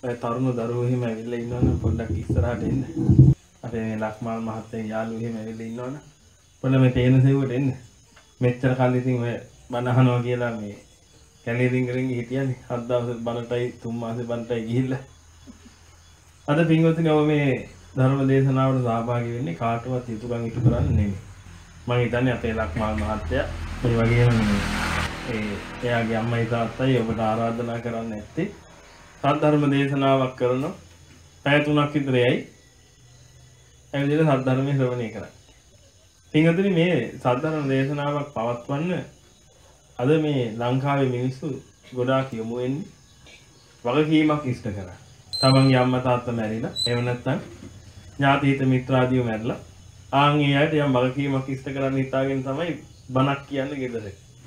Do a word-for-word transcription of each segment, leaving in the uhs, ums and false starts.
ඔය තරුණ දරුවෝ එහෙම ඇවිල්ලා ඉන්නවනම් පොඩ්ඩක් ඉස්සරහට එන්න. අපේ මේ ලක්මාල් මහත්තයා යාළුවෝ එහෙම ඇවිල්ලා ඉන්නවනම් පොඩ්ඩක් මේ තේන සෙව්වට එන්න. මෙච්චර කල් ඉතින් ඔය බණ අහනවා කියලා මේ කැලේ රින්ගරින් හිටියනේ. හත් දවස් බණටයි තුන් මාසෙ බණටයි ගිහිල්ලා. අද පින්වත්නි ඔබ මේ ධර්ම දේශනාවට සහභාගී වෙන්නේ කාටවත් යුතුයකම් ඉටු කරන්න නෙමෙයි. මම හිතන්නේ අපේ ලක්මාල් මහත්තයා මේ වගේම ඒ එයාගේ අම්මයි තාත්තයි ඔබට ආරාධනා කරන්න ඇත්තේ සද්ධර්ම දේශනාවක් කරන පැය තුනක් විතර යයි ඇවිල්ලා සද්ධර්මයේ ශ්‍රවණය කරන්න. පින්වත්නි මේ සද්ධර්ම දේශනාවක් පවත්වන්න අද මේ ලංකාවේ මිනිස්සු ගොඩාක් යොමු වෙන්නේ වගකීමක් ඉෂ්ට කරා. තමන්ගේ අම්මා තාත්තා මැරිලා එහෙම නැත්නම් ඥාති හිත මිත්‍රාදීව මැරිලා ආන් ඒ අයට යම් වගකීමක් ඉෂ්ට කරන්න හිතාගෙන තමයි බණක් කියන්නේ ගෙදර.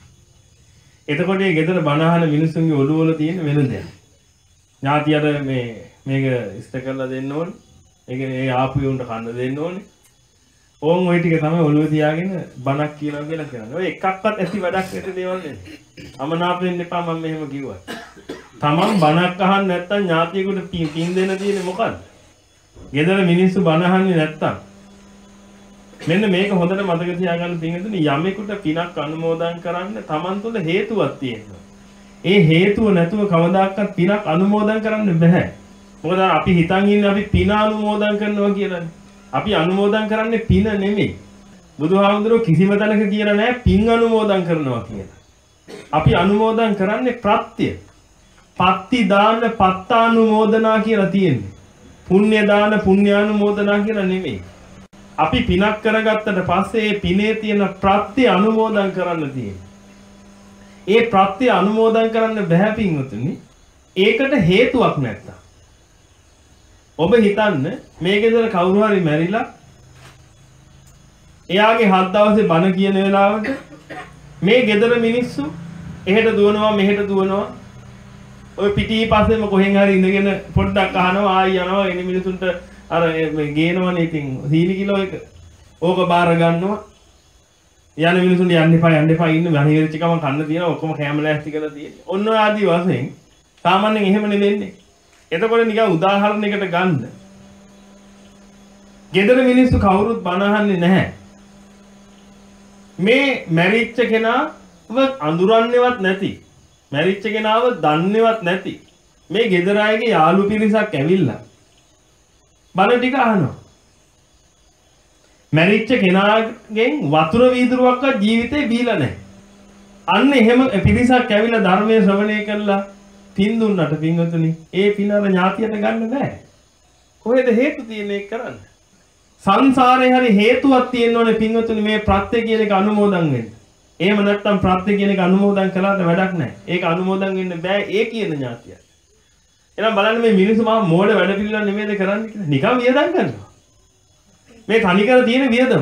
එතකොට මේ ගෙදර බණ අහන මිනිස්සුන්ගේ ඔළුව වල තියෙන වෙන දෙයක්. ඥාතියට මේ මේක ඉෂ්ට කරලා දෙන්න ඕනේ. ඒක ඒ ආපු යුන්ට කන්න දෙන්න ඕනේ. ඕන් ওই ටික තමයි ඔළුව තියාගෙන බණක් කියනවා කියලා කියන්නේ. ඔය එකක්වත් ඇති වැඩක් නැති දේවල් නෙමෙයි. අමනාපෙන් එපා මම මෙහෙම කිව්වා. තමන් බණක් අහන්න නැත්තම් ඥාතියෙකුට පින් දෙන්න තියෙන්නේ මොකද්ද? ගෙදර මිනිස්සු බණ අහන්නේ නැත්තම් මෙන්න මේක හොඳට මතක තියාගන්න තියෙන්නේ යමෙකුට පිනක් අනුමෝදන් කරන්න තමන් තුළ හේතුවක් තියෙනවා. ඒ හේතුව නැතුව කවදාකවත් පිනක් අනුමෝදන් කරන්න බෑ. මොකද අපි හිතන් ඉන්නේ අපි පින අනුමෝදන් කරනවා කියලානේ. අපි අනුමෝදන් කරන්නේ පින නෙමෙයි. බුදුහාමුදුරුවෝ කිසිම තැනක කියලා නැහැ පින් අනුමෝදන් කරනවා කියලා. අපි අනුමෝදන් කරන්නේ ප්‍රත්‍ය. පත්ති දාන පත්තානුමෝදනා කියලා තියෙන්නේ. පුණ්‍ය දාන පුණ්‍යානුමෝදනා කියලා නෙමෙයි. අපි පිනක් කරගත්තට පස්සේ ඒ පිනේ තියෙන ප්‍රත්‍ය අනුමෝදන් කරන්න තියෙනවා. ඒ ප්‍රත්‍ය අනුමෝදන් කරන්න බෑ පින්වතුනි. ඒකට හේතුවක් නැත්තම්. ඔබ හිතන්න මේ ගෙදර කවුරු හරි මැරිලා එයාගේ හත් දවසේ බණ කියන වෙලාවට මේ ගෙදර මිනිස්සු එහෙට දුවනවා මෙහෙට දුවනවා ඔය පිටිපස්සෙම කොහෙන් හරි ඉඳගෙන පොඩ්ඩක් අහනවා ආයි යනවා එනි මිනිසුන්ට අර මේ ගේනවනේ ඉතින් සීනි කිලෝ එක ඕක බාර ගන්නවා යන මිනිසුන් යන්න එපා යන්න එපා ඉන්න වැහිරිච්ච කම කන්න තියෙනවා ඔක්කොම කැම ලෑස්ති කරලා තියෙන්නේ ඔන්න ඔය ආදි වශයෙන් සාමාන්‍යයෙන් එහෙම නෙවෙන්නේ එතකොට නිකන් උදාහරණයකට ගන්න ගෙදර මිනිස්සු කවුරුත් බණ අහන්නේ නැහැ මේ මැරිච්ච කෙනාව අඳුරන්නේවත් නැති මැරිච්ච කෙනාව දන්නේවත් නැති මේ ගෙදර අයගේ යාළු පිරිසක් ඇවිල්ලා බණ ටික අහනවා මැරිච්ච කෙනාගෙන් වතුර වීදුරුවක්වත් ජීවිතේ බීලා නැහැ අන්න එහෙම පිරිසක් ඇවිල්ලා ධර්මයේ ශ්‍රවණය කළා පින් දුන්නට පින්වතුනි ඒ පින අර ඥාතියට ගන්න බෑ කොහෙද හේතු තියෙන්නේ කරන්න සංසාරේ හරි හේතුවක් තියෙන්න ඕනේ පින්වතුනි මේ ප්‍රත්‍ය කියන එක අනුමෝදන් වෙන්න එහෙම නැත්නම් ප්‍රත්‍ය කියන එක අනුමෝදන් කළාට වැඩක් නැහැ ඒක අනුමෝදන් වෙන්න බෑ ඒ කියන ඥාතිය එහෙනම් බලන්න මේ මිනිස්සු මහා මෝඩ වැඩ පිළිවෙල නෙමෙයිද කරන්නේ කියලා නිකන් වියදම් කරනවා මේ තනිකර තියෙන වියදම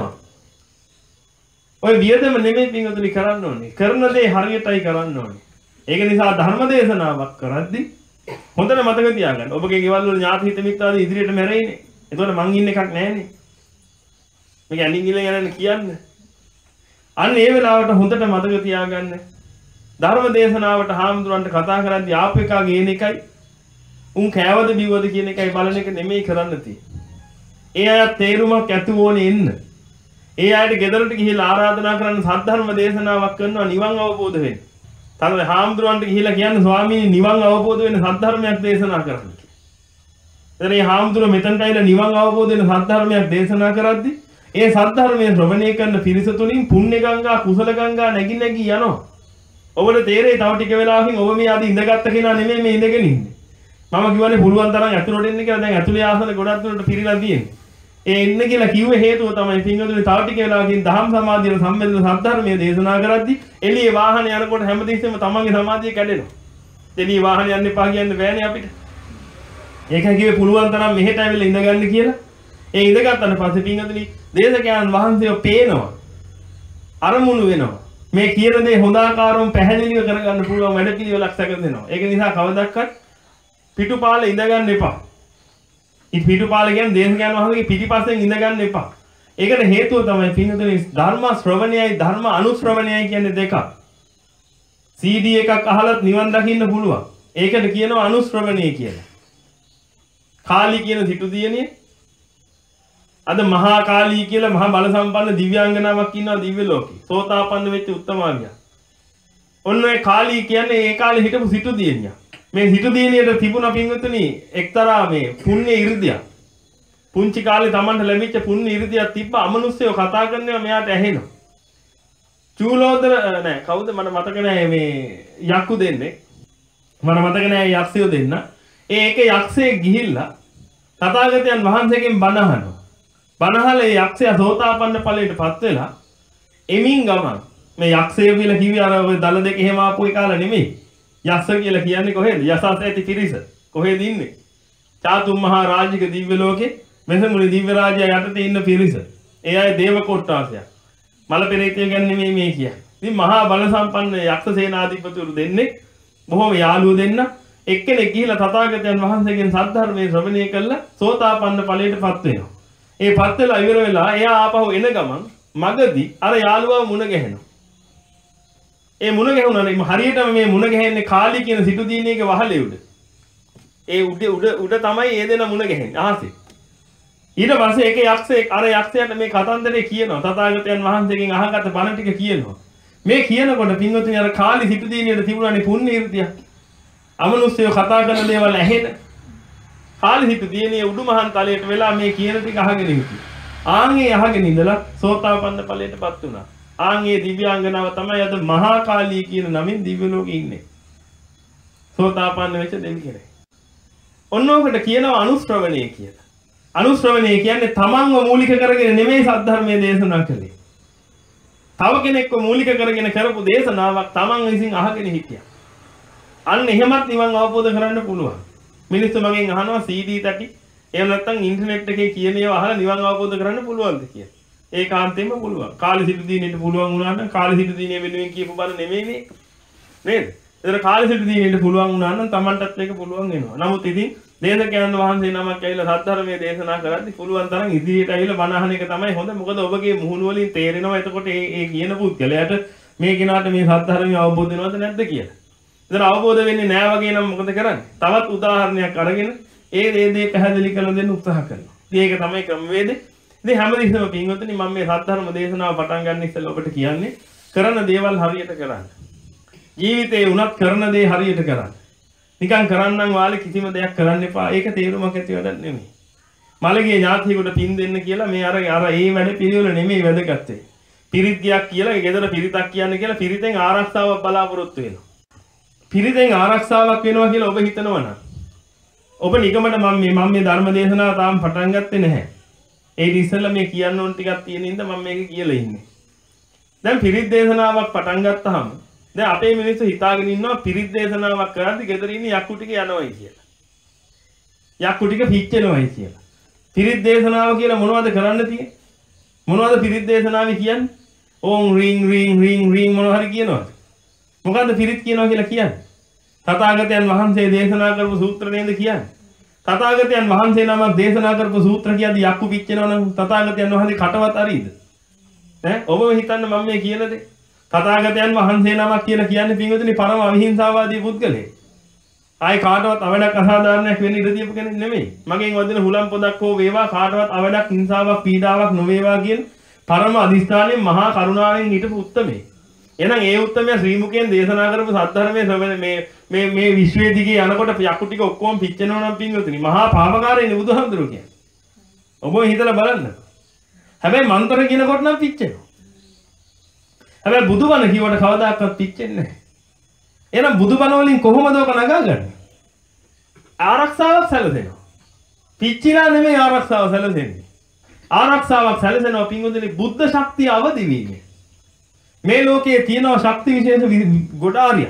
ඔය වියදම නෙමෙයි පින්වතුනි කරන්න ඕනේ කරන දේ හරියටයි කරන්න ඕනේ ඒක නිසා ධර්ම දේශනාවක් කරද්දී හොඳට මතක තියාගන්න. ඔබගේ ගෙවල් වල ඥාති හිත මිත්‍රාදී ඉදිරියට මැරෙයිනේ. ඒතකොට මං ඉන්න එකක් නැහැනේ. මේක ඇලින් ගිලෙන් යනන්න කියන්නේ. අන්න ඒ වෙලාවට හොඳට මතක තියාගන්න. ධර්ම දේශනාවට හාමුදුරන්ට කතා කරද්දී ආපු එකා ගේන එකයි උන් කෑවද බිව්වද කියන එකයි බලන එක නෙමෙයි කරන්න තියෙන්නේ. ඒ අය තේරුමක් ඇති ඕනේ එන්න. ඒ අයට ගෙදරට ගිහිල්ලා ආරාධනා කරන්න සද්ධර්ම දේශනාවක් කරනවා නිවන් අවබෝධ වෙන්න. තනද හාමුදුරන්ට ගිහිල්ලා කියන්නේ ස්වාමීනි නිවන් අවබෝධ වෙන්න සද්ධර්මයක් දේශනා කරන්න කියලා. එතන මේ හාමුදුරුව මෙතනට ඇවිල්ලා නිවන් අවබෝධ වෙන්න සද්ධර්මයක් දේශනා කරද්දී ඒ සද්ධර්මයේ ශ්‍රවණය කරන පිරිස තුලින් පුණ්‍ය ගංගා කුසල ගංගා නැగి නැగి යනවා. ඔබට තේරෙයි තව ටික වෙලාවකින් ඔබ මේ ආදී ඉඳගත්ත කෙනා නෙමෙයි මේ ඉඳගෙන ඉන්නේ. මම කියවනේ පුළුවන් තරම් ඇතුළට එන්න කියලා දැන් ඇතුළේ ආසන ගොඩක් දුරට පිරීලා තියෙන්නේ. ඒ එන්න කියලා කිව්වේ හේතුව තමයි පින්වතුනි තව ටික වෙලාවකින් දහම් සමාධියට සම්බන්ධ සද්ධර්මයේ දේශනා කරද්දී එළියේ වාහන යනකොට හැමදෙස්සෙම තමන්ගේ සමාධිය කැඩෙනවා. එළියේ වාහන යන්න එපා කියන්න බෑනේ අපිට. ඒක කිව්වේ පුළුවන් තරම් මෙහෙට ඇවිල්ලා ඉඳගන්න කියලා. ඒ ඉඳගත්තට පස්සේ පින්වතුනි දේශකයන් වහන්සේව පේනවා. අරමුණු වෙනවා. මේ කියන දේ හොඳ ආකාරව පැහැදිලිව කරගන්න පුළුවන් වැඩ පිළිවෙලක් සැකසෙනවා. ඒක නිසා කවදාවත් පිටුපාලේ ඉඳගන්න එපා. ඉත පිටුපාල කියන්නේ දේශකයන් වහන්සේගේ පිටිපස්සෙන් ඉඳ ගන්න එපා. ඒකට හේතුව තමයි පින්වතුනි ධර්ම ශ්‍රවණයයි ධර්ම අනුශ්‍රවණයයි කියන්නේ දෙකක්. සී ඩී එකක් අහලත් නිවන් දකින්න පුළුවන්. ඒකට කියනවා අනුශ්‍රවණය කියලා. කාලී කියන සිටු දියණිය අද මහා කාලී කියලා මහා බල සම්පන්න දිව්‍යාංගනාවක් ඉන්නවා දිව්‍ය ලෝකේ. සෝතාපන්න වෙච්ච උත්තමාවිය. ඔන්න ඒ කාලී කියන්නේ ඒ කාලේ හිටපු සිටු දියණිය. මේ සිටු දියණියට තිබුණා පින්වතුනි එක්තරා මේ පුණ්‍ය 이르දියක්. පුංචි කාලේ Tamanට ලැබිච්ච පුණ්‍ය 이르දියක් තිබ්බ අමනුෂ්‍යව කතා කරනවා මෙයාට ඇහෙනවා. චූලෝදර නෑ කවුද මට මතක නෑ මේ යක්කු දෙන්නේ. මට මතක නෑ යක්ෂයෝ දෙන්න. ඒ එක යක්ෂයෙක් ගිහිල්ලා තථාගතයන් වහන්සේගෙන් බණ අහනවා. බණ අහලා ඒ යක්ෂයා සෝතාපන්න ඵලයටපත් වෙලා එමින් ගමන් මේ යක්ෂය කියලා කිව්වේ අර ඔය දල දෙක එහෙම ආපු එකාලා නෙමෙයි. යක්ෂ කියලා කියන්නේ කොහෙද? යසස් ඇති පිරිස. කොහෙද ඉන්නේ? චාතුම් මහා රාජික දිව්‍ය ලෝකේ මෙසමුනි දිව්‍ය රාජ්‍යය යටතේ ඉන්න පිරිස. ඒ අය දේව කොට්ටාසයක්. මල පෙරේතය ගැන නෙමෙයි මේ කියන්නේ. ඉතින් මහා බල සම්පන්න යක්ෂ සේනාධිපතිවරු දෙන්නේ බොහොම යාළුවෝ දෙන්න එක්කෙනෙක් ගිහිලා තථාගතයන් වහන්සේගෙන් සද්ධර්මයේ ශ්‍රවණය කළා සෝතාපන්න ඵලයටපත් වෙනවා. ඒ පත් වෙලා ඉවර වෙලා එයා ආපහු එන ගමන් මගදී අර යාළුවා මුණ ගැහෙනවා. ඒ මුණ ගැහුණා හරියටම මේ මුණ ගැහෙන්නේ කාලී කියන සිටු දිනේක වහලේ උඩ. ඒ උඩ උඩ උඩ තමයි ඒ දෙන මුණ ගැහෙන්නේ අහසේ. ඊට පස්සේ එක යක්ෂයෙක් අර යක්ෂයාට මේ කතන්දරේ කියනවා. තථාගතයන් වහන්සේගෙන් අහගත්ත බණ ටික කියනවා. මේ කියනකොට පින්වතුනි අර කාලී සිටු දිනේට තිබුණානේ පුණ්‍ය 이르දියක්. අමනුෂ්‍යව කතා කරන දේවල් ඇහෙන. කාලී සිටු දිනේ උඩුමහන් තලයට වෙලා මේ කියන ටික අහගෙන හිටියා. ආන්ගේ අහගෙන ඉඳලා සෝතාපන්න ඵලයටපත් වුණා. ආන්ගේ දිව්‍යාංගනාව තමයි අද මහා කාලී කියන නමින් දිව්‍ය ලෝකේ ඉන්නේ. සෝතාපන්න වෙච්ච දෙවි කෙනෙක්. ඔන්නෝකට කියනවා අනුශ්‍රවණය කියලා. අනුශ්‍රවණය කියන්නේ තමන්ව මූලික කරගෙන නෙමෙයි සද්ධර්මයේ දේශනා කළේ. තව කෙනෙක්ව මූලික කරගෙන කරපු දේශනාවක් තමන් විසින් අහගෙන හිටියා. අන්න එහෙමත් නිවන් අවබෝධ කරන්න පුළුවන්. මිනිස්සු මගෙන් අහනවා සී ඩී තටි එහෙම නැත්නම් ඉන්ටර්නෙට් එකේ කියන ඒවා අහලා නිවන් අවබෝධ කරන්න පුළුවන්ද කියලා. ඒකාන්තයෙන්ම පුළුවන්. කාලේ සිටු දිනෙට පුළුවන් වුණා නම් කාලේ සිටු දිනේ වෙනුවෙන් කියපු බණ නෙමෙයි මේ. නේද? ඒතර කාලේ සිටු දිනෙට පුළුවන් වුණා නම් Tamanටත් ඒක පුළුවන් වෙනවා. නමුත් ඉතින් දේශකයන් වහන්සේ නමක් ඇවිල්ලා සද්ධර්මයේ දේශනා කරද්දී පුළුවන් තරම් ඉදිරියට ඇවිල්ලා බණ අහන එක තමයි හොඳ. මොකද ඔබගේ මුහුණු වලින් තේරෙනවා එතකොට මේ මේ කියන පුද්ගලයාට මේ කෙනාට මේ සද්ධර්මය අවබෝධ වෙනවද නැද්ද කියලා. ඒතර අවබෝධ වෙන්නේ නැහැ වගේ නම් මොකද කරන්නේ? තවත් උදාහරණයක් අරගෙන ඒ දේ දේ පැහැදිලි කරලා දෙන්න උත්සාහ කරනවා. ඉතින් ඒක තමයි ක්‍රමවේදය. ඉතින් හැමදෙස්සම පින්වතුනි මම මේ සද්ධර්ම දේශනාව පටන් ගන්න ඉස්සෙල්ලා ඔබට කියන්නේ කරන දේවල් හරියට කරන්න. ජීවිතේ උනත් කරන දේ හරියට කරන්න. නිකන් කරන්නම් වාලේ කිසිම දෙයක් කරන්න එපා. ඒක තේරුමක් ඇති වැඩක් නෙමෙයි. මලගේ ඥාතියෙකුට පින් දෙන්න කියලා මේ අර අර ඒ වැඩ පිළිවෙල නෙමෙයි වැදගත් වෙන්නේ. පිරිත් ගියක් කියලා ගෙදර පිරිතක් කියන්නේ කියලා පිරිතෙන් ආරක්ෂාවක් බලාපොරොත්තු වෙනවා. පිරිතෙන් ආරක්ෂාවක් වෙනවා කියලා ඔබ හිතනවා නම් ඔබ නිකමට මම මේ මම මේ ධර්ම දේශනාව තාම පටන් ගත්තේ නැහැ. ඒක ඉස්සෙල්ලා මේ කියන්න ඕන ටිකක් තියෙන ඉඳ මම මේක කියලා ඉන්නේ. දැන් පිරිත් දේශනාවක් පටන් ගත්තාම දැන් අපේ මිනිස්සු හිතාගෙන ඉන්නවා පිරිත් දේශනාවක් කරද්දි ගෙදර ඉන්න යක්කු ටික යනවයි කියලා. යක්කු ටික පිච්චෙනවයි කියලා. පිරිත් දේශනාව කියලා මොනවද කරන්න තියෙන්නේ? මොනවද පිරිත් දේශනාවේ කියන්නේ? ඕම් රින් රින් රින් රින් මොනවා හරි කියනවද? මොකද්ද පිරිත් කියනවා කියලා කියන්නේ? තථාගතයන් වහන්සේ දේශනා කරපු සූත්‍ර නේද කියන්නේ? තථාගතයන් වහන්සේ නමක් දේශනා කරපු සූත්‍ර කියද්දි යක්කු පිච්චෙනවා නම් තථාගතයන් වහන්සේ කටවත් අරීද? ඈ ඔබම හිතන්න මම මේ කියන දේ. තථාගතයන් වහන්සේ නමක් කියලා කියන්නේ පින්වතුනි පරම අවිහිංසාවාදී පුද්ගලයෙක්. ආයි කාටවත් අවඩක් අසාධාරණයක් වෙන්න ඉඩ දීපු කෙනෙක් නෙමෙයි. මගෙන් වදින හුලම් පොදක් හෝ වේවා කාටවත් අවඩක් හිංසාවක් පීඩාවක් නොවේවා කියන පරම අදිස්ථානයෙන් මහා කරුණාවෙන් හිටපු උත්තමේ. එහෙනම් ඒ උත්තමයා ශ්‍රී මුඛයෙන් දේශනා කරපු සද්ධර්මයේ මේ මේ මේ විශ්වයේ දිගේ යනකොට යක්කු ටික ඔක්කොම පිච්චෙනවා නම් පින්වතුනි මහා පාපකාරයනේ බුදුහාමුදුරුවෝ කියන්නේ. ඔබ හිතලා බලන්න. හැබැයි මන්ත්‍ර කියනකොට නම් පිච්චෙනවා. හැබැයි බුදුබණ කියවට කවදාකවත් පිච්චෙන්නේ නැහැ. එහෙනම් බුදුබණ වලින් කොහොමද ඔක නගාගන්නේ? ආරක්ෂාවක් සැලසෙනවා. පිච්චිලා නෙමෙයි ආරක්ෂාව සැලසෙන්නේ. ආරක්ෂාවක් සැලසෙනවා පින්වතුනි බුද්ධ ශක්තිය අවදි වීමෙන්. මේ ලෝකයේ තියෙන ශක්ති විශේෂ ගොඩාරියක්.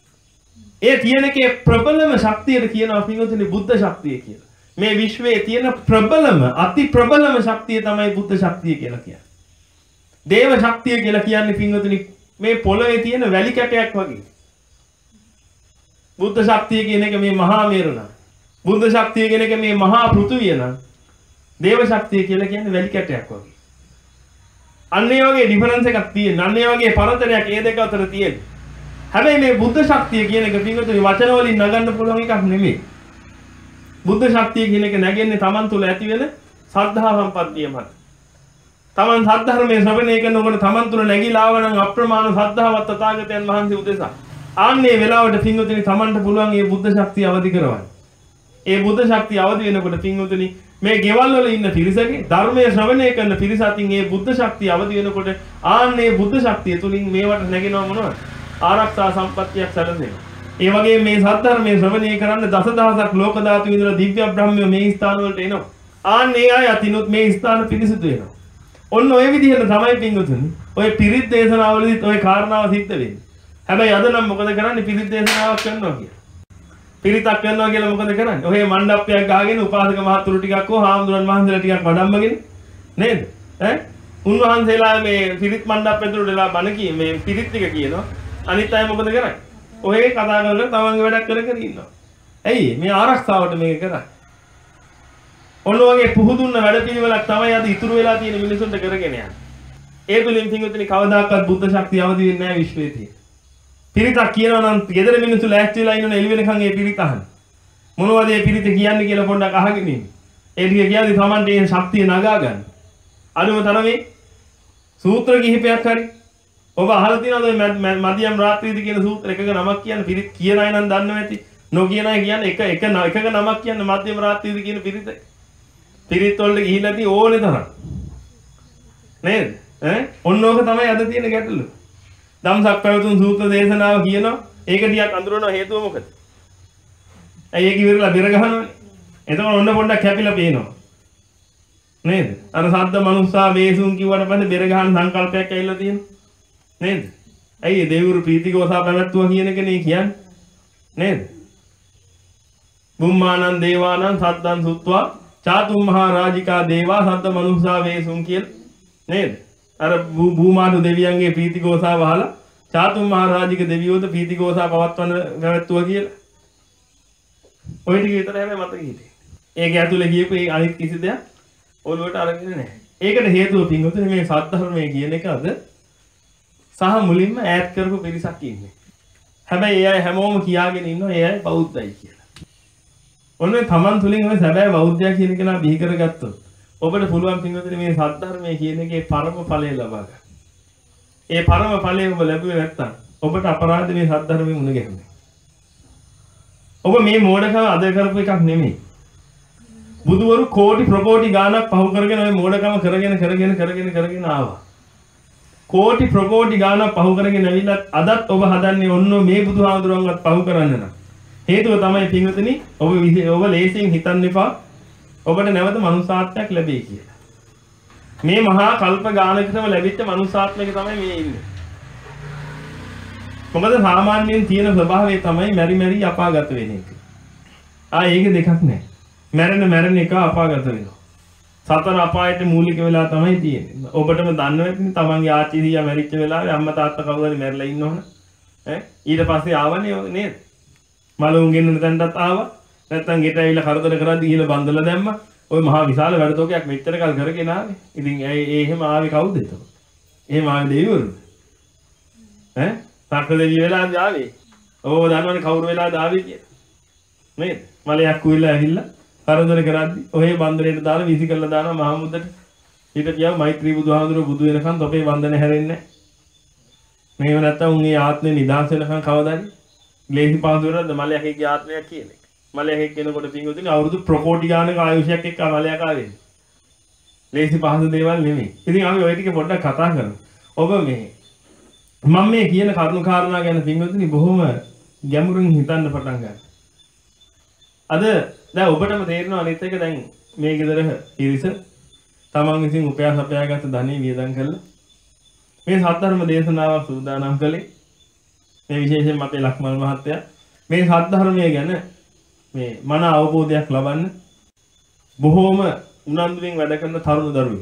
ඒ තියෙන එකේ ප්‍රබලම ශක්තියට කියනවා පින්වතුනි බුද්ධ ශක්තිය කියලා. මේ විශ්වයේ තියෙන ප්‍රබලම අති ප්‍රබලම ශක්තිය තමයි බුද්ධ ශක්තිය කියලා කියන්නේ. දේව ශක්තිය කියලා කියන්නේ පින්වතුනි මේ පොළවේ තියෙන වැලි කැටයක් වගේ. බුද්ධ ශක්තිය කියන එක මේ මහා මේරු නම්. බුද්ධ ශක්තිය කියන එක මේ මහා පෘථුවිය නම්. දේව ශක්තිය කියලා කියන්නේ වැලි කැටයක් වගේ. අන්න ඒ වගේ ඩිෆරන්ස් එකක් තියෙන. අන්න ඒ වගේ පරතරයක් ඒ දෙක අතර තියෙන. හැබැයි මේ බුද්ධ ශක්තිය කියන එක පින්වතුනි වචන වලින් නගන්න පුළුවන් එකක් නෙමෙයි. බුද්ධ ශක්තිය කියන එක නැගෙන්නේ Taman තුල ඇති වෙන සද්ධා සම්පත්තිය මත. Taman සද්ධර්මයේ ශ්‍රවණය කරනකොට Taman තුල නැగిලා ආවනම් අප්‍රමාණ සද්ධාවත් තථාගතයන් වහන්සේ උදෙසා. ආන්නේ වෙලාවට පින්වතුනි Tamanට පුළුවන් මේ බුද්ධ ශක්තිය අවදි කරවන්න. ඒ බුද්ධ ශක්තිය අවදි වෙනකොට පින්වතුනි මේ ගෙවල් වල ඉන්න පිරිසගේ ධර්මයේ ශ්‍රවණය කරන පිරිස අතින් මේ බුද්ධ ශක්තිය අවදි වෙනකොට ආන්නේ බුද්ධ ශක්තිය තුලින් මේවට නැගෙනව මොනවද? ආරක්ෂා සම්පත්තියක් සැලසෙනවා. ඒ වගේ මේ සද්ධර්මයේ ශ්‍රවණය කරන්න දසදහසක් ලෝක ධාතු විඳලා දිව්‍ය බ්‍රහ්මය මේ ස්ථාන වලට එනවා. ආන්නේ අය අතිනුත් මේ ස්ථාන පිරිසිදු වෙනවා. ඔන්න ඔය විදිහට තමයි පින්වතුනි ඔය පිරිත් දේශනාවලදීත් ඔය කාරණාව සිද්ධ වෙන්නේ. හැබැයි අද නම් මොකද කරන්නේ පිරිත් දේශනාවක් කරනවා කියලා. පිරිතක් කරනවා කියලා මොකද කරන්නේ? ඔහේ මණ්ඩපයක් ගහගෙන උපාසක මහතුරු ටිකක් හෝ හාමුදුරන් වහන්සේලා ටිකක් වඩම්මගෙන නේද? ඈ උන්වහන්සේලා මේ පිරිත් මණ්ඩප ඇතුළට වෙලා බණ කී මේ පිරිත් ටික කියනවා. අනිත් අය මොකද කරන්නේ? ඔහේ කතා කරලා තමන්ගේ වැඩක් කර කර ඉන්නවා. ඇයි මේ ආරක්ෂාවට මේක කරන්නේ? ඔන්න ඔයගේ පුහුදුන්න වැඩපිළිවෙලක් තමයි අද ඉතුරු වෙලා තියෙන මිනිසුන්ට කරගෙන යන්නේ. ඒ තුලින් පින්වතුනි කවදාකවත් බුද්ධ ශක්තිය අවදි වෙන්නේ නැහැ විශ්වයේ තියෙන. පිරිතක් කියනවා නම් ගෙදර මිනිස්සු ලෑස්ති වෙලා ඉන්නවනේ එළි වෙනකන් ඒ පිරිත අහන්න. මොනවද ඒ පිරිත කියන්නේ කියලා පොඩ්ඩක් අහගෙන ඉන්න. ඒ ටික කියන්නේ Tamante ඒ ශක්තිය නගා ගන්න. අනුම තරමේ සූත්‍ර කිහිපයක් හරි ඔබ අහලා තියෙනවද මදියම් රාත්‍රීදී කියන සූත්‍ර එකක නමක් කියන්න පිරිත් කියන අය නම් දන්නව ඇති. නොකියන අය කියන්නේ එක එක එකක නමක් කියන්න මදියම් රාත්‍රීදී කියන පිරිත. පිරිත් වලට ගිහිල්ලා තියෙ ඕනේ තරම්. නේද? ඈ ඔන්න ඕක තමයි අද තියෙන ගැටලුව. ධම්සක් පැවතුම් සූත්‍ර දේශනාව කියනවා ඒක ටිකක් අඳුරන හේතුව මොකද? ඇයි ඒක ඉවරලා බෙර ගහනවනේ. එතකොට ඔන්න පොඩ්ඩක් කැපිලා පේනවා. නේද? අර සද්ද මනුස්සා වේසුන් කිව්වට පස්සේ බෙර ගහන සංකල්පයක් ඇවිල්ලා තියෙනවා. නේද? ඇයි දෙවිවරු ප්‍රීතිගෝසා පැවැත්තුවා කියන එකනේ කියන්නේ. නේද? බුම්මානං දේවානං සද්දං සුත්වා චාතුම් මහා රාජිකා දේවා සද්ද මනුස්සා වේසුන් කියලා. නේද? අර භූමාතු දෙවියන්ගේ ප්‍රීතිගෝසා වහලා චාතුම් මහා රාජික දෙවියෝද ප්‍රීතිගෝසා පවත්වන පැවැත්තුවා කියලා. ඔය ටික විතර හැබැයි මතක හිටියේ. ඒක ඇතුලේ කියපු ඒ අනිත් කිසි දෙයක් ඔළුවට අරගෙන නැහැ. ඒකට හේතුව පින්වතුනි මේ සද්ධර්මයේ කියන එක අද සහ මුලින්ම ඈඩ් කරපු පිරිසක් ඉන්නේ. හැබැයි ඒ අය හැමෝම කියාගෙන ඉන්නවා ඒ අය බෞද්ධයි කියලා. ඔන්නේ Taman තුලින් ඔය සැබෑ බෞද්ධයා කියන කෙනා බිහි කරගත්තොත් ඔබට පුළුවන් පින්වතුනි මේ සද්ධර්මයේ කියන එකේ පරම ඵලය ලබා ගන්න. ඒ පරම ඵලය ඔබ ලැබුවේ නැත්නම් ඔබට අපරාධ මේ සද්ධර්මයේ මුණ ගැහුනේ. ඔබ මේ මෝඩකම අද කරපු එකක් නෙමෙයි. බුදුවරු කෝටි ප්‍රකෝටි ගාණක් පහු කරගෙන ඔය මෝඩකම කරගෙන කරගෙන කරගෙන කරගෙන ආවා. කෝටි ප්‍රකෝටි ගාණක් පහු කරගෙන ඇවිල්ලා අදත් ඔබ හදන්නේ ඔන්න මේ බුදුහාමුදුරන්වත් පහු කරන්න නම්. හේතුව තමයි පින්වතුනි ඔබ ඔබ ලේසියෙන් හිතන්න එපා ඔබට නැවත මනුස්සාත්මයක් ලැබෙයි කියලා. මේ මහා කල්ප ගානකටම ලැබිච්ච මනුස්සාත්මයක තමයි මේ ඉන්නේ. මොකද සාමාන්‍යයෙන් තියෙන ස්වභාවය තමයි මෙරි මෙරි අපාගත වෙන එක. ආ ඒක දෙකක් නෑ. මැරෙන මැරෙන එක අපාගත වෙනවා. සතර අපායට මූලික වෙලා තමයි තියෙන්නේ. ඔබටම දන්නව ඇතිනේ තමන්ගේ ආච්චි සීයා මැරිච්ච වෙලාවේ අම්මා තාත්තා කවුරු හරි මැරිලා ඉන්නවනේ. ඈ ඊට පස්සේ ආවනේ නේද? මලුන් ගෙන්නන තැනටත් ආවා. නැත්තම් ගෙට ඇවිල්ලා කරදර කරද්දී ගිහලා බන්දලා දැම්මා. ওই මහා විශාල වැඩතෝකයක් මෙච්චර කල් කරගෙන ආවේ. ඉතින් ඒ ඒ එහෙම ආවේ කවුද එතකොට? එහෙම ආවේ දෙවිවරුද? ඈ? සක්‍ර දෙවියෝ වෙලාද ආවේ? ඕව දන්නවනේ කවුරු වෙලාද ආවේ කියලා. නේද? මලයක් කුවිලා ඇවිල්ලා කරදර කරද්දී ඔහේ බන්දරේට දාලා වීසි කරලා දානවා මහමුද්දට. ඊට කියව මෛත්‍රී බුදුහාමුදුරුවෝ බුදු වෙනකන් තොපේ වන්දන හැරෙන්නේ නැහැ. මේව නැත්තම් උන්ගේ ආත්මේ නිදාස් වෙනකන් කවදාද? ලේසි පාදුවරද මලයකගේ ආත්මයක් කියන්නේ. මලයක් කෙනකොට පින්වතුනි අවුරුදු ප්‍රකෝටි ගානක ආයුෂයක් එක්ක මලයක් ආවේ. ලේසි පහසු දේවල් නෙමෙයි. ඉතින් අපි ওই ටික පොඩ්ඩක් කතා කරමු. ඔබ මේ මම මේ කියන කරුණු කාරණා ගැන පින්වතුනි බොහොම ගැඹුරින් හිතන්න පටන් ගන්න. අද දැන් ඔබටම තේරෙනවා අනිත් එක දැන් මේ ගෙදර ඉරිස තමන් විසින් උපයාස අපයාගත් ධනෙ වියදම් කරලා මේ සද්ධර්ම දේශනාවක් සූදානම් කළේ. මේ විශේෂයෙන්ම අපේ ලක්මල් මහත්තයා මේ සද්ධර්මය ගැන මේ මන අවබෝධයක් ලබන්න බොහෝම උනන්දුවෙන් වැඩ කරන තරුණ දරුවෙක්.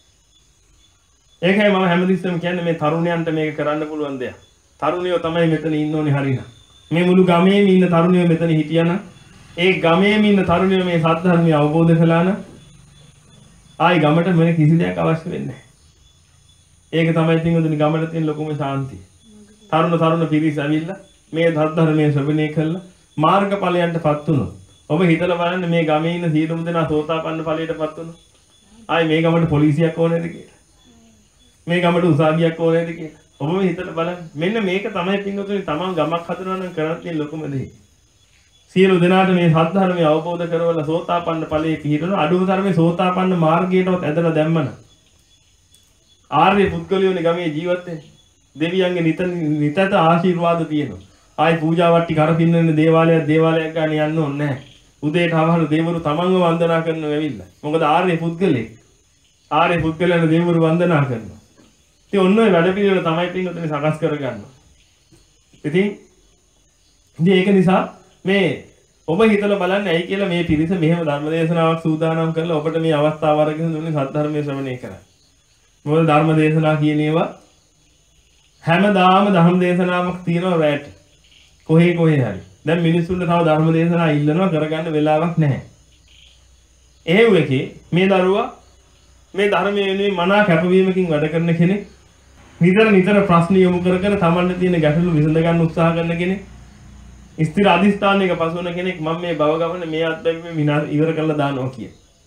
ඒකයි මම හැමතිස්සෙම කියන්නේ මේ තරුණයන්ට මේක කරන්න පුළුවන් දෙයක්. තරුණයෝ තමයි මෙතන ඉන්න ඕනේ හරියට. මේ මුළු ගමේම ඉන්න තරුණයෝ මෙතන හිටියනම් ඒ ගමේම ඉන්න තරුණයෝ මේ සද්ධර්මය අවබෝධ කළා නම් ආයි ගමට වෙන කිසි දෙයක් අවශ්‍ය වෙන්නේ නැහැ. ඒක තමයි පින්වතුනි ගමට තියෙන ලොකුම ශාන්තිය. තරුණ තරුණ පිරිස ඇවිල්ලා මේ සද්ධර්මයේ ශ්‍රවණය කළා මාර්ගඵලයන්ටපත් වුණොත් ඔබ හිතලා බලන්න මේ ගමේ ඉන්න සියලුම දෙනා සෝතාපන්න ඵලයටපත් වුණා. ආයි මේ ගමට පොලිසියක් ඕනේද කියලා. මේ ගමට උසාවියක් ඕනේද කියලා. ඔබම හිතලා බලන්න. මෙන්න මේක තමයි පින්වතුනි තමන් ගමක් හදනවා නම් කරන්නේ ලොකුම දේ. සියලු දෙනාට මේ සත්‍ය අවබෝධ කරවලා සෝතාපන්න ඵලයේ පිහිටන අඩුම තරමේ සෝතාපන්න මාර්ගයටවත් ඇදලා දැම්මන. ආර්ය පුද්ගලයෝනේ ගමේ ජීවත් වෙන්නේ. දෙවියන්ගේ නිත නිතත ආශිර්වාද තියෙනවා. ආයි පූජා වට්ටි කර පින්නන දේවාලයක් දේවාලයක් ගන්න යන්න ඕනේ නැහැ. උදේට අවහළු දෙවිවරු තමන්ව වන්දනා කරනවා ඇවිල්ලා. මොකද ආර්ය පුද්ගලෙක්. ආර්ය පුද්ගලයන් දෙවිවරු වන්දනා කරනවා. ඉතින් ඔන්න ඔය වැඩ පිළිවෙල තමයි පින්වතුනි සකස් කරගන්නවා. ඉතින් ඉතින් ඒක නිසා මේ ඔබ හිතලා බලන්න ඇයි කියලා මේ පිරිස මෙහෙම ධර්ම දේශනාවක් සූදානම් කරලා ඔබට මේ අවස්ථාව අරගෙන දුන්නේ සත්‍ය ධර්මයේ ශ්‍රවණය කරන්න. මොකද ධර්ම දේශනා කියන ඒවා හැමදාම ධර්ම දේශනාවක් තියෙනවා රැට. කොහේ කොහේ හරි. දැන් මිනිස්සුන්ට තව ධර්ම දේශනා ඉල්ලනවා කරගන්න වෙලාවක් නැහැ. එහෙව් එකේ මේ දරුවා මේ ධර්මයේ වෙනුවෙන් මනා කැපවීමකින් වැඩ කරන කෙනෙක් නිතර නිතර ප්‍රශ්න යොමු කර කර තමන්ට තියෙන ගැටලු විසඳ ගන්න උත්සාහ කරන කෙනෙක් ස්ථිර අධිෂ්ඨානයක පසු වෙන කෙනෙක් මම මේ භව ගමන මේ අත්දැකීම විනාශ ඉවර කරලා දානවා කිය.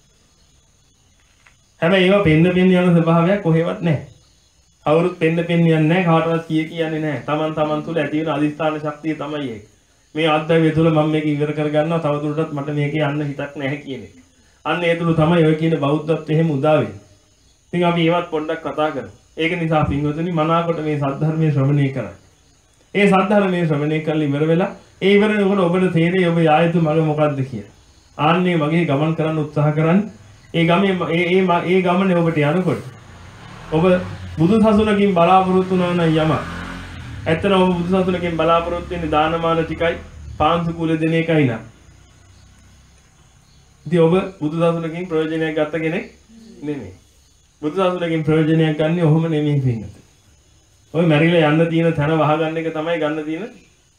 හැබැයි ඒවා පෙන්න පෙන්න යන ස්වභාවයක් කොහෙවත් නැහැ. කවුරුත් පෙන්න පෙන්න යන්නේ නැහැ කාටවත් කිය කියන්නේ නැහැ. තමන් තමන් තුළ ඇති වෙන අධිෂ්ඨාන ශක්තිය තමයි ඒක. මේ අත්දැකීම තුළ මම මේක ඉවර කර ගන්නවා තවදුරටත් මට මේකේ යන්න හිතක් නැහැ කියන එක. අන්න ඒ තුළ තමයි ඔය කියන බෞද්ධත්වය එහෙම උදා වෙන්නේ. ඉතින් අපි ඒවත් පොඩ්ඩක් කතා කරමු. ඒක නිසා පින්වතුනි මනාකොට මේ සද්ධර්මයේ ශ්‍රවණය කරන්න. ඒ සද්ධර්මයේ ශ්‍රවණය කරලා ඉවර වෙලා ඒ ඉවර වෙනකොට ඔබට තේරෙයි ඔබ යා යුතු මඟ මොකක්ද කියලා. ආන්නේ වගේ ගමන් කරන්න උත්සාහ කරන්න. ඒ ගමේ ඒ ඒ ඒ ගමනේ ඔබට යනකොට ඔබ බුදු සසුනකින් බලාපොරොත්තු වෙන යම. ඇත්තටම ඔබ බුදු සසුනකින් බලාපොරොත්තු වෙන්නේ දානමාන ටිකයි පාන්සු කුල දෙන එකයි නා. ඉතින් ඔබ බුදු සසුනකින් ප්‍රයෝජනයක් ගත්ත කෙනෙක් නෙමෙයි. බුදු සසුනකින් ප්‍රයෝජනයක් ගන්න ඔහොම නෙමෙයි පින්නත. ඔය මැරිලා යන්න තියෙන තැන වහගන්න එක තමයි ගන්න තියෙන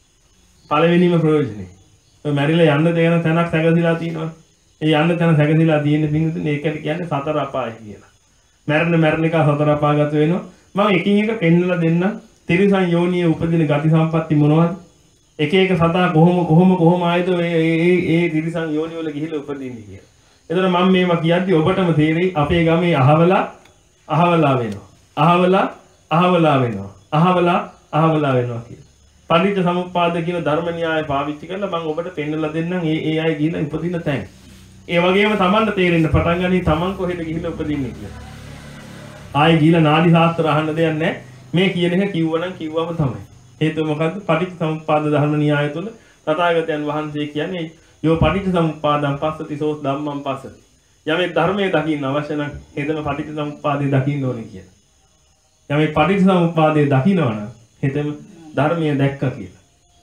පළවෙනිම ප්‍රයෝජනේ. ඔය මැරිලා යන්න දෙන තැනක් සැකසීලා තියෙනවා. ඒ යන්න තැන සැකසීලා තියෙන පින්නතුනේ ඒකට කියන්නේ සතර අපාය කියලා. මැරෙන මැරෙන එක සතර අපාගත වෙනවා. මම එකින් එක පෙන්නලා දෙන්න. තිරිසන් යෝනියේ උපදින ගති සම්පatti මොනවද? එක එක සතා කොහොම කොහොම කොහොම ආයද ඒ ඒ ඒ තිරිසන් යෝනි වල ගිහිල්ලා උපදින්නේ කියලා. එතන මම මේවා කියද්දි ඔබටම තේරෙයි අපේ ගමේ අහවලා අහවලා වෙනවා. අහවලා අහවලා වෙනවා. අහවලා අහවලා වෙනවා කියලා. පටිච්ච සමුප්පාද කියන ධර්ම න්‍යාය පාවිච්චි කරලා මම ඔබට පෙන්නලා දෙන්නම් ඒ ඒ අය ගිහිල්ලා උපදින තැන්. ඒ වගේම Tamanට තේරෙන්න පටන් ගනි Taman කොහෙද ගිහිල්ලා උපදින්නේ කියලා. ආයේ ගිහිල්ලා නාඩි ශාස්ත්‍ර අහන්න දෙයක් නැහැ. මේ කියන එක කිව්වනම් කිව්වම තමයි. හේතුව මොකද්ද? පටිච්ච සමුප්පාද ධර්ම න්‍යාය තුල තථාගතයන් වහන්සේ කියන්නේ යෝ පටිච්ච සමුප්පාදං පස්සති සෝස් ධම්මං පස්සති. යමෙක් ධර්මයේ දකින්න අවශ්‍ය නම් හෙතම පටිච්ච සමුප්පාදේ දකින්න ඕනේ කියලා. යමෙක් පටිච්ච සමුප්පාදේ දකින්නවනම් හෙතම ධර්මයේ දැක්කා කියලා.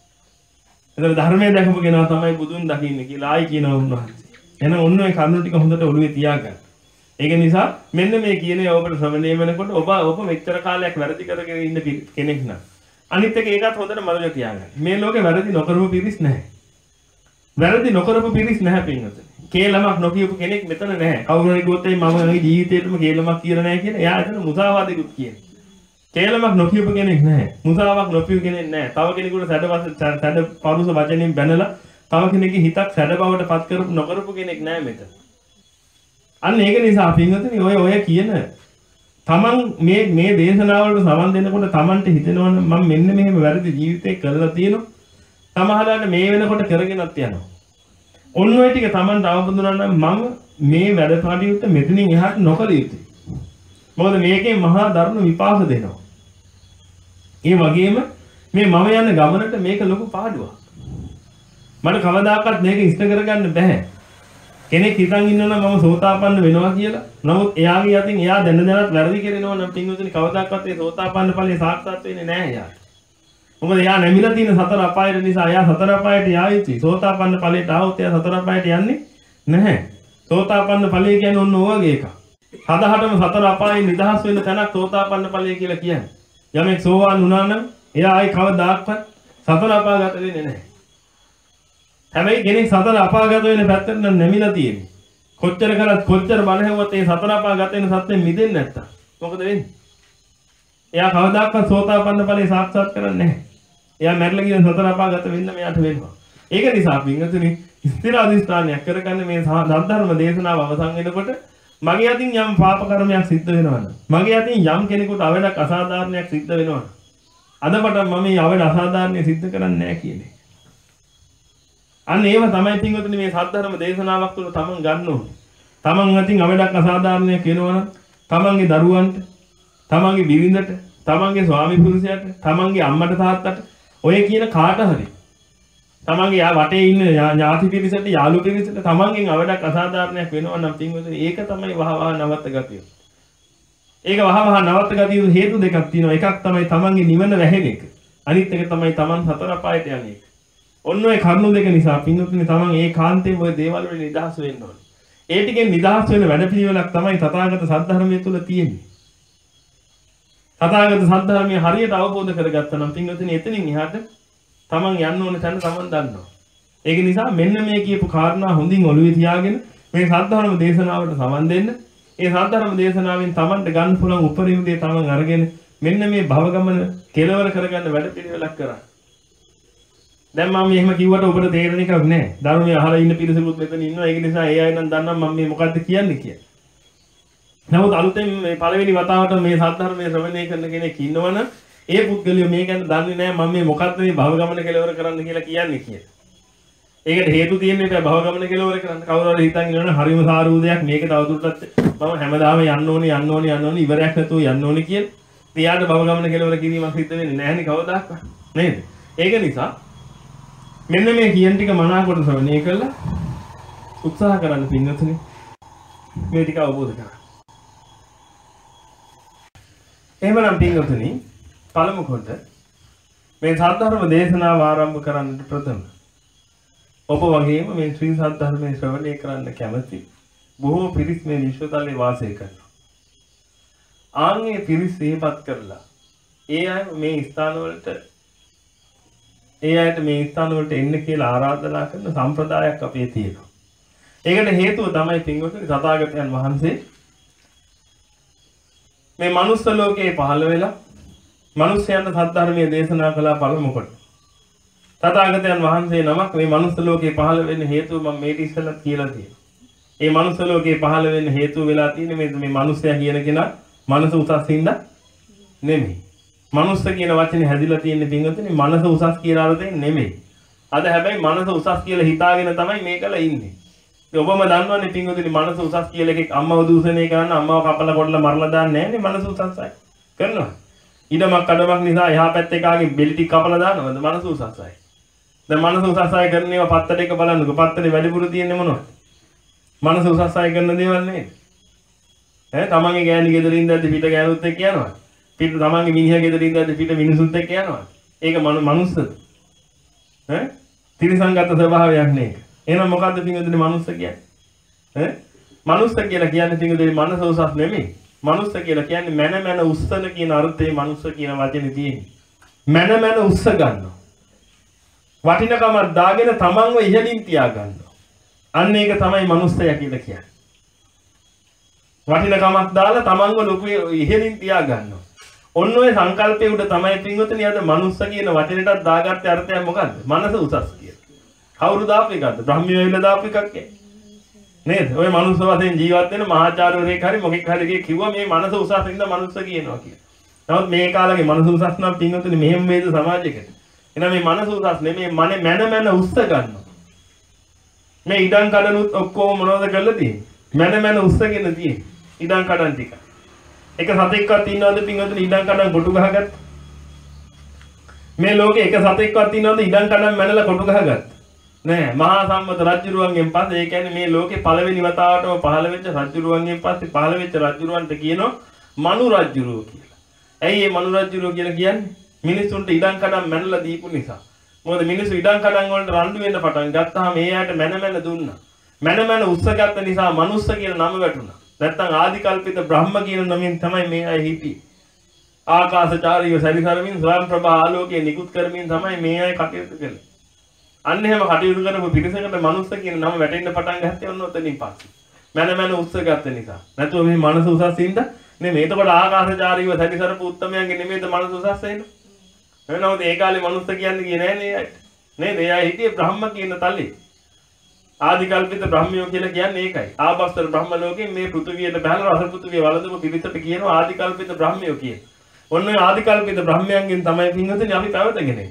එතන ධර්මයේ දැකපු කෙනා තමයි බුදුන් දකින්නේ කියලා ආයි කියනවා උන්වහන්සේ. එහෙනම් ඔන්න ඔය කරුණු ටික හොඳට ඔළුවේ තියාගන්න. ඒක නිසා මෙන්න මේ කියන්නේ ඔබට ශ්‍රවණය වෙනකොට ඔබ ඔබ මෙච්චර කාලයක් වැරදි කරගෙන ඉන්න කෙනෙක් නම් අනිත් එක ඒකත් හොඳට මතක තියාගන්න. මේ ලෝකේ වැරදි නොකරපු පිරිස් නැහැ. වැරදි නොකරපු පිරිස් නැහැ පින්වතුනි. කේලමක් නොකියපු කෙනෙක් මෙතන නැහැ. කවුරු හරි ගොත් එයි මම මගේ ජීවිතේටම කේලමක් කියලා නැහැ කියලා. එයා එතන මුසාවාදෙකුත් කියන්නේ. කේලමක් නොකියපු කෙනෙක් නැහැ. මුසාවක් නොකියපු කෙනෙක් නැහැ. තව කෙනෙකුට සැඩවස සැඩ පරුස වචනින් බැනලා තව කෙනෙක්ගේ හිතක් සැඩ බවට පත් කරපු නොකරපු කෙනෙක් නැහැ මෙතන. අන්න ඒක නිසා පින්වතුනි ඔය ඔය කියන තමන් මේ මේ දේශනාවලට සමන් දෙනකොට තමන්ට හිතෙනවනේ මම මෙන්න මෙහෙම වැරදි ජීවිතේ කරලා තියෙනවා. සමහරවිට මේ වෙනකොට කරගෙනත් යනවා. ඔන්න ඔය ටික තමන්ට අවබෝධ වුණා නම් මම මේ වැඩ කටයුත්ත මෙතනින් එහාට නොකළ යුතුයි. මොකද මේකෙන් මහා දරුණු විපාක දෙනවා. ඒ වගේම මේ මම යන ගමනට මේක ලොකු පාඩුවක්. මට කවදාකවත් මේක ඉෂ්ට කරගන්න බෑ. කෙනෙක් හිතන් ඉන්නවනම් මම සෝතාපන්න වෙනවා කියලා. නමුත් එයාගේ අතින් එයා දැන දැනත් වැරදි කරනවා නම් පින්වතුනි කවදාකවත් ඒ සෝතාපන්න ඵලයේ සාක්ෂාත් වෙන්නේ නැහැ එයාට. මොකද එයා නැමිලා තියෙන සතර අපායට නිසා එයා සතර අපායට යා යුතුයි. සෝතාපන්න ඵලයට ආවොත් එයා සතර අපායට යන්නේ නැහැ. සෝතාපන්න ඵලය කියන්නේ ඔන්න ඔය වගේ එකක්. හදහටම සතර අපායෙන් නිදහස් වෙන්න තැනක් සෝතාපන්න ඵලය කියලා කියන්නේ. යමෙක් සෝවාන් වුණා නම් එයා ආයි කවදාක්වත් සතර අපාගත වෙන්නේ නැහැ. හැබැයි කෙනෙක් සතර අපාගත වෙන පැත්තට නම් නැමිලා තියෙන්නේ. කොච්චර කරත් කොච්චර බණ හැවුවත් ඒ සතර අපාගත වෙන සත්‍යෙ මිදෙන්නේ නැත්තම් මොකද වෙන්නේ? එයා කවදාක්වත් සෝතාපන්න ඵලයේ සාක්ෂාත් කරන්නේ නැහැ. එයා මැරිලා කියන සතර අපාගත වෙන්න මෙයාට වෙනවා. ඒක නිසා පින්වතුනි ස්ථිර අධිෂ්ඨානයක් කරගන්න මේ සද්ධර්ම දේශනාව අවසන් වෙනකොට මගේ අතින් යම් පාප කර්මයක් සිද්ධ වෙනවනම් මගේ අතින් යම් කෙනෙකුට අවඩක් අසාධාරණයක් සිද්ධ වෙනවනම් අදපට මම මේ අවඩ අසාධාරණය සිද්ධ කරන්නේ නැහැ කියන්නේ. අන්න ඒව තමයි පින්වතුනි මේ සද්ධර්ම දේශනාවක් තුළ තමන් ගන්න ඕනේ. තමන් අතින් අවඩක් අසාධාරණයක් වෙනවනම් තමන්ගේ දරුවන්ට, තමන්ගේ බිරිඳට, තමන්ගේ ස්වාමි පුරුෂයාට, තමන්ගේ අම්මට තාත්තට ඔය කියන කාට හරි තමන්ගේ යා වටේ ඉන්න ඥාති පිරිසට, යාළු පිරිසට තමන්ගෙන් අවඩක් අසාධාරණයක් වෙනවා නම් පින්වතුනි ඒක තමයි වහ වහ නවත්ත ගතිය. ඒක වහ වහ නවත්ත ගතිය හේතු දෙකක් තියෙනවා. එකක් තමයි තමන්ගේ නිවන වැහෙන එක. අනිත් එක තමයි තමන් සතර අපායට යන එක. ඔන්න ඔය කරුණු දෙක නිසා පින්වතුනි තමන් ඒ කාන්තේ ඔය දේවල් වලින් නිදහස් වෙන්න ඕනේ. ඒ ටිකෙන් නිදහස් වෙන වැඩපිළිවෙලක් තමයි තථාගත සද්ධර්මයේ තුල තියෙන්නේ. තථාගත සද්ධර්මයේ හරියට අවබෝධ කරගත්තා නම් පින්වතුනි එතනින් එහාට තමන් යන්න ඕන තැන තමන් දන්නවා. ඒක නිසා මෙන්න මේ කියපු කාරණා හොඳින් ඔළුවේ තියාගෙන මේ සද්ධර්ම දේශනාවට සමන් දෙන්න. ඒ සද්ධර්ම දේශනාවෙන් තමන්ට ගන්න පුළුවන් උපරිම දේ තමන් අරගෙන මෙන්න මේ භව ගමන කෙලවර කරගන්න වැඩපිළිවෙලක් කරා. දැන් මම මෙහෙම කිව්වට ඔබට තේරෙන එකක් නෑ. ධර්මයේ අහලා ඉන්න පිරිසකුත් මෙතන ඉන්නවා. ඒක නිසා ඒ අය නම් දන්නවා මම මේ මොකද්ද කියන්නේ කියලා. නමුත් අලුතෙන් මේ පළවෙනි වතාවට මේ සද්ධර්මයේ ශ්‍රවණය කරන කෙනෙක් ඉන්නවනම් ඒ පුද්ගලයා මේ ගැන දන්නේ නැහැ මම මේ මොකක්ද මේ භව ගමන කෙලවර කරන්න කියලා කියන්නේ කියලා. ඒකට හේතු තියෙන්නේ නැහැ භව ගමන කෙලවර කරන්න. කවුරු හරි හිතන් ඉන්නවනම් හරිම සාරූ දෙයක් මේක තවදුරටත් මම හැමදාම යන්න ඕනේ යන්න ඕනේ යන්න ඕනේ ඉවරයක් නැතුව යන්න ඕනේ කියලා. එයාට භව ගමන කෙලවර කිරීමක් සිද්ධ වෙන්නේ නැහැනේ කවදාවත්. නේද? ඒක නිසා මෙන්න මේ කියන ටික මනාකොට ශ්‍රවණය කළා උත්සාහ කරන්න පින්නතුනේ මේ ටික අවබෝධ කරගන්න. එහෙමනම් පින්නතුනේ පළමු කොට මේ සද්ධර්ම දේශනාව ආරම්භ කරන්නට ප්‍රථම ඔබ වගේම මේ ශ්‍රී සද්ධර්මයේ ශ්‍රවණය කරන්න කැමති බොහෝ පිරිස් මේ විශ්වතලයේ වාසය කරනවා. ආන්ගේ පිරිස් සිහිපත් කරලා ඒ අය මේ ස්ථානවලට ඒ අයට මේ ස්ථානවලට එන්න කියලා ආරාධනා කරන සම්ප්‍රදායක් අපේ තියෙනවා. ඒකට හේතුව තමයි පින්වතුනි තථාගතයන් වහන්සේ මේ මනුස්ස ලෝකේ පහළ වෙලා මනුස්සයන්ට සද්ධර්මයේ දේශනා කළා පළමු කොට. තථාගතයන් වහන්සේ නමක් මේ මනුස්ස ලෝකේ පහළ වෙන්න හේතුව මම මේක ඉස්සෙල්ලා කියලා තියෙනවා. මේ මනුස්ස ලෝකේ පහළ වෙන්න හේතුව වෙලා තියෙන්නේ මේ මේ මනුස්සයා කියන කෙනා මනස උසස් හින්දා නෙමෙයි. මනුස්ස කියන වචනේ හැදිලා තියෙන්නේ පින්වතුනි මනස උසස් කියලා අර්ථයෙන් නෙමෙයි. අද හැබැයි මනස උසස් කියලා හිතාගෙන තමයි මේකලා ඉන්නේ. ඒ ඔබම දන්නවනේ පින්වතුනි මනස උසස් කියලා එකෙක් අම්මව දූෂණය කරන අම්මව කපලා කොටලා මරලා දාන්නේ නැහැ නේ මනස උසස්යි. කරනවා. ඊඩමක් කඩමක් නිසා එහා පැත්තේ කාගේ බෙලි ටික කපලා දානවද මනස උසස්යි. දැන් මනස උසස්යි කරන ඒවා පත්තට එක බලන්නකෝ පත්තේ වැඩිපුර තියෙන්නේ මොනවද? මනස උසස්යි කරන දේවල් නෙමෙයි. ඈ තමන්ගේ ගෑණි ගෙදරින් ඉඳද්දි පිට ගෑනුත් එක්ක යනවා. පිට තමන්ගේ මිනිහා ගෙදරින් ඉඳද්දි පිට මිනිසුත් එක්ක යනවා. ඒක මනුස්සද? ඈ තිරසංගත ස්වභාවයක් නේක. එහෙනම් මොකද්ද පින්වතුනි මනුස්ස කියන්නේ? ඈ මනුස්ස කියලා කියන්නේ පින්වතුනි මනස උසස් නෙමෙයි. මනුස්ස කියලා කියන්නේ මන මන උස්සන කියන අර්ථයේ මනුස්ස කියන වචනේ තියෙන්නේ. මන මන උස්ස ගන්නවා. වටිනකමක් දාගෙන තමන්ව ඉහළින් තියා ගන්නවා. අන්න ඒක තමයි මනුස්සයා කියලා කියන්නේ. වටිනකමක් දාලා තමන්ව ලොකු ඉහළින් තියා ගන්නවා. ඔන්න ඔය සංකල්පයේ උඩ තමයි පින්වතුනි අද මනුස්ස කියන වචනයටත් දාගත්තේ අර්ථය මොකද්ද? මනස උසස් කියලා. කවුරු දාපු එකක්ද? බ්‍රහ්මියෝ ඇවිල්ලා දාපු එකක් නේද? ඔය මනුස්ස වශයෙන් ජීවත් වෙන මහාචාර්යවරයෙක් හරි මොකෙක් හරි කිව්වා මේ මනස උසස් ඉඳලා මනුස්ස කියනවා කියලා. නමුත් මේ කාලේ මනස උසස් නම් පින්වතුනි මෙහෙම වේද සමාජයකට. එහෙනම් මේ මනස උසස් නෙමෙයි මන මන මන උස්ස ගන්නවා. මේ ඉඩම් කඩනුත් ඔක්කොම මොනවද කරලා තියෙන්නේ? මන මන උස්සගෙන තියෙන්නේ. ඉඩම් කඩන් ටික. එක සතෙක්වත් ඉන්නවද පින්වතුනි ඉඩම් කඩන් කොටු ගහගත්ත? මේ ලෝකේ එක සතෙක්වත් ඉන්නවද ඉඩම් කඩන් මැනලා කොටු ගහගත්ත? නෑ. මහා සම්මත රජුරුවන්ගෙන් පස්සේ ඒ කියන්නේ මේ ලෝකේ පළවෙනි වතාවටම පහළ වෙච්ච රජුරුවන්ගෙන් පස්සේ පහළ වෙච්ච රජුරුවන්ට කියනවා මනු රජුරුව කියලා. ඇයි මේ මනු රජුරුව කියලා කියන්නේ? මිනිසුන්ට ඉඩම් කඩම් මැනලා දීපු නිසා. මොකද මිනිස්සු ඉඩම් කඩම් වලට රණ්ඩු වෙන්න පටන් ගත්තාම ඒ ආයත මැන මැන දුන්නා. මැන මැන උස්සගත්ත නිසා මනුස්ස කියන නම වැටුණා. නැත්තම් ආදිකල්පිත බ්‍රහ්ම කියන නමින් තමයි මේ අය හිටියේ. ආකාශචාරීව සැරිසරමින් ස්වයං ප්‍රභා ආලෝකයේ නිකුත් කරමින් තමයි මේ අය කටයුතු කළේ. අන්න එහෙම කටයුතු කරපු පිරිසකට මනුස්ස කියන නම වැටෙන්න පටන් ගත්තේ ඔන්න ඔතනින් පස්සේ. මැන මැන උස්සගත්ත නිසා. නැතුව මේ මනස උසස් ඉඳ නෙමෙයි. එතකොට ආකාශචාරීව සැරිසරපු උත්තමයන්ගේ නෙමෙයිද මනස උසස් වෙන්නේ. එනවාද ඒ කාලේ මනුස්ස කියන්නේ කියේ නෑ නේ අය. නේද? එයා හිටියේ බ්‍රහ්ම කියන තලෙ. ආදිකල්පිත බ්‍රහ්මයෝ කියලා කියන්නේ ඒකයි. ආභස්තර බ්‍රහ්ම ලෝකේ මේ පෘථුවියට බහලා රස පෘථුවිය වළඳපු පිරිසට කියනවා ආදිකල්පිත බ්‍රහ්මයෝ කියලා. ඔන්න ඔය ආදිකල්පිත බ්‍රහ්මයන්ගෙන් තමයි පින්වතුනි අපි පැවතගෙන ඉන්නේ.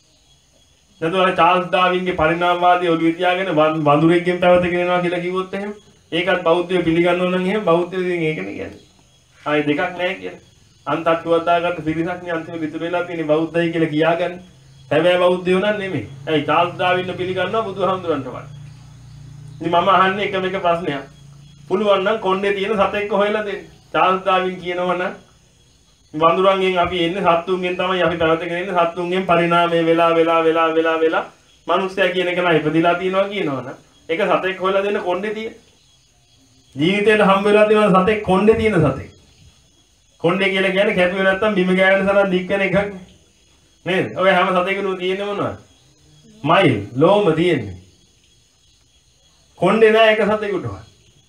නැතුව අර චාල්ස් ඩාවින්ගේ පරිණාමවාදී ඔළුවේ තියාගෙන වඳුරෙක්ගෙන් පැවතගෙන යනවා කියලා කිව්වොත් එහෙම ඒකත් බෞද්ධයෝ පිළිගන්නව නම් එහෙම බෞද්ධයෝ ඉතින් ඒකනේ කියන්නේ. ආයේ දෙකක් නැහැ කියන්නේ. අන්තට්ටුවක් දාගත්ත පිරිසක් නේ අන්තිමට ඉතුරු වෙලා තියෙන්නේ බෞද්ධයි කියලා කියාගන්නේ. හැබැයි බෞද්ධයෝ නම් නෙමෙයි. ඇයි චාල්ස් ඩාවින් පිළිගන්නවා බුදුහාමුදුරන්ට වඩා. ඉතින් මම අහන්නේ එකම එක ප්‍රශ්නයක්. පුළුවන් නම් කොණ්ඩේ තියෙන සතෙක්ව හොයලා දෙන්න. චාල්ස් ඩාවින් කියනවනම් වඳුරන්ගෙන් අපි එන්නේ සත්තුන්ගෙන් තමයි අපි පැවතගෙන ඉන්නේ සත්තුන්ගෙන් පරිණාමය වෙලා වෙලා වෙලා වෙලා වෙලා මනුස්සයා කියන එක නයි ඉපදිලා තියෙනවා කියනවනම් ඒක සතෙක් හොයලා දෙන්න කොණ්ඩේ තියෙන. ජීවිතේට හම් වෙලා තියෙන සතෙක් කොණ්ඩේ තියෙන සතෙක්. කොණ්ඩේ කියලා කියන්නේ කැපුවේ නැත්තම් බිම ගෑවෙන තරම් දික් වෙන එකක් නේද? ඔය හැම සතෙකුම තියෙන්නේ මොනවද? මයිල් ලෝම තියෙන්නේ. කොණ්ඩේ නෑ එක සතෙකුටවත්.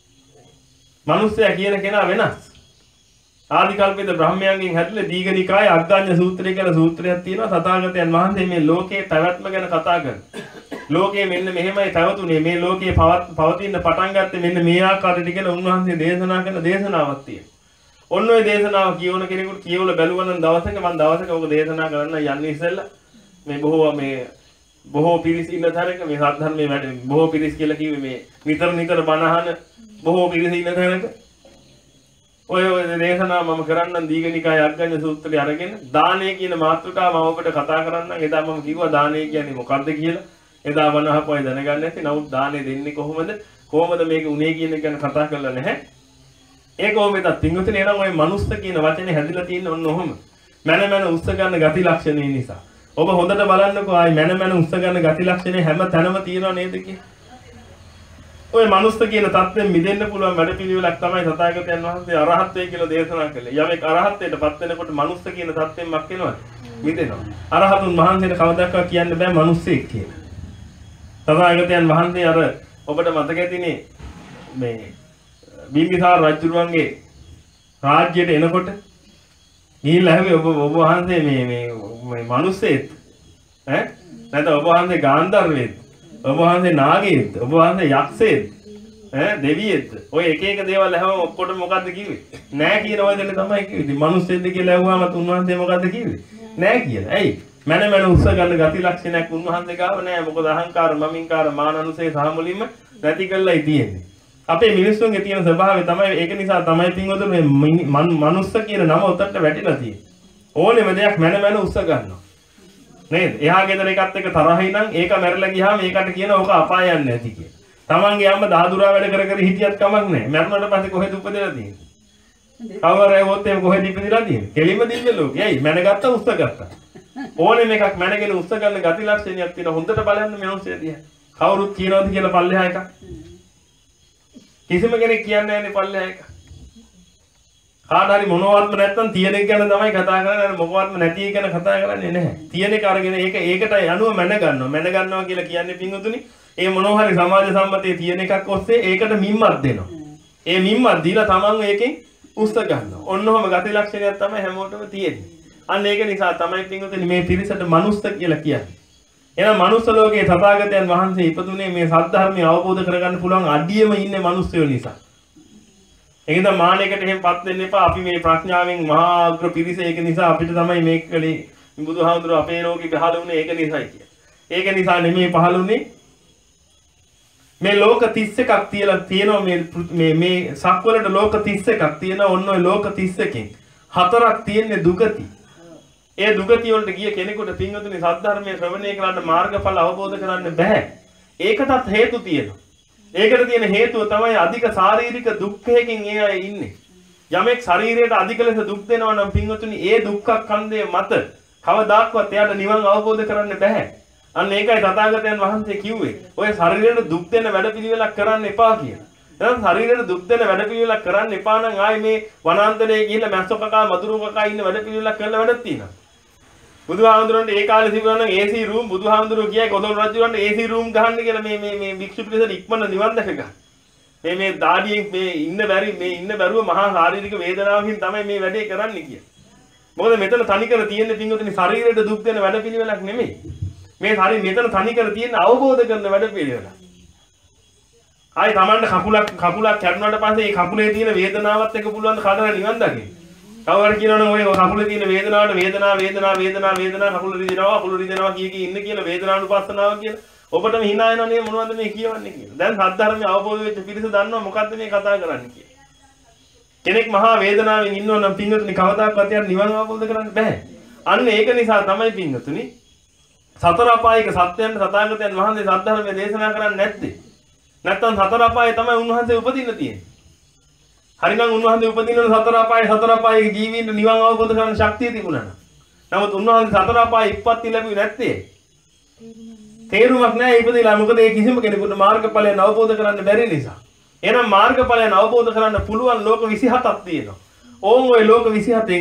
මනුස්සයා කියන කෙනා වෙනස්. ආදිකල්පිත බ්‍රහ්මයන්ගෙන් හැදෙන දීඝනිකායේ අග්ගඤ්ඤ සූත්‍රය කියලා සූත්‍රයක් තියෙනවා. තථාගතයන් වහන්සේ මේ ලෝකේ පැවැත්ම ගැන කතා කරනවා. ලෝකේ මෙන්න මෙහෙමයි පැවතුනේ. මේ ලෝකේ පවතින පටන් ගත්තේ මෙන්න මේ ආකාරයට කියලා උන්වහන්සේ දේශනා කරන දේශනාවක් තියෙනවා. ඔන්න ඔය දේශනාව කියවන කෙනෙකුට කියවල බැලුවා නම් දවසක මම දවසක ඔක දේශනා කරන්න යන්නේ ඉස්සෙල්ලා මේ බොහෝ මේ බොහෝ පිරිස් ඉන්න තරක මේ සද්ධර්මයේ වැඩ බොහෝ පිරිස් කියලා කිව්වේ මේ නිතර නිතර බණ අහන බොහෝ පිරිස් ඉන්න තරක ඔය ඔය දේශනාව මම කරන්නම් දීඝනිකායේ අග්ගඤ්ඤ සූත්‍රය අරගෙන දානය කියන මාතෘකාව මම ඔබට කතා කරන්නම්. එදා මම කිව්වා දානය කියන්නේ මොකක්ද කියලා. එදා බණ අහපුවයි දැනගන්න ඇති. නමුත් දානය දෙන්නේ කොහොමද? කොහොමද මේක උනේ කියන එක ගැන කතා කරලා නැහැ. ඒක කොහොමද තින්ගුතුනේ නම් ඔය මනුස්ස කියන වචනේ හැදිලා තියෙන්නේ ඔන්න ඔහොම. මන මන උස්ස ගන්න ගති ලක්ෂණේ නිසා. ඔබ හොඳට බලන්නකෝ ආයි මන මන උස්ස ගන්න ගති ලක්ෂණේ හැම තැනම තියෙනව නේද කියලා. ඔය මනුස්ස කියන தත්ත්වෙන් මිදෙන්න පුළුවන් වැඩපිළිවෙලක් තමයි තථාගතයන් වහන්සේ අරහත්ත්වය කියලා දේශනා කළේ. යමෙක් අරහත්ත්වයටපත් වෙනකොට මනුස්ස කියන தත්ත්වෙන් මක් වෙනවද? මිදෙනවා. අරහතුන් වහන්සේට කවදාවත් කියන්න බෑ මනුස්සයෙක් කියලා. තථාගතයන් වහන්සේ අර ඔබට මතක ඇතිනේ මේ බිම්බිසාර රජුරුවන්ගේ රාජ්‍යයට එනකොට ගිහිල්ලා හැබැයි ඔබ ඔබ වහන්සේ මේ මේ මේ මිනිස්සෙත් ඈ නැත්නම් ඔබ වහන්සේ ගාන්ධර්වයේත් ඔබ වහන්සේ නාගයෙක්ද ඔබ වහන්සේ යක්ෂයෙක්ද ඈ දෙවියෙක්ද ඔය එක එක දේවල් අහම ඔක්කොට මොකද්ද කිව්වේ නෑ කියන වචනේ තමයි කිව්වේ. ඉතින් මිනිස්සෙක්ද කියලා අහුවාම උන්වහන්සේ මොකද්ද කිව්වේ නෑ කියලා. ඇයි මන මන උස්ස ගන්න ගති ලක්ෂණයක් උන්වහන්සේ ගාව නෑ. මොකද අහංකාර මමින්කාර මානනුසේ සහ මුලින්ම නැති කළයි තියෙන්නේ. අපේ මිනිස්සුන්ගේ තියෙන ස්වභාවය තමයි ඒක නිසා තමයි පින්වතුනි මේ මනුස්ස කියන නම උතට වැටිලා තියෙන්නේ. ඕනෙම දෙයක් මන මන උස්ස ගන්නවා. නේද? එහා ගෙදර එකත් එක්ක තරහින් නම් ඒක මැරලා ගියාම ඒකට කියන ඕක අපාය යන්නේ නැති කියලා. තමන්ගේ අම්ම දහදුරා වැඩ කර කර හිටියත් කමක් නැහැ. මැරුණාට පස්සේ කොහෙද උපදලා තියෙන්නේ? කවර ඇහුවොත් එහෙම කොහෙද ඉපදිලා තියෙන්නේ? කෙලින්ම දිව්‍ය ලෝකේ. ඇයි? මැන ගත්තා උස්ස ගත්තා. ඕනෙම එකක් මැනගෙන උස්ස ගන්න ගති ලක්ෂණයක් තියෙන හොඳට බලන්න මිනිස්සු දිහා. කවුරුත් කියනවාද කියලා පල්ලෙහා එකක්. කිසිම කෙනෙක් කියන්නේ නැහැ පල්ලෙහා එක. කාට හරි මොනවත්ම නැත්තම් තියෙන එක ගැන තමයි කතා කරන්නේ. මොකවත්ම නැති එක ගැන කතා කරන්නේ නැහැ. තියෙන එක අරගෙන ඒක ඒකට යනුව මැන ගන්නවා. මැන ගන්නවා කියලා කියන්නේ පින්වතුනි ඒ මොනවා හරි සමාජ සම්මතයේ තියෙන එකක් ඔස්සේ ඒකට මිම්මක් දෙනවා. ඒ මිම්මක් දීලා තමන් ඒකෙන් උස්ස ගන්නවා. ඔන්නෝම ගති ලක්ෂණයක් තමයි හැමෝටම තියෙන්නේ. අන්න ඒක නිසා තමයි පින්වතුනි මේ පිරිසට මනුස්ස කියලා කියන්නේ. එහෙනම් මනුස්ස ලෝකයේ තථාගතයන් වහන්සේ ඉපදුනේ මේ සත්‍ය අවබෝධ කරගන්න පුළුවන් අඩියෙම ඉන්නේ මිනිස්සුයෝ නිසා. ඒකද මානෙකට එහෙමපත් වෙන්න එපා. අපි මේ ප්‍රඥාවෙන් මහා අග්‍ර පිරිස ඒක නිසා අපිට තමයි මේක කලේ බුදුහාමුදුරුවෝ අපේ ලෝකෙ පහළ වුණේ ඒක නිසායි කියලා. ඒක නිසා නෙමෙයි පහළ වුණේ. මේ ලෝක තිස් එකක් තියලා තියෙනවා මේ මේ මේ සක්වලට ලෝක තිස් එකක් තියෙනවා. ඔන්න ඔය ලෝක තිස් එකෙන් හතරක් තියෙන්නේ දුගති. ඒ දුගතිය වලට ගිය කෙනෙකුට පින්වතුනි සද්ධර්මයේ ශ්‍රවණය කරලා මාර්ගඵල අවබෝධ කරන්න බෑ. ඒකටත් හේතු තියෙනවා. ඒකට තියෙන හේතුව තමයි අධික ශාරීරික දුක්ඛයකින් ඒ අය ඉන්නේ. යමෙක් ශරීරයට අධික ලෙස දුක් දෙනවා නම් පින්වතුනි ඒ දුක්ඛ ඛණ්ඩය මත කවදාක්වත් එයාට නිවන් අවබෝධ කරන්න බෑ. අන්න ඒකයි තථාගතයන් වහන්සේ කිව්වේ. ඔය ශරීරයට දුක් දෙන වැඩපිළිවෙලක් කරන්න එපා කියලා. එහෙනම් ශරීරයට දුක් දෙන වැඩපිළිවෙලක් කරන්න එපා නම් ආයේ මේ වනාන්තරයේ ගිහිල්ලා මැස්සෝ කකා මදුරු කකා ඉන්න වැඩපිළිවෙලක් කරලා වැඩක් තියෙනවා. බුදුහාමුදුරන්ට ඒ කාලේ තිබුණා නම් ඒසී රූම් බුදුහාමුදුරුවෝ කියයි කොතල් රජුරන්ට ඒසී රූම් ගහන්න කියලා මේ මේ මේ භික්ෂු පිරිසට ඉක්මන නිවන් දැක ගන්න. මේ මේ දාඩියෙන් මේ ඉන්න බැරි මේ ඉන්න බැරුව මහා ශාරීරික වේදනාවකින් තමයි මේ වැඩේ කරන්නේ කියලා. මොකද මෙතන තනිකර තියෙන පින්වතුනි ශරීරයට දුක් දෙන වැඩපිළිවෙලක් නෙමෙයි. මේ ශරීර මෙතන තනිකර තියෙන අවබෝධ කරන වැඩපිළිවෙලක්. ආයි Tamanට කකුලක් කකුලක් කැඩුණාට පස්සේ ඒ කකුලේ තියෙන වේදනාවත් එක්ක පුළුවන් ද කඩලා නිවන් දකින්න. කවුරු කියනවනම් ඔය කකුලේ තියෙන වේදනාවට වේදනාව වේදනාව වේදනාව වේදනාව කකුල රිදෙනවා කකුල රිදෙනවා කිය කී ඉන්න කියලා වේදනානුපස්සනාව කියලා. ඔබටම hina එනවා නේ මොනවද මේ කියවන්නේ කියලා. දැන් සද්ධර්මය අවබෝධ වෙච්ච පිරිස දන්නවා මොකද්ද මේ කතා කරන්නේ කියලා. කෙනෙක් මහා වේදනාවෙන් ඉන්නව නම් පින්වතුනි කවදාකවත් යාර නිවන් අවබෝධ කරන්න බෑ. අන්න ඒක නිසා තමයි පින්වතුනි සතර අපායික සත්‍යයන් සතාගතයන් වහන්සේ සද්ධර්මය දේශනා කරන්නේ නැත්තේ. නැත්තම් සතර අපායේ තමයි උන්වහන්සේ උපදින්න තියෙන්නේ. හරිනම් උන්වහන්සේ උපදින්න සතර අපායේ සතර අපායේ ජීවීන්ට නිවන් අවබෝධ කරගන්න ශක්තිය තිබුණා නම්. නමුත් උන්වහන්සේ සතර අපායේ ඉප්පත්ති ලැබුවේ නැත්තේ. තේරුමක් නැහැ ඉපදිලා. මොකද ඒ කිසිම කෙනෙකුට මාර්ගඵලයන් අවබෝධ කරන්න බැරි නිසා. එහෙනම් මාර්ගඵලයන් අවබෝධ කරන්න පුළුවන් ලෝක විසිහතක් තියෙනවා. ඕන් ওই ලෝක විසිහතෙන්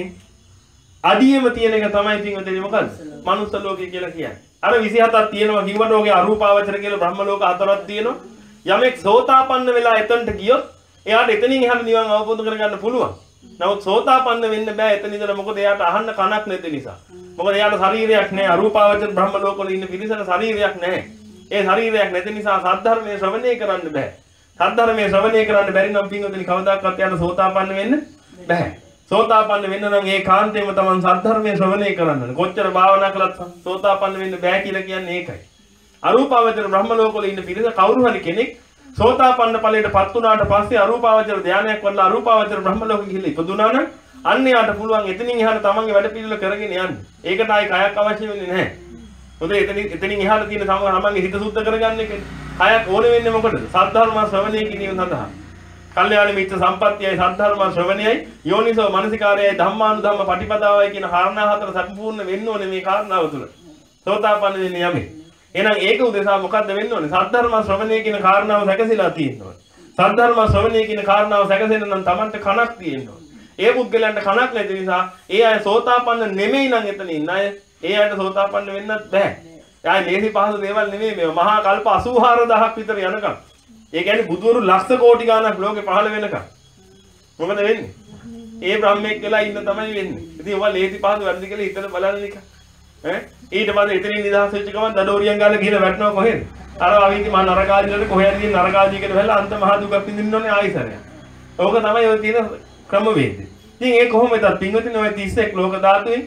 අඩියම තියෙන එක තමයි පින්වතුනි මොකද්ද? මනුස්ස ලෝකය කියලා කියන්නේ. අර විසිහතක් තියෙනවා කිව්වට ඔගේ අරූපාවචර කියලා බ්‍රහ්ම ලෝක හතරක් තියෙනවා. යමෙක් සෝතාපන්න වෙලා එතනට ගියොත් එයාට එතනින් එහාට නිවන් අවබෝධ කරගන්න පුළුවන්. නමුත් සෝතාපන්න වෙන්න බෑ එතන ඉඳලා. මොකද එයාට අහන්න කනක් නැති නිසා. මොකද එයාට ශරීරයක් නැහැ. අරූපාවචර බ්‍රහ්ම ලෝකවල ඉන්න පිරිසට ශරීරයක් නැහැ. ඒ ශරීරයක් නැති නිසා සද්ධර්මයේ ශ්‍රවණය කරන්න බෑ. සද්ධර්මයේ ශ්‍රවණය කරන්න බැරි නම් පින්වතුනි කවදාකවත් එයාට සෝතාපන්න වෙන්න බෑ. සෝතාපන්න වෙන්න නම් ඒ කාන්තේම තමන් සද්ධර්මයේ ශ්‍රවණය කරන්න ඕනේ. කොච්චර භාවනා කළත් සෝතාපන්න වෙන්න බෑ කියලා කියන්නේ ඒකයි. අරූපාවචර බ්‍රහ්ම ලෝකවල ඉන්න පිරිස කවුරු හරි කෙනෙක් සෝතාපන්න ඵලයට පත් වුණාට පස්සේ අරූපාවචර ධානයක් වඩලා අරූපාවචර බ්‍රහ්ම ලෝකෙ ගිහිල්ලා ඉපදුනා නම් අන්න යාට පුළුවන් එතනින් එහාට තමන්ගේ වැඩ පිළිවෙල කරගෙන යන්න. ඒකට ආයි කයක් අවශ්‍ය වෙන්නේ නැහැ. මොකද එතනින් එතනින් එහාට තියෙන තමන්ගේ හිත සුද්ධ කරගන්න එකනේ. කයක් ඕනේ වෙන්නේ මොකටද? සද්ධර්ම ශ්‍රවණය කිරීම සඳහා. කල්යාණ මිත්‍ර සම්පත්තියයි සද්ධර්ම ශ්‍රවණයයි යෝනිසෝ මනසිකාරයයි ධම්මානුධම්ම පටිපදාවයි කියන කාරණා හතර සම්පූර්ණ වෙන්න ඕනේ මේ කාරණාව තුළ. සෝතාපන්න වෙන්නේ යමේ. එහෙනම් ඒක උදෙසා මොකද්ද වෙන්න ඕනේ? සද්ධර්ම ශ්‍රවණය කියන කාරණාව සැකසීලා තියෙන්න ඕනේ. සද්ධර්ම ශ්‍රවණය කියන කාරණාව සැකසෙන්න නම් Tamanට කනක් තියෙන්න ඕනේ. ඒ පුද්ගලයන්ට කනක් නැති නිසා ඒ අය සෝතාපන්න නෙමෙයි නම් එතන ඉන්න අය ඒ අයට සෝතාපන්න වෙන්නත් බෑ. ආයි ලේසි පහසු දේවල් නෙමෙයි මේවා. මහා කල්ප අසූ හාරදහක් විතර යනකම්. ඒ කියන්නේ බුදුවරු ලක්ෂ කෝටි ගාණක් ලෝකේ පහළ වෙනකම්. මොකද වෙන්නේ? ඒ බ්‍රහ්මෙක් වෙලා ඉන්න තමයි වෙන්නේ. ඉතින් ඔයාලා ලේසි පහසු වැඩි කියලා හිතලා බලන්න නිකන්. ඈ ඊට පස්සේ එතනින් නිදහස් වෙච්ච ගමන් දඩෝරියන් ගාලා ගිහලා වැටෙනවා කොහෙද? අර අවීති මහා නරකාදීලට කොහෙද තියෙන නරකාදීකට වෙලා අන්ත මහා දුකක් විඳින්න ඕනේ ආයිසරයක්. ඕක තමයි ඔය තියෙන ක්‍රමවේදය. ඉතින් ඒ කොහොමද පින්වතුනි ඔය තිස් එක් ලෝක ධාතුවේ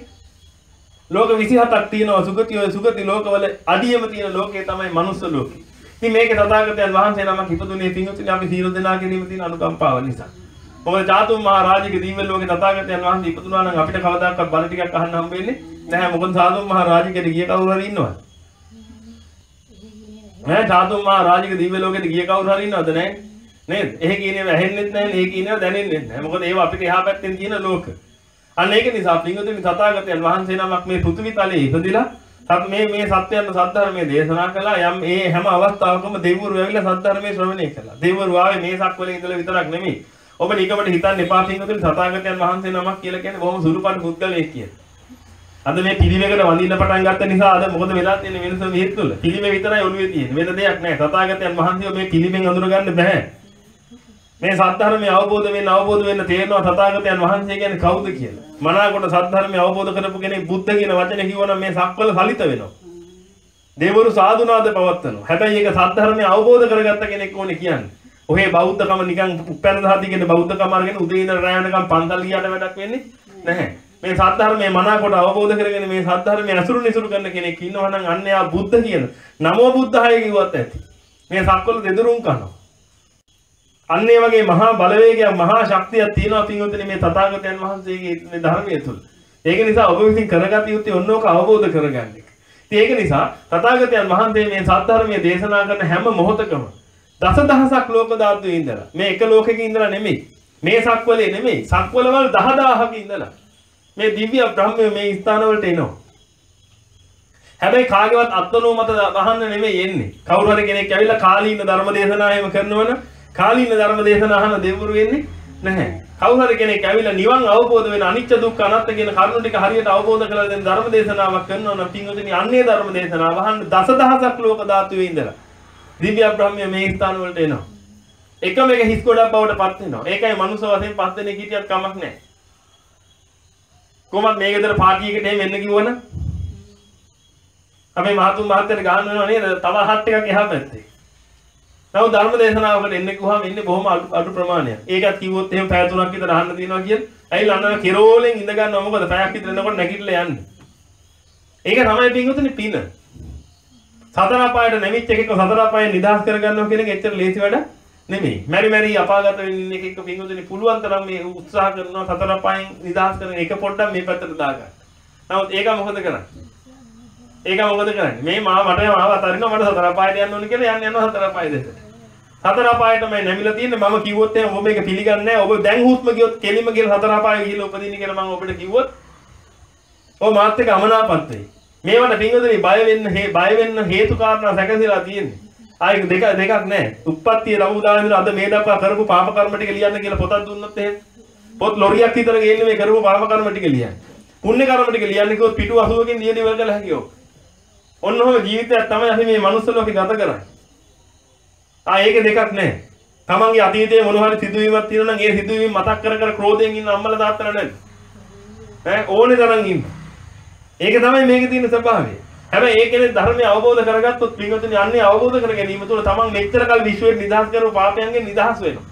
ලෝක විසිහතක් තියෙනවා සුගති ඔය සුගති ලෝකවල අඩියම තියෙන ලෝකේ තමයි මනුස්ස ලෝකේ. ඉතින් මේකේ තථාගතයන් වහන්සේ නමක් ඉපදුනේ පින්වතුනි අපි සීල දෙනා ගැනීම තියෙන අනුකම්පාව නිසා. මොකද චාතුම් මහ රාජික දිව්‍ය ලෝකේ තථාගතයන් වහන්සේ ඉපදුනා නම් අපිට කවදාකවත් බල ටිකක් අහන්න හම්බ වෙන්නේ නැහැ. මොකද චාතුම් මහ රාජිකේ ගිය කවුරු හරි ඉන්නවද? නෑ චාතුම් මහ රාජික දිව්‍ය ලෝකෙට ගිය කවුරු හරි ඉන්නවද? නැහැ නේද? එහෙ කියනේව ඇහෙන්නෙත් නැහැ, ඒ කියනේව දැනෙන්නෙත් නැහැ. මොකද ඒවා අපිට එහා පැත්තෙන් තියෙන ලෝක. අන්න ඒක නිසා පින්වතුනි තථාගතයන් වහන්සේ නමක් මේ පෘථිවි තලයේ ඉපදිලා මේ මේ සත්‍යයන් සද්ධර්මයේ දේශනා කළා. යම් ඒ හැම අවස්ථාවකම දෙවිවරු ඇවිල්ලා සද්ධර්මයේ ශ්‍රවණය කළා. දෙවිවරු ආවේ මේ සක්වලේ ඉඳලා විතරක් නෙමෙයි. ඔබ නිකමට හිතන්න එපා පින්වතුනි තථාගතයන් වහන්සේ නමක් කියලා කියන්නේ බොහොම සුළුපටු පුද්ගලයෙක් කියලා. අද මේ පිළිවෙකට වඳින්න පටන් ගත්ත නිසා අද මොකද වෙලා තියෙන්නේ වෙනස මෙහෙත් තුළ. පිළිවෙ විතරයි ඔළුවේ තියෙන්නේ. වෙන දෙයක් නැහැ. තථාගතයන් වහන්සේ මේ පිළිවෙන් අඳුර ගන්න බෑ. මේ සද්ධර්මයේ අවබෝධ වෙන්න අවබෝධ වෙන්න තේරෙනවා තථාගතයන් වහන්සේ කියන්නේ කවුද කියලා. මනාකොට සද්ධර්මයේ අවබෝධ කරපු කෙනෙක් බුද්ධ කියන වචනේ කිව්වනම් මේ සක්වල සලිත වෙනවා. දේවරු සාදුනාද පවත්වනවා. හැබැයි ඒක සද්ධර්මයේ අවබෝධ කරගත්ත කෙනෙක් ඕනේ කියන්නේ. ඔහේ බෞද්ධකම නිකන් උපැන්න දහති කියන බෞද්ධකම අරගෙන උදේ ඉඳන් රැ වෙනකම් පන්සල් ගියාට වැඩක් වෙන්නේ නැහැ. මේ සද්ධර්මයේ මනාකොට අවබෝධ කරගෙන මේ සද්ධර්මයේ අසුරු නිසුරු කරන කෙනෙක් ඉන්නවා නම් අන්න එයා බුද්ධ කියන නමෝ බුද්ධාය කිව්වත් ඇති. මේ සක්වල දෙදරුම් කරනවා. අන්න ඒ වගේ මහා බලවේගයක් මහා ශක්තියක් තියෙනවා පින්වතුනි මේ තථාගතයන් වහන්සේගේ මේ ධර්මයේ තුල. ඒක නිසා ඔබ විසින් කරගත යුත්තේ ඔන්නෝක අවබෝධ කරගන්න එක. ඉතින් ඒක නිසා තථාගතයන් වහන්සේ මේ සද්ධර්මයේ දේශනා කරන හැම මොහොතකම දසදහසක් ලෝක ධාතුවේ ඉඳලා මේ එක ලෝකෙක ඉඳලා නෙමෙයි. මේ සක්වලේ නෙමෙයි. සක්වලවල දහදාහක ඉඳලා මේ දිව්‍ය බ්‍රහ්මය මේ ස්ථාන වලට එනවා. හැබැයි කාගේවත් අත්නෝ මත අහන්න නෙමෙයි එන්නේ. කවුරු හරි කෙනෙක් ඇවිල්ලා කාලීන ධර්ම දේශනා එහෙම කරනවනම් කාලීන ධර්ම දේශනා අහන දෙවිවරු වෙන්නේ නැහැ. කවුරු හරි කෙනෙක් ඇවිල්ලා නිවන් අවබෝධ වෙන අනිත්‍ය දුක්ඛ අනාත්ම කියන කරුණු ටික හරියට අවබෝධ කරලා දෙන ධර්ම දේශනාවක් කරනවා නම් පින්වතුනි අන්නේ ධර්ම දේශනාව අහන්න දසදහසක් ලෝක ධාතුවේ ඉඳලා දිව්‍ය බ්‍රහ්මය මේ ස්ථාන වලට එනවා. එකම එක හිස් ගොඩක් බවට පත් වෙනවා. ඒකයි මනුස්ස වශයෙන් පස් දෙනෙක් හිටියත් කමක් නැහැ. කොහොමද මේ ගෙදර පාටි එකට එහෙම එන්න කිව්වනම් අපි මහතුන් මහත්තයට ගහන්න වෙනව නේද? තව හත් එකක් එහා පැත්තේ. නමුත් ධර්ම දේශනාවකට එන්න කිව්වම ඉන්නේ බොහොම අඩු ප්‍රමාණයක්. ඒකත් කිව්වොත් එහෙම පැය තුනක් විතර අහන්න තියෙනවා කියලා. ඇයි ලන්නන කෙරෝලෙන් ඉඳ ගන්නවා මොකද පැයක් විතර එනකොට නැගිටලා යන්නේ. ඒක තමයි පින්වතුනි පින. සතර අපායට නැමිච්ච එකක සතර අපායෙන් නිදහස් කරගන්නවා කියන එක එච්චර ලේසි වැඩ නෙමෙයි. මෙරි මෙරි අපාගත වෙන්න එක එක පින්වතුනි පුළුවන් තරම් මේ උත්සාහ කරනවා සතර අපායෙන් නිදහස් කරන එක පොඩ්ඩක් මේ පැත්තට දාගන්න. නමුත් ඒක මොකද කරන්නේ? ඒක මොකද කරන්නේ? මේ මාව මට මාව අතරිනවා මට සතර අපායට යන්න ඕනේ කියලා යන්න යනවා සතර අපාය දෙකට. සතර අපායට මම නැමිලා තියෙන්නේ මම කිව්වොත් එහෙනම් ඔබ මේක පිළිගන්නේ නැහැ. ඔබ දැන් හුස්ම ගියොත් කෙලිම කියලා සතර අපාය ගිහිල්ලා උපදින්න කියලා මම ඔබට කිව්වොත් ඔබ මාත් එක්ක අමනාපත් වෙයි. මේවට පින්වතුනි බය වෙන්න බය වෙන්න හේතු කාරණා සැකසීලා තියෙන්නේ. ආයෙ දෙක දෙකක් නැහැ. උප්පත්තිය ලැබුදාන ඉඳලා අද මේ දක්වා කරපු පාප කර්ම ටික ලියන්න කියලා පොතක් දුන්නොත් එහෙම. පොත් ලොරියක් විතර ගේන්නේ මේ කරපු පාප කර්ම ටික ලියන්න. පුණ්‍ය කර්ම ටික ලියන්න කිව්වොත් පිටු අසුවකින් ලියන ඉවර කළ හැකියි. ඔන්න ඔහම ජීවිතයක් තමයි අපි මේ මනුස්ස ලෝකේ ගත කරන්නේ. ආ ඒක දෙකක් නැහැ. තමන්ගේ අතීතයේ මොන හරි සිදුවීමක් තියෙනවා නම් ඒ සිදුවීම මතක් කර කර ක්‍රෝධයෙන් ඉන්න අම්මලා තාත්තලා නැද්ද? ඈ ඕනේ තරම් ඉන්න. ඒක තමයි මේකේ තියෙන ස්වභාවය. හැබැයි ඒ කෙනෙක් ධර්මය අවබෝධ කරගත්තොත් පින්වතුනි යන්නේ අවබෝධ කර ගැනීම තුළ තමන් මෙච්චර කල් විශ්වයෙන් නිදහස් කරපු පාපයන්ගෙන් නිදහස් වෙනවා.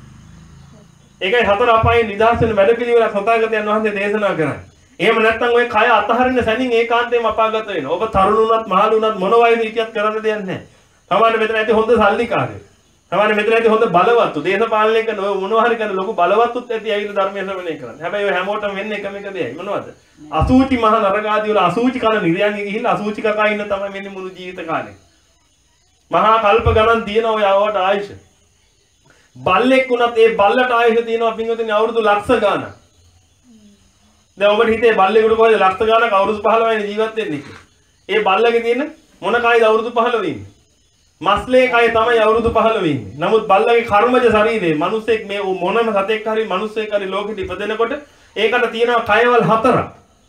ඒකයි හතර අපායෙන් නිදහස් වෙන වැඩපිළිවෙලක් සතාගතයන් වහන්සේ දේශනා කරන්නේ. එහෙම නැත්නම් ඔය කය අතහරින්න සැනින් ඒකාන්තයෙන්ම අපාගත වෙනවා. ඔබ තරුණ වුණත් මහලු වුණත් මොන වයසේ හිටියත් කරන්න දෙයක් නැහැ. තමන්න මෙතන ඇති හොඳ සල්ලිකාරයෝ. තමන්න මෙතන ඇති හොඳ බලවත්තු. දේශපාලනය කරන ඔය මොනවා හරි කරන ලොකු බලවත්තුත් ඇති ඇවිල්ලා ධර්මය ශ්‍රවණය කරන්නේ. හැබැයි ඔය හැමෝටම වෙන්නේ එකම එක දෙයයි. මොනවද? අසූචි මහ නරකාදී වල අසූචි කන නිර්යන්ගේ ගිහිල්ලා අසූචි කකා ඉන්න තමයි මෙන්නේ මුළු ජීවිත කාලේ. මහා කල්ප ගණන් තියෙන ඔය ආවට ආයුෂ. බල්ලෙක් වුණත් ඒ බල්ලට ආයුෂ තියෙනවා පින්වතුනි අවුරුදු ලක්ෂ ගාණක්. දැන් ඔබට හිතේ බල්ලෙකුට කොහෙද ලක්ෂ ගාණක් අවුරුදු පහළොවයි ජීවත් වෙන්නේ කියලා. ඒ බල්ලගේ තියෙන මොන කායිද අවුරුදු පහළොව ඉන්නේ? මස්ලේ කය තමයි අවුරුදු පහළොව ඉන්නේ. නමුත් බල්ලගේ කර්මජ ශරීරේ මිනිස්සෙක් මේ මොනම සතෙක් හරි මිනිස්සෙක් හරි ලෝකෙට ඉපදෙනකොට ඒකට තියෙනවා කයවල් හතරක්.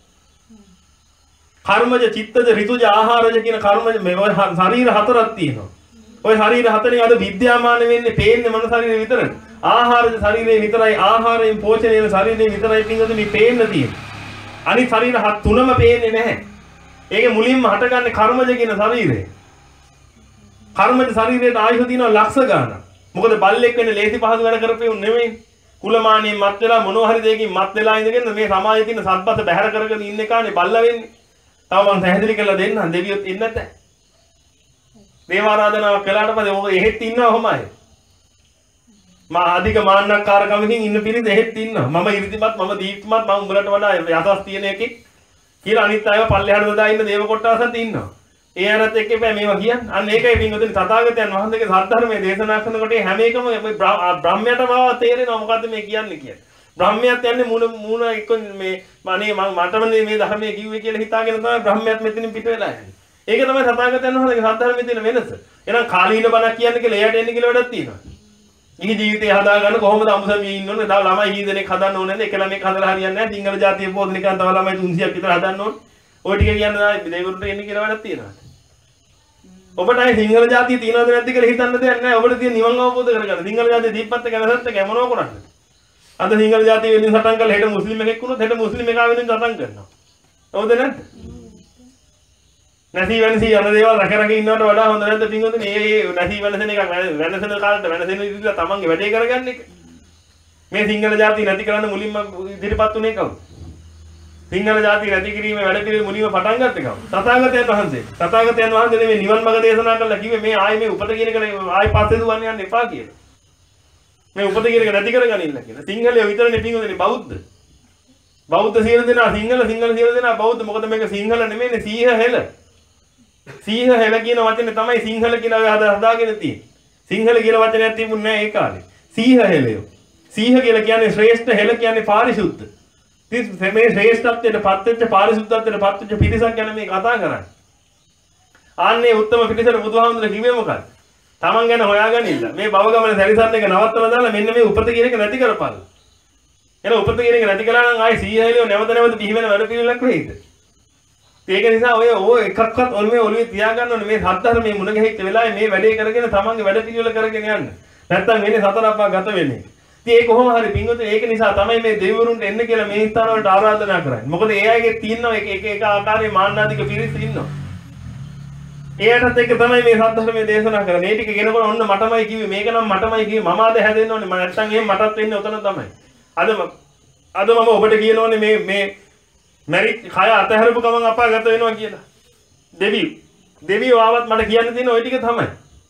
කර්මජ චිත්තජ ඍතුජ ආහාරජ කියන කර්මජ මේ ශරීර හතරක් තියෙනවා. ওই ශරීර හතරෙන් අද විද්‍යාමාන වෙන්නේ පේන්නේ මොන ශරීරේ විතරද? ආහාරජ ශරීරේ විතරයි ආහාරයෙන් පෝෂණය වෙන ශරීරේ විතරයි පින්වතුනි පේන්න තියෙන්නේ. අනිත් ශරීර හත් තුනම පේන්නේ නැහැ. ඒකේ මුලින්ම හටගන්නේ කර්මජ කියන ශරීරය. කර්මජ ශරීරයට ආයුෂ තියෙනවා ලක්ෂ ගාණක්. මොකද බල්ලෙක් වෙන්නේ ලේසි පහසු වැඩ කරපෙවු නෙමෙයි. කුලමානියෙන් මත් වෙලා මොනවා හරි දෙයකින් මත් වෙලා ඉඳගෙන මේ සමාජයේ තියෙන සත්පත් බැහැර කරගෙන ඉන්න කානේ බල්ලා වෙන්නේ. තව මං පැහැදිලි කරලා දෙන්නම් දෙවියොත් ඉන්නේ නැත. දේව ආරාධනාවක් කළාට පස්සේ මොකද එහෙත් ඉන්නවා ඔහමයි. මා අධික මාන්නක්කාරකමකින් ඉන්න පිරිස එහෙත් ඉන්නවා. මම ඉරිදිමත් මම දීප්තිමත් මම උඹලට වඩා යසස් තියෙන එකෙක් කියලා අනිත් අයව පල්ලෙහාට දදා ඉන්න දේව කොටසත් ඉන්නවා. ඒ අරත් එක්ක බෑ මේවා කියන්නේ. අන්න ඒකයි පින්වතුනි තථාගතයන් වහන්සේගේ සත්‍ය දේශනා කරනකොට හැම එකම බ්‍රහ්මයට මාව තේරෙනවා මොකද්ද මේ කියන්නේ කියන්නේ. බ්‍රහ්මයාත් යන්නේ මූණ මූණ එක්ක මේ අනේ මම මටම මේ ධර්මයේ කිව්වේ කියලා හිතාගෙන තමයි බ්‍රහ්මයාත් මෙතනින් පිට වෙලා යන්නේ. ඒක තමයි තථාගතයන් වහන්සේගේ සත්‍ය තියෙන වෙනස. එහෙනම් කාලීන බණක් කියන්නේ කියලා එයාට එන්නේ කියලා වැඩක් තියෙනවා. ඊගේ ජීවිතේ හදාගන්න කොහොමද අමුසමියේ ඉන්න ඕනේ. තව ළමයි කී දෙනෙක් හදන්න ඕනේ නේද? එක ළමෙක් හදලා හරියන්නේ නැහැ. සිංහල ජාතිය පොත් නිකන් තව ළමයි තුන්සියක් විතර හදන්න ඕනේ. ඔය ටික කියන්නේ දෙවිවරුන්ට එන්නේ කියලා වැඩක් තියෙනවා. ඔබට අය සිංහල ජාතිය තියනවද නැද්ද කියලා හිතන්න දෙයක් නැහැ. ඔබට තියෙන නිවන් අවබෝධ කරගන්න. සිංහල ජාතිය දීප්පත් එක නැසත් එක මොනව කරන්නේ? අද සිංහල ජාතිය වෙනින් සටන් කරලා හෙට මුස්ලිම් එකෙක් වුණොත් හෙට මුස්ලිම් එකා වෙනින් සටන් කරනවා. හවුද නැද්ද? නැසී වෙනසී යන දේවල් රැක රැක ඉන්නවට වඩා හොඳ නැද්ද පින්වතුනි? මේ මේ නැසී වෙනසෙන එකක් වෙනසෙන කාලේට වෙනසෙන ඉතිරිලා තමන්ගේ වැඩේ කරගන්න එක. මේ සිංහල ජාතිය නැති කරන්න මුලින්ම ඉදිරිපත් උනේ කවුද? සිංහල ජාතිය නැති කිරීමේ වැඩ පිළිවෙල මුලින්ම පටන් ගත්තේ කවුද? තථාගතයන් වහන්සේ. තථාගතයන් වහන්සේ මේ නිවන් මඟ දේශනා කළා කිව්වේ මේ ආයේ මේ උපත කියන එක ආයි පස්සේ දුවන්න යන්න එපා කියලා. මේ උපත කියන එක නැති කරගනින්න කියලා. සිංහලයේ විතරනේ පින්වතුනි බෞද්ධ. බෞද්ධ සියලු දෙනා සිංහල සිංහල සියලු දෙනා බෞද්ධ. මොකද මේක සිංහල නෙමෙයිනේ සීහ හෙළ. සීහ හෙළ කියන වචනේ තමයි සිංහල කියලා ඔය හදාගෙන තියෙන්නේ. සිංහල කියලා වචනයක් තිබුණේ නැහැ ඒ කාලේ. සීහ හෙළයෝ. සීහ කියලා කියන්නේ ශ්‍රේෂ්ඨ හෙළ කියන්නේ පාරිශුද්ධ. මේ ශ්‍රේෂ්ඨත්වයට පත් වෙච්ච පාරිශුද්ධත්වයට පත් වෙච්ච පිරිසක් ගැන මේ කතා කරන්නේ. ආන්නේ උත්තම පිරිසට බුදුහාමුදුරුවෝ කිව්වේ මොකක්ද? Taman ගැන හොයාගනින්න. මේ භව ගමන සැරිසන්න එක නවත්තලා දාලා මෙන්න මේ උපත කියන එක නැති කරපළ. එන උපත කියන එක නැති කළා නම් ආයේ සීහලියෝ නැවත නැවත පිහි වෙන වැඩ පිළිවෙලක් වෙයිද? ඒක නිසා ඔය ඔය එකක්වත් ඔන්නේ ඔළුවේ තියාගන්න ඕනේ මේ සත්‍යධර්මයේ මුණ ගැහිච්ච වෙලාවේ මේ වැඩේ කරගෙන තමන්ගේ වැඩ පිළිවෙල කරගෙන යන්න. නැත්තම් වෙන්නේ සතර අපා ගත වෙන්නේ. ඉතින් ඒ කොහොම හරි පින්වතුනි ඒක නිසා තමයි මේ දෙවිවරුන්ට එන්න කියලා මේ ස්ථාන වලට ආරාධනා කරන්නේ. මොකද ඒ අයගේ තියෙනවා එක එක එක ආකාරයේ මාන්නාධික පිරිස් ඉන්නවා. එයාටත් එක්ක තමයි මේ සද්ධර්මයේ දේශනා කරන්නේ. මේ ටික ගෙනකොට ඔන්න මටමයි කිව්වේ. මේක නම් මටමයි කිව්වේ. මම අද හැදෙන්න ඕනේ. මම නැත්තම් එහෙම මටත් වෙන්නේ ඔතන තමයි. අද අද මම ඔබට කියනෝනේ මේ මේ මැරි කය අතහැරපු ගමන් අපාගත වෙනවා කියලා. දෙවියෝ දෙවියෝ ආවත් මට කියන්න තියෙන ওই ටික තමයි.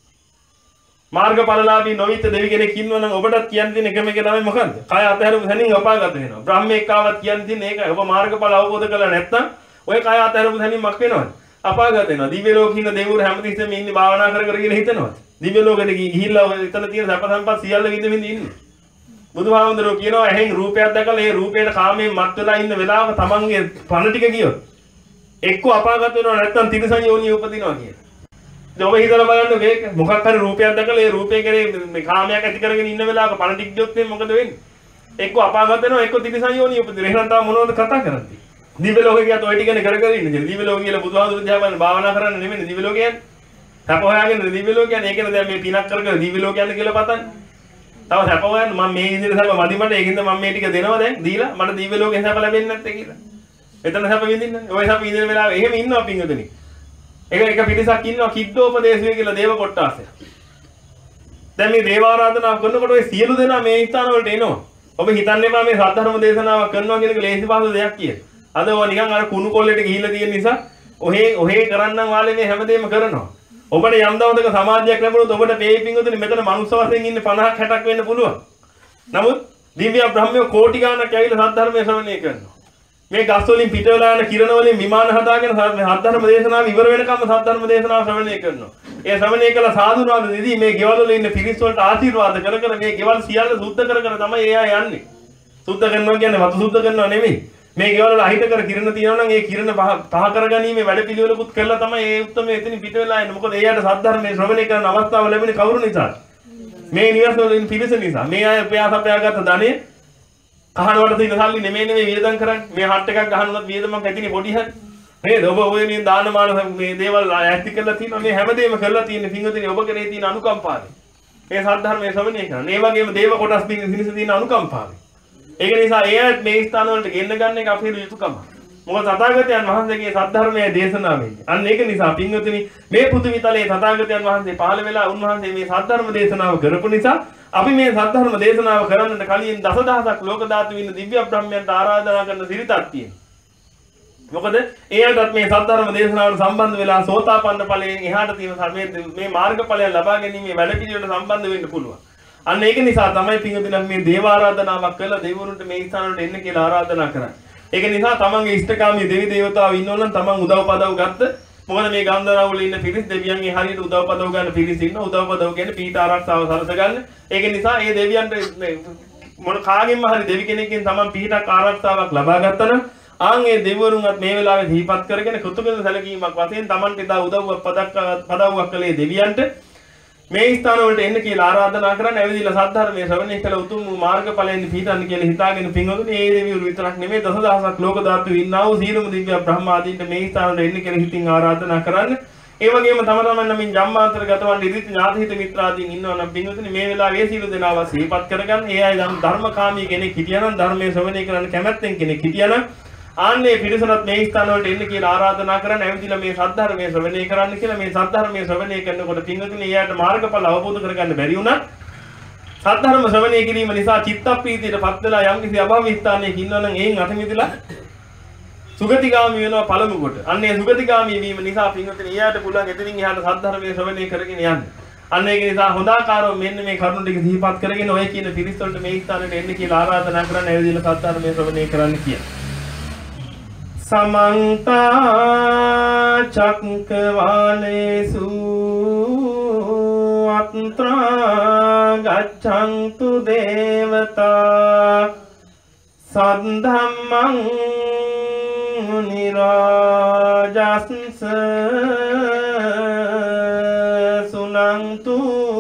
මාර්ගඵලලාභී නොවිත දෙවි කෙනෙක් ඉන්නවා නම් ඔබටත් කියන්න තියෙන එකම එක තමයි මොකද්ද? කය අතහැරපු සැනින් අපාගත වෙනවා. බ්‍රහ්මෙක් ආවත් කියන්න තියෙන ඒකයි. ඔබ මාර්ගඵල අවබෝධ කරලා නැත්නම් ඔය කය අතහැරපු සැනින් මක් වෙනවද? අපාගත වෙනවා. දිව්‍ය ලෝකේ ඉන්න දෙවිවරු හැමතිස්සෙම ඉන්නේ භාවනා කර කර කියලා හිතනවා. දිව්‍ය ලෝකෙට ගිහිල්ලා එතන තියෙන සැප සම්පත් සියල්ල විඳ විඳ ඉන්නේ. බුදුහාමුදුරුවෝ කියනවා එහෙන් රූපයක් දැකලා ඒ රූපේට කාමයෙන් මත් වෙලා ඉන්න වෙලාවක තමන්ගේ පණ ටික ගියොත් එක්ක අපාගත වෙනවා නැත්නම් තිරසන් යෝනිය උපදිනවා කියලා. දැන් ඔබ හිතලා බලන්න මේක මොකක් හරි රූපයක් දැකලා ඒ රූපේ කරේ මේ කාමයක් ඇති කරගෙන ඉන්න වෙලාවක පණ ටික ගියොත් මොකද වෙන්නේ? එක්ක අපාගත වෙනවා එක්ක තිරසන් යෝනිය උපදිනවා. එහෙනම් තාම මොනවද කතා කරන්නේ? දිව්‍ය ලෝකේ ගියත් ඔය ටිකනේ කර කර ඉන්නේ. දිව්‍ය ලෝකේ කියලා බුදුහාමුදුරුවෝ දිහා බලන භාවනා කරන්න නෙමෙයි දිව්‍ය ලෝකේ යන්නේ. සැප හොයාගෙන දිව්‍ය ලෝකේ යන්නේ. ඒකනේ දැන් මේ පිනක් කර කර දිව්‍ය ලෝකේ යන්න කියලා පතන්නේ. තව සැප හොයන්න මම මේ විදිහට සැප මදි මට ඒකින්ද මම මේ ටික දෙනවා දැන් දීලා මට දිව්‍ය ලෝකේ සැප ලැබෙන්නේ නැත්තේ කියලා. එතන සැප විඳින්නනේ. ඔය සැප විඳින වෙලාවෙ එහෙම ඉන්නවා පිංගුතුනි. ඒක එක පිරිසක් ඉන්නවා කිද්දෝපදේශය කියලා දේව කොට්ටාසය. දැන් මේ දේව ආරාධනාව කරනකොට ඔය සියලු දෙනා මේ ස්ථාන වලට එනවා. ඔබ හිතන්න එපා මේ සද්ධර්ම දේශනාවක් කරනවා කියන එක ලේසි පහසු දෙයක් කියලා. අද ඔය නිකන් අර කුණු කොල්ලෙට ගිහිල්ලා තියෙන නිසා ඔහේ ඔහේ කරන්නම් වාලේ මේ හැමදේම කරනවා. ඔබට යම් දවසක සමාජයක් ලැබුණොත් ඔබට මේ පිංගුතුනි මෙතන මනුස්ස වශයෙන් ඉන්නේ පනහක් හැටක් වෙන්න පුළුවන්. නමුත් දිව්‍ය බ්‍රහ්මයෝ කෝටි ගාණක් ඇවිල්ලා සද්ධර්මයේ ශ්‍රවණය කරනවා. මේ ගස් වලින් පිට වෙලා යන කිරණ වලින් විමාන හදාගෙන සද්ධර්ම දේශනාව ඉවර වෙනකම් සද්ධර්ම දේශනාව ශ්‍රවණය කරනවා. ඒ ශ්‍රවණය කළ සාදුනාද නිදී මේ ගෙවල් වල ඉන්න පිරිස් වලට ආශිර්වාද කර කර මේ ගෙවල් සියල්ල සුද්ධ කර කර තමයි එයා යන්නේ. සුද්ධ කරනවා කියන්නේ වතු සුද්ධ කරනවා නෙමෙයි. මේ ගෙවල් වල අහිත කර කිරණ තියෙනවා නම් ඒ කිරණ පහ කරගැනීමේ වැඩ පිළිවෙලකුත් කරලා තමයි ඒ උත්තරම එතනින් පිට වෙලා එන්නේ. මොකද එයාට සද්ධර්මයේ ශ්‍රවණය කරන අවස්ථාව ලැබෙන්නේ කවුරු නිසාද? මේ නිවස් වල ඉන්න පිරිස නිසා. මේ අය ප්‍රයාසපයාගත්ත ධනෙ කහනවට තියෙන සල්ලි නෙමෙයි නෙමෙයි වියදම් කරන්නේ. මේ හට් එකක් ගහනවත් වියදමක් ඇතිනේ පොඩි හරි. නේද? ඔබ ඔය නින් දානමාන මේ දේවල් ඇති කරලා තියෙනවා. මේ හැමදේම කරලා තියෙන්නේ පිංගුතුනි ඔබ කරේ තියෙන අනුකම්පාවෙන්. මේ සද්ධර්මයේ ශ්‍රවණය කරන. ඒ වගේම දේව කොටස් පිරිස තියෙන අනුකම්පාවෙන්. ඒක නිසා ඒ අයත් මේ ස්ථාන වලට ගෙන්න ගන්න එක අපේ යුතුයකම. මොකද තථාගතයන් වහන්සේගේ සද්ධර්මයේ දේශනාව වෙන්නේ. අන්න ඒක නිසා පින්වතුනි මේ පෘථිවිතලයේ තථාගතයන් වහන්සේ පහළ වෙලා උන්වහන්සේ මේ සද්ධර්ම දේශනාව කරපු නිසා අපි මේ සද්ධර්ම දේශනාව කරන්නට කලින් දසදහසක් ලෝක ධාතු වින්න දිව්‍ය බ්‍රහ්මයන්ට ආරාධනා කරන සිරිතක් තියෙනවා. මොකද ඒ අයටත් මේ සද්ධර්ම දේශනාවට සම්බන්ධ වෙලා සෝතාපන්න ඵලයෙන් එහාට තියෙන මේ මේ මාර්ගඵලය ලබා ගැනීමේ වැඩ පිළිවෙලට සම්බන්ධ වෙන්න පුළුවන්. අන්න ඒක නිසා තමයි පින්වතුනි මේ දේව ආරාධනාවක් කරලා දෙවිවරුන්ට මේ ස්ථානවලට එන්න කියලා ආරාධනා කරන්නේ. ඒක නිසා තමන්ගේ ඉෂ්ඨකාමී දෙවි දේවතාවෝ ඉන්නවනම් තමන් උදව් පදව් ගත්ත. මොකද මේ ගන්ධාරාව වල ඉන්න පිරිස් දෙවියන්ගේ හරියට උදව් පදව් ගන්න පිරිස් ඉන්න උදව් පදව් කියන්නේ පීඨ ආරක්ෂාව සලස ගන්න. ඒක නිසා මේ දෙවියන්ට මොන කාගෙන්ම හරි දෙවි කෙනෙක්ගෙන් තමන් පීඨක් ආරක්ෂාවක් ලබා ගත්තා නම් ආන් ඒ දෙවිවරුන්වත් මේ වෙලාවේ දීපත් කරගෙන කෘතඥ සැලකීමක් වශයෙන් තමන්ට ඉදා උදව්වක් පදක් පදව්වක් කළේ දෙවියන්ට මේ ස්ථාන වලට එන්න කියලා ආරාධනා කරන්න ඇවිදilla සද්ධර්මයේ ශ්‍රවණය කළ උතුම් මාර්ගඵලයෙන් පිහිටන්න කියලා හිතාගෙන පින්වතුනි මේ දෙවිවරු විතරක් නෙමෙයි දසදහසක් ලෝක ධාතු ඉන්නා වූ සීලම දිව්‍ය බ්‍රහ්ම ආදීන්ට මේ ස්ථාන වලට එන්න කියලා හිතින් ආරාධනා කරන්න. ඒ වගේම තම තමන් නමින් ජම්මාන්තරගතවන් ඉදිරි ඥාතිහිත මිත්‍රාදීන් ඉන්නවා නම් පින්වතුනි මේ වෙලාවේ සීල දෙනාව සිහිපත් කරගන්න. ඒ අය නම් ධර්මකාමී කෙනෙක් හිටියනම් ධර්මයේ ශ්‍රවණය කරන්න කැමැත්තෙන් කෙනෙක් හිටියනම් ආන්නේ පිරිසට මේ ස්ථාන වලට එන්න කියලා ආරාධනා කරන්න ඇවිදilla මේ සද්ධර්මයේ ශ්‍රවණය කරන්න කියලා මේ සද්ධර්මයේ ශ්‍රවණය කරනකොට පින්වතුනි එයාට මාර්ගඵල අවබෝධ කරගන්න බැරි වුණා. සද්ධර්ම ශ්‍රවණය කිරීම නිසා චිත්තප්‍රීතියටපත් වෙලා යම් කිසි අභව ස්ථානයක ඉන්නවනම් එයින් අත මිදලා සුගතිගාමී වෙනවා පළමු කොට. අන්නේ සුගතිගාමී වීම නිසා පින්වතුනි එයාට පුළුවන් එතනින් එහාට සද්ධර්මයේ ශ්‍රවණය කරගෙන යන්න. අන්න ඒක නිසා හොඳාකාරව මෙන්න මේ කරුණු ටික සිහිපත් කරගෙන ඔය කියන පිරිස වලට මේ ස්ථානෙට එන්න කියලා ආරාධනා කරන්න ඇවිදilla සද්ධර්මයේ ශ්‍රවණය කරන්න කියලා. समन्ता चक्रवालेषु अत्रा गच्छन्तु देवता सद्धम्मं मुनिराजस्स सुनन्तु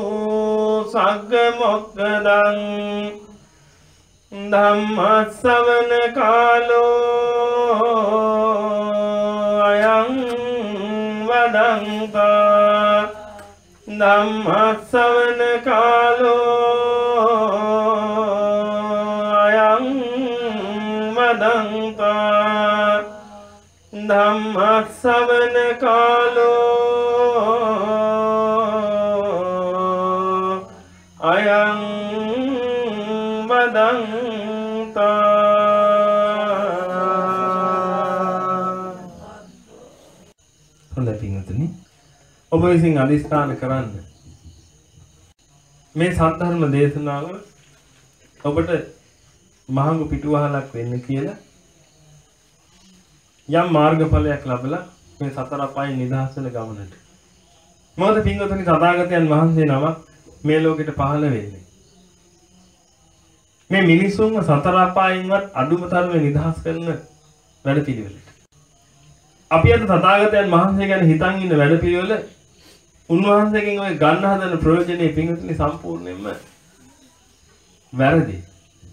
सग्गमोक्खदं ධම්මස්සවන කාලෝ අයං වදංතා ධම්මස්සවන කාලෝ අයං වදංතා ධම්මස්සවන කාලෝ අයං වදන්තා හොඳයි පින්වතුනි ඔබ විසින් අදිස්ථාන කරන්න මේ සද්ධර්ම දේශනාව ඔබට මහඟු පිටුවහලක් වෙන්න කියලා යම් මාර්ගඵලයක් ලැබලා මේ සතර අපායන් නිදහස් වෙන ගමනට මොකද පින්වතුනි තථාගතයන් වහන්සේ නමක් මේ ලෝකෙට පහළ වෙන්නේ මේ මිනිසුන්ව සතර අපායින්වත් අඩුම තරමේ නිදහස් කරන වැඩපිළිවෙලට. අපි අද තථාගතයන් වහන්සේ ගැන හිතන් ඉන්න වැඩපිළිවෙල උන්වහන්සේගෙන් ඔය ගන්න හදන ප්‍රයෝජනේ පින්වතුනි සම්පූර්ණයෙන්ම වැරදි.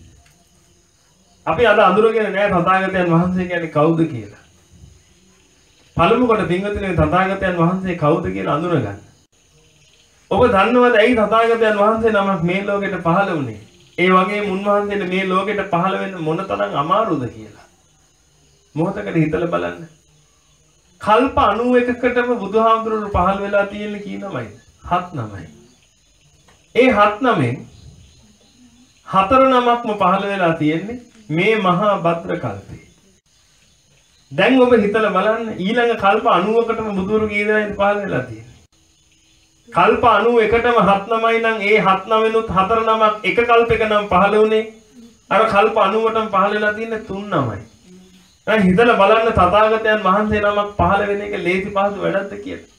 අපි අද අඳුරගෙන නෑ තථාගතයන් වහන්සේ කියන්නේ කවුද කියලා. පළමු කොට පින්වතුනි තථාගතයන් වහන්සේ කවුද කියලා අඳුරගන්න. ඔබ දන්නවද ඇයි තථාගතයන් වහන්සේ නමක් මේ ලෝකෙට පහළ වුණේ? ඒ වගේම උන්වහන්සේට මේ ලෝකෙට පහළ වෙන්න මොන තරම් අමාරුද කියලා. මොහොතකට හිතලා බලන්න. කල්ප අනූ එකකටම බුදුහාමුදුරුවෝ පහළ වෙලා තියෙන්නේ කී නමයිද? හත් නමයි. ඒ හත් නමෙන් හතර නමක්ම පහළ වෙලා තියෙන්නේ මේ මහා භද්‍ර කල්පේ. දැන් ඔබ හිතලා බලන්න ඊළඟ කල්ප අනූවකටම බුදුරු කී දෙනෙක් පහළ වෙලා තියෙන්නේ. කල්ප අනූ එකටම හත් නමයි නම් ඒ හත් නමෙනුත් හතර නමක් එක කල්පයක නම් පහළ වුණේ. අර කල්ප අනූවටම පහළ වෙලා තියෙන්නේ තුන් නමයි. දැන් හිතලා බලන්න තථාගතයන් වහන්සේ නමක් පහළ වෙන එක ලේසි පහසු වැඩක්ද කියලා.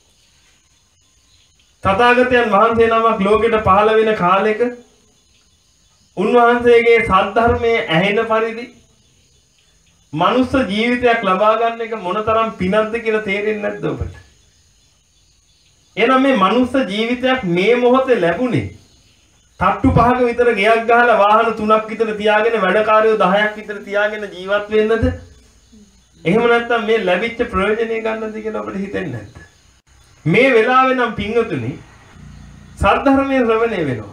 තථාගතයන් වහන්සේ නමක් ලෝකෙට පහළ වෙන කාලෙක උන්වහන්සේගේ සද්ධර්මයේ ඇහෙන පරිදි මනුස්ස ජීවිතයක් ලබා ගන්න එක මොනතරම් පිනක්ද කියලා තේරෙන්නේ නැද්ද ඔබට? එහෙනම් මේ මනුස්ස ජීවිතයක් මේ මොහොතේ ලැබුණේ තට්ටු පහක විතර ගෙයක් ගහලා වාහන තුනක් විතර තියාගෙන වැඩකාරයෝ දහයක් විතර තියාගෙන ජීවත් වෙන්නද? එහෙම නැත්නම් මේ ලැබිච්ච ප්‍රයෝජනෙ ගන්නද කියලා ඔබට හිතෙන්නේ නැද්ද? මේ වෙලාවේ නම් පින්වතුනි සද්ධර්මයේ ශ්‍රවණය වෙනවා.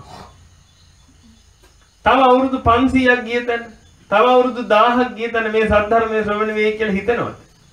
තව අවුරුදු පන්සීයක් ගිය තැන, තව අවුරුදු දහයක් ගිය තැන මේ සද්ධර්මයේ ශ්‍රවණය වෙයි කියලා හිතනවද?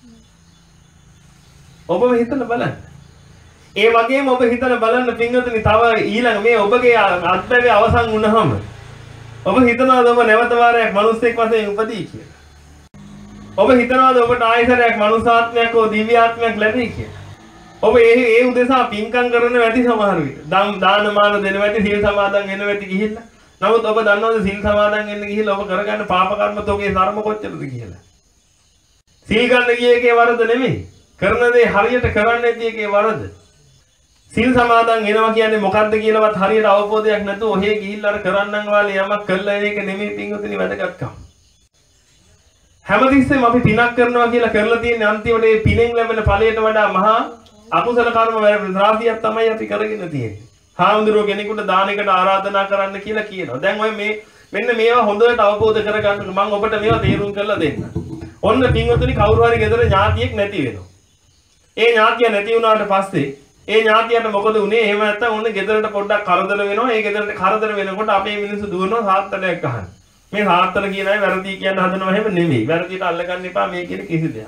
ඔබම හිතලා බලන්න. ඒ වගේම ඔබ හිතලා බලන්න පින්වතුනි තව ඊළඟ මේ ඔබගේ අත්බැවේ අවසන් වුණාම ඔබ හිතනවාද ඔබ නැවත වාරයක් මිනිස්සෙක් වශයෙන් උපදී කියලා? ඔබ හිතනවාද ඔබට ආයතරයක් මනුසාත්මයක් හෝ දිව්‍ය ආත්මයක් ලැබෙයි කියලා? ඔබ ඒ ඒ උදෙසා පින්කම් කරන වැඩි සමහර විට දානමාන දෙන වැඩි සීල් සමාදන් වෙන වැඩි ගිහිල්ලා. නමුත් ඔබ දන්නවද සීල් සමාදන් වෙන්න ගිහිල්ලා ඔබ කරගන්න පාප කර්ම තෝගේ ධර්ම කොච්චරද කියලා? සීල් ගන්න ගිය එකේ වරද නෙමෙයි. කරන දේ හරියට කරන්නේ නැති එකේ වරද. සීල් සමාදන් වෙනවා කියන්නේ මොකක්ද කියලාවත් හරියට අවබෝධයක් නැතුව ඔහේ ගිහිල්ලා අර කරන්නම් වාලේ යමක් කළා ඒක නෙමෙයි පින්වතුනි වැදගත්කම. හැමතිස්සෙම අපි පිනක් කරනවා කියලා කරලා තියෙන අන්තිමට මේ පිනෙන් ලැබෙන ඵලයට වඩා මහා අකුසල කර්ම රාශියක් තමයි අපි කරගෙන තියෙන්නේ. හාමුදුරුවෝ කෙනෙකුට දානයකට ආරාධනා කරන්න කියලා කියනවා. දැන් ඔය මේ මෙන්න මේවා හොඳට අවබෝධ කරගන්න මම ඔබට මේවා තේරුම් කරලා දෙන්න. ඔන්න පින්වතුනි කවුරු හරි ගෙදර ඥාතියෙක් නැති වෙනවා. ඒ ඥාතිය නැති වුණාට පස්සේ ඒ ඥාතියට මොකද උනේ? එහෙම නැත්නම් ඔන්න ගෙදරට පොඩ්ඩක් කරදර වෙනවා. ඒ ගෙදරට කරදර වෙනකොට අපේ මිනිස්සු දුවනවා සාත්තරයක් අහන්න. මේ සාත්තර කියන අය වැරදි කියන්න හදනවා එහෙම නෙමෙයි. වැරදිට අල්ලගන්න එපා මේ කියන කිසි දෙයක්.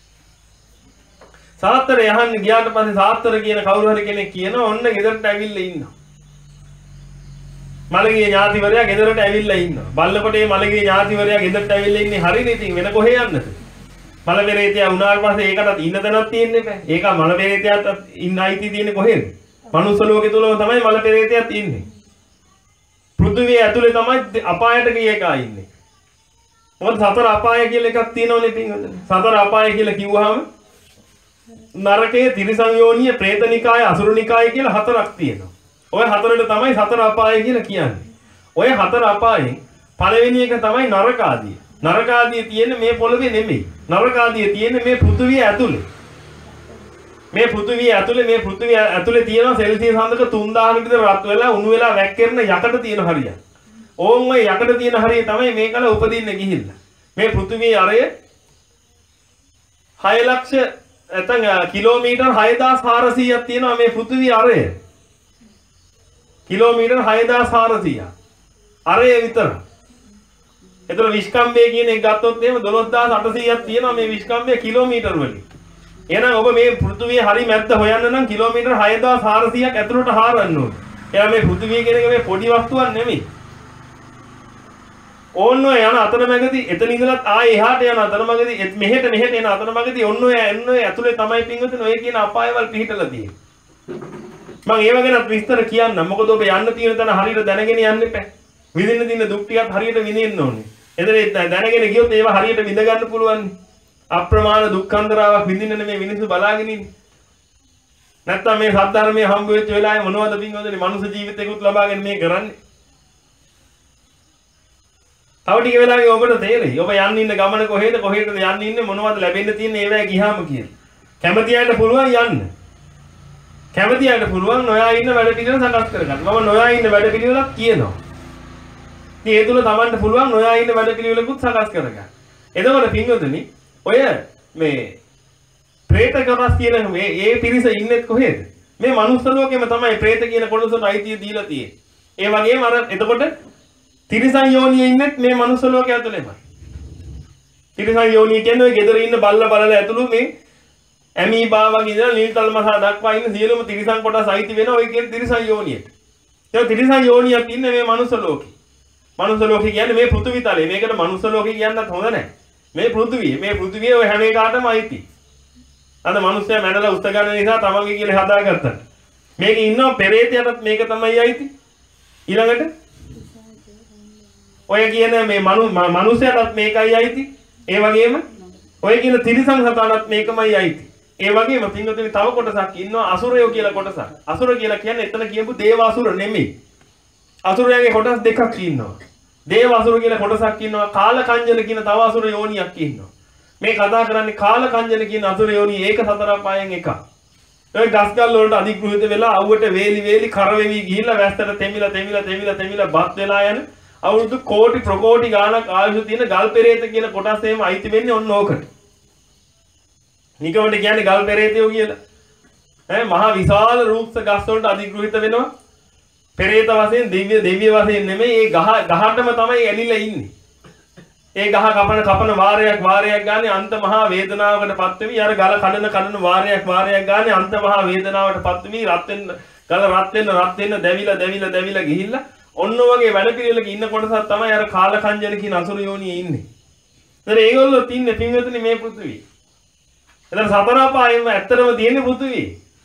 සාත්තර යහන්න ගියාට පස්සේ සාත්තර කියන කවුරු හරි කෙනෙක් කියනවා ඔන්න ගෙදරට ඇවිල්ලා ඉන්නවා. මලගේ ඥාතිවරයා ගෙදරට ඇවිල්ලා ඉන්නවා. බල්ලකොට මේ මලගේ ඥාතිවරයා ගෙදරට ඇවිල්ලා ඉන්නේ හරිනේ ඉතින් වෙන කොහේ යන්නද? මල පෙරේතයා වුණාට පස්සේ ඒකටත් ඉන්න තැනක් තියෙන්නේ නැහැ. ඒක මල පෙරේතයාට ඉන්න අයිති තියෙන්නේ කොහෙද? මනුස්ස ලෝකේ තුලම තමයි මල පෙරේතයාත් ඉන්නේ. පෘථිවිය ඇතුලේ තමයි අපායට ගිය එකා ඉන්නේ. මොකද සතර අපාය කියලා එකක් තියෙනවනේ පින්වතුනි. සතර අපාය කියලා කිව්වහම නරකයේ තිරිසන් යෝනිය, പ്രേතනිකාය, අසුරනිකාය කියලා හතරක් තියෙනවා. ඔය හතරට තමයි සතර අපාය කියලා කියන්නේ. ඔය හතර අපායෙන් පළවෙනි එක තමයි නරක ආදිය. නරක ආදිය තියෙන්නේ මේ පොළවේ නෙමෙයි. නරක ආදිය තියෙන්නේ මේ පෘථිවිය ඇතුලේ. මේ පෘථිවිය ඇතුලේ මේ පෘථිවිය ඇතුලේ තියෙන සෙල්සියස් හඳක තුන් දහසක විතර රත් වෙලා උණු වෙලා වැක්කිරන යකඩ තියෙන හරිය. ඕන් ඔය යකඩ තියෙන හරිය තමයි මේකල උපදින්න ගිහිල්ලා. මේ පෘථිවියේ අරය හය ලක්ෂ නැත්නම් කිලෝමීටර් හයදාස් හාරසීයක් තියෙනවා මේ පෘථිවියේ අරය. කිලෝමීටර් හයදාස් හාරසීයක්. අරය විතර. එතන විස්කම්බේ කියන එක ගත්තොත් එහෙම දොළොස් හදාස් අටසීයක් තියෙනවා මේ විස්කම්බේ කිලෝමීටර් වලින්. එහෙනම් ඔබ මේ පෘථුවියේ හරි මැද්ද හොයන්න නම් කිලෝමීටර් හය හදාස් හාරසියයක් ඇතුළට හාරන්න ඕනේ. එයා මේ පෘථුවිය කියන එක මේ පොඩි වස්තුවක් නෙමෙයි. ඕන්න ඔය යන අතරමැදි එතන ඉඳලත් ආයේ එහාට යන අතරමැදි මෙහෙට මෙහෙට එන අතරමැදි ඔන්න ඔය එන්න ඔය ඇතුලේ තමයි පින්වතුනි ඔය කියන අපායවල් පිහිටලා තියෙන්නේ. මම ඒව ගැනත් විස්තර කියන්නම්. මොකද ඔබ යන්න තියෙන තැන හරියට දැනගෙන යන්න එපා. විඳින්න තියෙන දුක් ටිකත් හරියට විඳින්න ඕනේ. එතන දැනගෙන ගියොත් ඒව හරියට විඳ ගන්න පුළුවන්. අප්‍රමාණ දුක්ඛන්දරාවක් විඳින්න නෙමෙයි මිනිස්සු බලාගෙන ඉන්නේ. නැත්තම් මේ සද්ධර්මයේ හම්බ වෙච්ච වෙලාවේ මොනවද පින්වතුනි මනුෂ්‍ය ජීවිතයකුත් ලබාගෙන මේ කරන්නේ? තව ටික වෙලාවකින් ඔබට තේරෙයි. ඔබ යන්න ඉන්න ගමන කොහෙද කොහෙටද යන්න ඉන්නේ මොනවද ලැබෙන්න තියෙන්නේ ඒවැය ගියාම කියලා. කැමති අයට පුළුවන් යන්න. කැමති අයට පුළුවන් නොයා ඉන්න වැඩ පිළිවෙල සකස් කරගන්න. මම නොයා ඉන්න වැඩ පිළිවෙලක් කියනවා. ඉතින් ඒ තුල Tamanට පුළුවන් නොයා ඉන්න වැඩ පිළිවෙලකුත් සකස් කරගන්න. එතකොට පින්වතුනි ඔය මේ പ്രേත කොටස් කියන මේ ඒ පිරිස ඉන්නේ කොහෙද? මේ මනුස්ස ලෝකෙම තමයි പ്രേත කියන කොටසට අයිතිය දීලා තියෙන්නේ. ඒ වගේම අර එතකොට තිරිසන් යෝනියේ ඉන්නෙත් මේ මනුස්ස ලෝකයේ ඇතුළේමයි. තිරිසන් යෝනිය කියන්නේ ඔය ගෙදර ඉන්න බල්ලා බලලා ඇතුළු මේ ඇමීබා වගේ ඉඳලා නිල්තල් මසා දක්වා ඉන්න සියලුම තිරිසන් කොටස් අයිති වෙනවා ඔය කියන තිරිසන් යෝනියට. ඒක තිරිසන් යෝනියක් ඉන්නේ මේ මනුස්ස ලෝකේ. මනුස්ස ලෝකේ කියන්නේ මේ පෘථිවි තලය. මේකට මනුස්ස ලෝකේ කියන්නත් හොඳ නැහැ. මේ පෘථිවිය මේ පෘථිවිය ඔය හැම එකකටම අයිති. අද මනුස්සයා මැඩලා උස්ත ගන්න නිසා තමන්ගේ කියලා හදාගත්තා. මේකේ ඉන්නවා පෙරේතයටත් මේක තමයි අයිති. ඊළඟට ඔය කියන මේ මනුස්සයටත් මේකයි අයිති. ඒ වගේම ඔය කියන තිරිසන් සතාටත් මේකමයි අයිති. ඒ වගේම පින්වතුනි තව කොටසක් ඉන්නවා අසුරයෝ කියලා කොටසක්. අසුර කියලා කියන්නේ එතන කියපු දේව අසුර නෙමෙයි. අසුරයන්ගේ කොටස් දෙකක් ඉන්නවා. දේව අසුර කියලා කොටසක් ඉන්නවා. කාලකංජන කියන තව අසුර යෝනියක් ඉන්නවා. මේ කතා කරන්නේ කාලකංජන කියන අසුර යෝනිය ඒක සතර අපායන් එකක්. ඔය ගස්කල් වලට අධිග්‍රහිත වෙලා අවුවට වේලි වේලි කරවෙවි ගිහිල්ලා වැස්සට තෙමිලා තෙමිලා තෙමිලා තෙමිලා බත් වෙලා යන අවුරුදු කෝටි ප්‍රකෝටි ගාණක් ආයුෂ තියෙන ගල් පෙරේත කියන කොටස් එහෙම අයිති වෙන්නේ ඔන්න ඕකට. නිකමට කියන්නේ ගල් පෙරේතයෝ කියලා. ඈ මහා විශාල රූක්ෂ ගස් වලට අධිග්‍රහිත වෙනවා. පෙරේත වශයෙන් දිව්‍ය දෙවිය වශයෙන් නෙමෙයි ඒ ගහ ගහටම තමයි ඇලිලා ඉන්නේ. ඒ ගහ කපන කපන වාරයක් වාරයක් ගානේ අන්ත මහා වේදනාවකටපත් වෙවි. අර ගල කඩන කඩන වාරයක් වාරයක් ගානේ අන්ත මහා වේදනාවටපත් වෙවි. රත් වෙන්න ගල රත් වෙන්න රත් වෙන්න දැවිලා දැවිලා දැවිලා ගිහිල්ලා ඔන්න වගේ වැඩ පිළිවෙලක ඉන්න කොටසක් තමයි අර කාලකංජන කියන අසුර යෝනියේ ඉන්නේ. ඒතර ඒගොල්ලෝ තින්නේ පින්වතුනි මේ පෘථිවිය. ඒතර සතර අපායෙම ඇත්තටම තියෙන්නේ පෘථිවිය.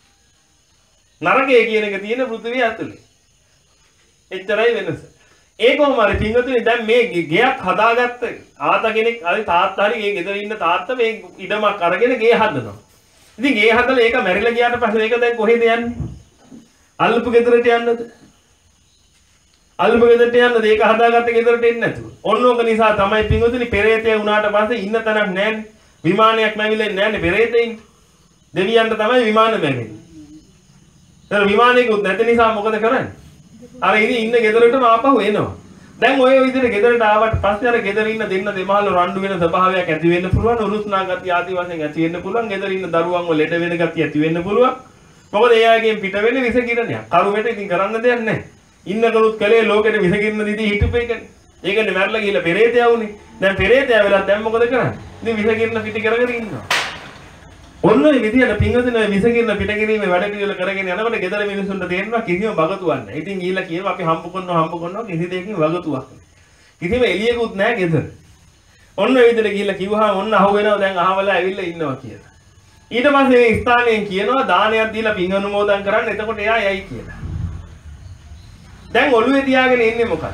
නරකය කියන එක තියෙන පෘථිවිය ඇතුලේ. එච්චරයි වෙනස. ඒ කොහොම හරි පින්වතුනි දැන් මේ ගෙයක් හදාගත්ත ආතා කෙනෙක් හරි තාත්තා හරි ගේ ගෙදර ඉන්න තාත්තා මේ ඉඩමක් අරගෙන ගේ හදනවා. ඉතින් ගේ හදලා ඒක මැරිලා ගියාට පස්සේ ඒක දැන් කොහෙද යන්නේ? අල්ලපු ගෙදරට යන්නද? අල්ලපු ගෙදරට යන්නද? ඒක හදාගත්ත ගෙදරට එන්නේ නැතුව. ඔන්න ඕක නිසා තමයි පින්වතුනි පෙරේතය වුණාට පස්සේ ඉන්න තැනක් නැන්නේ. විමානයක් නැවිලා නැන්නේ පෙරේතෙයින්. දෙවියන්ට තමයි විමාන බැගන්නේ. ඒතර විමානයකුත් නැති නිසා මොකද කරන්නේ? අර ඉතින් ඉන්න ගෙදරටම ආපහු එනවා. දැන් ඔය විදිහට ගෙදරට ආවට පස්සේ අර ගෙදර ඉන්න දෙන්න දෙමහල් රණ්ඩු වෙන ස්වභාවයක් ඇති වෙන්න පුළුවන්. උරුස්නා ගතිය ආදී වශයෙන් ඇති වෙන්න පුළුවන්. ගෙදර ඉන්න දරුවන්ව ලෙඩ වෙන ගතිය ඇති වෙන්න පුළුවන්. මොකද ඒ අයගෙන් පිට වෙන්නේ විස කිරණයක්. කරුමෙට ඉතින් කරන්න දෙයක් නැහැ. ඉන්න කරුත් කලේ ලෝකෙට විස කිරණ දිදී හිටපු එකනේ. ඒකනේ මැරලා ගිහලා පෙරේතයා වුනේ. දැන් පෙරේතයා වෙලා දැන් මොකද කරන්නේ? ඉතින් විස කිරණ පිට කරගෙන ඉන්නවා. ඔන්න ඔය විදිහට පින්වතුනි ඔය විස කිරණ පිට කිරීමේ වැඩ පිළිවෙල කරගෙන යනකොට ගෙදර මිනිස්සුන්ට තේරෙනවා කිසිම වගතුවක් නැහැ. ඉතින් ගිහිල්ලා කියනවා අපි හම්බ කරනවා හම්බ කරනවා කිසි දෙයකින් වගතුවක් නැහැ. කිසිම එළියකුත් නැහැ ගෙදර. ඔන්න ඔය විදිහට ගිහිල්ලා කිව්වහම ඔන්න අහු වෙනවා දැන් අහවලා ඇවිල්ලා ඉන්නවා කියලා. ඊට පස්සේ මේ ස්ථානයෙන් කියනවා දානයක් දීලා පින් අනුමෝදන් කරන්න එතකොට එයා යයි කියලා. දැන් ඔළුවේ තියාගෙන ඉන්නේ මොකක්ද?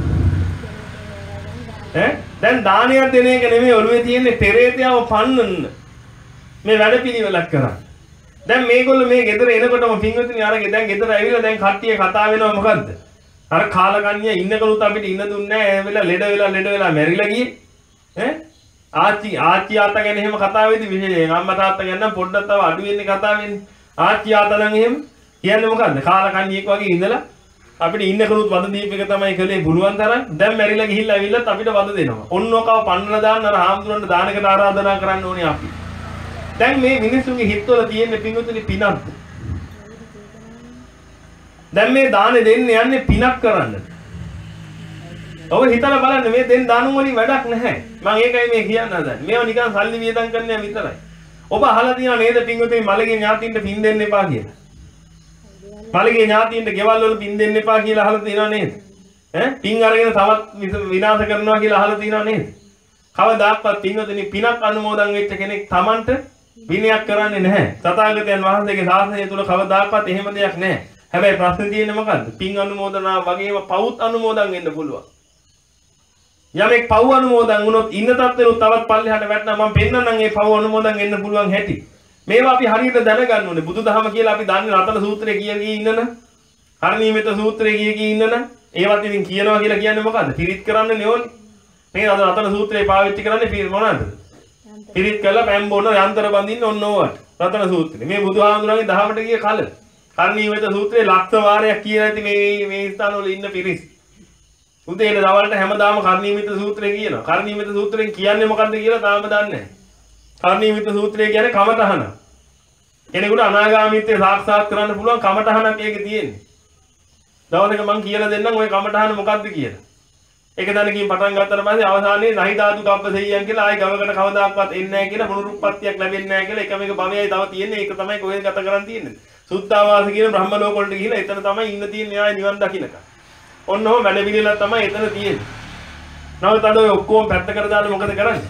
ඈ දැන් දානයක් දෙන එක නෙමෙයි ඔළුවේ තියෙන්නේ පෙරේතයව පන්නන්න. මේ වැඩ පිළිවෙලක් කරා. දැන් මේගොල්ලෝ මේ ගෙදර එනකොටම පින්වතුනි අරගෙන දැන් ගෙදර ඇවිල්ලා දැන් කට්ටිය කතා වෙනවා මොකද්ද? අර කාලකන්ණිය ඉන්නකලුත් අපිට ඉන්න දුන්නේ නැහැ. ඒ වෙලාව ලෙඩ වෙලා ලෙඩ වෙලා මැරිලා ගියේ. ඈ ආච්චි ආච්චි ආතා ගැන එහෙම කතා වෙද්දි විශේෂයෙන් අම්මා තාත්තා ගැන නම් පොඩ්ඩක් තව අඩු වෙන්නේ කතා වෙන්නේ. ආච්චි ආතා නම් එහෙම කියන්නේ මොකද්ද? කාලකන්ණියෙක් වගේ ඉඳලා අපිට ඉන්නකලුත් වද දීප එක තමයි කලේ බුලුවන් තරම්. දැන් මැරිලා ගිහිල්ලා ඇවිල්ලත් අපිට වද දෙනවා. ඔන්නෝකව පන්නලා දාන්න අර හාමුදුරන්ට දානකට ආරාධනා කරන්න ඕනේ අපි. දැන් මේ මිනිස්සුන්ගේ හිතවල තියෙන පින්වතුනි පිනක්ද? දැන් මේ දානේ දෙන්න යන්නේ පිනක් කරන්න. ඔබ හිතලා බලන්න මේ දෙන්න දානුම් වලින් වැඩක් නැහැ. මම ඒකයි මේ කියන්න හදන්නේ. මේවා නිකන් සල්ලි වියදම් කරන්න විතරයි. ඔබ අහලා තියෙනව නේද පින්වතුනි මලගේ ඥාතියින්ට පින් දෙන්න එපා කියලා? මලගේ ඥාතියින්ට ගෙවල් වල පින් දෙන්න එපා කියලා අහලා තියෙනව නේද? ඈ පින් අරගෙන තවත් විනාශ කරනවා කියලා අහලා තියෙනව නේද? කවදාක්වත් පින්වතුනි පිනක් අනුමෝදන් වෙච්ච කෙනෙක් Tamanට විනයක් කරන්නේ නැහැ. තථාගතයන් වහන්සේගේ ශාසනය තුල කවදාක්වත් එහෙම දෙයක් නැහැ. හැබැයි ප්‍රශ්නේ තියෙන්නේ මොකද්ද? පින් අනුමෝදනා වගේම පවුත් අනුමෝදන් වෙන්න පුළුවන්. යමෙක් පව් අනුමෝදන් වුණොත් ඉන්න තත්ත්වෙනුත් තවත් පල්ලෙහාට වැටෙනවා. මම පෙන්නන්නම් මේ පව් අනුමෝදන් වෙන්න පුළුවන් හැටි. මේවා අපි හරියට දැනගන්න ඕනේ. බුදුදහම කියලා අපි දන්නේ රතන සූත්‍රයේ කිය කී ඉන්නන. හරණීයමෙත සූත්‍රයේ කිය කී ඉන්නන. ඒවත් ඉතින් කියනවා කියලා කියන්නේ මොකද්ද? පිරිත් කරන්න නෙවෙයි. මේ අද රතන සූත්‍රේ පාවිච්චි කරන්නේ පිරිත් මොනවාද? පිරිත් කළා පැම් බොන යන්ත්‍ර බඳින්න ඔන්න ඕවට. රතන සූත්‍රේ. මේ බුදුහාමුදුරන්ගේ දහමට ගිය කල. හරණීයමෙත සූත්‍රේ ලක්ෂ වාරයක් කියලා ඇති මේ මේ ස්ථානවල ඉන්න පිරිස්. උදේට දවල්ට හැමදාම කර්ණීයමිත සූත්‍රය කියනවා. කර්ණීයමිත සූත්‍රයෙන් කියන්නේ මොකද්ද කියලා තාම දන්නේ නැහැ. කර්ණීයමිත සූත්‍රය කියන්නේ කමඨහන. කෙනෙකුට අනාගාමීත්වය සාක්ෂාත් කරන්න පුළුවන් කමඨහනක් ඒකේ තියෙන්නේ. දවසක මම කියලා දෙන්නම් ওই කමඨහන මොකද්ද කියලා. ඒක දැනකින් පටන් ගත්තට පස්සේ අවසානයේ නහි ධාතු කබ්බසෙයියන් කියලා ආයි ගවකට කවදාක්වත් එන්නේ නැහැ කියලා පුනරුත්පත්තියක් ලැබෙන්නේ නැහැ කියලා එකම එක භවයයි තව තියෙන්නේ. ඒක තමයි කොහෙද ගත කරන් තියෙන්නේ. සුද්ධාවාස කියන බ්‍රහ්ම ලෝක වලට ගිහිලා එතන තමයි ඉන්න තියෙන්නේ ආයි නිවන් දකින්නක. ඔන්න ඔහොම වැඩ පිළිවෙලක් තමයි එතන තියෙන්නේ. නමුත් අද ඔය ඔක්කොම පැත්තකට දාලා මොකද කරන්නේ?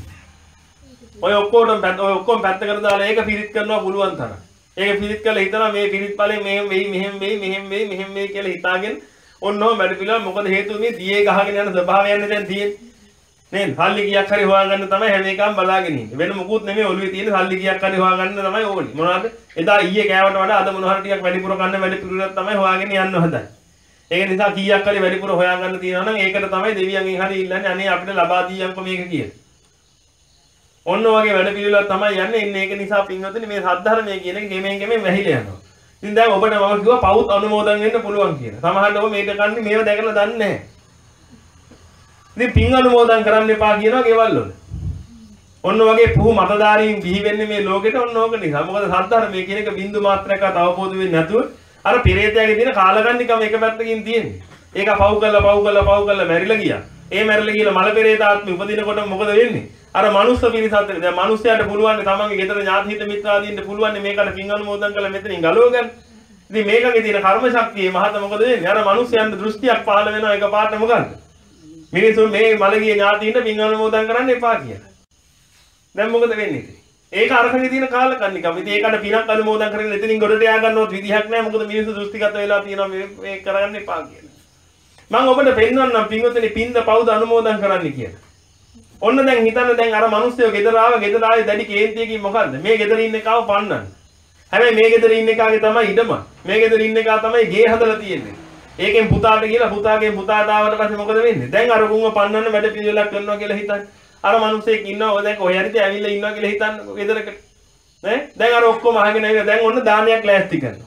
ඔය ඔක්කොටම පැත්ත ඔය ඔක්කොම පැත්තකට දාලා ඒක පිරිත් කරනවා පුළුවන් තරම්. ඒක පිරිත් කළා හිතනවා මේ පිරිත් ඵලෙ මෙහෙම වෙයි මෙහෙම වෙයි මෙහෙම වෙයි මෙහෙම වෙයි කියලා හිතාගෙන ඔන්න ඔහොම වැඩ පිළිවෙල මොකද හේතුව මේ දියේ ගහගෙන යන ස්වභාවයන්නේ දැන් තියෙන්නේ. නේද? සල්ලි කීයක් හරි හොයාගන්න තමයි හැම එකම බලාගෙන ඉන්නේ. වෙන මොකුත් නෙමෙයි ඔළුවේ තියෙන සල්ලි කීයක් හරි හොයාගන්න තමයි ඕනේ. මොනවද? එදා ඊයේ කෑවට වඩා අද මොනවා හරි ටිකක් වැඩිපුර කන්න වැඩි පිළිවෙලක් තමයි හොයාගෙන යන්න හදන්නේ. ඒක නිසා කීයක් හරි වැඩිපුර හොයාගන්න තියෙනවා නම් ඒකට තමයි දෙවියන්ගෙන් හරි ඉල්ලන්නේ අනේ අපිට ලබා දීයන්කො මේක කියලා. ඔන්න ඔයගේ වැඩ පිළිවෙලක් තමයි යන්නේ. ඉන්නේ ඒක නිසා පින්වතුනි මේ සද්ධර්මය කියන එක ගෙමෙන් ගෙමෙන් වැහිලා යනවා. ඉතින් දැන් ඔබට මම කිව්වා පවුත් අනුමෝදන් වෙන්න පුළුවන් කියලා. සමහරවිට ඔබ මේක කන්නේ මේව දැකලා දන්නේ නැහැ. ඉතින් පින් අනුමෝදන් කරන්න එපා කියනවා ගෙවල් වල. ඔන්න වගේ පුහු මතදාරීන් බිහි වෙන්නේ මේ ලෝකෙට ඔන්න ඕක නිසා. මොකද සද්ධර්මය කියන එක බින්දු මාත්‍රයක්වත් අවබෝධ වෙන්නේ නැතුව අර පෙරේතයාගේ තියෙන කාලගන්නිකම එක පැත්තකින් තියෙන්නේ. ඒක පව් කළා පව් කළා පව් කළා මැරිලා ගියා. ඒ මැරිලා ගිහලා මල පෙරේතාත්ම උපදිනකොට මොකද වෙන්නේ? අර මනුස්ස පිරිසත් එක්ක දැන් මිනිස්යාට පුළුවන් තමන්ගේ ගෙදර ඥාති හිත මිත්‍රාදීන්ට පුළුවන් මේකට පින් අනුමෝදන් කරලා මෙතනින් ගලව ගන්න. ඉතින් මේකගේ තියෙන කර්ම ශක්තිය මහත මොකද වෙන්නේ? අර මිනිස්යන්ට දෘෂ්ටියක් පහළ වෙනවා එකපාරට මොකද්ද? මිනිසුන් මේ මලගිය ඥාතියින්ට පින් අනුමෝදන් කරන්න එපා කියලා. දැන් මොකද වෙන්නේ ඉතින්? ඒක අරකගේ තියෙන කාලකන්නිකම. ඉතින් ඒකට පිනක් අනුමෝදන් කරගෙන එතනින් ගොඩට යා ගන්නවත් විදිහක් නැහැ. මොකද මිනිස්සු දෘෂ්ටිගත වෙලා තියෙනවා මේ මේ කරන්න එපා කියලා. මම ඔබට පෙන්වන්නම් පින්වතුනි පින්ද පවුද අනුමෝදන් කරන්න කියලා. ඔන්න දැන් හිතන්න දැන් අර මිනිස්සු ගෙදර ආව ගෙදර ආවේ දැඩි කේන්තියකින් මොකද්ද? මේ ගෙදර ඉන්න එකව පන්නන්න. හැබැයි මේ ගෙදර ඉන්න එකාගේ තමයි ඉඩම. මේ ගෙදර ඉන්න එකා තමයි ගේ හදලා තියෙන්නේ. ඒකෙන් පුතාට කියලා පුතාගෙන් පුතාට ආවට පස්සේ මොකද වෙන්නේ? දැන් අර කුංග පන්නන්න වැඩ පිළිවෙලක් කරනවා කියලා හිතන්න. අර මිනිස්සෙක් ඉන්නවා ඔය දැන් කොහේ හරිද ඇවිල්ලා ඉන්නවා කියලා හිතන්නකො ගෙදරකට. නේ? දැන් අර ඔක්කොම අහගෙන ඇවිල්ලා දැන් ඔන්න දානයක් ලෑස්ති කරනවා.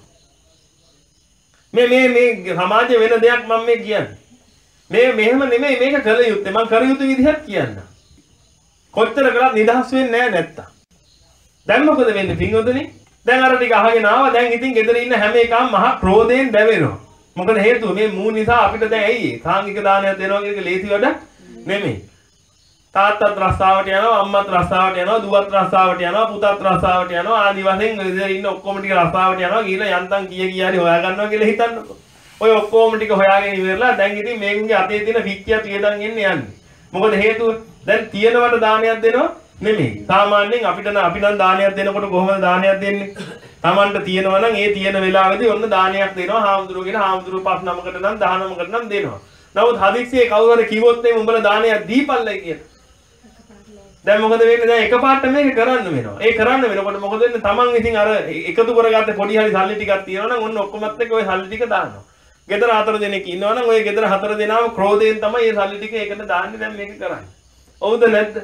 මේ මේ මේ සමාජයේ වෙන දෙයක් මම මේ කියන්නේ. මේ මෙහෙම නෙමෙයි මේක කළ යුත්තේ. මම කර යුතු විදිහක් කියන්න. කොච්චර කරත් නිදහස් වෙන්නේ නැහැ නැත්තම්. දැන් මොකද වෙන්නේ පින්වතුනි? දැන් අර ටික අහගෙන ආවා. දැන් ඉතින් ගෙදර ඉන්න හැම එකම මහා ක්‍රෝධයෙන් දැවෙනවා. මොකද හේතුව මේ මූ නිසා අපිට දැන් ඇයි සාංගික දානයක් දෙනවා කියන එක ලේසි වැඩ නෙමෙයි. තාත්තත් රස්සාවට යනවා, අම්මත් රස්සාවට යනවා, දුවත් රස්සාවට යනවා, පුතත් රස්සාවට යනවා. ආදි වශයෙන් ගෙදර ඉන්න ඔක්කොම ටික රස්සාවට යනවා. ගිහලා යන්තම් කීය කීය හරි හොයා ගන්නවා කියලා හිතන්නකෝ. ඔය ඔක්කොම ටික හොයාගෙන ඉවරලා දැන් ඉතින් මේගොල්ලන්ගේ අතේ තියෙන පිටියක් තියදන් එන්නේ යන්නේ. මොකද හේතුව? දැන් තියෙනවට දානයක් දෙනවා නෙමෙයි. සාමාන්‍යයෙන් අපිට නම් අපි නම් දානයක් දෙනකොට කොහොමද දානයක් දෙන්නේ? Tamanට තියෙනවා නම් ඒ තියෙන වෙලාවෙදී ඔන්න දානයක් දෙනවා. හාමුදුරුවෝ කියන හාමුදුරුවෝ පස් නමකට නම් දහනමකට නම් දෙනවා. නමුත් හදිස්සියේ කවුරු හරි කිව්වොත් එimhe උඹලා දානයක් දීපල්ලයි කියලා. දැන් මොකද වෙන්නේ? දැන් එකපාරට මේක කරන්න වෙනවා. ඒ කරන්න වෙනකොට මොකද වෙන්නේ? Taman ඉතින් අර එකතු කරගත්ත පොඩි හරි සල්ලි ටිකක් තියෙනවා නම් ඔන්න ඔක්කොමත් එක්ක ওই සල්ලි ටික දානවා. ගෙදර හතර දෙනෙක් ඉන්නවා නම් ওই ගෙදර හතර දෙනාම ක්‍රෝධයෙන් තමයි මේ සල්ලි ටික ඒකට දාන්නේ. දැන් මේක කරන්නේ. ඔව්ද නැද්ද?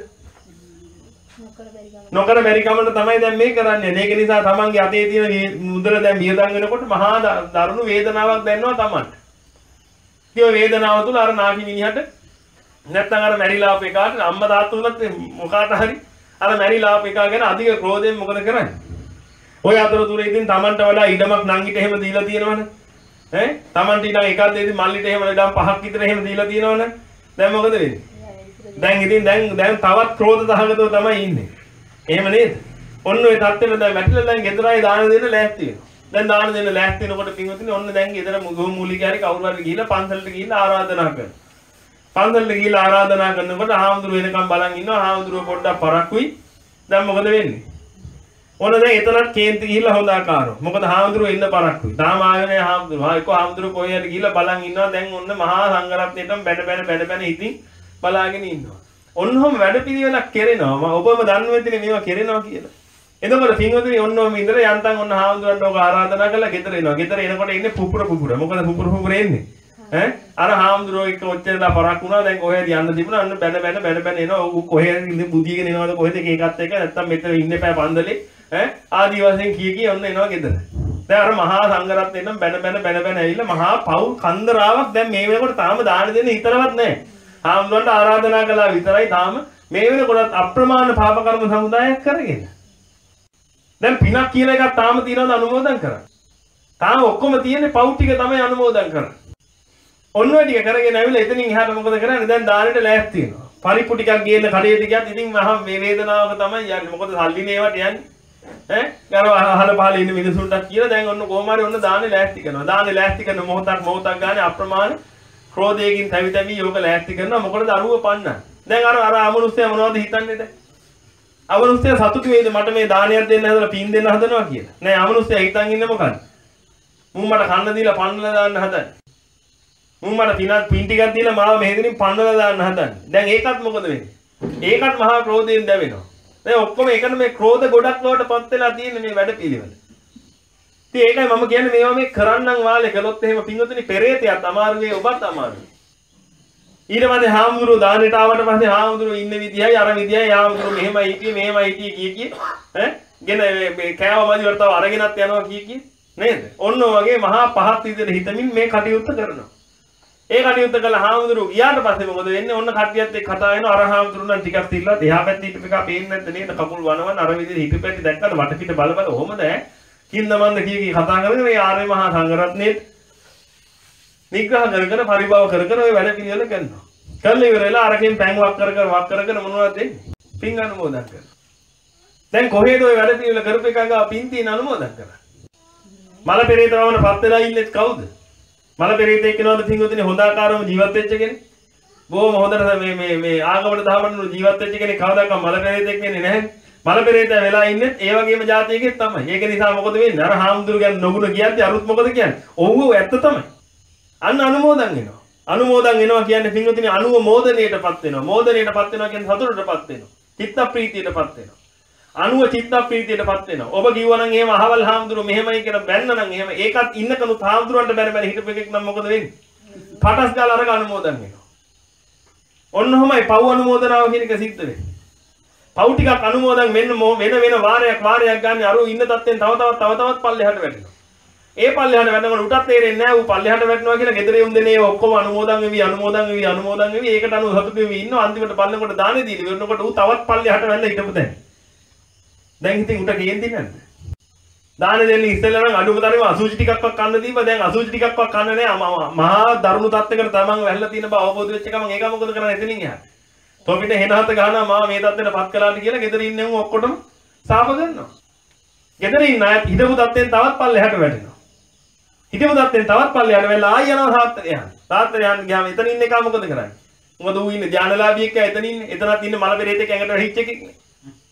නොකර බැරි කමකට තමයි දැන් මේ කරන්නේ. ඒක නිසා තමන්ගේ අතේ තියෙන මුදල දැන් වියදම් වෙනකොට මහා දරුණු වේදනාවක් දැනෙනවා තමන්ට. ඒ වේදනාව තුල අර නාකි මිනිහට නැත්තම් අර මැරිලා ආපු එකාට අම්මා තාත්තා උනත් මොකාට හරි අර මැරිලා ආපු එකා ගැන අධික ක්‍රෝධයෙන් මොකද කරන්නේ? ඔය අතරතුර ඉතින් තමන්ට වඩා ඉඩමක් නංගිට එහෙම දීලා තියෙනවනේ. ඈ තමන්ට ඉතින් එකක් දෙද්දි මල්ලිට එහෙම ඉඩම් පහක් විතර එහෙම දීලා තියෙනවනේ. දැන් මොකද වෙන්නේ? දැන් ඉතින් දැන් දැන් තවත් ක්‍රෝධ දහගතව තමයි ඉන්නේ. එහෙම නේද? ඔන්න ඔය තත්ත්වෙට දැන් වැටිලා දැන් ගෙදරයි දාන දෙන්න ලෑස්ති වෙනවා. දැන් දාන දෙන්න ලෑස්ති වෙනකොට පින්වතුනි ඔන්න දැන් ගෙදර මුගෝ මූලික හරි කවුරු හරි ගිහිල්ලා පන්සලට ගිහිල්ලා ආරාධනා කරනවා. පන්සලට ගිහිල්ලා ආරාධනා කරනකොට හාමුදුරුවෝ එනකම් බලන් ඉන්නවා. හාමුදුරුවෝ පොඩ්ඩක් පරක්කුයි. දැන් මොකද වෙන්නේ? ඔන්න දැන් එතනත් කේන්ති ගිහිල්ලා හොඳ ආකාරව. මොකද හාමුදුරුවෝ ඉන්න පරක්කුයි. තාම ආවේ නැහැ හාමුදුරුවෝ. එක්ක හාමුදුරුවෝ කොහේ හරි ගිහිල්ලා බලන් ඉන්නවා. දැන් ඔන්න මහා සංඝරත්නයටම බැන බැන බැන බැන ඉතින් බලාගෙන ඉන්නවා. ඔන්නෝම වැඩපිළිවෙලක් කෙරෙනවා. ඔබම දන්නව ඇතිනේ මේවා කෙරෙනවා කියලා. එතකොට පින්වතුනි ඔන්නෝම ඉඳලා යන්තම් ඔන්න හාමුදුරන්ට ඔක ආරාධනා කරලා ගෙදර එනවා. ගෙදර එනකොට ඉන්නේ පුපුර පුපුර. මොකද පුපුර පුපුර එන්නේ? ඈ අර හාමුදුරුවෝ එක්ක ඔච්චරලා පරක් වුණා. දැන් කොහෙද යන්න තිබුණා. අන්න බැන බැන බැන බැන එනවා. ඌ කොහෙද ඉඳ බුදියගෙන එනවද කොහෙද එකත් එක නැත්තම් මෙතන ඉන්න එපා පන්දලේ. ඈ ආදි වශයෙන් කී කී ඔන්න එනවා ගෙදර. දැන් අර මහා සංඝරත්නයෙන්ම බැන බැන බැන බැන ඇවිල්ලා මහා පව් කන්දරාවක් දැන් මේ වෙනකොට තාම දාන දෙන්න හිතරවත් නැහැ. හාමුදුරන්ට ආරාධනා කළා විතරයි තාම මේ වෙනකොටත් අප්‍රමාණ පාප කර්ම සමුදායක් කරගෙන. දැන් පිනක් කියලා එකක් තාම තියනවද අනුමෝදන් කරන්න? තාම ඔක්කොම තියෙන්නේ පව් ටික තමයි අනුමෝදන් කරන්නේ. ඔන්න ඔය ටික කරගෙන ඇවිල්ලා එතනින් එහාට මොකද කරන්නේ? දැන් දානෙට ලෑස්ති වෙනවා. පරිප්පු ටිකක් ගේන්න කඩේට ගියත් ඉතින් මහා මේ වේදනාවක තමයි යන්නේ. මොකද සල්ලිනේ ඒවට යන්නේ. ඈ ගාන අහල පහල ඉන්න මිනිසුන්ට කියලා දැන් ඔන්න කොහොම හරි ඔන්න දානේ ලෑස්ති කරනවා. දානේ ලෑස්ති කරන මොහොතක් මොහොතක් ගානේ අප්‍රමාණ ක්‍රෝධයෙන් තැවි තැවි යෝග ලෑස්ති කරනවා. මොකද අරුව පන්නන්න. දැන් අර අර අමනුෂ්‍යයා මොනවද හිතන්නේ දැන්? අමනුෂ්‍යයා සතුටු වෙයිද මට මේ දානයක් දෙන්න හදලා පින් දෙන්න හදනවා කියලා? නෑ අමනුෂ්‍යයා හිතන් ඉන්නේ මොකද්ද? මුන් මට කන්න දීලා පන්නලා දාන්න හදන්නේ. මුන් මට පිනක් පින් ටිකක් දීලා මාව මෙහෙදින් පන්නලා දාන්න හදන්නේ. දැන් ඒකත් මොකද වෙන්නේ? ඒකත් මහා ක්‍රෝධයෙන් දැවෙනවා. දැන් ඔක්කොම ඒකන මේ ක්‍රෝධ ගොඩක් වලටපත් වෙලා තියෙන මේ වැඩ පිළිවෙල. ඉතින් ඒකයි මම කියන්නේ මේවා මේ කරන්නම් වාලේ කළොත් එහෙම පින්වතුනි පෙරේතයත් අමාරුවේ ඔබත් අමාරුයි. ඊට පස්සේ හාමුදුරුවෝ දානෙට ආවට පස්සේ හාමුදුරුවෝ ඉන්න විදියයි අර විදියයි හාමුදුරුවෝ මෙහෙමයි හිටියේ මෙහෙමයි හිටියේ කිය කිය ඈ ගෙන මේ කෑව මදි වර්තාව අරගෙනත් යනවා කිය කිය නේද? ඔන්න වගේ මහා පහත් විදියට හිතමින් මේ කටයුත්ත කරනවා. ඒ කටයුත්ත කළා හාමුදුරුවෝ ගියාට පස්සේ මොකද වෙන්නේ? ඔන්න කට්ටියත් එක්ක කතා වෙනවා. අර හාමුදුරුවෝ නම් ටිකක් තිල්ලා එහා පැත්තේ හිටපු එක පේන්නේ නැද්ද නේද? කකුල් වනවන අර විදියට හිටපැටි දැක්කද වටපිට බල බල කොහොමද ඈ? කින්ද මන්ද කිය කී කතා කරගෙන මේ ආර්ය මහා සංඝරත්නයේ නිග්‍රහ කර කර පරිභව කර කර ඔය වැඩ පිළිවෙල කරනවා. කල්ලි ඉවරලා අරකින් පැන් වක් කර කර වක් කර කර මොනවද දෙන්නේ? පින් අනුමෝදන් කරනවා. දැන් කොහෙද ඔය වැඩ පිළිවෙල කරපු එකගා පින් තියෙන අනුමෝදන් කරන්නේ? මල පෙරේතවම පත් වෙලා ඉන්නේ කවුද? මල පෙරේතෙක් කෙනවද පින්වතුනි හොඳ ආකාරවම ජීවත් වෙච්ච කෙනෙක්? බොහොම හොඳට මේ මේ මේ ආගමකට දහවන්න ජීවත් වෙච්ච කෙනෙක් කවදාකවත් මල පෙරේතෙක් වෙන්නේ නැහැ. මල පෙරේතයා වෙලා ඉන්නේ ඒ වගේම જાතියකෙක් තමයි. ඒක නිසා මොකද වෙන්නේ? අර හාමුදුරු ගැන නොගුණ කියද්දි අරුත් මොකද කියන්නේ? ඔව්ව ඇත්ත තමයි. අන්න අනුමෝදන් වෙනවා. අනුමෝදන් වෙනවා කියන්නේ පින්වතුනි අනුමෝදනයටපත් වෙනවා. මෝදනයටපත් වෙනවා කියන්නේ සතුටටපත් වෙනවා. චිත්ත ප්‍රීතියටපත් වෙනවා. අනුව චිත්ත ප්‍රීතියටපත් වෙනවා. ඔබ කිව්වනම් එහෙම අහවල් හාමුදුරු මෙහෙමයි කියලා බැන්නනම් එහෙම ඒකත් ඉන්නකනුත් හාමුදුරන්ට බැන බැන හිටපු එකෙක් නම් මොකද වෙන්නේ? පටස් ගාලා අරක අනුමෝදන් වෙනවා. ඔන්නෝමයි පව් අනුමෝදනාව කියන එක සිද්ධ වෙන්නේ. පව් ටිකක් අනුමෝදන් වෙන්න වෙන වෙන වාරයක් වාරයක් ගන්න අර ඉන්න තත්ත්වෙන් තව තවත් තව තවත් පල්ලෙහාට වැටෙනවා. ඒ පල්ලෙහාට වැටෙනකොට උටත් තේරෙන්නේ නැහැ ඌ පල්ලෙහාට වැටෙනවා කියලා ගෙදරේ උන් දෙනේ ඔක්කොම අනුමෝදන් වෙවි අනුමෝදන් වෙවි අනුමෝදන් වෙවි ඒකට අනුව සතුටු වෙවි ඉන්නවා අන්තිමට පල්ලෙකට දානේ දීලා වෙනකොට ඌ තවත් පල්ලෙහාට වැල්ලා හිටපු දැන් දැන් ඉතින් උට කේන්ති නැද්ද දානේ දෙන්නේ ඉස්සෙල්ලා නම් අඩුම තරමේ අසුචි ටිකක්වත් කන්න දීපා දැන් අසුචි ටිකක්වත් කන්න නැහැ මහා දරුණු තත්ත්වයකට තමන් වැල්ලා තියෙන බව අවබෝධ වෙච්ච ගමන් ඒක මොකද කරන්නේ එතනින් එහාට තොපිට හෙනහත ගහනවා මා මේ තත්ත්වෙට පත් කළාට කියලා ගෙදර ඉන්නේ උන් ඔක්කොටම සාප කරනවා ගෙදර ඉන්න අය හිටපු තත්ත්වෙන් තවත් පල්ලෙහාට වැටෙනවා හිටපු තත්ත්වෙන් තවත් පල්ලෙහාට වෙලා ආය යනවා තාත්තට යන්න තාත්තට යන්න ගියාම එතන ඉන්න එක මොකද කරන්නේ මොකද ඌ ඉන්නේ ධානලාභී එක්ක එතන ඉන්නේ එතනත් ඉන්නේ මල පෙරේතෙක් ඇඟට වැහිච්ච එකෙක් නේ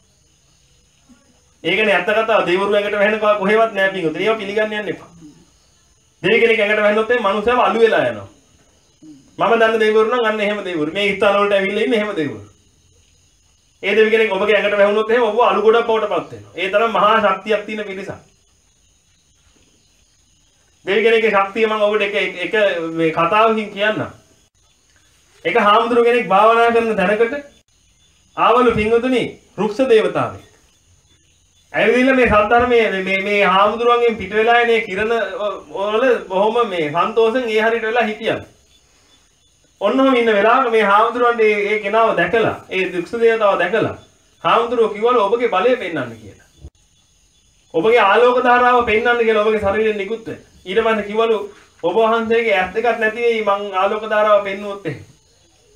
ඒකනේ ඇත්ත කතාව දෙවිවරු ඇඟට වැහෙන කොහෙවත් නෑ පිංගුතුනි ඒවා පිළිගන්න යන්න එපා දෙවි කෙනෙක් ඇඟට වැහෙනොත් එන්නේ මනුස්සයව අලු වෙලා යනවා මම දන්න දෙවිවරු නම් අන්න එහෙම දෙවිවරු මේ ස්ථාන වලට ඇවිල්ලා ඉන්නේ එහෙම දෙවිවරු ඒ දෙවි කෙනෙක් ඔබගේ ඇඟට වැහුනොත් එහෙම ඔබ අලු ගොඩක් බවට පත් වෙනවා ඒ තරම් මහා ශක්තියක් තියෙන පිරිසක් දෙවි කෙනෙක්ගේ ශක්තිය මම ඔබට එක එක මේ කතාවකින් කියන්නම් එක හාමුදුරු කෙනෙක් භාවනා කරන තැනකට ආවලු පිංගුතුනි රුක්ෂ දේවතාවෙක් ඇවිල්ලා මේ සද්ධර්මයේ මේ මේ හාමුදුරුවන්ගෙන් පිට වෙලා එනේ කිරණ වල බොහොම මේ සන්තෝෂෙන් ඒ හරියට වෙලා හිටියා. ඔන්නෝම ඉන්න වෙලාවක මේ හාමුදුරුවන්ට ඒ කෙනාව දැකලා ඒ දුක්ඛ දේවතාව දැකලා හාමුදුරුවෝ කිව්වලු ඔබගේ බලය පෙන්වන්න කියලා. ඔබගේ ආලෝක ධාරාව පෙන්වන්න කියලා ඔබගේ ශරීරයෙන් නිකුත් වෙන. ඊට පස්සේ කිව්වලු ඔබ වහන්සේගේ ඇස් දෙකක් නැති වෙයි මං ආලෝක ධාරාව පෙන්නුවොත් එහෙම.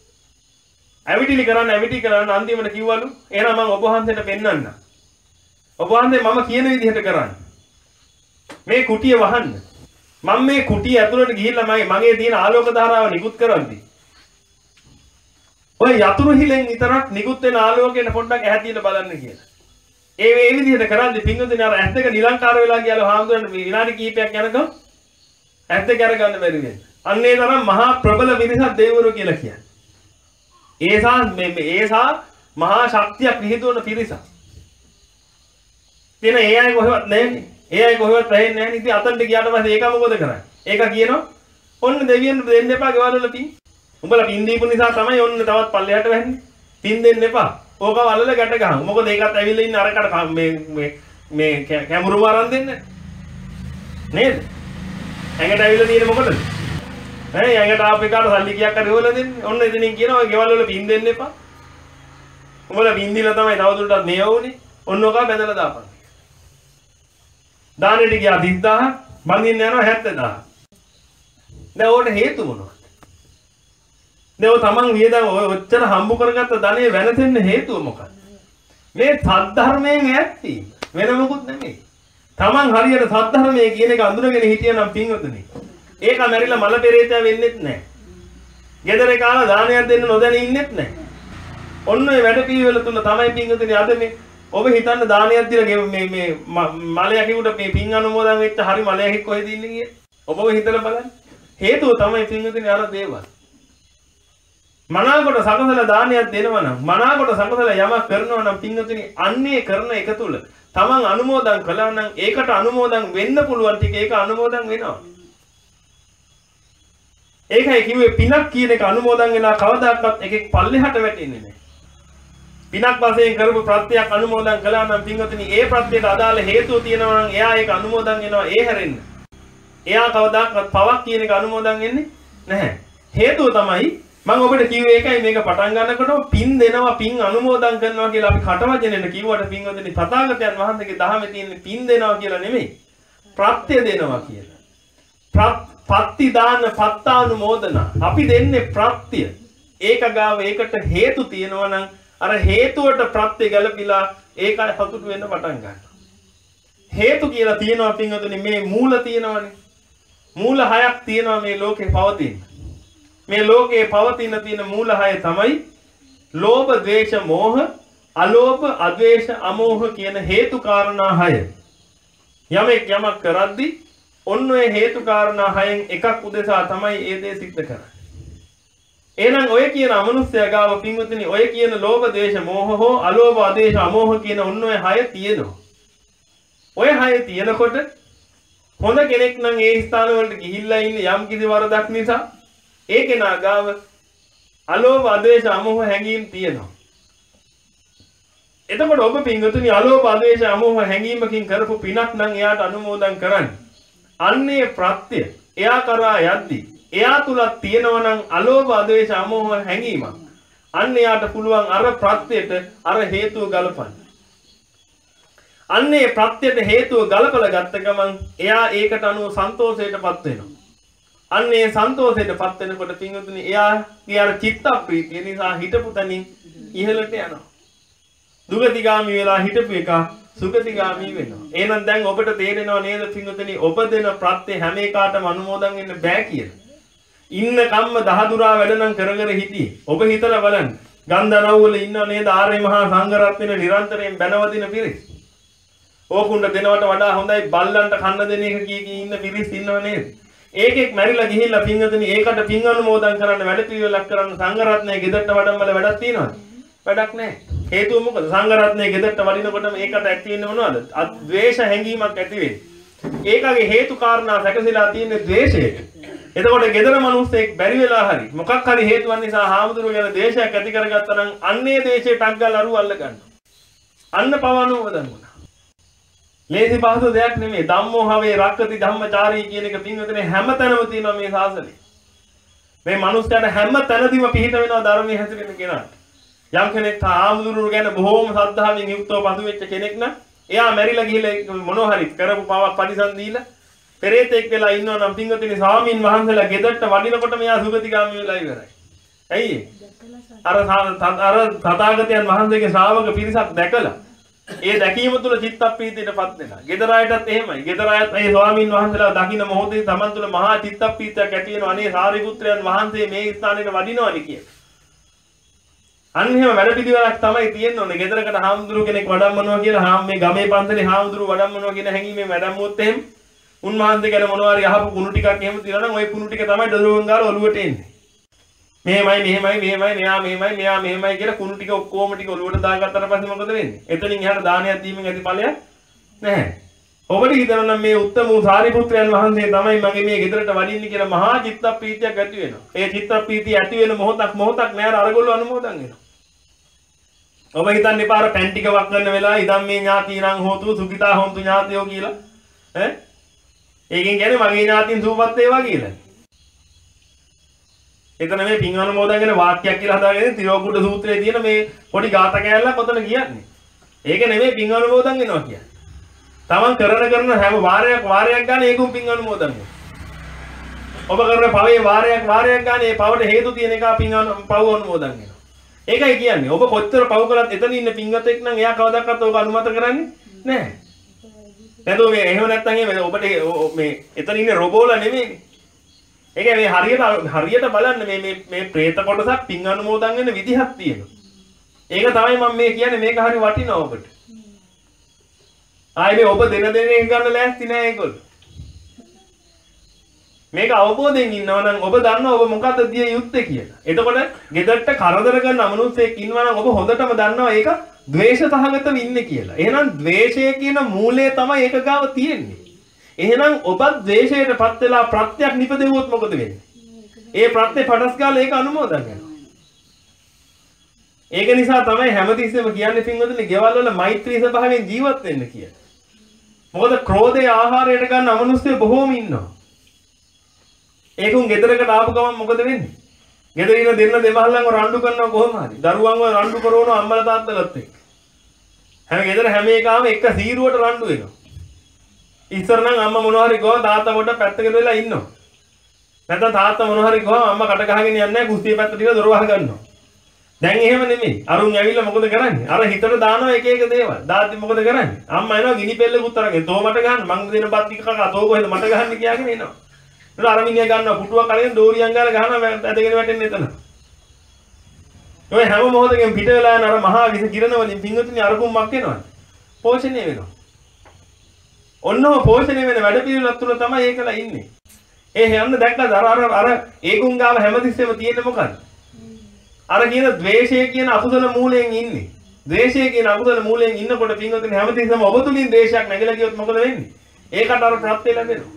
ඇවිටිලි කරන්න ඇවිටි කරන්න අන්තිමට කිව්වලු එහෙනම් මං ඔබ වහන්සේට පෙන්වන්නම්. ඔබ වහන්සේ මම කියන විදිහට කරන්න. මේ කුටිය වහන්න. මම මේ කුටිය ඇතුළට ගිහිල්ලා මගේ මගේ තියෙන ආලෝක ධාරාව නිකුත් කරන්දී. ඔය යතුරු හිලෙන් විතරක් නිකුත් වෙන ආලෝකයෙන් පොඩ්ඩක් ඇහැ තියලා බලන්න කියලා. ඒ මේ විදිහට කරද්දී පින්වතුනි අර ඇස් දෙක නිලංකාර වෙලා ගියාලු හාමුදුරන් විනාඩි කිහිපයක් යනකම් ඇස් දෙක අරගන්න බැරි වෙනවා. අන්නේ තරම් මහා ප්‍රබල විනිසත් දෙවිවරු කියලා කියන්නේ. ඒසා මේ ඒසා මහා ශක්තිය පිහිටවන පිරිසක්. තියෙන ඒ අය කොහෙවත් නැන්නේ. ඒ අය කොහෙවත් රැහෙන්නේ නැහැ. ඉතින් අතන්ට ගියාට පස්සේ ඒක මොකද කරන්නේ? ඒක කියනවා ඔන්න දෙවියන් දෙන්න එපා ගෙවල් වල පින්. උඹලා පින් දීපු නිසා තමයි ඔන්න තවත් පල්ලෙහාට වැන්නේ. පින් දෙන්න එපා. ඕක වලල ගැට ගහමු. මොකද ඒකත් ඇවිල්ලා ඉන්න අරකට මේ මේ මේ කැමරුම අරන් දෙන්න. නේද? ඇඟට ඇවිල්ලා තියෙන්නේ මොකටද? ඈ ඇඟට ආපු එකට සල්ලි කීයක් හරි හොයලා දෙන්නේ. ඔන්න එතනින් කියනවා ගෙවල් වල පින් දෙන්න එපා. උඹලා පින් දීලා තමයි තවදුරටත් මේ වුනේ. ඔන්න ඕක බැඳලා දාපන්. දානෙට ගියා තිස් දාහක් බඳින්න යනවා හැත්තෑ දාහක්. දැන් ඕකට හේතු මොනවද? දැන් ඔය තමන් වියදම් ඔය ඔච්චර හම්බ කරගත්ත ධනෙ වෙනසෙන්න හේතුව මොකක්ද? මේ සද්ධර්මයෙන් ඈත්ති වෙන මොකුත් නෙමෙයි. තමන් හරියට සද්ධර්මයේ කියන එක අඳුරගෙන හිටියනම් පින්වතුනි ඒක මැරිලා මල පෙරේතය වෙන්නෙත් නැහැ. ගෙදර කාලා දානයක් දෙන්න නොදැන ඉන්නෙත් නැහැ. ඔන්න ඔය වැඩ පිළිවෙල තුල තමයි පින්වතුනි අද මේ ඔබ හිතන්න දානයක් දීලා මේ මේ මලයකිට මේ පින් අනුමෝදන් වෙච්ච හරි මලයකෙක් කොහෙද ඉන්නේ කියලා. ඔබව හිතලා බලන්න. හේතුව තමයි පින්වතුනි අර දේවල්. මනාකොට සකසලා දානයක් දෙනවා නම් මනාකොට සකසලා යමක් කරනවා නම් පින්වතුනි අන්නේ කරන එක තුල තමන් අනුමෝදන් කළා නම් ඒකට අනුමෝදන් වෙන්න පුළුවන් ටික ඒක අනුමෝදන් වෙනවා. ඒකයි කිව්වේ පිනක් කියන එක අනුමෝදන් වෙලා කවදාකවත් එකෙක් පල්ලෙහාට වැටෙන්නේ නැහැ. පිනක් වශයෙන් කරපු ප්‍රත්‍යක් අනුමෝදන් කළා නම් පින්වතුනි ඒ ප්‍රත්‍යයට අදාළ හේතුව තියෙනවා නම් එයා ඒක අනුමෝදන් වෙනවා ඒ හැරෙන්න. එයා කවදාකවත් පවක් කියන එක අනුමෝදන් වෙන්නේ නැහැ. හේතුව තමයි මම ඔබට කිව්වේ ඒකයි මේක පටන් ගන්නකොට පින් දෙනවා පින් අනුමෝදන් කරනවා කියලා අපි කටවචනෙන් කිව්වට පින්වතුනි තථාගතයන් වහන්සේගේ දහමේ තියෙන පින් දෙනවා කියලා නෙමෙයි. ප්‍රත්‍ය දෙනවා කියලා. පත්ති දාන පත්තානුමෝදන. අපි දෙන්නේ ප්‍රත්‍ය. ඒක ගාව ඒකට හේතු තියෙනවා නම් අර හේතුවට ප්‍රත්‍ය ගැලපිලා ඒකයි සතුට වෙන්න පටන් ගන්නවා. හේතු කියලා තියෙනවා පින්වතුනි මේ මූල තියෙනවනේ. මූල හයක් තියෙනවා මේ ලෝකේ පවතින. මේ ලෝකේ පවතින තියෙන මූල හය තමයි ලෝභ, ද්වේෂ, මෝහ, අලෝභ, අද්වේෂ, අමෝහ කියන හේතු කාරණා හය. යමෙක් යමක් කරද්දී ඔන්න ඔය හේතු කාරණා හයෙන් එකක් උදෙසා තමයි ඒ දේ සිද්ධ කරන්නේ. එහෙනම් ඔය කියන අමනුෂ්‍ය ගාව පින්වතුනි ඔය කියන ලෝභ, ද්වේෂ, මෝහ හෝ අලෝභ, අද්වේෂ, අමෝහ කියන ඔන්න ඔය හය තියෙනවා. ඔය හය තියෙනකොට හොඳ කෙනෙක් නම් ඒ ස්ථාන වලට ගිහිල්ලා ඉන්නේ යම් කිසි වරදක් නිසා ඒ කෙනා ගාව අලෝභ, අද්වේෂ, අමෝහ හැඟීම් තියෙනවා. එතකොට ඔබ පින්වතුනි අලෝභ, අද්වේෂ, අමෝහ හැඟීමකින් කරපු පිනක් නම් එයාට අනුමෝදන් කරන්න. අන්නේ ප්‍රත්‍ය එයා කරා යද්දී එයා තුලක් තියෙනවා නම් අලෝභ, අද්වේෂ, අමෝහ හැඟීමක්. අන්න එයාට පුළුවන් අර ප්‍රත්‍යයට අර හේතුව ගලපන්න. අන්නේ ප්‍රත්‍යයට හේතුව ගලපලා ගත්ත ගමන් එයා ඒකට අනුව සන්තෝෂයටපත් වෙනවා. අන්නේ සන්තෝෂයටපත් වෙනකොට පින්වතුනි එයාගේ අර චිත්ත ප්‍රීතිය නිසා හිතපු තනින් ඉහළට යනවා. දුගතිගාමි වෙලා හිටපු එක සුගතිගාමි වෙනවා. එහෙනම් දැන් ඔබට තේරෙනව නේද පින්වතුනි ඔබ දෙන ප්‍රත්‍ය හැම එකකටම අනුමෝදන් වෙන්න බෑ කියලා. ඉන්න කම්ම දහදුරා වැඩනම් කර කර හිටියේ. ඔබ හිතලා බලන්න. ගන්ධරව් වල ඉන්නව නේද ආර්ය මහා සංඝරත්නය නිරන්තරයෙන් බැනවදින පිරිස්. ඕකුණ්ඩ දෙනවට වඩා හොඳයි බල්ලන්ට කන්න දෙන එක කී කී ඉන්න පිරිස් ඉන්නව නේද? ඒකෙක් මැරිලා ගිහිල්ලා පින්වතුනි ඒකට පින් අනුමෝදන් කරන්න වැඩ පිළිවෙලක් කරන්න සංඝරත්නයේ ගෙදරට වඩම්මල වැඩක් තියෙනවද? වැඩක් නැහැ. හේතුව මොකද? සංඝරත්නයේ ගෙදරට වඩිනකොටම ඒකට ඇති වෙන්නේ මොනවද? ද්වේෂ හැඟීමක් ඇති වෙන්නේ. ඒකගේ හේතු කාරණා සැකසීලා තියෙන්නේ ද්වේෂයට. එතකොට ගෙදර මිනිස්සෙක් බැරි වෙලා හරි මොකක් හරි හේතුවක් නිසා හාමුදුරුවෝ ගැන ද්වේෂයක් ඇති කරගත්තා නම් අන්නේ ද්වේෂයට අග්ගල් අරු අල්ල ගන්නවා. අන්න පවනුවදන් වුණා. ලේසි පහසු දෙයක් නෙමෙයි. ධම්මෝ හවේ රක්කති ධම්මචාරී කියන එක පින්වතුනි හැමතැනම තියෙනවා මේ ශාසනයේ. මේ මිනිස්යාට හැම තැනදීම පිහිට වෙනවා ධර්මයේ හැසිරෙන කෙනාට. යම් කෙනෙක් හාමුදුරුවෝ ගැන බොහෝම ශ්‍රද්ධාවෙන් යුක්තව පසු වෙච්ච කෙනෙක් නම් එයා මැරිලා ගිහිල්ලා මොනවා හරි කරපු පවක් පරිසම් දීලා පෙරේතෙක් වෙලා ඉන්නවා නම් පින්වතුනි ස්වාමින් වහන්සේලා ගෙදරට වඩිනකොට මෙයා සුගතිගාමී වෙලා ඉවරයි. ඇයි? අර අර තථාගතයන් වහන්සේගේ ශ්‍රාවක පිරිසක් දැකලා ඒ දැකීම තුළ චිත්ත ප්‍රීතියටපත් වෙනවා. ගෙදර අයටත් එහෙමයි. ගෙදර අයත් ඒ ස්වාමීන් වහන්සේලා දකින්න මොහොතේ තමන් තුළ මහා චිත්ත ප්‍රීතියක් ඇති වෙනවා. අනේ සාරිපුත්‍රයන් වහන්සේ මේ ස්ථානෙට වඩිනවනි කියලා. අන්න එහෙම වැඩ පිළිවෙලක් තමයි තියෙන්න ඕනේ. ගෙදරකට හාමුදුරුව කෙනෙක් වඩම්මනවා කියලා හාම් මේ ගමේ පන්සලේ හාමුදුරුව වඩම්මනවා කියන හැඟීමෙන් වැඩම්මුවොත් එහෙම උන්වහන්සේ ගැන මොනවා හරි අහපු කුණු ටිකක් එහෙම තියනවා නම් ওই කුණු ටික තමයි දරුවන් ගාලා ඔලුවට එන්නේ. මෙහෙමයි මෙහෙමයි මෙහෙමයි මෙයා මෙහෙමයි මෙයා මෙහෙමයි කියලා කුණු ටික ඔක්කොම ටික ඔලුවට දාගත්තට පස්සේ මොකද වෙන්නේ? එතනින් එහාට දානයක් දීමෙන් ඇති ඵලයක් නැහැ. ඔබට හිතනවා නම් මේ උත්තම වූ සාරිපුත්‍රයන් වහන්සේ තමයි මගේ මේ ගෙදරට වඩින්නේ කියලා මහා චිත්ත ප්‍රීතියක් ඇති වෙනවා. ඒ චිත්ත ප්‍රීතිය ඇති වෙන මොහොතක් මොහොතක් නෑර අරගොල්ලෝ අනුමෝදන් වෙනවා. ඔබ හිතන්නේ පාර පැන් ටික වක් කරන වෙලාව ඉදම් මේ ඥාතිනම් හෝතු සුඛිතා හොන්තු ඥාතියෝ කියලා ඈ ඒකෙන් කියන්නේ මගේ ඥාතින් සූපත් වේවා කියලා. එතන මේ පින් අනුමෝදන් වෙන වාක්‍යයක් කියලා හදාගෙන තිරෝකුඩ සූත්‍රයේ තියෙන මේ පොඩි ගාත කෑල්ලක් ඔතන කියන්නේ. ඒක නෙමෙයි පින් අනුමෝදන් වෙනවා කියන්නේ. තමන් කරන කරන හැම වාරයක් වාරයක් ගන්න ඒකුම් පින් අනුමෝදන් වෙනවා. ඔබ කරන පවේ වාරයක් වාරයක් ගන්න ඒ පවට හේතු තියෙන එක පින් පව අනුමෝදන් වෙනවා. ඒකයි කියන්නේ ඔබ කොච්චර පව කළත් එතන ඉන්න පින්වතෙක් නම් එයා කවදාවත් ඔබ අනුමත කරන්නේ නැහැ. නේද මේ එහෙම නැත්නම් මේ ඔබට මේ එතන ඉන්නේ රොබෝලා නෙමෙයි. ඒ කියන්නේ හරියට හරියට බලන්න මේ මේ මේ പ്രേත කොටසක් පින් අනුමෝදන් වෙන විදිහක් තියෙනවා. ඒක තමයි මම මේ කියන්නේ මේක හරි වටිනවා ඔබට. ආයේ මේ ඔබ දෙන දෙන එක ගන්න ලෑස්ති නෑ ඒගොල්ලෝ. මේක අවබෝධයෙන් ඉන්නවා නම් ඔබ දන්නවා ඔබ මොකද්ද දිය යුත්තේ කියලා. එතකොට ගෙදරට කරදර කරන අමනුෂ්‍යෙක් ඉන්නවා නම් ඔබ හොඳටම දන්නවා ඒක ද්වේෂ සහගතව ඉන්නේ කියලා. එහෙනම් ද්වේෂය කියන මූලය තමයි ඒක ගාව තියෙන්නේ. එහෙනම් ඔබත් ද්වේෂයටපත් වෙලා ප්‍රත්‍යක් නිපදෙවුවොත් මොකද වෙන්නේ? ඒ ප්‍රත්‍ය පටස් ගාලා ඒක අනුමෝදන් වෙනවා. ඒක නිසා තමයි හැමතිස්සෙම කියන්නේ පින්වතුනි ගෙවල් වල මෛත්‍රී ස්වභාවයෙන් ජීවත් වෙන්න කියලා. මොකද ක්‍රෝධය ආහාරයට ගන්න අමනුෂ්‍ය බොහෝම ඉන්නවා. ඒකුන් ගෙදරකට ආපු ගමන් මොකද වෙන්නේ? ගෙදර ඉන්න දෙන්න දෙමහල්ලන්ව රණ්ඩු කරනවා කොහොම හරි. දරුවන්ව රණ්ඩු කරනවා අම්මලා තාත්තලාත් එක්ක. හැම ගෙදර හැම එකාම එක සීරුවට රණ්ඩු වෙනවා. ඉස්සර නම් අම්මා මොනවා හරි ගෝ තාත්තා පොඩ්ඩක් පැත්තකට වෙලා ඉන්නවා. නැත්නම් තාත්තා මොනවා හරි ගෝ අම්මා කට ගහගෙන යන්නේ නැහැ කුස්සිය පැත්තට ගිහලා දොර වහ ගන්නවා. දැන් එහෙම නෙමෙයි. අරුන් ඇවිල්ලා මොකද කරන්නේ? අර හිතට දානවා එක එක දේවල්. දාද්දි මොකද කරන්නේ? අම්මා එනවා ගිනි පෙල්ලකුත් අරගෙන තෝ මට ගහන්න මං දෙන බත් ටික කකා තෝ කොහෙද මට ගහන්න කියාගෙන එනවා. ඊට අර මිනිහා ගන්නවා පුටුවක් අරගෙන දෝරියන් ගාලා ගහනවා ඇදගෙන වැටෙන්නේ එතන. ඔය හැම මොහොතකින් පිට වෙලා යන අර මහා විස කිරණ වලින් පිංගුතුනි අරකුම්මක් එනවා. පෝෂණය වෙනවා. ඔන්නම පෝෂණය වෙන වැඩ පිළිවෙලක් තුල තමයි ඒකලා ඉන්නේ. ඒ යන්න දැක්කද අර අර අර ඒකුන් ගාව හැමතිස්සෙම තියෙන්නේ මොකද්ද? අර කියන ද්වේෂය කියන අකුසල මූලයෙන් ඉන්නේ. ද්වේෂය කියන අකුසල මූලයෙන් ඉන්නකොට පින්වතුනි හැමතිස්සෙම ඔබ තුලින් ද්වේෂයක් නැගලා ගියොත් මොකද වෙන්නේ? ඒකට අර ප්‍රත්‍ය ලැබෙනවා.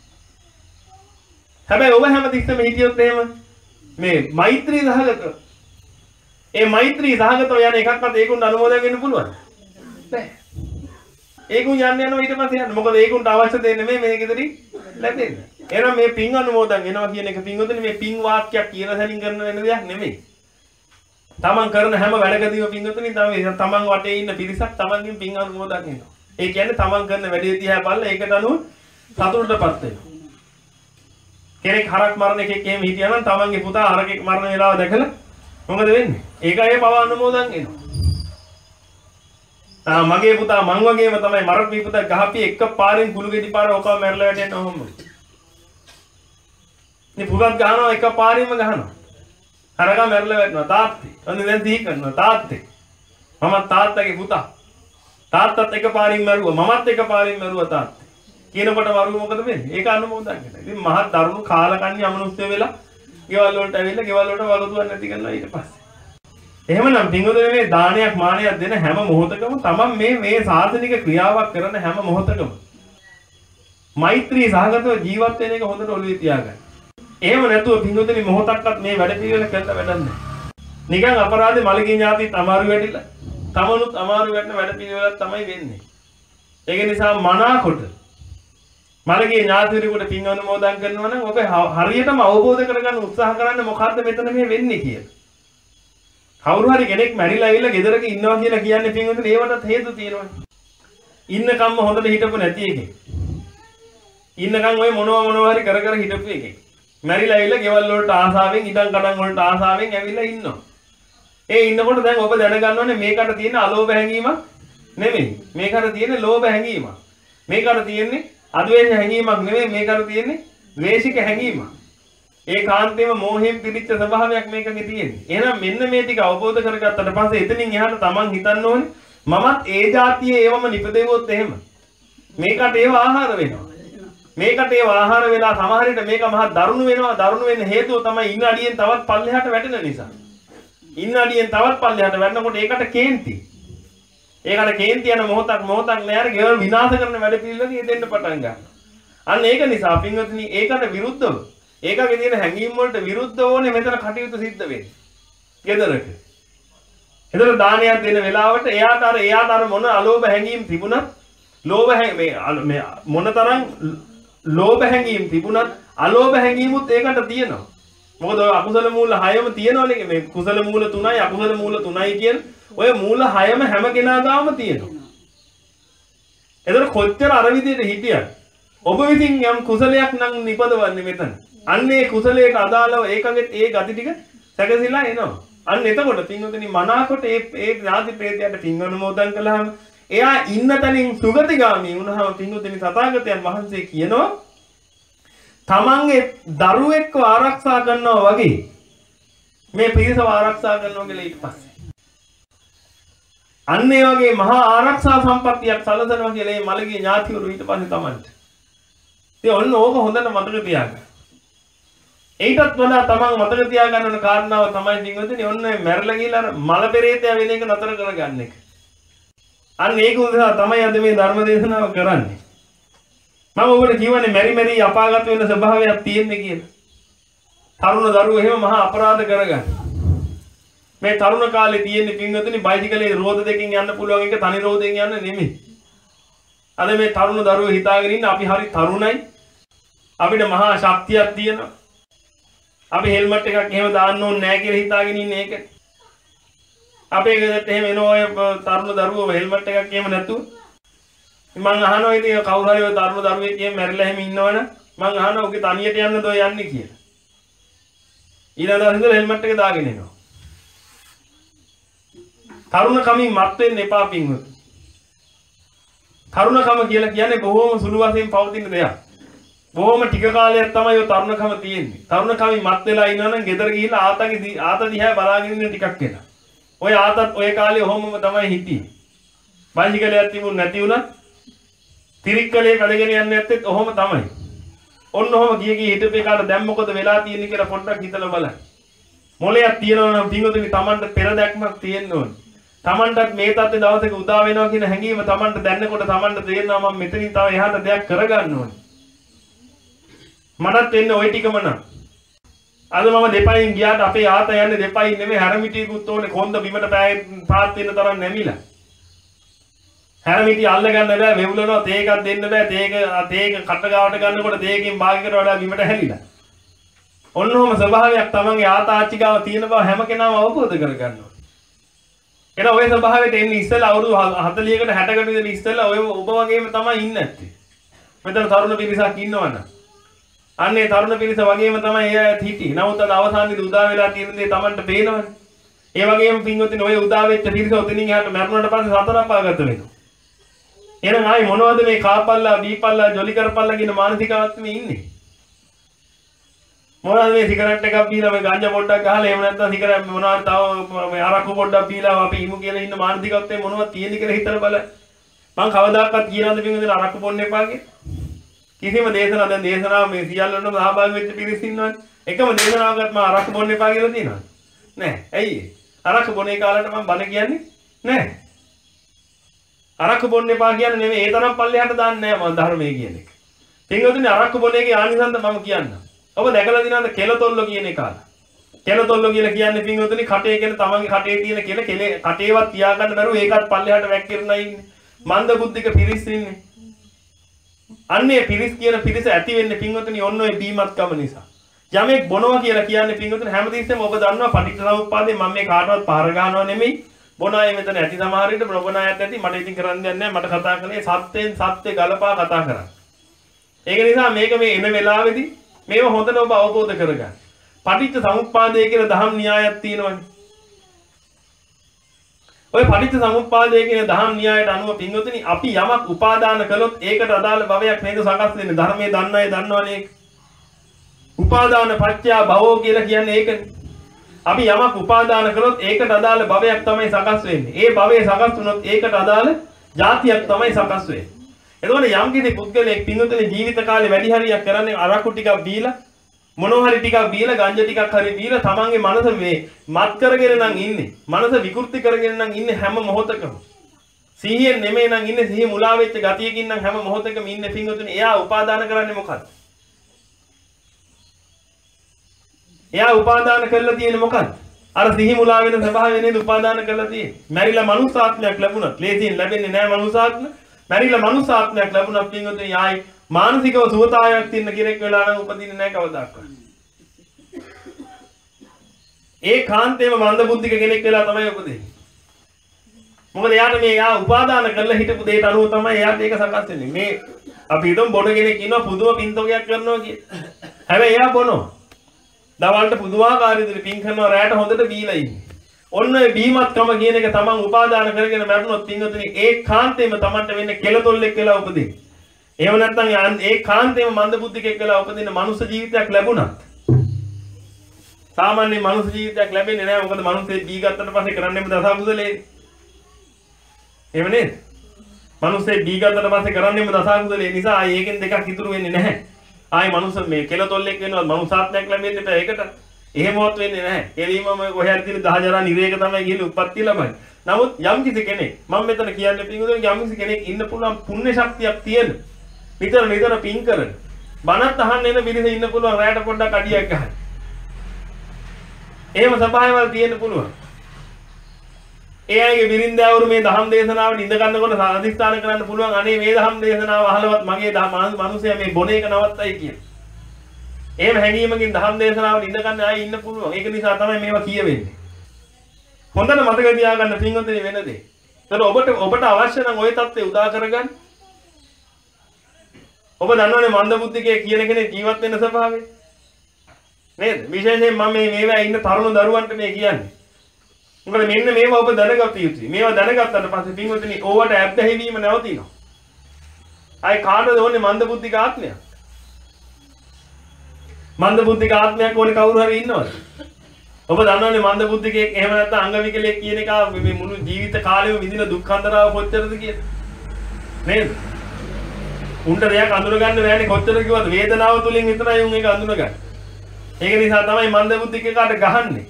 හැබැයි ඔබ හැමතිස්සෙම හිටියොත් එහෙම මේ මෛත්‍රී සහගත ඒ මෛත්‍රී සහගතව යන එකක්වත් ඒකුන්ට අනුමෝදන් වෙන්න පුළුවන්ද? බැහැ. ඒකුන් යන්න යනවා ඊට පස්සේ යන්න. මොකද ඒකුන්ට අවශ්‍ය දෙන්නේ නෙමෙයි මේකෙදි ලැබෙන්නේ. එහෙනම් මේ පින් අනුමෝදන් වෙනවා කියන එක පින්වතුනි මේ පින් වාක්‍යයක් කියන සැනින් කරන වෙන දෙයක් නෙමෙයි. තමන් කරන හැම වැඩකදීම පින්වතුනි තමයි තමන් වටේ ඉන්න පිරිසක් තමන්ගෙන් පින් අනුමෝදන් වෙනවා. ඒ කියන්නේ තමන් කරන වැඩේ දිහා බලලා ඒකට අනුව සතුටටපත් වෙනවා. කෙනෙක් හරක් මරණ එකෙක් එහෙම හිටියා නම් තමන්ගේ පුතා හරකෙක් මරණ වෙලාව දැකලා මොකද වෙන්නේ? ඒකයි පව අනුමෝදන් වෙනවා. ආ මගේ පුතා මං වගේම තමයි මරපු පුතා ගහපි එක පාරෙන් කුළු ගෙඩි පාර ඔකව මැරලා වැටෙන්න ඔහොම. මේ පුතාත් ගහනවා එක පාරෙන්ම ගහනවා. හරකා මැරලා වැටෙනවා තාත්තේ. අන්න දැන් තී කරනවා තාත්තේ. මම තාත්තගේ පුතා. තාත්තත් එක පාරින් මැරුවා මමත් එක පාරින් මැරුවා තාත්තේ. කියනකොට වරුව මොකද වෙන්නේ? ඒක අනුමෝදන් කරනවා. ඉතින් මහත් දරුණු කාලකන්ණි අමනුෂ්‍ය වෙලා ගෙවල් වලට ඇවිල්ලා ගෙවල් වලට වගතුවක් නැති කරනවා ඊට පස්සේ. එහෙමනම් පින්වතුනි මේ දානයක් මානයක් දෙන හැම මොහොතකම තමන් මේ මේ සාසනික ක්‍රියාවක් කරන හැම මොහොතකම මෛත්‍රී සහගතව ජීවත් වෙන එක හොඳට ඔළුවේ තියාගන්න. එහෙම නැතුව පින්වතුනි මොහොතක්වත් මේ වැඩ පිළිවෙල කරන්න වැඩක් නැහැ. නිකන් අපරාධේ මලගේ ඥාතිත් අමාරු වැඩිලා තමනුත් අමාරු වෙන්න වැඩ පිළිවෙලක් තමයි වෙන්නේ. ඒක නිසා මනාකොට මලගේ ඥාතිවරයෙකුට පින් අනුමෝදන් කරනවා නම් ඔබ හරියටම අවබෝධ කරගන්න උත්සාහ කරන්න මොකද්ද මෙතන මේ වෙන්නේ කියලා. කවුරු හරි කෙනෙක් මැරිලා ඇවිල්ලා ගෙදරක ඉන්නවා කියලා කියන්නේ පින්වතුනි ඒවටත් හේතු තියෙනවානේ. ඉන්නකම්ම හොඳට හිටපු නැති එකෙක්. ඉන්නකම් ඔය මොනවා මොනවා හරි කර කර හිටපු එකෙක්. මැරිලා ඇවිල්ලා ගෙවල් වලට ආසාවෙන් ඉඩම් කඩම් වලට ආසාවෙන් ඇවිල්ලා ඉන්නවා. ඒ ඉන්නකොට දැන් ඔබ දැනගන්න ඕනේ මේකට තියෙන අලෝභ හැඟීමක් නෙමෙයි. මේකට තියෙන්නේ ලෝභ හැඟීමක්. මේකට තියෙන්නේ අද්වේෂ හැඟීමක් නෙමෙයි. මේකට තියෙන්නේ ද්වේෂික හැඟීමක්. ඒ කාන්තේම මෝහයෙන් පිළිච්ච ස්වභාවයක් මේකේ තියෙන්නේ. එහෙනම් මෙන්න මේ ටික අවබෝධ කරගත්තට පස්සේ එතනින් එහාට තමන් හිතන්න ඕනේ මමත් ඒ જાතියේ ඒවම නිපදෙවොත් එහෙම මේකට ඒව ආහාර වෙනවා. මේකට ඒව ආහාර වෙලා සමහර විට මේක මහා දරුණු වෙනවා. දරුණු වෙන්න හේතුව තමයි ඉන්න අඩියෙන් තවත් පල්ලෙහාට වැටෙන නිසා. ඉන්න අඩියෙන් තවත් පල්ලෙහාට වැටෙනකොට ඒකට කේන්ති. ඒකට කේන්ති යන මොහොතක් මොහොතක් නෑර ගෙවල් විනාශ කරන වැඩ පිළිවෙලක දෙන්න පටන් ගන්නවා. අන්න ඒක නිසා පින්වත්නි ඒකට විරුද්ධව ඒකගේ තියෙන හැඟීම් වලට විරුද්ධව ඕනේ මෙතන කටයුතු සිද්ධ වෙන්නේ. ගෙදරක. එතන දානයක් දෙන වෙලාවට එයාට අර එයාට අර මොන අලෝභ හැඟීම් තිබුණත් ලෝභ මේ මේ මොනතරම් ලෝභ හැඟීම් තිබුණත් අලෝභ හැඟීමුත් ඒකට තියෙනවා. මොකද ඔය අකුසල මූල හයම තියෙනවනේ මේ කුසල මූල තුනයි අකුසල මූල තුනයි කියන ඔය මූල හයම හැම කෙනා ගාම තියෙනවා. එතන කොච්චර අර විදිහට හිටියත් ඔබ විසින් යම් කුසලයක් නම් නිපදවන්නේ මෙතන. අන්නේ කුසලයට අදාළව ඒකගෙත් ඒ ගති ටික සැකසීලා එනවා. අන්න එතකොට පින්වතුනි මනාකොට ඒ ඒ ඥාති ප්‍රේතයට පින් අනුමෝදන් කළාම එයා ඉන්න තැනින් සුගතිගාමී වුණාම පින්වතුනි තථාගතයන් වහන්සේ කියනවා තමන්ගේ දරුවෙක්ව ආරක්ෂා කරනවා වගේ මේ පිරිසව ආරක්ෂා කරනවා කියලා ඊට පස්සේ අන්න ඒ වගේ මහා ආරක්ෂා සම්පත්තියක් සැලසනවා කියලා මේ මළගේ ඥාතිවරු ඊට පස්සේ තමන්ට. ඉතින් ඔන්න ඕක හොඳට මතක තියාගන්න. ඒකත් වඩා තමන් මතක තියාගන්න ඕන කාරණාව තමයි පින්වතුනි ඔන්න මැරලා ගිහලා මල පෙරේතය වෙන එක නතර කරගන්න එක. අන්න ඒක උදෙසා තමයි අද මේ ධර්ම දේශනාව කරන්නේ. මම ඔබට කියවනේ මෙරි මෙරි අපාගත වෙන ස්වභාවයක් තියෙන්නේ කියලා. තරුණ දරුවෝ එහෙම මහා අපරාධ කරගන්න. මේ තරුණ කාලේ තියෙන්නේ පින්වතුනි බයිසිකලේ රෝද දෙකකින් යන්න පුළුවන් එක තනි රෝදෙන් යන්න නෙමෙයි. අද මේ තරුණ දරුවෝ හිතාගෙන ඉන්න අපි හරි තරුණයි. අපිට මහා ශක්තියක් තියෙනවා. අපි හෙල්මට් එකක් එහෙම දාන්න ඕනේ නැහැ කියලා හිතාගෙන ඉන්නේ ඒක. අපේ ගෙදරට එහෙම එන ඔය තරුණ දරුවෝ හෙල්මට් එකක් එහෙම නැතුව මම අහනවා ඉතින් කවුරු හරි ඔය තරුණ දරුවෙක් එහෙම මැරිලා එහෙම ඉන්නවනේ මම අහනවා ඔගේ තනියට යන්නද ඔය යන්නේ කියලා. ඊළඟ දවසේ ඉඳලා හෙල්මට් එක දාගෙන එනවා. තරුණ කමින් මත් වෙන්න එපා පින්වතුනි. තරුණකම කියලා කියන්නේ බොහෝම සුළු වශයෙන් පවතින දෙයක්. බොහොම ටික කාලයක් තමයි ඔය තරුණකම තියෙන්නේ. තරුණකමින් මත් වෙලා ඉන්නවනම් ගෙදර ගිහිල්ලා ආතගේ ආත දිහා බලාගෙන ඉන්න ටිකක් වෙනවා. ඔය ආතත් ඔය කාලේ ඔහොමම තමයි හිටියේ. බයිසිකලයක් තිබුණ නැති වුණත් තිරික්කලේ වැඩගෙන යන්නේ නැත්තේත් ඔහොම තමයි. ඔන්න ඔහොම ගිය ගිය හිටපේ කාට දැන් මොකද වෙලා තියෙන්නේ කියලා පොඩ්ඩක් හිතලා බලන්න. මොලයක් තියෙනවා නම් පින්වතුනි Tamanට පෙර දැක්මක් තියෙන්න ඕනේ. Tamanටත් මේ තත්ත්වයේ දවසක උදා වෙනවා කියන හැඟීම Tamanට දැනනකොට Tamanට තේරෙනවා මම මෙතනින් තව එහාට දෙයක් කරගන්න ඕනේ. මටත් එන්නේ ওই ටිකම නම්. අද මම දෙපයින් ගියාට අපේ ආත යන්නේ දෙපයින් නෙමෙයි හැරමිටියකුත් ඕනේ කොන්ද බිමට පෑය පාත් වෙන තරම් නැමිලා. හැරමිටිය අල්ල ගන්න බෑ වෙවුලනවා තේකක් දෙන්න බෑ තේක තේක කට ගාවට ගන්නකොට තේකෙන් භාගයකට වඩා බිමට හැලිලා. ඔන්න ඔහම ස්වභාවයක් තමන්ගේ ආතාච්චි ගාව තියෙන බව හැම කෙනාම අවබෝධ කරගන්න ඕනේ. එහෙනම් ওই ස්වභාවයට එන්නේ ඉස්සෙල්ලා අවුරුදු හතළිහකට හැටකට විතර ඉස්සෙල්ලා ඔය ඔබ වගේම තමයි ඉන්නේ නැත්තේ. මෙතන තරුණ පිරිසක් ඉන්නවනේ. අන්නේ තරුණ පිරිස වගේම තමයි ඒ අයත් හිටියේ. නමුත් අද අවසානයේදී උදා වෙලා තියෙන දේ Tamanට පේනවනේ. ඒ වගේම පින්වත්නි ඔය උදා වෙච්ච පිරිස ඔතනින් එහාට මරුණාට පස්සේ සතර අපාගත වෙනවා. එහෙනම් ආයි මොනවද මේ කාපල්ලා බීපල්ලා ජොලි කරපල්ලා කියන මානසිකවත්මේ ඉන්නේ? මොනවද මේ සිගරට් එකක් බීලා මේ ගංජා පොඩ්ඩක් ගහලා එහෙම නැත්නම් සිගරට් මොනවද තව මේ අරක්කු පොඩ්ඩක් බීලා අපි ඉමු කියලා ඉන්න මානසිකවත්මේ මොනවද තියෙන්නේ කියලා හිතලා බලන්න. මං කවදාකවත් කියනවද පින්වත්නි අරක්කු බොන්න එපා කියලා? කිසිම දේශනා දැන් දේශනාව මේ සියල්ලම සහභාගී වෙච්ච පිරිස ඉන්නවනේ. එකම දේශනාවකට මම අරක්කු බොන්න එපා කියලා තියෙනවද? නෑ. ඇයි ඒ? අරක්කු බොනේ කාලේට මම බන කියන්නේ නෑ. අරක්කු බොන්න එපා කියන්නේ නෙමෙයි ඒ තරම් පල්ලෙහාට දාන්නේ නෑ මම ධර්මයේ කියන එක. පින්වතුනි අරක්කු බොන එකේ ආනිසංස මම කියන්නම්. ඔබ දැකලා දිනවද කෙලතොල්ල කියන එක ආලා? කෙලතොල්ල කියලා කියන්නේ පින්වතුනි කටේ කියන තමන්ගේ කටේ තියෙන කෙල කෙලේ කටේවත් තියාගන්න බැරුව ඒකත් පල්ලෙහාට වැක්කිරලා ඉන්නේ. මන්ද බුද්ධික පිරිස් ඉන්නේ. අන්නේ පිරිස් කියන පිරිස ඇති වෙන්නේ පින්වතුනි ඔන්න ඔය බීමත්කම නිසා. යමෙක් බොනවා කියලා කියන්නේ පින්වතුනි හැමතිස්සෙම ඔබ දන්නවා පටිච්චසමුප්පාදේ මම මේ කාටවත් පහර ගන්නව නෙමෙයි. බොන අය මෙතන ඇති සමහර විට බොන අයත් ඇති මට ඉතින් කරන්න දෙයක් නැහැ මට කතා කරන්නේ සත්‍යයෙන් සත්‍ය ගලපා කතා කරා. ඒක නිසා මේක මේ එන වෙලාවේදී මේව හොඳට ඔබ අවබෝධ කරගන්න. පටිච්ච සමුප්පාදය කියලා දහම් න්‍යායක් තියෙනවනේ. ඔය පටිච්ච සමුප්පාදයේ කියන දහම් න්‍යායට අනුව පින්වතුනි අපි යමක් උපාදාන කළොත් ඒකට අදාළ භවයක් නේද සකස් වෙන්නේ. ධර්මයේ දන්න අය දන්නවනේ ඒක. උපාදාන පත්‍ය භවෝ කියලා කියන්නේ ඒකනේ. අපි යමක් උපාදාන කළොත් ඒකට අදාළ භවයක් තමයි සකස් වෙන්නේ. ඒ භවයේ සකස් වුණොත් ඒකට අදාළ જાතියක් තමයි සකස් වෙන්නේ. එතකොට යම් කිසි පුද්ගලයෙක් පින්වතුනි ජීවිත කාලේ වැඩි හරියක් කරන්නේ අරක්කු ටිකක් බීලා මොනවා හරි ටිකක් බීලා ගංජා ටිකක් හරි බීලා තමන්ගේ මනස මේ මත් කරගෙන නම් ඉන්නේ. මනස විකෘති කරගෙන නම් ඉන්නේ හැම මොහොතකම. සිහියෙන් නෙමෙයි නම් ඉන්නේ සිහිය මුලා වෙච්ච ගතියකින් නම් හැම මොහොතකම ඉන්නේ පින්වතුනි. එයා උපාදාන කරන්නේ මොකක්ද? එයා උපාදාන කරලා තියෙන්නේ මොකක්ද? අර සිහි මුලා වෙන ස්වභාවය නේද උපාදාන කරලා තියෙන්නේ. මැරිලා මනුස්සාත්මයක් ලැබුණත් ලේසියෙන් ලැබෙන්නේ නැහැ මනුස්සාත්ම. මැරිලා මනුස්සාත්මයක් ලැබුණත් පින්වතුනි ආයි මානසිකව සුවතාවයක් තියෙන කෙනෙක් වෙලා නම් උපදින්නේ නැහැ කවදාවත්. ඒ කාන්තේම මන්ද බුද්ධික කෙනෙක් වෙලා තමයි උපදින්නේ. මොකද එයාට මේ යා උපාදාන කරලා හිටපු දෙයට අනුව තමයි එයාට ඒක සකස් වෙන්නේ. මේ අපි හිතමු බොන කෙනෙක් ඉන්නවා පුදුම පින්තෝගයක් කරනවා කියලා. හැබැයි එයා බොනවා. දවල්ට පුදුමාකාර විදිහට පින් කරනවා රැයට හොඳට බීලා ඉන්නේ. ඔන්න ඔය බීමත්කම කියන එක තමන් උපාදාන කරගෙන මැරුණොත් පින්වතුනි ඒ කාන්තේම තමන්ට වෙන්නේ කෙලතොල්ලෙක් වෙලා උපදින්නේ. එහෙම නැත්නම් ඒ කාන්තේම මන්ද බුද්ධිකෙක් වෙලා උපදින මනුෂ්‍ය ජීවිතයක් ලැබුණත් සාමාන්‍ය මනුෂ්‍ය ජීවිතයක් ලැබෙන්නේ නැහැ. මොකද මනුස්සයෙක් දී ගත්තට පස්සේ කරන්නේම දසකුසලේ. එහෙම නේද? මනුස්සයෙක් දී ගත්තට පස්සේ කරන්නේම දසකුසලේ නිසා ආයේ ඒකෙන් දෙකක් ඉතුරු වෙන්නේ නැහැ. ආයේ මනුස්ස මේ කෙලතොල්ලෙක් වෙනවා මනුසාත්මයක් ලැබෙන්නේ නැහැ ඒකට. එහෙමවත් වෙන්නේ නැහැ. එළීමම කොහේ හරි තියෙන දහජරා නිරේක තමයි ගිහින් උප්පත්ති ලබන්නේ. නමුත් යම් කිසි කෙනෙක් මම මෙතන කියන්නේ පින්වතුනි යම් කිසි කෙනෙක් ඉන්න පුළුවන් පුණ්‍ය ශක්තියක් තියෙන නිතර නිතර පින් කරන බණත් අහන්න එන පිරිස ඉන්න පුළුවන් රැයට පොඩ්ඩක් අඩියක් ගන්න. එහෙම සබායවල තියෙන්න පුළුවන්. ඒ අයගේ බිරින්දෑවරු මේ දහම් දේශනාවට ඉඳ ගන්නකොට සාධිස්ථාන කරන්න පුළුවන් අනේ මේ දහම් දේශනාව අහලවත් මගේ මනුස්සයා මේ බොන එක නවත්තයි කියන. එහෙම හැඟීමකින් දහම් දේශනාවට ඉඳ ගන්න අය ඉන්න පුළුවන්. ඒක නිසා තමයි මේවා කියවෙන්නේ. හොඳට මතක තියාගන්න පින්වතුනි වෙන දේ. ඒතර ඔබට ඔබට අවශ්‍ය නම් ওই தත්ත්වය උදා කරගන්න. ඔබ දන්නවනේ මන්ද බුද්ධිකේ කියන කෙනෙක් ජීවත් වෙන ස්වභාවය. නේද? විශේෂයෙන් මම මේ මේවා ඉන්න තරුණ දරුවන්ට මේ කියන්නේ. මොකද මෙන්න මේවා ඔබ දැනගත යුතුයි. මේවා දැනගත්තාට පස්සේ පින්වතුනි ඕවට ඇබ්බැහි වීම නැවතිනවා. ආයි කාටද ඕනේ මන්ද බුද්ධික ආත්මයක්? මන්ද බුද්ධික ආත්මයක් ඕනේ කවුරු හරි ඉන්නවද? ඔබ දන්නවනේ මන්ද බුද්ධිකෙක් එහෙම නැත්නම් අංග විකලෙක් කියන එක මේ මුළු ජීවිත කාලෙම විඳින දුක් අන්දරාව කොච්චරද කියලා. නේද? උන්ට දෙයක් අඳුර ගන්න බෑනේ කොච්චර කිව්වද වේදනාව තුලින් විතරයි උන් ඒක අඳුනගන්නේ. ඒක නිසා තමයි මන්ද බුද්ධිකකට ගහන්නේ.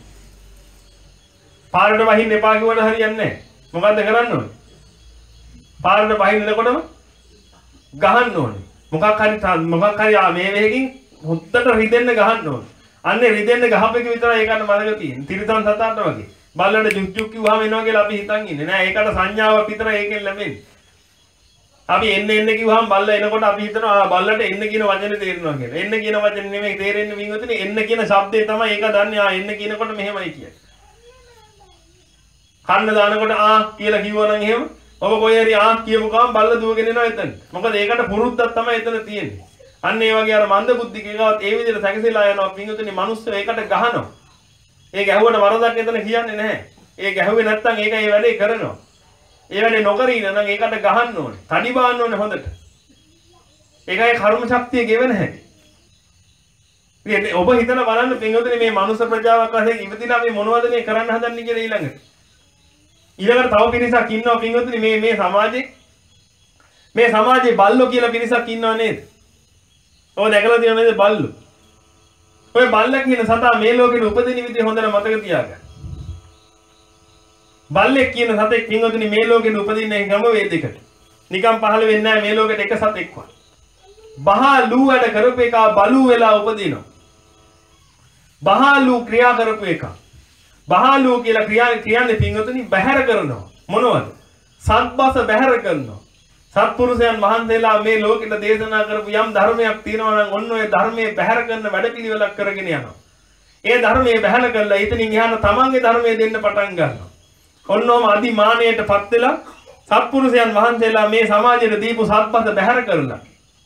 පාරට වහින්න එපා කිව්වට හරියන්නේ නැහැ. මොකද්ද කරන්න ඕනේ? පාරට වහින්නකොටම ගහන්න ඕනේ. මොකක් හරි මොකක් හරි මේ වේගකින් හොත්තට රිදෙන්න ගහන්න ඕනේ. අන්නේ රිදෙන්න ගහපෙක විතරයි ඒකට මතක තියෙන්නේ. තිරිසන් සතාට වගේ. බල්ලන්ට ජුක් ජුක් කිව්වහම එනවා කියලා අපි හිතන් ඉන්නේ නෑ. ඒකට සංඥාවක් විතරයි ඒකෙන් ලැබෙන්නේ. අපි එන්න එන්න කිව්වහම බල්ල එනකොට අපි හිතනවා බල්ලට එන්න කියන වචනේ තේරෙනවා කියලා. එන්න කියන වචනේ නෙමෙයි තේරෙන්නේ වින්වතුනි එන්න කියන શબ્දේ තමයි ඒක දන්නේ. ආ එන්න කියනකොට මෙහෙමයි කියන්නේ. කන්න දානකොට ආ කියලා කිව්වනම් එහෙම ඔබ කොහේ හරි ආ කියපු ගමන් බල්ල දුවගෙන එනවා එතන. මොකද ඒකට පුරුද්දක් තමයි එතන තියෙන්නේ. අන්න ඒ වගේ අර මන්ද බුද්ධිකේකවත් ඒ විදිහට සැකසීලා යනවා වින්වතුනි මිනිස්සු ඒකට ගහනවා. ඒ ගැහුවට වරදක් එතන කියන්නේ නැහැ. ඒ ගැහුවේ නැත්තම් ඒක ඒ වැඩේ කරනවා. ඒ වැඩේ නොකර ඉන්න නම් ඒකට ගහන්න ඕනේ. තඩි බාන්න ඕනේ හොඳට. ඒකයි කර්ම ශක්තිය ගෙවෙන හැටි. ඉතින් ඔබ හිතන බලන්න පින්වතුනි මේ මනුස්ස ප්‍රජාවක් වශයෙන් ඉපදිලා මේ මොනවද මේ කරන්න හදන්නේ කියලා ඊළඟට. ඊළඟට තව පිරිසක් ඉන්නවා පින්වතුනි මේ මේ සමාජයේ මේ සමාජයේ බල්ලෝ කියලා පිරිසක් ඉන්නව නේද? ඔය දැකලා තියෙනවද නේද බල්ලෝ? ඔය බල්ලා කියන සතා මේ ලෝකෙට උපදින විදිහ හොඳට මතක තියාගන්න. බල්ලෙක් කියන සතෙක් පින්වතුනි මේ ලෝකෙට උපදින්නේ ක්‍රම වේදයකට. නිකම් පහළ වෙන්නේ නැහැ මේ ලෝකෙට එක සතෙක්වත්. බහලු වැඩ කරපු එක බලු වෙලා උපදිනවා. බහලු ක්‍රියා කරපු එක. බහලු කියලා ක්‍රියා කියන්නේ පින්වතුනි බැහැර කරනවා. මොනවද? සත්බස බැහැර කරනවා. සත්පුරුෂයන් වහන්සේලා මේ ලෝකෙට දේශනා කරපු යම් ධර්මයක් තියෙනවා නම් ඔන්න ඔය ධර්මයේ බැහැර කරන වැඩපිළිවෙලක් කරගෙන යනවා. ඒ ධර්මයේ බැහැර කරලා ඊතනින් එහාට තමන්ගේ ධර්මයේ දෙන්න පටන් ගන්නවා. ඔන්නෝම අදිමානයටපත් වෙලා සත්පුරුෂයන් වහන්සේලා මේ සමාජයට දීපු සත්පස බැහැර කරලා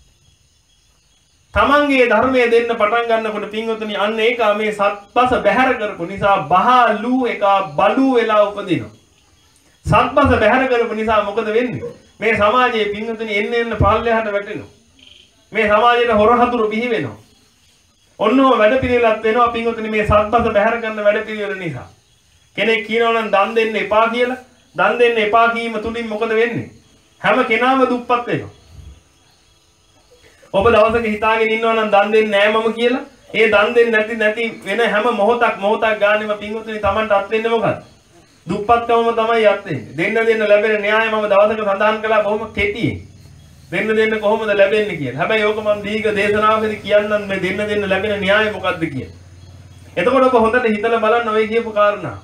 තමන්ගේ ධර්මයේ දෙන්න පටන් ගන්නකොට පින්වතුනි අන්න ඒක මේ සත්පස බැහැර කරපු නිසා බහලු එක බලු වෙලා උපදිනවා. සත්පස බැහැර කරපු නිසා මොකද වෙන්නේ? මේ සමාජයේ පින්වතුනි එන්න එන්න පාල්ලෙහාට වැටෙනවා. මේ සමාජයට හොරහතුරු බිහි වෙනවා. ඔන්නෝ වැඩ පිළිවෙලක් වෙනවා පින්වතුනි මේ සත්පස බැහැර කරන වැඩ පිළිවෙල නිසා. කෙනෙක් කියනවා නම් දන් දෙන්න එපා කියලා. දන් දෙන්න එපා කීම තුලින් මොකද වෙන්නේ? හැම කෙනාම දුප්පත් වෙනවා. ඔබ දවසක හිතාගෙන ඉන්නවා නම් දන් දෙන්නේ නැහැ මම කියලා. ඒ දන් දෙන්නේ නැති නැති වෙන හැම මොහොතක් මොහොතක් ගානෙම පින්වතුනි Tamanට අත් වෙන්නේ මොකක්ද? දුප්පත්කමම තමයි යත් වෙන්නේ. දෙන්න දෙන්න ලැබෙන න්‍යාය මම දවසක සඳහන් කළා බොහොම කෙටියෙන්. දෙන්න දෙන්න කොහොමද ලැබෙන්නේ කියලා. හැබැයි ඕක මම දීඝ දේශනාවකදී කියන්නම් මේ දෙන්න දෙන්න ලැබෙන න්‍යාය මොකක්ද කියලා. එතකොට ඔබ හොඳට හිතලා බලන්න ඔය කියපු කාරණා.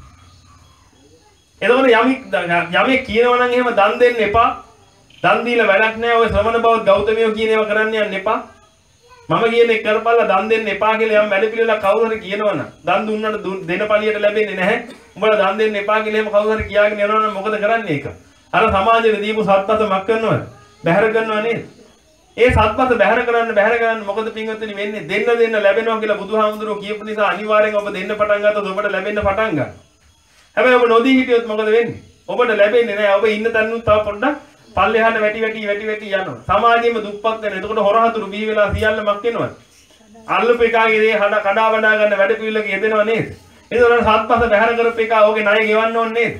එතකොට යමෙක් යමෙක් කියනවා නම් එහෙම දන් දෙන්න එපා. දන් දීලා වැඩක් නැහැ. ඔය ශ්‍රමණ බෞද්ධ ගෞතමයෝ කියන ඒවා කරන්න යන්න එපා. මම කියන එක කරපල්ලා දන් දෙන්න එපා කියලා යම් වැඩ පිළිවෙලක් කවුරු හරි කියනවනම් දන් දුන්නට දෙන පළියට ලැබෙන්නේ නැහැ. උඹලා දන් දෙන්න එපා කියලා එහෙම කවුරු හරි කියාගෙන යනවනම් මොකද කරන්නේ ඒක? අර සමාජයේ දීපු සත්පත මක් කරනවද? බැහැර කරනව නේද? ඒ සත්පත බැහැර කරන්න බැහැර කරන්න මොකද පින්වත්නි වෙන්නේ? දෙන්න දෙන්න ලැබෙනවා කියලා බුදුහාමුදුරුවෝ කියපු නිසා අනිවාර්යෙන් ඔබ දෙන්න පටන් ගත්තොත් ඔබට ලැබෙන්න පටන් ගන්නවා. හැබැයි ඔබ නොදී හිටියොත් මොකද වෙන්නේ? ඔබට ලැබෙන්නේ නැහැ. ඔබ ඉන්න තැනුත් තව පොඩ්ඩක් පල්ලෙහාට වැටි වැටි වැටි වැටි යනවා. සමාජයේම දුප්පත් වෙනවා. එතකොට හොරහතුරු බිහි වෙලා සියල්ලමක් වෙනවා. අල්ලපු එකාගේ දේ හඩ කඩා වඩා ගන්න වැඩ පිළිවෙලක යෙදෙනව නේද? ඒතකොට සත්පස බැහැර කරපු එක ඕකේ ණය ගෙවන්න ඕනේ නේද?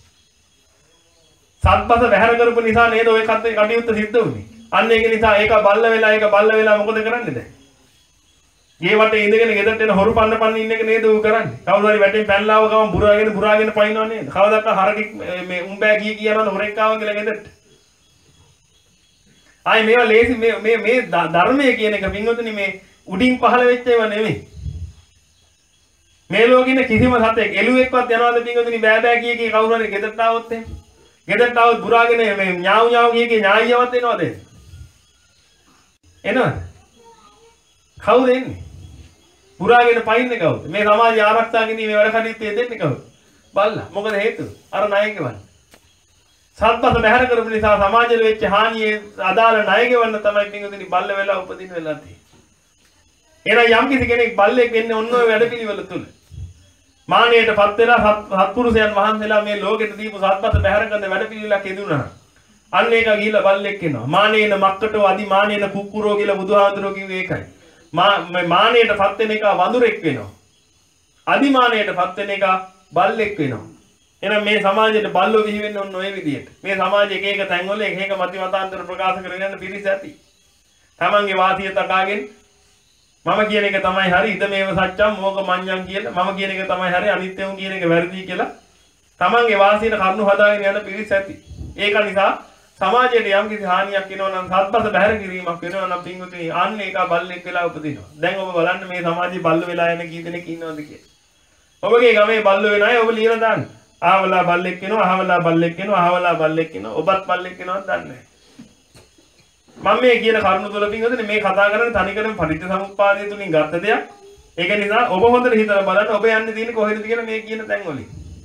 සත්පස බැහැර කරපු නිසා නේද ඔය කත් කටයුත්ත සිද්ධ වුනේ. අන්න ඒක නිසා ඒක බල්ල වෙලා ඒක බල්ල වෙලා මොකද කරන්නේ දැන්? ගේ වටේ ඉඳගෙන ගෙදරට එන හොරු පන්න පන්න ඉන්න එක නේද ඌ කරන්නේ? කවුරු හරි වැටෙන් පැනලාව ගම බුරාගෙන බුරාගෙන පයින්නව නේද? කවදාවත් හරකෙක් මේ උඹෑ ගිය කියනවා හොරෙක් ආව කියලා ගෙදරට. ආයි මේවා ලේසි මේ මේ මේ ධර්මයේ කියන එක පින්වතුනි මේ උඩින් පහළ වෙච්ච ඒවා නෙමෙයි. මේ ලෝකෙින කිසිම සතෙක් එළුවෙක්වත් යනවාද පින්වතුනි බෑ බෑ කිය කී කවුරු හරි ගෙදරට ආවොත් එහෙම. ගෙදරට ආවොත් බුරාගෙන මේ ඥාව් ඥාව් කිය කී ඥායියවත් එනවද? එනවද? කවුද එන්නේ? බුරාගෙන පයින්නේ කවුද? මේ සමාජය ආරක්ෂා කිරීමේ වැඩ කටයුත්තේ දෙන්නේ කවුද? බල්ලා. මොකද හේතුව? අර ණය ගෙවන්න. සත්පත බැහැර කරපු නිසා සමාජයට වෙච්ච හානියේ අදාළ ණය ගෙවන්න තමයි පින්වතුනි බල්ල වෙලා උපදින වෙලා තියෙන්නේ. එහෙනම් යම් කිසි කෙනෙක් බල්ලෙක් වෙන්නේ ඔන්න ඔය වැඩපිළිවෙල තුල. මානෙයටපත් වෙලා සත්පුරුෂයන් වහන්සේලා මේ ලෝකෙට දීපු සත්පත බැහැර කරන වැඩපිළිවෙලක් යෙදුණා. අන්න ඒක ගිහිල්ලා බල්ලෙක් වෙනවා. මානේන මක්කටෝ අදි මානේන කුක්කුරෝ කියලා බුදුහාඳුරෝ කිව්වේ ඒකයි. මා මානේටපත් වෙන එක වඳුරෙක් වෙනවා. අදි මානේටපත් වෙන එක බල්ලෙක් වෙනවා. එහෙනම් මේ සමාජයේ බල්ලෝ විහි වෙන්නේ ඔන්න ඔය විදිහට. මේ සමාජයේ එක එක තැන්වල එක එක මති මතාන්තර ප්‍රකාශ කරගෙන යන පිරිස ඇති. තමන්ගේ වාසිය තකාගෙන මම කියන එක තමයි හරි ඉද මේව සත්‍යම් මොක මඤ්ඤම් කියලා මම කියන එක තමයි හරි අනිත්‍යම් කියන එක වැරදි කියලා තමන්ගේ වාසියට කරුණු හදාගෙන යන පිරිස ඇති. ඒක නිසා සමාජයට යම් කිසි හානියක් වෙනවා නම් සත්පත බැහැර කිරීමක් වෙනවා නම් පින්වතුනි අන්න ඒක බල්ලෙක් වෙලා උපදිනවා. දැන් ඔබ බලන්න මේ සමාජයේ බල්ල වෙලා යන කී දෙනෙක් ඉන්නවද කියලා. ඔබගේ ගමේ බල්ල වෙන අය ඔබ ලියලා දාන්න. ආවලා බල්ලෙක් වෙනවා අහවලා බල්ලෙක් වෙනවා අහවලා බල්ලෙක් වෙනවා ඔබත් බල්ලෙක් වෙනවද දන්නේ නැහැ. මම මේ කියන කරුණු තුල පින්වතුනි මේ කතා කරන්නේ තනිකරම පටිච්චසමුප්පාදය තුලින් ගත්ත දෙයක්. ඒක නිසා ඔබ හොඳට හිතලා බලන්න ඔබ යන්නේ තියෙන්නේ කොහෙද කියලා මේ කියන තැන් වලින්.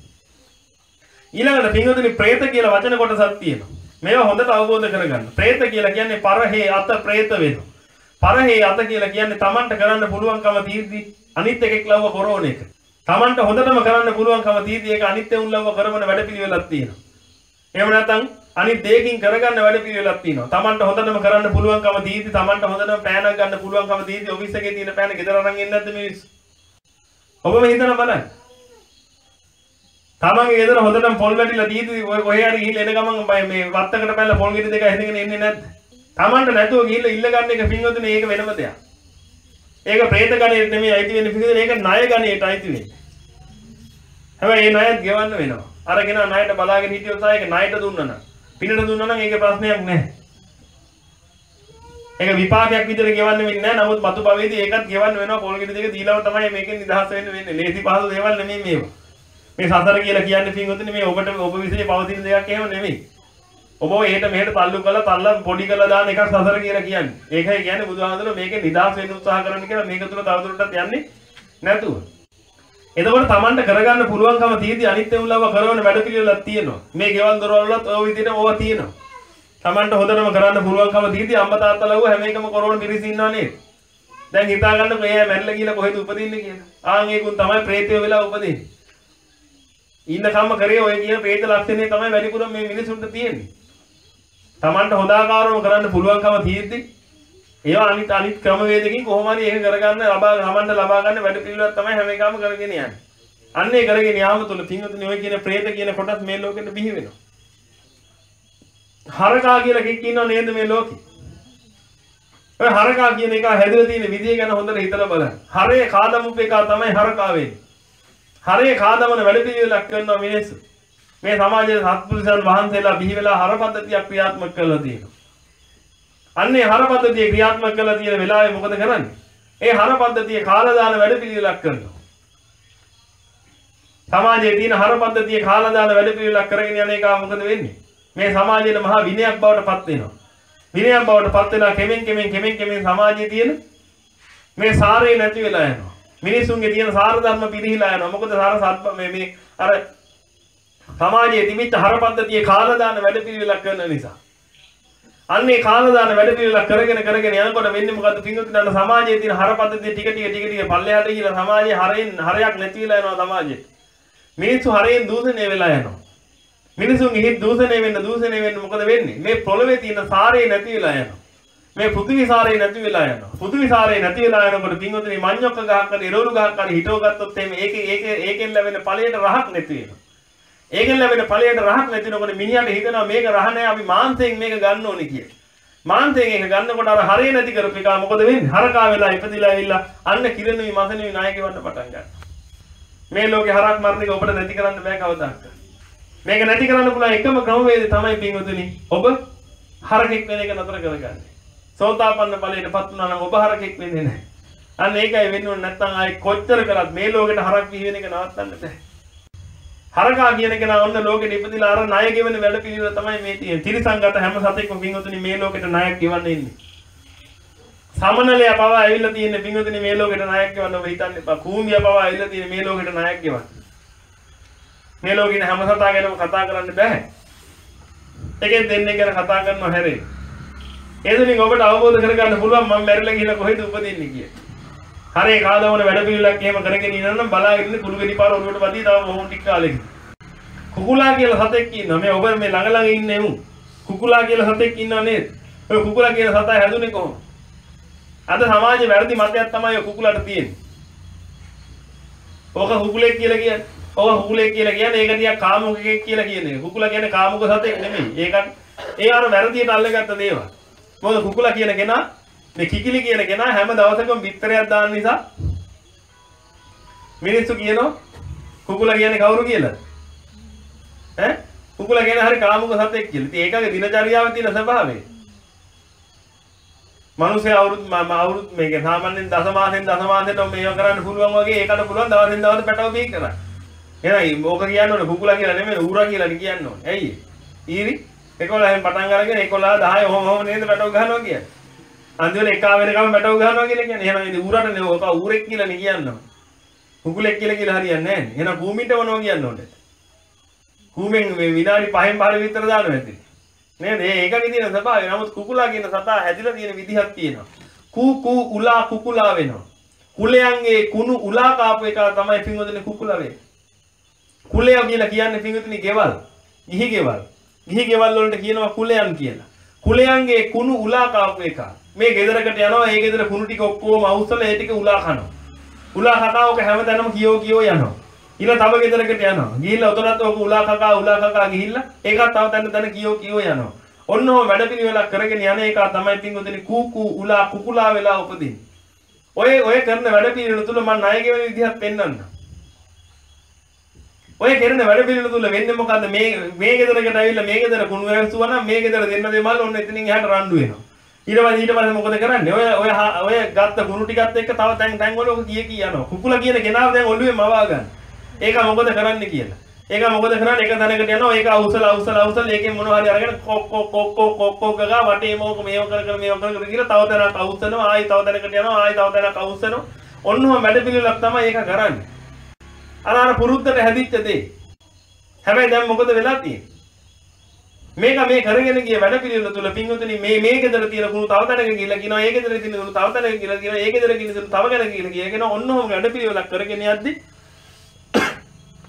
ඊළඟට පින්වතුනි പ്രേත කියලා වචන කොටසක් තියෙනවා. මේවා හොඳට අවබෝධ කරගන්න. പ്രേත කියලා කියන්නේ පරහේ අත പ്രേත වෙනවා. පරහේ අත කියලා කියන්නේ Tamanට කරන්න පුළුවන්කම තියෙද්දි අනිත් එකෙක් ලව්ව කරෝන එක. Tamanට හොඳටම කරන්න පුළුවන්කම තියෙද්දි ඒක අනිත් උන් ලව්ව කරන වැඩපිළිවෙලක් තියෙනවා. එහෙම නැත්නම් අනිත් දෙයකින් කරගන්න වැඩපිළිවෙලක් තියෙනවා. Tamanට හොඳටම කරන්න පුළුවන්කම තියෙද්දි Tamanට හොඳටම පෑනක් ගන්න පුළුවන්කම තියෙද්දි ඔෆිස් එකේ තියෙන පෑන ගෙදර අරන් එන්නේ නැද්ද මිනිස්සු? ඔබම හිතන බලන්න. තමන්ගේ ගෙදර හොඳටම පොල් වැටිලා තියෙද්දි ඔය කොහේ හරි ගිහින් එන ගමන් මේ වත්තකට පැනලා පොල් ගෙඩි දෙක හැදගෙන එන්නේ නැද්ද? තමන්ට නැතුව ගිහිල්ලා ඉල්ල ගන්න එක පින්වතුනි ඒක වෙනම දෙයක්. ඒක പ്രേත ගණයට නෙමෙයි අයිති වෙන්නේ පින්වතුනි ඒක ණය ගණයට අයිති වෙන්නේ. හැබැයි මේ ණයත් ගෙවන්න වෙනවා. අරගෙන ණයට බලාගෙන හිටියොත් ආ ඒක ණයට දුන්නා නම් පිනට දුන්නා නම් ඒකේ ප්‍රශ්නයක් නැහැ. ඒක විපාකයක් විතර ගෙවන්න වෙන්නේ නැහැ. නමුත් මතු භවයේදී ඒකත් ගෙවන්න වෙනවා. පොල් ගෙඩි දෙක දීලාම තමයි මේකෙන් නිදහස් වෙන්න වෙන්නේ. ලේසි පහසු දේවල් නෙමෙයි මේවා. මේ සතර කියලා කියන්නේ පින්වතුනි මේ ඔබට ඔබ විශ්ේ පවතින දෙයක් එහෙම නෙමෙයි. ඔබ එහෙට මෙහෙට තල්ලු කරලා තල්ලා පොඩි කරලා දාන එකක් සතර කියලා කියන්නේ. ඒකයි කියන්නේ බුදුහාමුදුරුවෝ මේකේ නිදහස් වෙන්න උත්සාහ කරන්න කියලා මේක තුල තවදුරටත් යන්නේ නැතුව. එතකොට Tamanට කරගන්න පුළුවන්කම තියෙදි අනිත් උල්ලව කරවන වැඩපිළිවෙලක් තියෙනවා. මේ ගෙවල් දොරවල් වලත් ඔය විදිහට ඕවා තියෙනවා. Tamanට හොඳටම කරන්න පුළුවන්කම තියෙදි අම්මා තාත්තා ලව්ව හැම එකම කරවන පිරිස ඉන්නව නේද? දැන් හිතා ගන්නකො එයා මැරිලා ගිහලා කොහෙද උපදින්නේ කියලා. ආන් ඒකුන් තමයි ප්‍රේතයෝ වෙලා උපදින්නේ. ඉන්න කම්ම කරේ ඔය කියන ප්‍රේත ලක්ෂණේ තමයි වැඩිපුර මේ මිනිසුන්ට තියෙන්නේ. Tamanට හොඳ ආකාරව කරන්න පුළුවන්කම තියෙද්දි ඒවා අනිත් අනිත් ක්‍රමවේදකින් කොහොම හරි ඒක කරගන්න ලබා Tamanට ලබා ගන්න වැඩ පිළිවෙලක් තමයි හැම එකම කරගෙන යන්නේ. අන්නේ කරගෙන යාම තුල පින්වතුනි ඔය කියන ප්‍රේත කියන කොටස් මේ ලෝකෙට බිහි වෙනවා. හරකා කියලා කෙනෙක් ඉන්නව නේද මේ ලෝකේ? ඔය හරකා කියන එක හැදලා තියෙන විදිය ගැන හොඳට හිතලා බලන්න. හරේ කාදමුප එක තමයි හරකා වෙන්නේ. හරේ කාදමන වැඩ පිළිවෙලක් කරනවා මිනිස්සු. මේ සමාජයේ සත්පුරුෂයන් වහන්සේලා බිහි වෙලා හර පද්ධතියක් ක්‍රියාත්මක කරලා තියෙනවා. අන්නේ හර පද්ධතිය ක්‍රියාත්මක කරලා තියෙන වෙලාවේ මොකද කරන්නේ? ඒ හර පද්ධතිය කාලා දාන වැඩ පිළිවෙලක් කරනවා. සමාජයේ තියෙන හර පද්ධතිය කාලා දාන වැඩ පිළිවෙලක් කරගෙන යන එක මොකද වෙන්නේ? මේ සමාජයේ මහා විනයක් බවට පත් වෙනවා. විනයක් බවට පත් වෙලා කෙමෙන් කෙමෙන් කෙමෙන් කෙමෙන් සමාජයේ තියෙන මේ සාරේ නැති වෙලා යනවා. මිනිසුන්ගේ තියෙන සාර ධර්ම පිරිහිලා යනවා. මොකද සාර සත්‍ය මේ මේ අර සමාජයේ තිබිච්ච හර පද්ධතිය කාලා දාන වැඩ පිළිවෙලක් කරන නිසා. අන්නේ කාලා දාන වැඩ පිළිවෙලක් කරගෙන කරගෙන යනකොට වෙන්නේ මොකද්ද? පින්වතුනි අන්න සමාජයේ තියෙන හර පද්ධතිය ටික ටික ටික ටික පල්ලෙහාට ගිහලා සමාජයේ හරෙන් හරයක් නැති වෙලා යනවා සමාජයේ. මිනිස්සු හරෙන් දූෂණය වෙලා යනවා. මිනිසුන්ගේ හිත දූෂණය වෙන්න දූෂණය වෙන්න මොකද වෙන්නේ? මේ පොළවේ තියෙන සාරේ නැති වෙලා යනවා. මේ පෘථිවි සාරේ නැති වෙලා යනවා. පෘථිවි සාරේ නැති වෙලා යනකොට පින්වතුනි මඤ්ඤොක්ක ගහක් හරි එළවලු ගහක් හරි හිටව ගත්තොත් එimhe ඒකේ ඒකේ ඒකෙන් ලැබෙන ඵලයට රහක් නැති වෙනවා. ඒකෙන් ලැබෙන ඵලයට රහක් නැති වෙනකොට මිනිහට හිතෙනවා මේක රහ නැහැ අපි මාංශයෙන් මේක ගන්න ඕනේ කියලා. මාංශයෙන් ඒක ගන්නකොට අර හරේ නැති කරපු එක මොකද වෙන්නේ? හරකා වෙලා ඉපදිලා ඇවිල්ලා අන්න කිරණුයි මසනුයි නායක වන්න පටන් ගන්නවා. මේ ලෝකේ හරක් මරණ එක ඔබට නැති කරන්න බෑ කවදාවත්. මේක නැති කරන්න පුළුවන් එකම ක්‍රමවේදය තමයි පින්වතුනි ඔබ හරකෙක් වෙන එක නතර කරගන්න. සෝතාපන්න ඵලයටපත් වුණා නම් ඔබ හරකෙක් වෙන්නේ නැහැ. අන්න ඒකයි වෙන්න ඕනේ නැත්නම් ආයි කොච්චර කරත් මේ ලෝකෙට හරක් පිහි වෙන එක නවත්තන්න බෑ. හරකා කියන කෙනා ඔන්න ලෝකෙට ඉපදිලා අර ණය ගෙවන වැඩ පිළිවෙල තමයි මේ තියෙන්නේ. තිරිසංගත හැම සතෙක්ම පින්වතුනි මේ ලෝකෙට ණයක් ගෙවන්න ඉන්නේ. සමනලය පවා ඇවිල්ලා තියෙන්නේ පින්වතුනි මේ ලෝකෙට ණයක් ගෙවන්න ඔබ හිතන්න එපා. කූඹිය පවා ඇවිල්ලා තියෙන්නේ මේ ලෝකෙට ණයක් ගෙවන්න. මේ ලෝකේ හැම සතා ගැනම කතා කරන්න බෑ. එකෙන් දෙන්නේ ගැන කතා කරනවා හැරේ. ඒ දෙනින් ඔබට අවබෝධ කරගන්න පුළුවන් මම මැරිලා ගිහලා කොහෙද උපදින්නේ කියලා. හරේ කාදවන වැඩ පිළිවෙලක් එහෙම කරගෙන ඉන්නනම් බලාගෙන ඉන්න කුළු ගෙඩි පාර ඔළුවට වදී තව බොහොම ටික කාලෙකින්. කුකුලා කියලා සතෙක් ඉන්නවා. මේ ඔබ මේ ළඟ ළඟ ඉන්නේ උන්. කුකුලා කියලා සතෙක් ඉන්නව නේද? ඔය කුකුලා කියන සතා හැදුනේ කොහොමද? අද සමාජයේ වැරදි මතයක් තමයි ඔය කුකුලාට තියෙන්නේ. ඕක කුකුලෙක් කියලා කියන්නේ. ඕක කුකුලෙක් කියලා කියන්නේ ඒක දිහා කාමුකෙක් කියලා කියන්නේ. කුකුලා කියන්නේ කාමුක සතෙක් නෙමෙයි. ඒකත් ඒ අර වැරදියට අල්ලගත්ත දේවල්. මොකද කුකුලා කියන කෙනා මේ කිකිලි කියන කෙනා හැම දවසකම බිත්තරයක් දාන නිසා මිනිස්සු කියනවා කුකුලා කියන්නේ කවුරු කියලාද? ඈ කුකුලා කියන්නේ හරි කාමුක සතෙක් කියලා. ඉතින් ඒකගේ දිනචරියාවේ තියෙන ස්වභාවය. මිනිස්සේ අවුරුදු මම අවුරුදු මේක සාමාන්‍යයෙන් දසමාසෙන් දසමාසෙට මේව කරන්න පුළුවන් වගේ ඒකට පුළුවන් දවසින් දවස පැටව බීක් කරන්න. එහෙනම් ඕක කියන්න ඕනේ කුකුලා කියලා නෙමෙයි ඌරා කියලා කියන්න ඕනේ. ඇයි? ඊරි එකොළහෙන් පටන් අරගෙන එකොළහ දහය ඔහොම ඔහොම නේද පැටව ගහනවා කියන්නේ. අන්තිමට එක වෙනකම් පැටව ගහනවා කියලා කියන්නේ. එහෙනම් ඉතින් ඌරට නේ ඕක ඌරෙක් කියලා නේ කියනවා. කුකුලෙක් කියලා කියලා හරියන්නේ නැහැ නේ. එහෙනම් කූමින්ට මොනවා කියන්න ඕනේ? කූමෙන් මේ විනාඩි පහෙන් පහල විතර දානවා ඇති. නේද? ඒකගේ තියෙන ස්වභාවය. නමුත් කුකුලා කියන සතා හැදිලා තියෙන විදිහක් තියෙනවා. කූ කූ උලා කුකුලා වෙනවා. කුලයන්ගේ කුණු උලා කාපු එක තමයි පින්වතුනි කුකුලා වෙන්නේ. කුලය කියලා කියන්නේ පින්වතුනි ගෙවල්. ගිහි ගෙවල්. ගිහි ගෙවල් වලට කියනවා කුලයන් කියලා. කුලයන්ගේ කුණු උලා කාපු එක. මේ ගෙදරකට යනවා ඒ ගෙදර කුණු ටික ඔක්කොම අවුස්සලා ඒ ටික උලා කනවා. උලා කකා ඔක හැමතැනම කියෝ කියෝ යනවා. ඊළ තව ගෙදරකට යනවා. ගිහිල්ලා උතනත් ඔක උලා කකා උලා කකා ගිහිල්ලා ඒකත් තව තැන තැන කියෝ කියෝ යනවා. ඔන්න ඔය වැඩපිළිවෙලක් කරගෙන යන එක තමයි පින්වතුනි කූ කූ උලා කුකුලා වෙලා උපදින්නේ. ඔය ඔය කරන වැඩපිළිවෙල තුල මම ණය ගෙවන විදිහක් පෙන්වන්නම්. ඔය කරන වැඩපිළිවෙල තුල වෙන්නේ මොකද්ද? මේ මේ ගෙදරකට ඇවිල්ලා මේ ගෙදර කුණු වැස්සුවා නම් මේ ගෙදර දෙන්න දෙමල් ඔන්න එතනින් එහාට රණ්ඩු වෙනවා. ඊට පස්සේ ඊට පස්සේ මොකද කරන්නේ? ඔය ඔය ඔය ගත්ත කුණු ටිකත් එක්ක තව තැන් තැන් වල ඔක කී කී යනවා. කුකුලා කියන කෙනාව දැන් ඔළුවේ මවා ගන්න. ඒක මොකද කරන්නේ කියලා. ඒක මොකද කරන්නේ? එක තැනකට යනවා. ඒක අවුසල අවුසල අවුසල ඒකෙන් මොනවා හරි අරගෙන කොක් කොක් කොක් කොක් කොක් කොක් ගා වටේ මොක මේව කර කර මේව කර කර කියලා තව තැනක් අවුස්සනවා. ආයි තව තැනකට යනවා. ආයි තව තැනක් අවුස්සනවා. ඔන්නෝම වැඩපිළිවෙලක් තමයි ඒක කරන්නේ. අර අර පුරුද්දට හැදිච්ච දේ. හැබැයි දැන් මොකද වෙලා තියෙන්නේ? මේක මේ කරගෙන ගිය වැඩ පිළිවෙල තුල පින්වතුනි මේ මේ ගෙදර තියෙන කුණු තව තැනක ගිහලා කියනවා ඒ ගෙදර තියෙන කුණු තව තැනක ගිහලා කියනවා ඒ ගෙදර තියෙන කුණු තව කෙනෙක් ගිහලා කියනවා ඔන්නෝම වැඩ පිළිවෙලක් කරගෙන යද්දි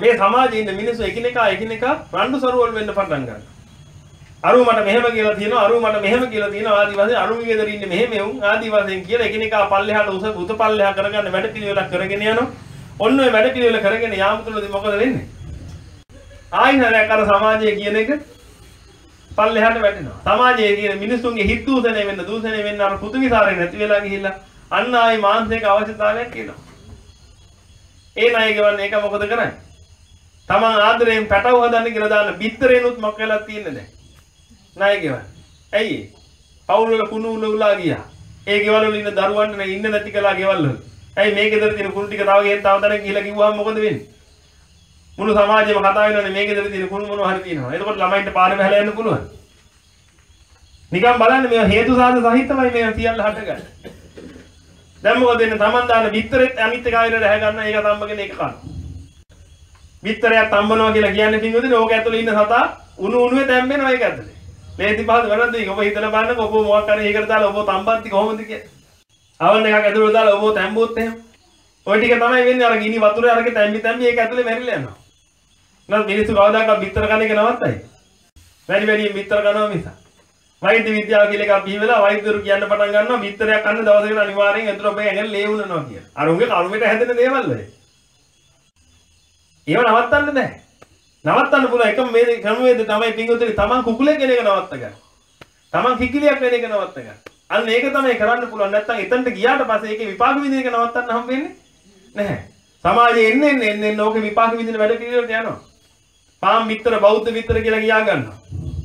මේ සමාජයේ ඉන්න මිනිස්සු එකිනෙකා එකිනෙකා රණ්ඩු සරුවල් වෙන්න පටන් ගන්නවා. අරු මට මෙහෙම කියලා තියෙනවා අරු මට මෙහෙම කියලා තියෙනවා ආදි වශයෙන් අරුගේ ගෙදර ඉන්නේ මෙහෙම වුන් ආදි වශයෙන් කියලා එකිනෙකා පල්ලෙහාට උස උත පල්ලෙහා කරගන්න වැඩ පිළිවෙලක් කරගෙන යනවා. ඔන්න ඔය වැඩ පිළිවෙල කරගෙන යාම තුලදී මොකද වෙන්නේ? ආයිනරයක් අර සමාජයේ කියන එක පල්ලෙහාට වැටෙනවා. සමාජයේ කියන මිනිස්සුන්ගේ හිත දූෂණය වෙන්න දූෂණය වෙන්න අර පෘථිවිසාරේ නැති වෙලා ගිහිල්ලා අන්න ආයි මානසික අවශ්‍යතාවයක් එනවා. ඒ ණය ගෙවන්නේ ඒක මොකද කරන්නේ? තමන් ආදරයෙන් පැටව හදන්න කියලා දාන්න බිත්තරේනුත් මොකක් වෙලා තියෙන්නේ දැන්? ණය ගෙවන්නේ. ඇයි? පවුල් වල කුණු උල උලා ගියා. ඒ ගෙවල් වල ඉන්න දරුවන්ට නේ ඉන්න නැති කළා ගෙවල් වල. ඇයි මේ ගෙදර තියෙන කුණු ටික තව ගෙන් තව තැනක ගිහලා කිව්වම මොකද වෙන්නේ? මුළු සමාජෙම කතා වෙනවනේ මේ ගෙදර තියෙන කුණු මොනවා හරි තියෙනවා. එතකොට ළමයින්ට පාරේ බහලා යන්න පුළුවන්. නිකන් බලන්න මේ හේතු සාධක සහිතවයි මේ සියල්ල හටගන්නේ. දැන් මොකද වෙන්නේ? Taman දාන බිත්තරෙත් අනිත් එක ආයෙත් රැහ ගන්න ඒක තම්බගෙන ඒක කන. බිත්තරයක් තම්බනවා කියලා කියන්නේ පින්වතුනි ඕක ඇතුලේ ඉන්න සතා උණු උණුවේ තැම්බෙනවා ඒක ඇතුලේ. ලේසි පහසු වැඩක් දෙයි. ඔබ හිතලා බලන්නකො ඔබ මොකක් කරේ ඒකට දාලා ඔබ තම්බන්ති කොහොමද කියලා. අවල් එකක් ඇතුලේ දාලා ඔබ තැම්බුවොත් එහෙම. ඔය ටික තමයි වෙන්නේ අර ගිනි වතුරේ අරගෙන තැම්බි තැම්බි ඒක ඇතුලේ මැරිලා යනවා. නැත්නම් මිනිස්සු කවදාකවත් බිත්තර කන එක නවත්තයි. වැඩි වැඩියෙන් බිත්තර කනවා මිස. වෛද්‍ය විද්‍යාව කියලා එකක් බිහි වෙලා වෛද්‍යවරු කියන්න පටන් ගන්නවා බිත්තරයක් කන්න දවසකට අනිවාර්යෙන් ඇතුළ ඔබේ ඇඟට ලේ උනනවා කියලා. අර උගේ කර්මයට හැදෙන දේවල් වල. ඒව නවත්තන්න බෑ. නවත්තන්න පුළුවන් එකම මේ ක්‍රමවේදය තමයි පින්වතුනි තමන් කුකුලෙක් වෙන එක නවත්ත ගන්න. තමන් කිකිලියක් වෙන එක නවත්ත ගන්න. අන්න ඒක තමයි කරන්න පුළුවන්. නැත්තම් එතනට ගියාට පස්සේ ඒකේ විපාක විඳින එක නවත්තන්න හම් වෙන්නේ නැහැ. සමාජයේ එන්නේ එන්නේ එන්නේ ඕකේ විපාක විඳින වැඩ පිළිවෙලට යනවා. පාම් බිත්තර බෞද්ධ බිත්තර කියලා කියා ගන්නවා.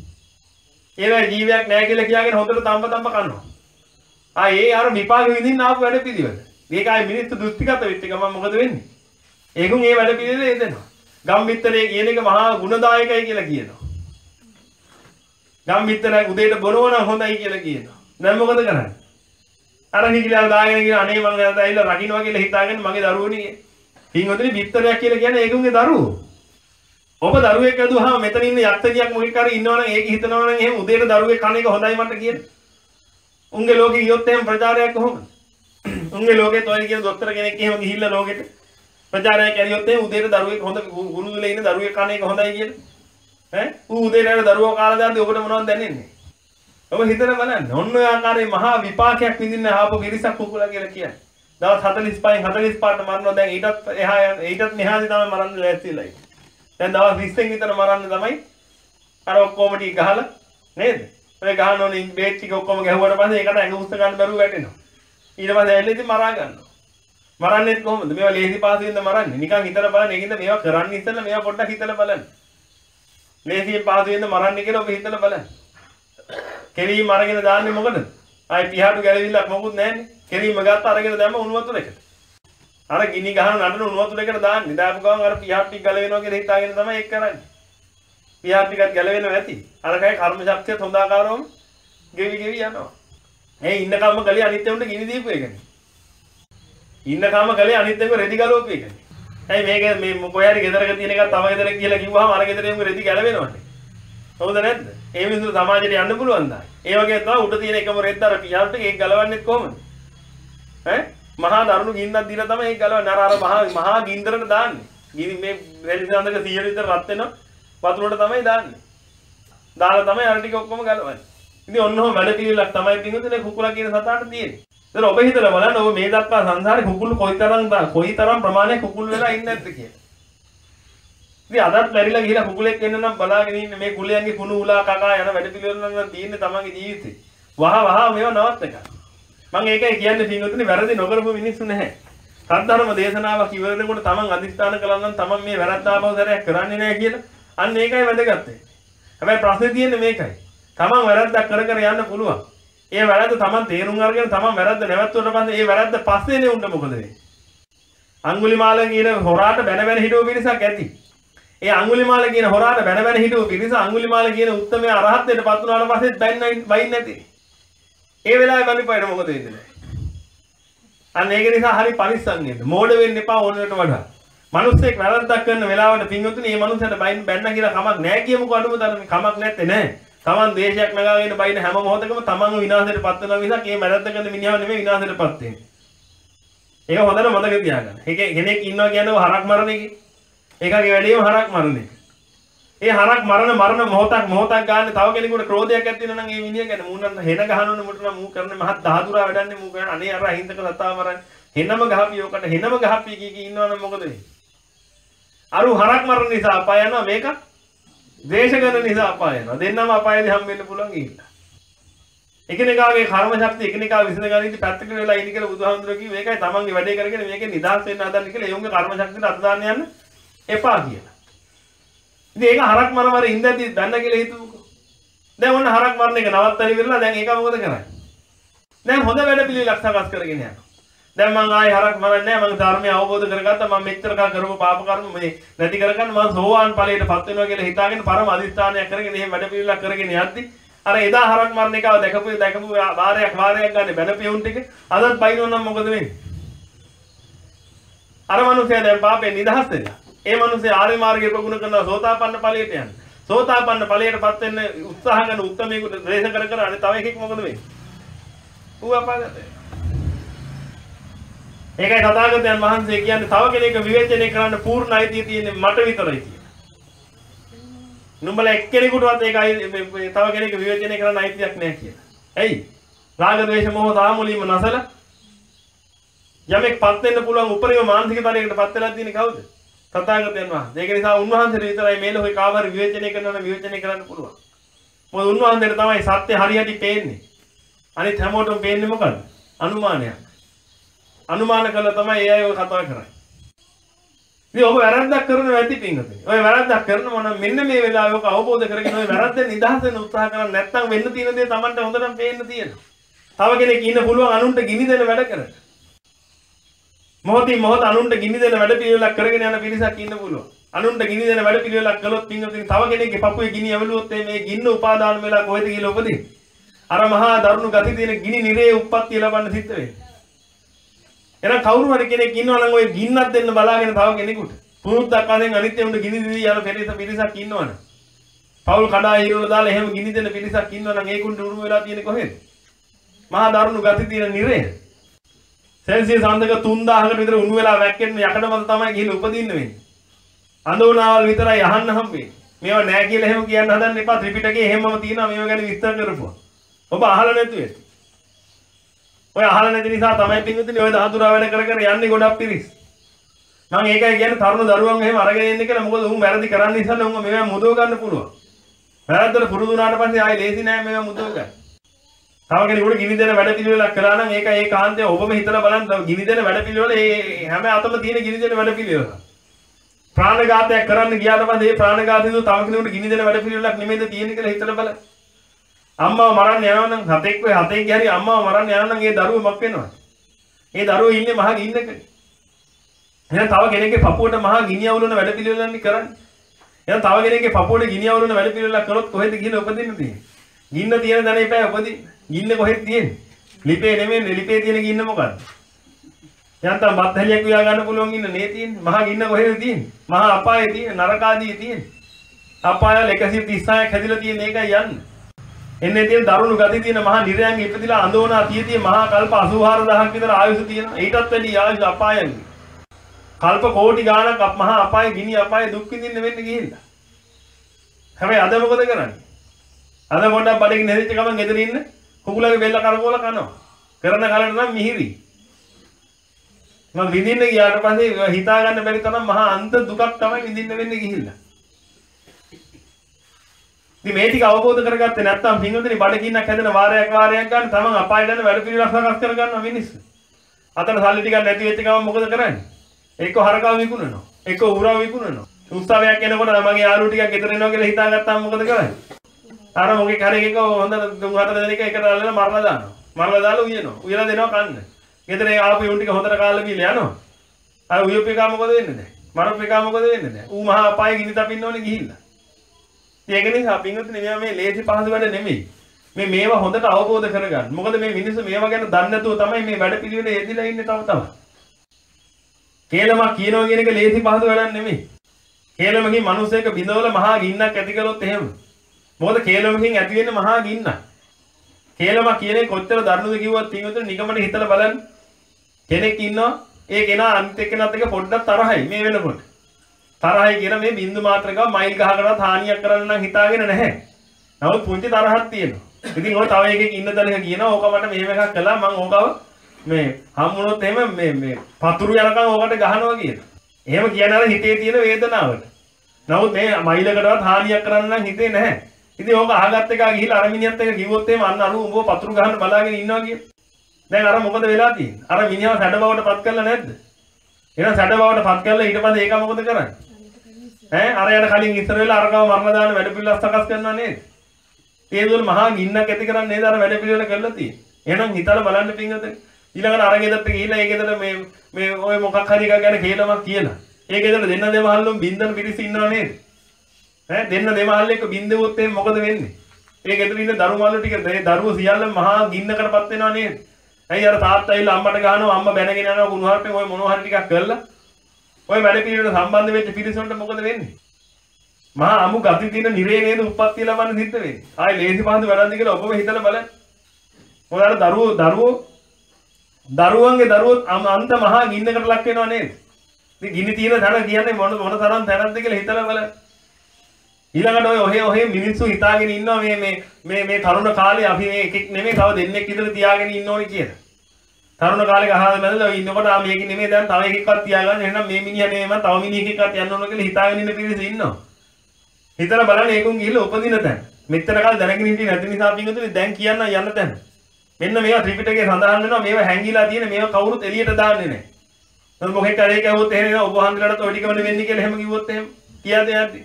ඒවැ ජීවියක් නැහැ කියලා කියාගෙන හොඳට තම්බ තම්බ කනවා. ආ ඒ අර විපාක විඳින්න ආපු වැඩ පිළිවෙල. මේක ආයි මිනිස්සු දෘෂ්ටිගත වෙච්ච ගමන් මොකද වෙන්නේ? ඒකුන් ඒ වැඩ පිළිවෙල එදෙනවා. ගම් බිත්තරේ කියන එක මහා ගුණදායකයි කියලා කියනවා. ගම් බිත්තරේ උදේට බොනවා නම් හොඳයි කියලා කියනවා. දැන් මොකද කරන්නේ? අර නිකිලා දාගෙන කියන අනේ මම දැන් ඇවිල්ලා රකින්නවා කියලා හිතාගෙන මගේ දරුවෝනේ. පින්වතුනි බිත්තරයක් කියලා කියන්නේ ඒකුන්ගේ දරුවෝ. ඔබ දරුවෙක් ඇදුවාම මෙතන ඉන්න යක්ෂණියක් මොකක් හරි ඉන්නවනම් ඒක හිතනවා නම් එහෙම උදේට දරුවෙක් කන එක හොඳයි මට කියන. උන්ගේ ලෝකෙ ගියොත් එහෙම ප්‍රචාරයක් කොහොමද? උන්ගේ ලෝකෙත් ඔය කියන දොස්තර කෙනෙක් එහෙම ගිහිල්ලා ලෝකෙට ප්‍රචාරයක් කරියොත් එහෙම උදේට දරුවෙක් හොඳ ගුණ දුලේ ඉන්න දරුවෙක් කන එක හොඳයි කියන. ඈ ඌ උදේට අර දරුවෝ කාලා දාද්දි ඔබට මොනවද දැනෙන්නේ? ඔබ හිතලා බලන්න. ඔන්න ඔය ආකාරයේ මහා විපාකයක් විඳින්න ආපු පිරිසක් කුකුලා කියලා කියන්නේ. දවස් හතළිස් පහෙන් හතළිස් පහට මරනවා දැන් ඊටත් එහා ඊටත් මෙහාදී තමයි මරන්න ලෑස්තිලා ඉන්නේ. දැන් දවස් විස්සෙන් විතර මරන්න තමයි අර ඔක්කොම ටික ගහලා නේද? ඔය ගහන ඕනේ බේත් ටික ඔක්කොම ගැහුවට පස්සේ ඒකට ඇඟ උස්ස ගන්න බැරුව වැටෙනවා. ඊට පස්සේ ඇවිල්ලා ඉතින් මරා ගන්නවා. මරන්නේත් කොහොමද? මේවා ලේසි පාසු වෙන්න මරන්නේ. නිකන් හිතලා බලන්න. ඒකින්ද මේවා කරන්න ඉස්සෙල්ලා මේවා පොඩ්ඩක් හිතලා බලන්න. ලේසියෙන් පාසු වෙන්න මරන්නේ කියලා ඔබ හිතලා බලන්න. කෙලින්ම අරගෙන දාන්නේ මොකටද? ආයි පියාටු ගැලවිල්ලක් මොකුත් නැන්නේ. කෙලින්ම ගත්ත අරගෙන දැම්ම උණු වතුරේකට. අර ගිනි ගහන නඩන උණු වතුරේකට දාන්නේ. දාපු ගමන් අර පියාට් ටික ගලවෙනවා කියලා හිතාගෙන තමයි ඒක කරන්නේ. පියාට් ටිකත් ගලවෙනවා ඇති. අරකයි කර්ම ශක්තියත් හොඳ ආකාරවම ගෙවි ගෙවි යනවා. ඒ ඉන්න කම්ම කලේ අනිත් උන්ට ගිනි දීපු එකනේ. ඉන්න කම්ම කලේ අනිත් එක රෙදි ගලවපු එකනේ. ඇයි මේක මේ කොහේ හරි ගෙදරක තියෙන එකක් තව ගෙදරක කියලා කිව්වහම අර ගෙදරේම රෙදි ගලවෙනවනේ. හවුද නැද්ද? ඒ මිනිස්සු සමාජයට යන්න පුළුවන් දා. ඒ වගේ තමයි උඩ තියෙන එකම රෙද්ද අර පියාට් එක ඒක ගලවන්නේ කොහොමද? ඈ මහා දරුණු ගින්නක් දීලා තමයි ඒක ගලවන්නේ. අර අර මහා මහා ගින්දරට දාන්නේ. ගිනි මේ රෙදි සඳක සියයට විතර රත් වෙනවා. වතුරට තමයි දාන්නේ. දාලා තමයි අර ටික ඔක්කොම ගලවන්නේ. ඉතින් ඔන්නෝම වැඩ පිළිවෙලක් තමයි පිටුතුනේ කුකුලා කියන සතාට තියෙන්නේ. ඒතර ඔබ හිතලා බලන්න ඔබ මේ දක්වා සංසාරේ කුකුළු කොයිතරම් කොයිතරම් ප්‍රමාණයක් කුකුල් වෙලා ඉන්නේ නැද්ද කියලා. ඉතින් අදත් මැරිලා ගිහිලා කුකුලෙක් වෙන්න නම් බලාගෙන ඉන්නේ මේ කුලියන්ගේ කුණු උලා කකා යන වැඩ පිළිවෙල නම් තියෙන්නේ තමන්ගේ ජීවිතේ. වහ වහ මේව නවත්ත ගන්න. මම ඒකයි කියන්නේ පිටුතුනේ වැරදි නොකරපු මිනිස්සු නැහැ. සද්ධර්ම දේශනාවක් ඉවර වෙනකොට තමන් අදිස්ථාන කළා නම් තමන් මේ වැරද්ද ආපහුතරයක් කරන්නේ නැහැ කියලා. අන්න ඒකයි වැදගත්. හැබැයි ප්‍රශ්නේ තියෙන්නේ මේකයි. තමන් වැරද්දක් කර කර යන්න පුළුවන්. ඒ වැරද්ද තමන් තේරුම් අරගෙන තමන් වැරද්ද නැවතුනට පස්සේ ඒ වැරද්ද පස්සේනේ උන්න මොකද වෙන්නේ? අඟුලිමාල කියන හොරාට බැන බැන හිටව පිරිසක් ඇති. ඒ අඟුලිමාල කියන හොරාට බැන බැන හිටව පිරිස අඟුලිමාල කියන උත්තමයා අරහත්ත්වයට පත් වුණාට පස්සේ බැන්නයි වයින් නැති. ඒ වෙලාවේ බලිපයිට මොකද වෙන්නේ? අන්න ඒක නිසා හරි පරිස්සම් වෙන්න. මෝඩ වෙන්න එපා ඕනකට වඩා. මිනිස්සෙක් වැරද්දක් කරන වෙලාවට පින්වතුනි මේ මනුස්සයාට බයින් බැන්න කියලා කමක් නැහැ කියමුකෝ අඩුම තරමේ කමක් නැත්තේ නෑ. තමන් දේශයක් නගාගෙන බයින හැම මොහොතකම තමන්ව විනාශයට පත් වෙනවා මිසක් මේ වැරද්ද කරන මිනිහව නෙමෙයි විනාශයට පත් වෙන්නේ. ඒක හොඳට මතක තියාගන්න. ඒක කෙනෙක් ඉන්නවා කියන්නේ හරක් මරණ එකේ. ඒකගේ වැඩේම හරක් මරන එක. ඒ හරක් මරන මරන මොහොතක් මොහොතක් ගන්න තව කෙනෙකුට ක්‍රෝධයක් ඇති වෙනවා නම් ඒ මිනිහ ගැන මූණන් හෙන ගහනවනේ මුට නම් මූ කරන්නේ මහත් දහදුරා වැඩන්නේ මූ කරන්නේ අනේ අර අහිංසක සතා මරන්නේ හෙනම ගහපිය ඔකට හෙනම ගහපිය කී කී ඉන්නවනම් මොකද වෙන්නේ? අරු හරක් මරන නිසා අපාය යනවා මේක ද්වේෂ කරන නිසා අපාය යනවා. දෙන්නම අපායදී හම් වෙන්න පුළුවන් ගිහිල්ලා. එකිනෙකාගේ කර්ම ශක්තිය එකිනෙකා විසඳ ගන්න ඉති පැත්තකට වෙලා ඉන්නේ කියලා බුදුහාමුදුරුවෝ කිව්වේ ඒකයි තමන්ගේ වැඩේ කරගෙන මේකෙන් නිදහස් වෙන්න හදන්නේ කියලා ඒ උන්ගේ කර්ම ශක්තියට අත දාන්න යන්න එපා කියලා. ඉතින් ඒක හරක් මර මර ඉඳදී දන්න කියලා හිතුවකෝ. දැන් ඔන්න හරක් මරන එක නවත්තලා ඉවරලා දැන් ඒක මොකද කරන්නේ? දැන් හොඳ වැඩ පිළිවෙලක් සකස් කරගෙන යනවා. දැන් මං ආයේ හරක් මරන්නේ නැහැ මං ධර්මය අවබෝධ කරගත්තා මම මෙච්චර කල් කරපු පාප කර්ම මේ නැති කරගන්න මං සෝවාන් ඵලයටපත් වෙනවා කියලා හිතාගෙන පරම අදිස්ථානයක් කරගෙන එහෙම වැඩ පිළිවෙලක් කරගෙන යද්දි අර එදා හරක් මරන එකව දැකපු දැකපු වාරයක් වාරයක් ගන්න බැනපෙවුන් ටික අදත් බයිනෝ නම් මොකද වෙන්නේ? අර මනුස්සයා දැන් පාපේ නිදහස් වෙනවා. ඒ මනුස්සයා ආර්ය මාර්ගයේ ප්‍රගුණ කරනවා සෝතාපන්න ඵලයට යනවා. සෝතාපන්න ඵලයටපත් වෙන්න උත්සාහ කරන උත්තරමේකට ද්වේෂ කර කර අනේ තව එකෙක් මොකද වෙන්නේ? ඌ අපාගතයි. ඒකයි තථාගතයන් වහන්සේ කියන්නේ තව කෙනෙක් විවේචනය කරන්න පූර්ණ අයිතිය තියෙන්නේ මට විතරයි කියලා. නුඹලා එක්කෙනෙකුටවත් ඒකයි තව කෙනෙක් විවේචනය කරන්න අයිතියක් නැහැ කියලා. ඇයි? රාග ද්වේෂ මොහ තාමුලින්ම නැසලා යමෙක් පත් වෙන්න පුළුවන් උපරිම මානසික තලයකට පත් වෙලා තියෙන්නේ කවුද? තථාගතයන් වහන්සේ. ඒක නිසා උන්වහන්සේට විතරයි මේ ලෝකේ කාමර විවේචනය කරනවා නම් විවේචනය කරන්න පුළුවන්. මොකද උන්වහන්සේට තමයි සත්‍ය හරියට පේන්නේ. අනිත් හැමෝටම පේන්නේ මොකද්ද? අනුමානයක්. අනුමාන කළා තමයි ඒ අය ඔය කතා කරන්නේ. ඉතින් ඔබ වැරද්දක් කරන වැටි පිංගුතුනි. ඔය වැරද්දක් කරන මොන මෙන්න මේ වෙලාවේ ඔක අවබෝධ කරගෙන ඔය වැරද්දෙන් නිදහස් වෙන්න උත්සාහ කරන්නේ නැත්නම් වෙන්න තියෙන දේ Tamanට හොඳටම පේන්න තියෙනවා. තව කෙනෙක් ඉන්න පුළුවන් අනුන්ට ගිනි දෙන වැඩ කරන. මොහොතින් මොහොත අනුන්ට ගිනි දෙන වැඩ පිළිවෙලක් කරගෙන යන පිරිසක් ඉන්න පුළුවන්. අනුන්ට ගිනි දෙන වැඩ පිළිවෙලක් කළොත් පිංගුතුනි තව කෙනෙක්ගේ පපුවේ ගිනි යවලුවොත් මේ ගින්න උපාදාන වෙලා කොහෙද කියලා උපදින්නේ? අර මහා දරුණු ගති තියෙන ගිනි නිරේ උප්පත්තිය ලබන්න සිද්ධ වෙන්නේ. එහෙනම් කවුරු හරි කෙනෙක් ඉන්නවා නම් ඔය ගින්නක් දෙන්න බලාගෙන තව කෙනෙකුට පුරුද්දක් වශයෙන් අනිත්‍ය උන්ට ගිනි දිවි යන පිරිස පිරිසක් ඉන්නවනේ. පවුල් කඩා හිරවල දාලා එහෙම ගිනි දෙන පිරිසක් ඉන්නවනම් ඒකුන්ට උරුම වෙලා තියෙන්නේ කොහෙද? මහා දරුණු ගති තියෙන නිරේ. සෙල්සියස් අන්දක තුන් දහසකට විතර උණු වෙලා වැක්කෙන්න යකඩමද තමයි ගිහින් උපදින්න වෙන්නේ. අඳෝනාවල් විතරයි අහන්න හම්බෙන්නේ. මේවා නෑ කියලා එහෙම කියන්න හදන්න එපා. ත්‍රිපිටකයේ එහෙමම තියෙනවා මේවා ගැන විස්තර කරපුවා. ඔබ අහලා නැතුව ඇති. ඔය අහලා නැති නිසා තමයි පින්විතනේ ඔය දහතුරා වැඩ කර කර යන්නේ ගොඩක් පිරිස්. මම ඒකයි කියන්නේ තරුණ දරුවන් එහෙම අරගෙන ඉන්න කියලා මොකද උන් වැරදි කරන්න ඉස්සෙල්ලා උන් මේවා මුදව ගන්න පුළුවන්. වැරද්දට පුරුදු වුණාට පස්සේ ආයෙ ලේසි නෑ මේවා මුදව ගන්න. තව කෙනෙකුට ගිනි දෙන වැඩ පිළිවෙලක් කළා නම් ඒක ඒකාන්තයෙන් ඔබම හිතලා බලන්න ගිනි දෙන වැඩ පිළිවෙල ඒ හැම අතම තියෙන ගිනි දෙන වැඩ පිළිවෙල. ප්‍රාණඝාතයක් කරන්න ගියාට පස්සේ මේ ප්‍රාණඝාතයේදී තව කෙනෙකුට ගිනි දෙන වැඩ පිළිවෙලක් නෙමෙයිද තියෙන්නේ කියලා හිතලා බලන්න. අම්මව මරන්න යනවා නම් හතෙක් වෙයි හතෙක් ගිය හරි අම්මව මරන්න යනවා නම් ඒ දරුවෝ මක් වෙනවද? ඒ දරුවෝ ඉන්නේ මහා ගින්නක. එහෙනම් තව කෙනෙක්ගේ පපුවට මහා ගිනි අවුලන වැඩ පිළිවෙලක් කරන්නේ. එහෙනම් තව කෙනෙක්ගේ පපුවට ගිනි අවුලන වැඩ පිළිවෙලක් කරොත් කොහෙද ගිහින් උපදින්න තියෙන්නේ? ගින්න තියෙන දණේ එපා උපදින්න. ගින්න කොහෙද තියෙන්නේ? ලිපේ නෙමෙයි ලිපේ තියෙන ගින්න මොකද්ද? යන්තම් බත් හැලියක් වියා ගන්න පුළුවන් ගින්න නේ තියෙන්නේ. මහා ගින්න කොහෙද තියෙන්නේ? මහා අපායේ තියෙන නරකාදී තියෙන්නේ. අපායවල එකසිය තිස්සයක් හැදිලා තියෙන එකයි යන්නේ. එන්නේ තියෙන දරුණු ගති තියෙන මහා නිරයන්ගේ ඉපදිලා අඳෝනා තියෙතිය මහා කල්ප අසූහාර දහසක් විතර ආයුෂ තියෙනවා. ඊටත් වැඩි ආයුෂ අපායන්ගේ. කල්ප කෝටි ගාණක් මහා අපායේ ගිනි අපායේ දුක් විඳින්න වෙන්න ගිහිල්ලා. හැබැයි අද මොකද කරන්නේ? අද පොඩ්ඩක් බඩගින්න නෙදිච්ච ගමන් ගෙදර ඉන්න කුකුලගේ බෙල්ල කරකෝල කනවා. කරන කාලේ නම් මිහිරි. මම විඳින්න ගියාට පස්සේ හිතා ගන්න බැරි තරම් මහා අන්ත දුකක් තමයි විඳින්න වෙන්නේ ගිහිල්ලා. ඉතින් මේ ටික අවබෝධ කරගත්තේ නැත්නම් පින්වතුනි බඩගින්නක් හැදෙන වාරයක් වාරයක් ගන්න තමන් අපායට යන වැඩ පිළිවෙලක් සකස් කර ගන්නවා මිනිස්සු. අතන සල්ලි ටිකක් නැති වෙච්ච ගමන් මොකද කරන්නේ? එක්ක හරකව විකුණනවා. එක්ක උරව විකුණනවා. උත්සවයක් එනකොට මගේ යාළුවෝ ටිකක් ගෙදර එනවා කියලා හිතාගත්තාම මොකද කරන්නේ? අර මොකෙක් හරි එකක හොඳ තුන් හතර දෙනෙක් එකට අල්ලලා මරලා දානවා. මරලා දාලා උයනවා. උයලා දෙනවා කන්න. ගෙදර ඒ ආපු යුන් ටික හොඳට කාලා බීලා යනවා. අර උයපු එකා මොකද වෙන්නේ දැන්? මරපු එකා මොකද වෙන්නේ දැන්? ඌ මහා අපායේ ගිනි තපින්න ඕනේ ගිහිල්ලා. ඒක නිසා පින්වතුනි මේවා මේ ලේසි පහසු වැඩ නෙමෙයි. මේ මේවා හොඳට අවබෝධ කරගන්න. මොකද මේ මිනිස්සු මේවා ගැන දන්නේ නැතුව තමයි මේ වැඩ පිළිවෙලේ යෙදিলা ඉන්නේ තව තව. කේලමක් කියනවා කියන එක ලේසි පහසු වැඩක් නෙමෙයි. කේලමකින් මිනිස්සෙක් බිඳවල මහා ගින්නක් ඇති කරොත් එහෙම. මොකද කේලමකින් ඇති වෙන්නේ මහා ගින්නක්. කේලමක් කියන්නේ කොච්චර දරුණුද කිව්වත් පින්වතුනි නිකමට හිතලා බලන්න. කෙනෙක් ඉන්නවා ඒ කෙනා අනිත් එක්කෙනාත් එක්ක පොඩ්ඩක් තරහයි මේ වෙනකොට. තරහයි කියලා මේ බින්දු මාත්‍රකව මයිල් ගහකටවත් හානියක් කරන්න නම් හිතාගෙන නැහැ. නමුත් පුංචි තරහක් තියෙනවා. ඉතින් ඔය තව එකෙක් ඉන්න තැනක කියනවා ඕක මට මෙහෙම එකක් කළා මම ඕකව මේ හම්බුනොත් එහෙම මේ මේ පතුරු යනකම් ඕකට ගහනවා කියලා. එහෙම කියන්නේ අර හිතේ තියෙන වේදනාවට. නමුත් මේ මයිලකටවත් හානියක් කරන්න නම් හිතේ නැහැ. ඉතින් ඕක අහගත්ත එකා ගිහිල්ලා අර මිනිහත් එක්ක කිව්වොත් එහෙම අන්න අරු උඹව පතුරු ගහන්න බලාගෙන ඉන්නවා කියලා. දැන් අර මොකද වෙලා තියෙන්නේ? අර මිනිහව සැඩ බවට පත් කරලා නැද්ද? එහෙනම් සැඩ බවට පත් කරලා ඊට පස්සේ ඒක මොකද කරන්නේ? ඈ අර යන කලින් ඉස්සර වෙලා අරකව මරණ දාන වැඩ පිළිවෙල සකස් කරනවා නේද? ඒ දුවල මහා ගින්නක් ඇති කරන්නේ නේද අර වැඩ පිළිවෙල කරලා තියෙන්නේ. එහෙනම් හිතලා බලන්න පින්වතුනි. ඊළඟට අර ගෙදරට ගිහිල්ලා ඒ ගෙදර මේ මේ ඔය මොකක් හරි එකක් ගැන කියලාමක් කියලා. ඒ ගෙදර දෙන්න දෙමහල්ලුම් බින්දන පිරිස ඉන්නව නේද? ඈ දෙන්න දෙමහල්ල එක බින්දුවොත් එහෙනම් මොකද වෙන්නේ? ඒ ගෙදර ඉන්න දරුමල්ලු ටික ඒ දරුවෝ සියල්ලම මහා ගින්නකටපත් වෙනවා නේද? ඇයි අර තාත්තා ඇවිල්ලා අම්මට ගහනවා අම්මා බැනගෙන යනවා කුණුහරුපෙන් ඔය මොනවා හරි ටිකක් කරලා ඔය වැඩ පිළිවෙලට සම්බන්ධ වෙච්ච පිරිසොන්ට මොකද වෙන්නේ? මහා අමු ගති දින නිරේ නේද උප්පත්තිය ලබන්න සිද්ධ වෙන්නේ. ආයි ලේසි පහසු වැඩක්ද කියලා ඔබම හිතලා බලන්න. මොකද අර දරුවෝ දරුවෝ දරුවන්ගේ දරුවෝ අන්ත මහා ගින්නකට ලක් වෙනවා නේද? ඉතින් ගිනි තියෙන තැන කියන්නේ මොන මොන තරම් තැනක්ද කියලා හිතලා බලන්න. ඊළඟට ඔය ඔහේ ඔහේ මිනිස්සු හිතාගෙන ඉන්නවා මේ මේ මේ මේ තරුණ කාලේ අපි මේ එකෙක් නෙමෙයි තව දෙන්නෙක් විතර තියාගෙන ඉන්න ඕනේ කියලා. තරුණ කාලේ ගහලා මැදලා ඉන්නකොට ආ මේක නෙමෙයි දැන් තව එකෙක්වත් තියාගන්න එහෙනම් මේ මිනිහා නෙමෙයි මම තව මිනිහෙක්වත් යන්න ඕන කියලා හිතාගෙන ඉන්න පිරිස ඉන්නවා. හිතලා බලන්න ඒකුන් ගිහිල්ලා උපදින තැන. මෙච්චර කාල දැනගෙන හිටියේ නැති නිසා පින්වතුනි දැන් කියන්න යන්න තැන. මෙන්න මේවා ත්‍රිපිටකයේ සඳහන් වෙනවා මේවා හැංගිලා තියෙන මේවා කවුරුත් එළියට දාන්නේ නැහැ. මොකද මොකෙක් හරි කියවුවොත් එහෙනම් ඔබ වහන්සේලාට ඔය ටිකම වෙන්නේ කියලා එහෙම කිව්වොත් එහෙම කියාද යන්නේ.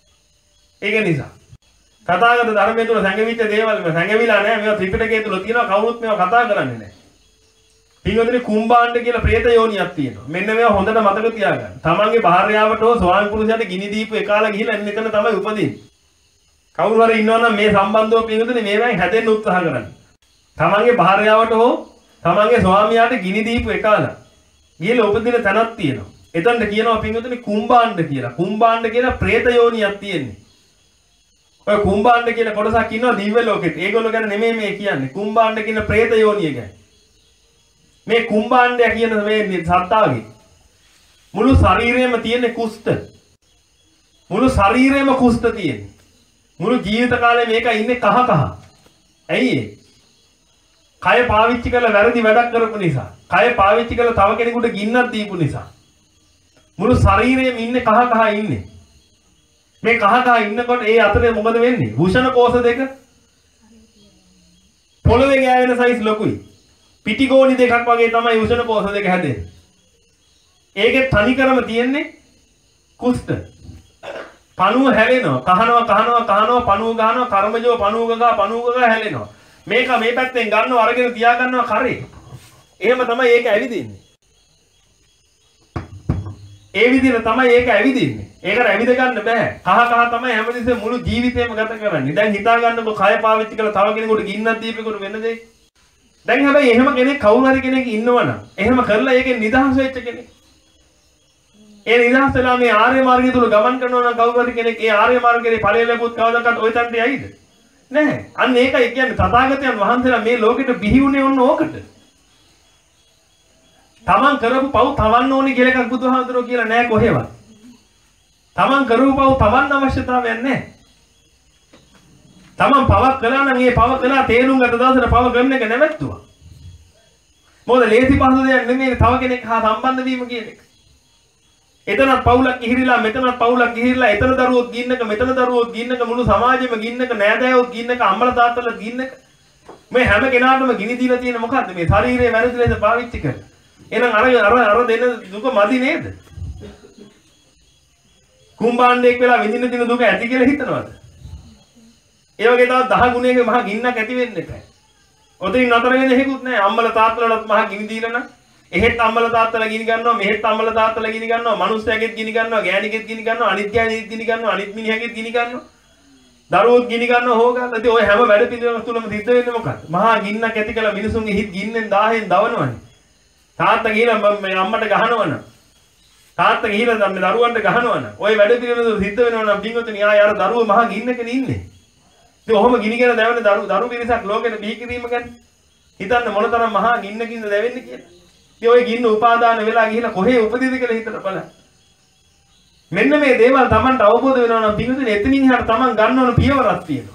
ඒක නිසා කතාගත ධර්මයේ තුල සංගවිච්ච දේවල් සංගවිලා නැහැ මේවා ත්‍රිපිටකයේ තුල තියෙනවා කවුරුත් මේවා කතා කරන්නේ නැහැ. පින්වතුනි කුම්බාණ්ඩ කියලා പ്രേත යෝනියක් තියෙනවා. මෙන්න මේවා හොඳට මතක තියාගන්න. තමන්ගේ භාර්යාවට හෝ ස්වාමි පුරුෂයාට ගිනි දීපු එකාලා ගිහිල්ලා එතන තමයි උපදින්නේ. කවුරු හරි ඉන්නවනම් මේ සම්බන්ධව පින්වතුනි මේවෙන් හැදෙන්න උත්සාහ කරන්න. තමන්ගේ භාර්යාවට හෝ තමන්ගේ ස්වාමියාට ගිනි දීපු එකාලා ගිහිල්ලා උපදින තැනක් තියෙනවා. එතනට කියනවා පින්වතුනි කුම්බාණ්ඩ කියලා. කුම්බාණ්ඩ කියලා പ്രേත යෝනියක් තියෙන්නේ. ඔය කුම්බාණ්ඩ කියන කොටසක් ඉන්නවා දිව්‍ය ලෝකෙත්. ඒගොල්ලෝ ගැන නෙමෙයි මේ කියන්නේ. කුම්බාණ්ඩ කියන പ്രേත යෝනිය ගැන. මේ කුම්බාණ්ඩය කියන මේ සත්තාගේ මුළු ශරීරයම තියෙන කුෂ්ඨ. මුළු ශරීරයම කුෂ්ඨ තියෙන්නේ. මුළු ජීවිත කාලේ මේක ඉන්නේ කහ කහ. ඇයි ඒ? කය පාවිච්චි කරලා වැරදි වැඩක් කරපු නිසා. කය පාවිච්චි කරලා තව කෙනෙකුට ගින්නක් දීපු නිසා. මුළු ශරීරයම ඉන්නේ කහ කහ ඉන්නේ. මේ කහ කහ ඉන්නකොට ඒ අතරේ මොකද වෙන්නේ? වෘෂණ කෝෂ දෙක පොළවේ ගෑවෙන සයිස් ලොකුයි. පිටිගෝනි දෙකක් වගේ තමයි වෘෂණ කෝෂ දෙක හැදෙන්නේ. ඒකේ තනිකරම තියෙන්නේ කුෂ්ඨ. පණුව හැලෙනවා. කහනවා කහනවා කහනවා පණුව ගහනවා කර්මජෝ පණුව ගහ පණුව ගහ හැලෙනවා. මේක මේ පැත්තෙන් ගන්නව අරගෙන තියා ගන්නවා කරේ. එහෙම තමයි ඒක ඇවිදින්නේ. ඒ විදිහට තමයි ඒක ඇවිදින්නේ. ඒකට ඇවිද ගන්න බෑ. කහ කහ තමයි හැමතිස්සෙම මුළු ජීවිතේම ගත කරන්නේ. දැන් හිතා ගන්නකො කය පාවිච්චි කරලා තව කෙනෙකුට ගින්නක් දීපෙකුට වෙන දෙයක්. දැන් හැබැයි එහෙම කෙනෙක් කවුරු හරි කෙනෙක් ඉන්නවනම් එහෙම කරලා ඒකෙන් නිදහස් වෙච්ච කෙනෙක්. ඒ නිදහස් වෙලා මේ ආර්ය මාර්ගය තුල ගමන් කරනවා නම් කවුරු හරි කෙනෙක් ඒ ආර්ය මාර්ගයේ ඵලය ලැබුවොත් කවදාකවත් ওই තැනට යයිද? නැහැ. අන්න ඒකයි කියන්නේ තථාගතයන් වහන්සේලා මේ ලෝකෙට බිහි වුණේ ඔන්න ඕකට. තමන් කරපු පව් තවන්න ඕනේ කියලා එකක් බුදුහාමුදුරුවෝ කියලා නෑ කොහෙවත්. තමන් කරපු පව් තවන්න අවශ්‍යතාවයක් නෑ. තමන් පවක් කළා නම් ඒ පව කළා තේරුම් ගත දවසට පව කරන එක නැවැත්තුවා. මොකද ලේසි පහසු දෙයක් නෙමෙයි තව කෙනෙක් හා සම්බන්ධ වීම කියන එක. එතනත් පවුලක් ඉහිරිලා මෙතනත් පවුලක් ඉහිරිලා එතන දරුවොත් ගින්නක මෙතන දරුවොත් ගින්නක මුළු සමාජෙම ගින්නක නෑදෑයොත් ගින්නක අම්මලා තාත්තලා ගින්නක මේ හැම කෙනාටම ගිනි දීලා තියෙන මොකද්ද මේ ශරීරයේ වැරදි ලෙස පාවිච්චි කරලා. එහෙනම් අර අර අර දෙන දුක මදි නේද? කුම්බාණ්ඩයක් වෙලා විඳින්න දින දුක ඇති කියලා හිතනවද? ඒ වගේ තව දහ ගුණයක මහා ගින්නක් ඇති වෙන්න එපා. ඔතනින් නතර වෙන්න හේකුත් නැහැ. අම්මලා තාත්තලාට මහා ගිනි දීලා නම් එහෙත් අම්මලා තාත්තලා ගිනි ගන්නවා මෙහෙත් අම්මලා තාත්තලා ගිනි ගන්නවා මනුස්සයෙක්ගෙත් ගිනි ගන්නවා ගෑණියෙක්ගෙත් ගිනි ගන්නවා අනිත් ගෑණියෙක්ගෙත් ගිනි ගන්නවා අනිත් මිනිහගෙත් ගිනි ගන්නවා දරුවෝත් ගිනි ගන්නවා හොගන්න. ඉතින් ඔය හැම වැඩ පිළිවෙලක් තුලම සිද්ධ වෙන්නේ මොකක්ද? මහා ගින්නක් ඇති කළා මිනිසුන්ගේ හිත ගින්නෙන් දහයෙන් දවනවනේ. තාත්තා ගිහලා මේ අම්මට ගහනවනම් තාත්තා ගිහලා මේ දරුවන්ට ගහනවනම් ඔය වැඩ පිළිවෙල සිද්ධ වෙනවනම් බින්ගොතනි ආය අර දරුවෝ මහා ගින්නකනේ ඉන්නේ. ඉතින් ඔහොම ගිනිගෙන දැවෙන දරු දරු පිරිසක් ලෝකෙට බිහි කිරීම ගැන හිතන්න මොනතරම් මහා ගින්නකින්ද දැවෙන්නේ කියලා. ඉතින් ඔය ගින්න උපාදාන වෙලා ගිහිලා කොහේ උපදීද කියලා හිතලා බලන්න. මෙන්න මේ දේවල් Tamanට අවබෝධ වෙනවා නම් පිටුදින එතනින් එහාට Taman ගන්න ඕන පියවරක් තියෙනවා.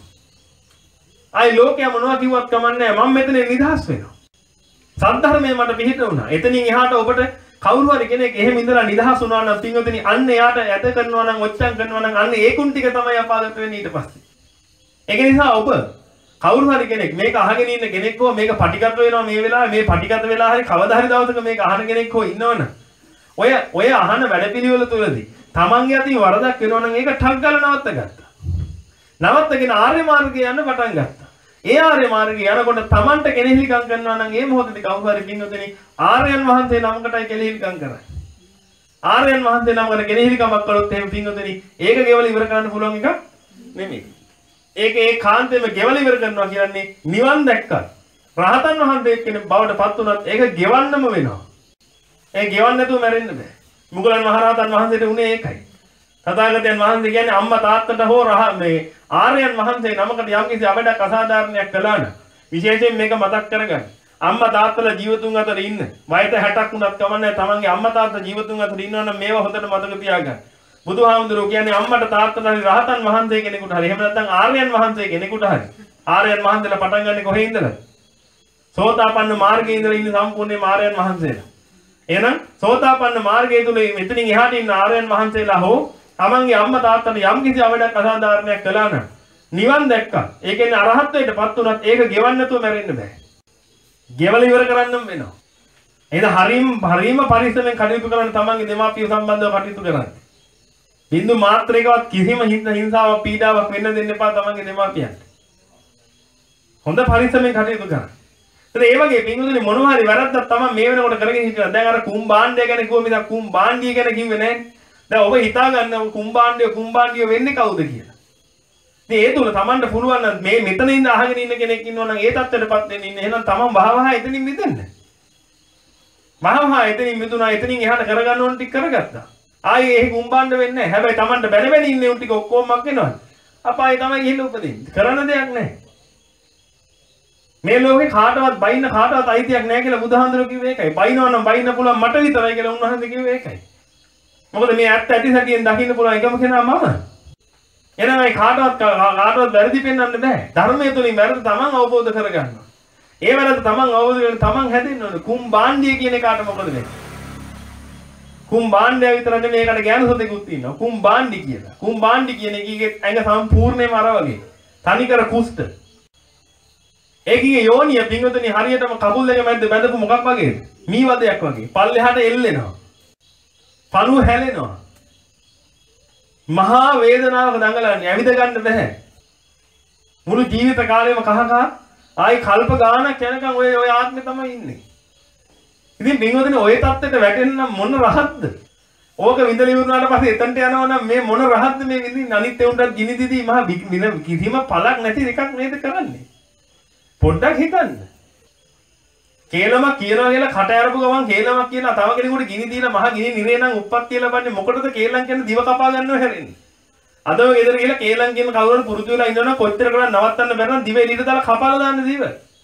ආයි ලෝකයා මොනවා කිව්වත් කමන්නේ නැහැ. මම මෙතන නිදහස් වෙනවා. සද්ධර්මයේ මට පිහිට වුණා. එතනින් එහාට ඔබට කවුරු හරි කෙනෙක් එහෙම ඉඳලා නිදහස් වුණා නම් පිටුදින අන්න එයාට යත කරනවා නම් ඔච්චම් කරනවා නම් අන්න ඒකුන් ටික තමයි අපාගත වෙන්නේ ඊට පස්සේ. ඒක නිසා ඔබ කවුරු හරි කෙනෙක් මේක අහගෙන ඉන්න කෙනෙක් හෝ මේක පටිගත වෙනවා මේ වෙලාවේ මේ පටිගත වෙලා හරි කවදා හරි දවසක මේක අහන කෙනෙක් හෝ ඉන්නවනම් ඔය ඔය අහන වැඩපිළිවෙල තුලදී තමන්ගේ අතින් වරදක් වෙනවා නම් ඒක ටක් ගාලා නවත්ත ගත්තා. නවත්තගෙන ආර්ය මාර්ගයේ යන්න පටන් ගත්තා. ඒ ආර්ය මාර්ගයේ යනකොට තමන්ට කෙනෙහිලිකම් කරනවා නම් ඒ මොහොතේදී කවුරු හරි පින්වතුනි ආර්යයන් වහන්සේ නමකටයි කෙනෙහිලිකම් කරන්නේ. ආර්යයන් වහන්සේ නමකට කෙනෙහිලිකමක් කළොත් එහෙම පින්වතුනි ඒක ගෙවල ඉවර කරන්න පුළුවන් එකක් නෙමෙයි. ඒක ඒ කාන්තේම ගෙවල ඉවර කරනවා කියන්නේ නිවන් දැක්කත් රහතන් වහන්සේ කෙනෙක් බවට පත් වුණත් ඒක ගෙවන්නම වෙනවා. ඒ ගෙවන්න නැතුව මැරෙන්න බෑ. මුගලන් මහරහතන් වහන්සේට උනේ ඒකයි. තථාගතයන් වහන්සේ කියන්නේ අම්මා තාත්තට හෝ රහ මේ ආර්යයන් වහන්සේ නමකට යම්කිසි අවඩක් අසාධාරණයක් කළා නම් විශේෂයෙන් මේක මතක් කරගන්න. අම්මා තාත්තලා ජීවතුන් අතර ඉන්න. වයස හැටක් වුණත් කමන්නේ තමන්ගේ අම්මා තාත්තා ජීවතුන් අතර ඉන්නවා නම් මේවා හොඳට මතක තියාගන්න. බුදුහාමුදුරුවෝ කියන්නේ අම්මට තාත්තට හරි රහතන් වහන්සේ කෙනෙකුට හරි එහෙම නැත්නම් ආර්යයන් වහන්සේ කෙනෙකුට හරි ආර්යයන් වහන්සේලා පටන් ගන්නේ කොහේ ඉඳලාද? සෝතාපන්න මාර්ගයේ ඉඳලා ඉන්න සම්පූර්ණයෙන්ම ආර්යයන් වහන්සේලා. එහෙනම් සෝතාපන්න මාර්ගයේ තුල මෙතනින් එහාට ඉන්න ආර්යයන් වහන්සේලා හෝ තමන්ගේ අම්මා තාත්තට යම් කිසි අවඩක් අසාධාරණයක් කළා නම් නිවන් දැක්කා. ඒ කියන්නේ අරහත්ත්වයටපත් උනත් ඒක ගෙවන්න නැතුව මැරෙන්න බෑ. ගෙවල ඉවර කරන්නම වෙනවා. එහෙනම් හරීම හරීම පරිස්සමෙන් කටයුතු කරන්න තමන්ගේ දෙමාපිය සම්බන්ධව කටයුතු කරන්න. බින්දු මාත්‍රයකවත් කිසිම හිංසාවක් පීඩාවක් වෙන්න දෙන්න එපා තමන්ගේ දෙමාපියන්ට. හොඳ පරිස්සමෙන් කටයුතු කරන්න. ඒ වගේ පින්වතුනි මොනවා හරි වැරද්දක් තමයි මේ වෙනකොට කරගෙන හිටියා. දැන් අර කුම්බාණ්ඩය ගැන කිව්ව මිසක් කුම්බාණ්ඩිය ගැන කිව්වේ නැහැ. දැන් ඔබ හිතා ගන්න කුම්බාණ්ඩය කුම්බාණ්ඩිය වෙන්නේ කවුද කියලා. ඉතින් ඒ තුල Tamanට පුළුවන් නම් මේ මෙතන ඉඳ අහගෙන ඉන්න කෙනෙක් ඉන්නවා නම් ඒ තත්ත්වයටපත් වෙන්න ඉන්න. එහෙනම් Taman වහවහ එතනින් මිදෙන්න. වහවහ එතනින් මිදුණා එතනින් එහාට කරගන්න ඕන ටික කරගත්තා. ආයේ ඒ කුම්බාණ්ඩ වෙන්නේ නැහැ. හැබැයි Tamanට බැන බැන ඉන්නේ උන් ටික ඔක්කොම මක් වෙනවා. අපායේ තමයි ගිහිල්ලා උපදින්නේ. කරන්න දෙයක් නැහැ. මේ ලෝකේ කාටවත් බයින්න කාටවත් අයිතියක් නැහැ කියලා බුදුහාඳුර කිව්වේ ඒකයි. බයිනවා නම් බයින්න පුළුවන් මට විතරයි කියලා උන්වහන්සේ කිව්වේ ඒකයි. මොකද මේ ඇත්ත ඇති සැටියෙන් දකින්න පුළුවන් එකම කෙනා මම. එහෙනම් ඒ කාටවත් කාටවත් වැරදි පෙන්වන්න බෑ. ධර්මයේ තුලින් වැරදි තමන් අවබෝධ කරගන්නවා. ඒ වැරද්ද තමන් අවබෝධ කරගෙන තමන් හැදෙන්න ඕනේ. කුම්බාණ්ඩිය කියන එකට මොකද වෙන්නේ? කුම්බාණ්ඩය විතර නෙමෙයි ඒකට ඥාන සතෙකුත් ඉන්නවා. කුම්බාණ්ඩි කියලා. කුම්බාණ්ඩි කියන එකේ ඇඟ සම්පූර්ණයෙන්ම අර වගේ. තනිකර කුෂ්ඨ. ඒකේ යෝනිය පිංගුතුනි හරියටම කකුල් දෙක මැද්ද බැඳපු මොකක් වගේද? මී වදයක් වගේ. පල්ලෙහාට එල්ලෙනවා. පණුව හැලෙනවා. මහා වේදනාවක දඟලන්නේ. ඇවිද ගන්න බෑ. මුළු ජීවිත කාලෙම කහ කහ ආයි කල්ප ගානක් යනකම් ඔය ඔය ආත්මේ තමයි ඉන්නේ. ඉතින් පිංගුතුනි ඔය தත්තෙට වැටෙන්න මොන රහත්ද? ඕක විඳලා ඉවරනාට පස්සේ එතනට යනවා නම් මේ මොන රහත්ද මේ විඳින්නේ? අනිත් එවුන්ටත් ගිනි දිදී මහා කිසිම පළක් නැති එකක් නේද කරන්නේ? පොඩ්ඩක් හිතන්න. කේලමක් කියනවා කියලා කට අරපු ගමන් කේලමක් කියලා තව කෙනෙකුට ගිනි දීලා මහ ගිනි නිරේ නම් උප්පත්තිය ලබන්නේ මොකටද කේලම් කියන්නේ දිව කපා ගන්නව හැරෙන්නේ. අදම ගෙදර ගිහලා කේලම් කියන කවුරුහරි පුරුදු වෙලා ඉන්නවනම් කොච්චර කරලා නවත්තන්න බැරි නම් දිව එළියට දාලා කපාලා දාන්න දිව.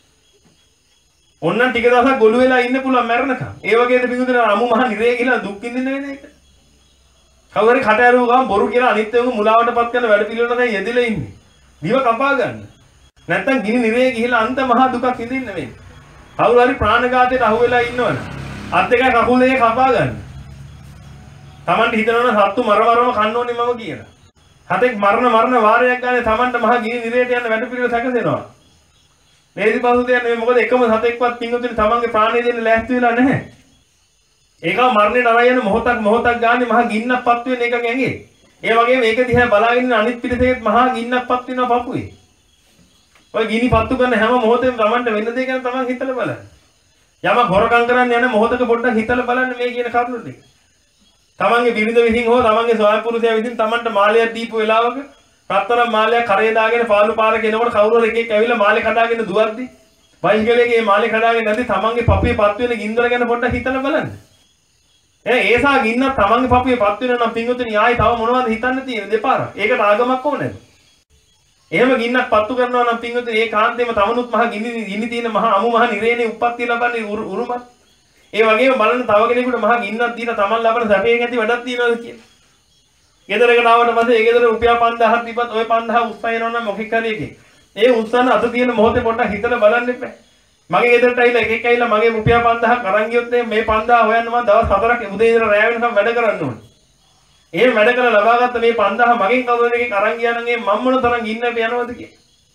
ඔන්න ටික දවසක් ගොළු වෙලා ඉන්න පුළුවන් මැරෙනකම්. ඒ වගේද පිටුදෙන අමු මහ නිරේ ගිහලා දුක් විඳින්න වෙන එක. කවුරුහරි කට අරපු ගමන් බොරු කියලා අනිත් ඒවා මුලාවටපත් කරන වැඩ පිළිවෙලකට යෙදিলা ඉන්නේ. දිව කපා ගන්න. නැත්තම් ගිනි නිරේ ගිහිලා අන්ත මහා දුකක් විඳින්න වෙන්නේ. කවුරු හරි ප්‍රාණඝාතයට අහු වෙලා ඉන්නවනේ. අත් දෙකයි කකුල් දෙකේ කපා ගන්න. Tamanට හිතනවනේ සත්තු මර මරම කන්න ඕනේ මම කියලා. හතෙක් මරණ මරණ වාරයක් ගානේ Tamanට මහා ගිනි නිරේට යන වැඩ පිළිවෙල සැකසෙනවා. මේදි පහු දෙන්නේ මොකද එකම සතෙක්වත් පිංගුතුනි Tamanගේ ප්‍රාණය දෙන්න ලෑස්ති වෙලා නැහැ. ඒකව මරණයට අරයි යන මොහොතක් මොහොතක් ගානේ මහා ගින්නක්පත් වෙන එක ඇඟේ. ඒ වගේම මේක දිහා බලාගෙන ඉන්න අනිත් පිටතේත් මහා ගින්නක්පත් වෙනවා පපුවේ. ඔය ගිනි පත්තු කරන හැම මොහොතෙම Tamanට වෙන දේ ගැන Taman හිතලා බලන්න. යමක් හොරකම් කරන්න යන මොහොතක පොඩ්ඩක් හිතලා බලන්න මේ කියන කරුණු ටික. Tamanගේ බිරිඳ විසින් හෝ Tamanගේ ස්වාමි පුරුෂයා විසින් Tamanට මාලයක් දීපු වෙලාවක රත්තරන් මාලයක් කරේ දාගෙන පාළු පාරක එනකොට කවුරු හරි එකෙක් ඇවිල්ලා මාලේ කඩාගෙන දුවද්දි බයිසිකලයකේ මාලේ කඩාගෙන නැති Tamanගේ පපුවේ පත් වෙන ගින්දර ගැන පොඩ්ඩක් හිතලා බලන්න. එහෙනම් ඒසා ගින්නක් Tamanගේ පපුවේ පත් වෙනවා නම් පින්වතුනි ආයි තව මොනවද හිතන්න තියෙන්නේ දෙපාරක්. ඒකට ආගමක් ඕනේද? එහෙම ගින්නක් පත්තු කරනවා නම් පින්වතුනි ඒ කාන්තේම තවනුත් මහ ගිනි ගිනි තියෙන මහ අමු මහ නිරේනේ උප්පත්තිය ලබන්නේ උරුමත්. ඒ වගේම බලන්න තව කෙනෙකුට මහ ගින්නක් දීලා Taman ලබන සැපයෙන් ඇති වැඩක් තියනවාද කියලා. ගෙදරකට ආවට පස්සේ ඒ ගෙදර රුපියල් පන්දාහක් තිබ්බත් ওই පන්දාහ උස්සන යනවා නම් මොකෙක් හරි එකේ. ඒ උස්සන අත තියෙන මොහොතේ පොඩ්ඩක් හිතලා බලන්න එපා. මගේ ගෙදරට ඇවිල්ලා එකෙක් ඇවිල්ලා මගේ රුපියල් පන්දාහක් අරන් ගියොත් මේ පන්දාහ හොයන්න මම දවස් හතරක් උදේ ඉඳලා රැය වෙනකම් වැඩ කරන්න ඕනේ. එහෙම වැඩ කරලා ලබාගත්ත මේ පන්දාහ මගෙන් කවුරු එකෙක් අරන් ගියා නම් ඒ මම මොන තරම් ගින්නට යනවද කියලා.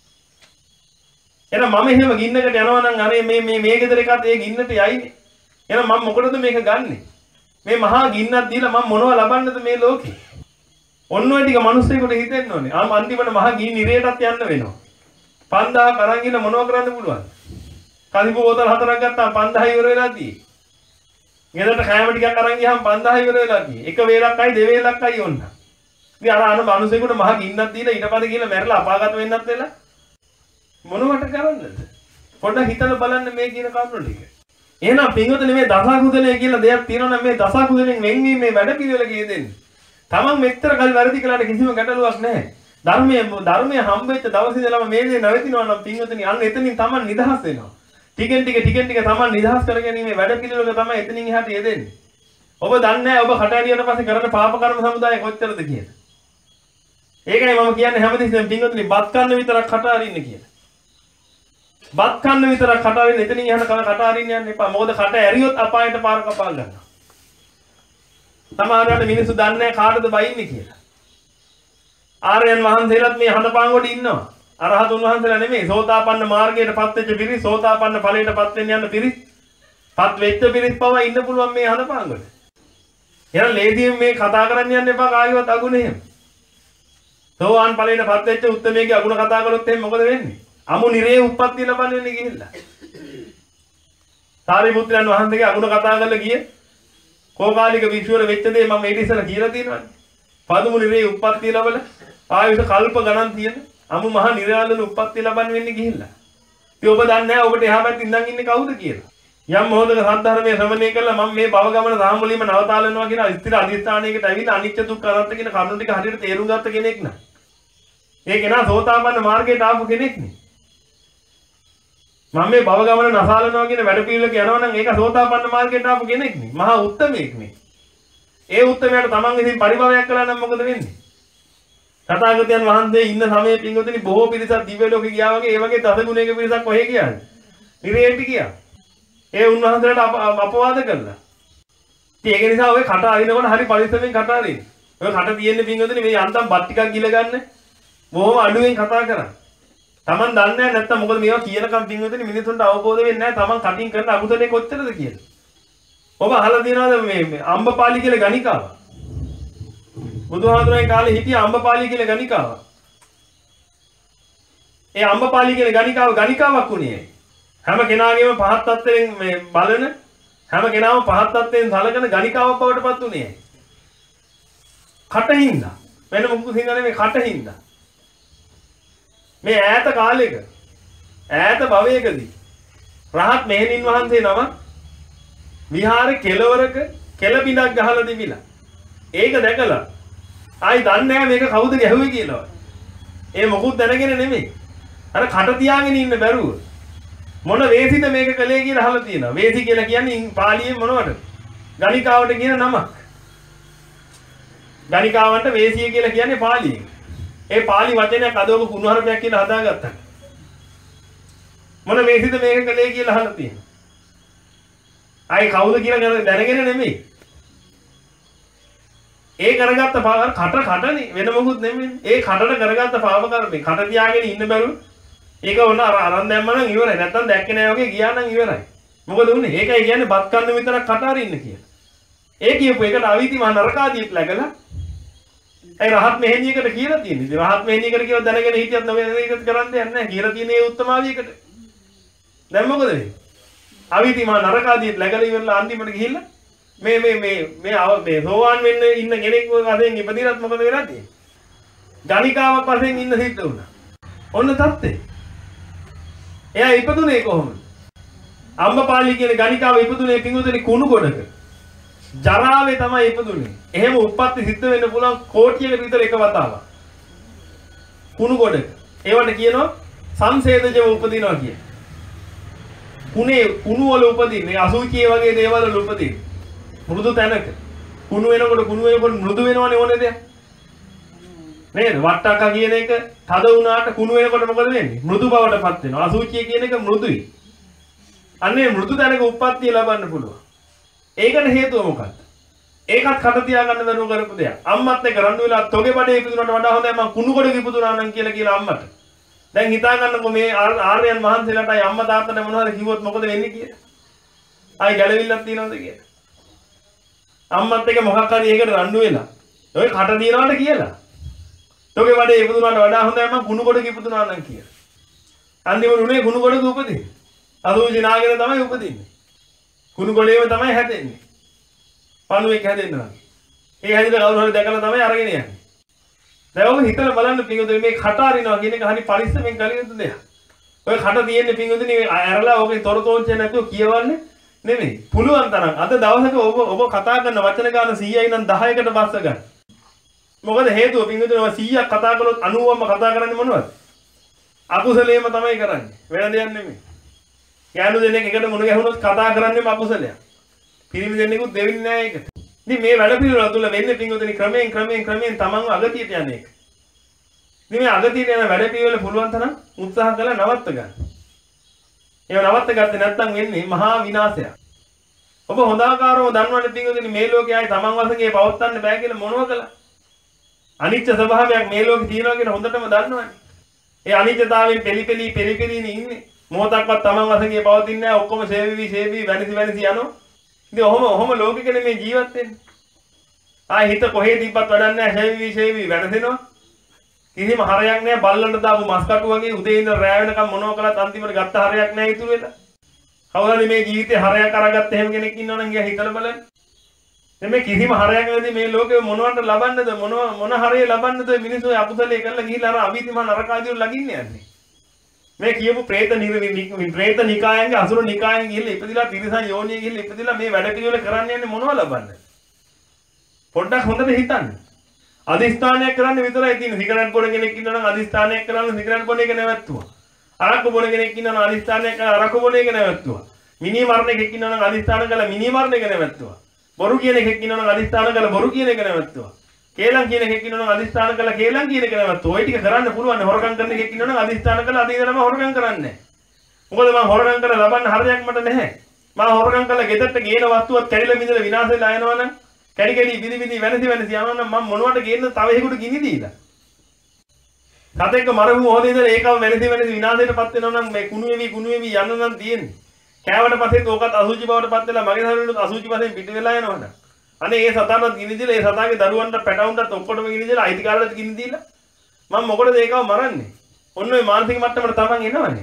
එහෙනම් මම එහෙම ගින්නකට යනවා නම් අර මේ මේ මේ ගෙදර එකත් ඒ ගින්නට යයිනේ. එහෙනම් මම මොකටද මේක ගන්නෙ? මේ මහා ගින්නක් දීලා මම මොනව ලබන්නද මේ ලෝකේ? ඔන්න ඔය ටික මිනිස්සුෙකුට හිතෙන්න ඕනේ. ආ අන්තිමට මහා ගිනි නිරේටත් යන්න වෙනවා. පන්දාහක් අරන් ගින්න මොනව කරන්න පුළුවන්? කලිපු බෝතල් හතරක් ගත්තාම පන්දාහ ඉවර වෙලා තියෙයි. ගෙදරට කෑම ටිකක් අරන් ගියාම පන්දාහ ඉවර වෙලා තියෙයි. එක වේලක්යි දෙවේලක්යි ඕන්න. ඉතින් අර අන මිනිස්සුෙකුට මහා ගින්නක් දීලා ඊට පස්සේ කියලා මැරලා අපාගත වෙන්නත් වෙලා මොනවට කරන්නද? පොඩ්ඩක් හිතලා බලන්න මේ කියන කරුණු ටික. එහෙනම් පින්වතුනි මේ දසකුසලයේ කියලා දෙයක් තියෙනවා නම් මේ දසකුසලෙන් වෙන්වීම මේ වැඩ පිළිවෙල කියෙදෙන්නේ. තමන් මෙච්චර කල් වැරදි කළාට කිසිම ගැටලුවක් නැහැ. ධර්මයේ ධර්මයේ හම්බෙච්ච දවසේ ඉඳලම මේ දේ නැවතිනවා නම් පින්වතුනි අන්න එතනින් තමන් නිදහස් වෙනවා. ටිකෙන් ටික ටිකෙන් ටික තමන් නිදහස් කරගැනීමේ වැඩ පිළිවෙලක තමයි එතනින් එහාට යෙදෙන්නේ. ඔබ දන්නේ නැහැ ඔබ කටහඬියට පස්සේ කරන පාප කර්ම සමුදාය කොච්චරද කියලා. ඒකයි මම කියන්නේ හැමතිස්සෙම පින්වතුනි බත් කන්න විතරක් කට අරින්න කියලා. බත් කන්න විතරක් කට අරින්න එතනින් එහාට කට අරින්න යන්න එපා. මොකද කට ඇරියොත් අපායට පාර කපා ගන්නවා. සමහරවිට මිනිස්සු දන්නේ නැහැ කාටද බයින්නේ කියලා. ආර්යයන් වහන්සේලාත් මේ හඳපාංගොඩ ඉන්නවා. අරහතුන් වහන්සේලා නෙමෙයි සෝතාපන්න මාර්ගයට පත් වෙච්ච පිරිස්, සෝතාපන්න ඵලයට පත් වෙන්න යන පිරිස්, පත් වෙච්ච පිරිස් පවා ඉන්න පුළුවන් මේ හඳපාංගොඩ. එහෙනම් ලේසියෙන් මේ කතා කරන්න යන්න එපා කාගේවත් අගුණ එහෙම. සෝවාන් ඵලයට පත් වෙච්ච උත්තරමේගේ අගුණ කතා කරොත් එහෙනම් මොකද වෙන්නේ? අමු නිරේ උප්පත්ති ලබන්න වෙන්නේ ගිහිල්ලා. සාරිපුත්‍රයන් වහන්සේගේ අගුණ කතා කරලා ගියේ කෝකාලික විශ්වර වෙච්ච දේ මම ඊට ඉස්සෙල්ලා කියලා තියෙනවානේ. පදුමු නිරේ උප්පත්ති ලැබලා ආයුෂ කල්ප ගණන් තියෙන අමු මහ නිරාලන උප්පත්ති ලබන්න වෙන්නේ ගිහිල්ලා. ඉතින් ඔබ දන්නේ නැහැ ඔබට එහා පැත්තේ ඉඳන් ඉන්නේ කවුද කියලා. යම් මොහොතක සද්ධර්මයේ ශ්‍රවණය කළා මම මේ භව ගමන සාමුලියම නවතාලනවා කියන ස්ථිර අධිෂ්ඨානයකට ඇවිල්ලා අනිත්‍ය දුක්ඛ අනාත්ම කියන කරුණු ටික හරියට තේරුම් ගත්ත කෙනෙක් නා. ඒ කෙනා සෝතාපන්න මාර්ගයට ආපු කෙනෙක් නේ. මම මේ භව ගමන නසාලනවා කියන වැඩ පිළිවෙලක යනවා නම් ඒක සෝතාපන්න මාර්ගයට ආපු කෙනෙක් නේ. මහා උත්තමයෙක් නේ. ඒ උත්තමයාට තමන් විසින් පරිභවයක් කළා නම් මොකද වෙන්නේ? තථාගතයන් වහන්සේ ඉන්න සමයේ පින්වතුනි බොහෝ පිරිසක් දිව්‍ය ලෝකෙ ගියා වගේ ඒ වගේ දස ගුණයක පිරිසක් කොහෙ ගියාද? නිරේට ගියා. ඒ උන්වහන්සේලාට අපවාද කළා. ඉතින් ඒක නිසා ඔය කට අරිනකොට හරි පරිස්සමෙන් කට අරින්න. ඔය කට තියෙන්නේ පින්වතුනි මේ යන්තම් බත් ටිකක් ගිල ගන්න. බොහොම අඩුවෙන් කතා කරන්න. Taman දන්නේ නැහැ නැත්තම් මොකද මේවා කියනකම් පින්වතුනි මිනිසුන්ට අවබෝධ වෙන්නේ නැහැ Taman කටින් කරන අකුසලේ කොච්චරද කියලා. ඔබ අහලා තියෙනවද මේ අම්බපාලි කියලා ගණිකාව? බුදුහාමුදුරන්ගේ කාලේ හිටිය අම්බපාලි කියලා ගණිකාව. ඒ අම්බපාලි කියන ගණිකාව ගණිකාවක් උනේ. හැම කෙනාගේම පහත් තත්ත්වයෙන් මේ බලන හැම කෙනාම පහත් තත්ත්වයෙන් සලකන ගණිකාවක් බවට පත් උනේ. කටින්ද වෙන මොකද හින්දා මේ කටින්ද මේ ඈත කාලෙක ඈත භවයකදී රහත් මෙහෙණින් වහන්සේ නම විහාරේ කෙළවරක කෙළ බිඳක් ගහලා තිබිලා ඒක දැකලා ආයි දන්නේ නැහැ මේක කවුද ගැහුවේ කියලා. ඒ මොකුත් දැනගෙන නෙමෙයි. අර කට තියාගෙන ඉන්න බැරුව මොන වේසිත මේක කළේ කියලා අහලා තියෙනවා. වේසි කියලා කියන්නේ පාලියෙන් මොනවද? ගණිකාවට කියන නමක්. ගණිකාවන්ට වේසිය කියලා කියන්නේ පාලියෙන්. ඒ පාලි වචනයක් අදෝක කුණුහරුපයක් කියලා හදාගත්තා. මොන වේසිත මේක කළේ කියලා අහලා තියෙනවා. ආයි කවුද කියලා දැනගෙන නෙමෙයි. ඒ කරගත්ත පාව කට කටනේ වෙන මොකුත් නෙමෙයි. ඒ කටට කරගත්ත පාව කර්මේ කට තියාගෙන ඉන්න බැරුව ඒක ඕන අර අරන් දැම්ම නම් ඉවරයි. නැත්තම් දැක්කේ නෑ වගේ ගියා නම් ඉවරයි. මොකද උනේ? ඒකයි කියන්නේ බත් කන්න විතරක් කට අරින්න කියලා. ඒ කියපු එකට අවීති මහ නරකාදීත් läගලා ඒ රහත් මෙහෙණියකට කියලා තියෙන්නේ. ඉතින් රහත් මෙහෙණියකට කියලා දැනගෙන හිටියත් නෙවෙයි ඒක කරන්න දෙයක් නැහැ. කියලා තියෙන්නේ ඒ උත්තමාවියකට. දැන් මොකද වෙන්නේ? අවීති මහ නරකාදීත් läගලා ඉවරලා අන්තිමට ගිහිල්ලා මේ මේ මේ මේ මේ සෝවාන් වෙන්න ඉන්න කෙනෙක් වශයෙන් ඉපදිනත් මොකද වෙලා තියෙන්නේ? ගණිකාවක් වශයෙන් ඉන්න සිද්ධ වුණා. ඔන්න තත්ත්වය. එයා ඉපදුනේ කොහොමද? අම්බපාලි කියන ගණිකාව ඉපදුනේ පිඟුතුනි කුණු ගොඩක. ජරාවේ තමයි ඉපදුනේ. එහෙම උප්පත්ති සිද්ධ වෙන්න පුළුවන් කෝටියකට විතර එක වතාවක්. කුණු ගොඩක. ඒවට කියනවා සංසේදජව උපදිනවා කිය. කුණේ කුණු වල උපදින්නේ අසුචියේ වගේ දේවල් වල උපදින්නේ. මෘදු තැනක. කුණු වෙනකොට කුණු වෙනකොට මෘදු වෙනවනේ ඕනේ දෙයක්. නේද? වට්ටක්ක කියන එක තද වුණාට කුණු වෙනකොට මොකද වෙන්නේ? මෘදු බවටපත් වෙනවා. අසුචිය කියන එක මෘදුයි. අන්නේ මෘදු තැනක උප්පත්තිය ලබන්න පුළුවන්. ඒකට හේතුව මොකක්ද? ඒකත් කට තියාගන්න බැරුව කරපු දෙයක්. අම්මත් එක්ක රණ්ඩු වෙලා තොගේ බඩේ ඉපදුනට වඩා හොඳයි මං කුණු කොටක ඉපදුනා නම් කියලා කියලා අම්මට. දැන් හිතා ගන්නකො මේ ආර්යයන් වහන්සේලාටයි අම්මා තාත්තට මොනවද කිව්වොත් මොකද වෙන්නේ කියලා. ආයි ගැළවිල්ලක් තියනවද කියලා. අම්මත් එක්ක මොකක් හරි ඒකට රණ්ඩු වෙලා. ඔය කට දිනනවාට කියලා. තොගේ බඩේ ඉපදුනාට වඩා හොඳයි මං කුණු කොටක ඉපදුනා නම් කියලා. අන්තිමට උනේ කුණු කොටක උපදින්නේ. අසුචි නාගෙන තමයි උපදින්නේ. කුණු කොටේම තමයි හැදෙන්නේ. පණුවෙක් හැදෙන්නවා. ඒ හැදිලා කවුරු හරි දැකලා තමයි අරගෙන යන්නේ. දැන් ඔබ හිතලා බලන්න පිංගුතුනි මේ කට අරිනවා කියන එක හරි පරිස්සමෙන් කළ යුතු දෙයක්. ඔය කට තියෙන්නේ පිංගුතුනි ඇරලා ඔගේ තොරතෝංචය නැතුව කියවන්නේ නෙමෙයි. පුළුවන් තරම් අද දවසක ඔබ ඔබ කතා කරන වචන ගාන සීයයි නම් දහයකට බස්ස ගන්න. මොකද හේතුව පිංගුතුනි ඔය සීයක් කතා කළොත් අනූවක්ම කතා කරන්නේ මොනවද? අකුසලයේම තමයි කරන්නේ. වෙන දෙයක් නෙමෙයි. යාළු දෙන්නෙක් එකට මුණ ගැහුනොත් කතා කරන්නේම අකුසලයක්. පිරිමි දෙන්නෙකුත් දෙවෙන්නේ නැහැ ඒකට. ඉතින් මේ වැඩ පිළිවෙල තුළ වෙන්නේ පිංගුතුනි ක්‍රමයෙන් ක්‍රමයෙන් ක්‍රමයෙන් තමන්ව අගතියට යන එක. ඉතින් මේ අගතියට යන වැඩ පිළිවෙල පුළුවන් තරම් උත්සාහ කළා නවත්ත ගන්න. ඒව නවත්ත ගත්තේ නැත්නම් වෙන්නේ මහා විනාශයක්. ඔබ හොඳාකාරව දන්නවනේ පිංගුතුනි මේ ලෝකේ ආයේ තමන් වශයෙන් පවත්වන්න බෑ කියලා මොනව කළා? අනිත්‍ය ස්වභාවයක් මේ ලෝකේ තියෙනවා කියලා හොඳටම දන්නවනේ. ඒ අනිත්‍යතාවයෙන් පෙලි පෙලි පෙලි පෙලිනේ ඉන්නේ. මොහොතක්වත් තමන් වශයෙන් පවතින්නේ නැහැ. ඔක්කොම සේවිවි සේවි වෙනසි වෙනසි යනවා. ඉතින් ඔහොම ඔහොම ලෝකෙකනේ මේ ජීවත් වෙන්නේ. ආයි හිත කොහේ තිබ්බත් වැඩක් නැහැ. සේවි සේවි වෙනසෙනවා. කිසිම හරයක් නැහැ. බල්ලන්ට දාපු මස් කටු වගේ උදේ ඉඳන් රැ වෙනකම් මොනව කළත් අන්තිමට ගත්ත හරයක් නැහැ ඉතුරු වෙලා. කවුරුහරි මේ ජීවිතේ හරයක් අරගත්ත එහෙම කෙනෙක් ඉන්නවනම් ගියා හිතලා බලන්න. දැන් මේ කිසිම හරයක් නැති මේ ලෝකෙ මොනවට ලබන්නද මොන මොන හරේ ලබන්නද මිනිස්සු අකුසලයේ කරලා ගිහිල්ලා අර අවිතිමා නරකාදියට ලගින්නේ යන්නේ. මේ කියපු പ്രേත නිර්විනි പ്രേත නිකායන්ගේ අසුර නිකායන් ගිහිල්ලා ඉපදිලා තිරිසන් යෝනිය ගිහිල්ලා ඉපදිලා මේ වැඩ පිළිවෙල කරන්න යන්නේ මොනව ලබන්නද? පොඩ්ඩක් හොඳට හිතන්න. අදිස්ථානයක් කරන්න විතරයි තියෙන්නේ. සිගරට් බොන කෙනෙක් ඉන්නවා නම් අදිස්ථානයක් කරන්න සිගරට් බොන එක නැවැත්තුවා. අරක්කු බොන කෙනෙක් ඉන්නවා නම් අදිස්ථානයක් කරලා අරක්කු බොන එක නැවැත්තුවා. මිනි මරණ එකෙක් ඉන්නවා නම් අදිස්ථාන කරලා මිනි මරණ එක නැවැත්තුවා. බොරු කියන එකෙක් ඉන්නවා නම් අදිස්ථාන කරලා බොරු කියන එක නැවැත්තුවා. කේලම් කියන එකෙක් ඉන්නවා නම් අදිස්ථාන කරලා කේලම් කියන එක නැවැත්තුවා. ওই ටික කරන්න පුළුවන්. හොරකම් කරන එකෙක් ඉන්නවා නම් අදිස්ථාන කරලා අද ඉඳලම හොරකම් කරන්නේ. මොකද මම හොරකම් කරලා ලබන්න හරයක් මට නැහැ. මම හොරකම් කරලා ගෙදරට ගේන වස්තුවත් කැඩිලා බිඳලා විනාශ වෙලා යනවා නම් කැඩි කැඩි බිලි බිලි වෙනසි වෙනසි යනවා නම් මම මොනවට ගේන්නද තව එකෙකුට ගිනි දීලා. සතෙක්ව මරපු මොහොතේ ඉඳලා ඒකම වෙනසි වෙනසි විනාශයටපත් වෙනවා නම් මේ කුණු වෙවි කුණු වෙවි යන්න නම් තියෙන්නේ. කෑවට පස්සෙත් ඕකත් අසුචි බවටපත් වෙලා මගේ ශරීරෙත් අසුචි වශයෙන් පිට වෙලා යනවනම්. අනේ ඒ සතාටත් ගිනි දීලා ඒ සතාගේ දරුවන්ට පැටවුන්ටත් ඔක්කොටම ගිනි දීලා අයිතිකාරලට ගිනි දීලා මම මොකටද ඒකව මරන්නේ? ඔන්න ඔය මානසික මට්ටමට තමන් එනවනේ.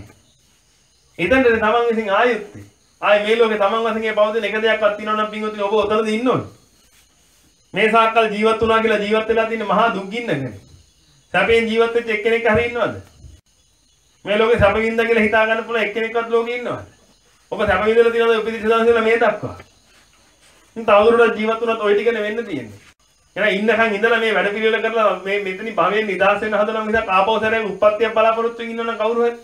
එතනට තමන් විසින් ආයෙත් ආයේ මේ ලෝකේ තමන් වශයෙන් පවතින එක දෙයක්වත් තියෙනවා නම් පින්වතුනි ඔබ ඔතනද ඉන්න ඕනේ. මේ සාකල් ජීවත් වුණා කියලා ජීවත් වෙලා තියෙන මහා දුක් ගින්නකනේ. සැපෙන් ජීවත් වෙච්ච එක්කෙනෙක් හරි ඉන්නවද? මේ ලෝකේ සැප වින්ද කියලා හිතා ගන්න පුළුවන් එක්කෙනෙක්වත් ලෝකේ ඉන්නවද? ඔබ සැප වින්දලා තියෙනවද උපදිච්ච දවසේ ඉඳලා මේ දක්වා? ඉතින් තවදුරටත් ජීවත් වුණත් ওই ටිකනේ වෙන්න තියෙන්නේ. එහෙනම් ඉන්නකන් ඉඳලා මේ වැඩ පිළිවෙල කරලා මේ මෙතනින් භවයෙන් නිදහස් වෙන්න හදනවා මිසක් ආපහු සැරේ උප්පත්තියක් බලාපොරොත්තු වෙන්න ඉන්නවනම් කවුරු හරි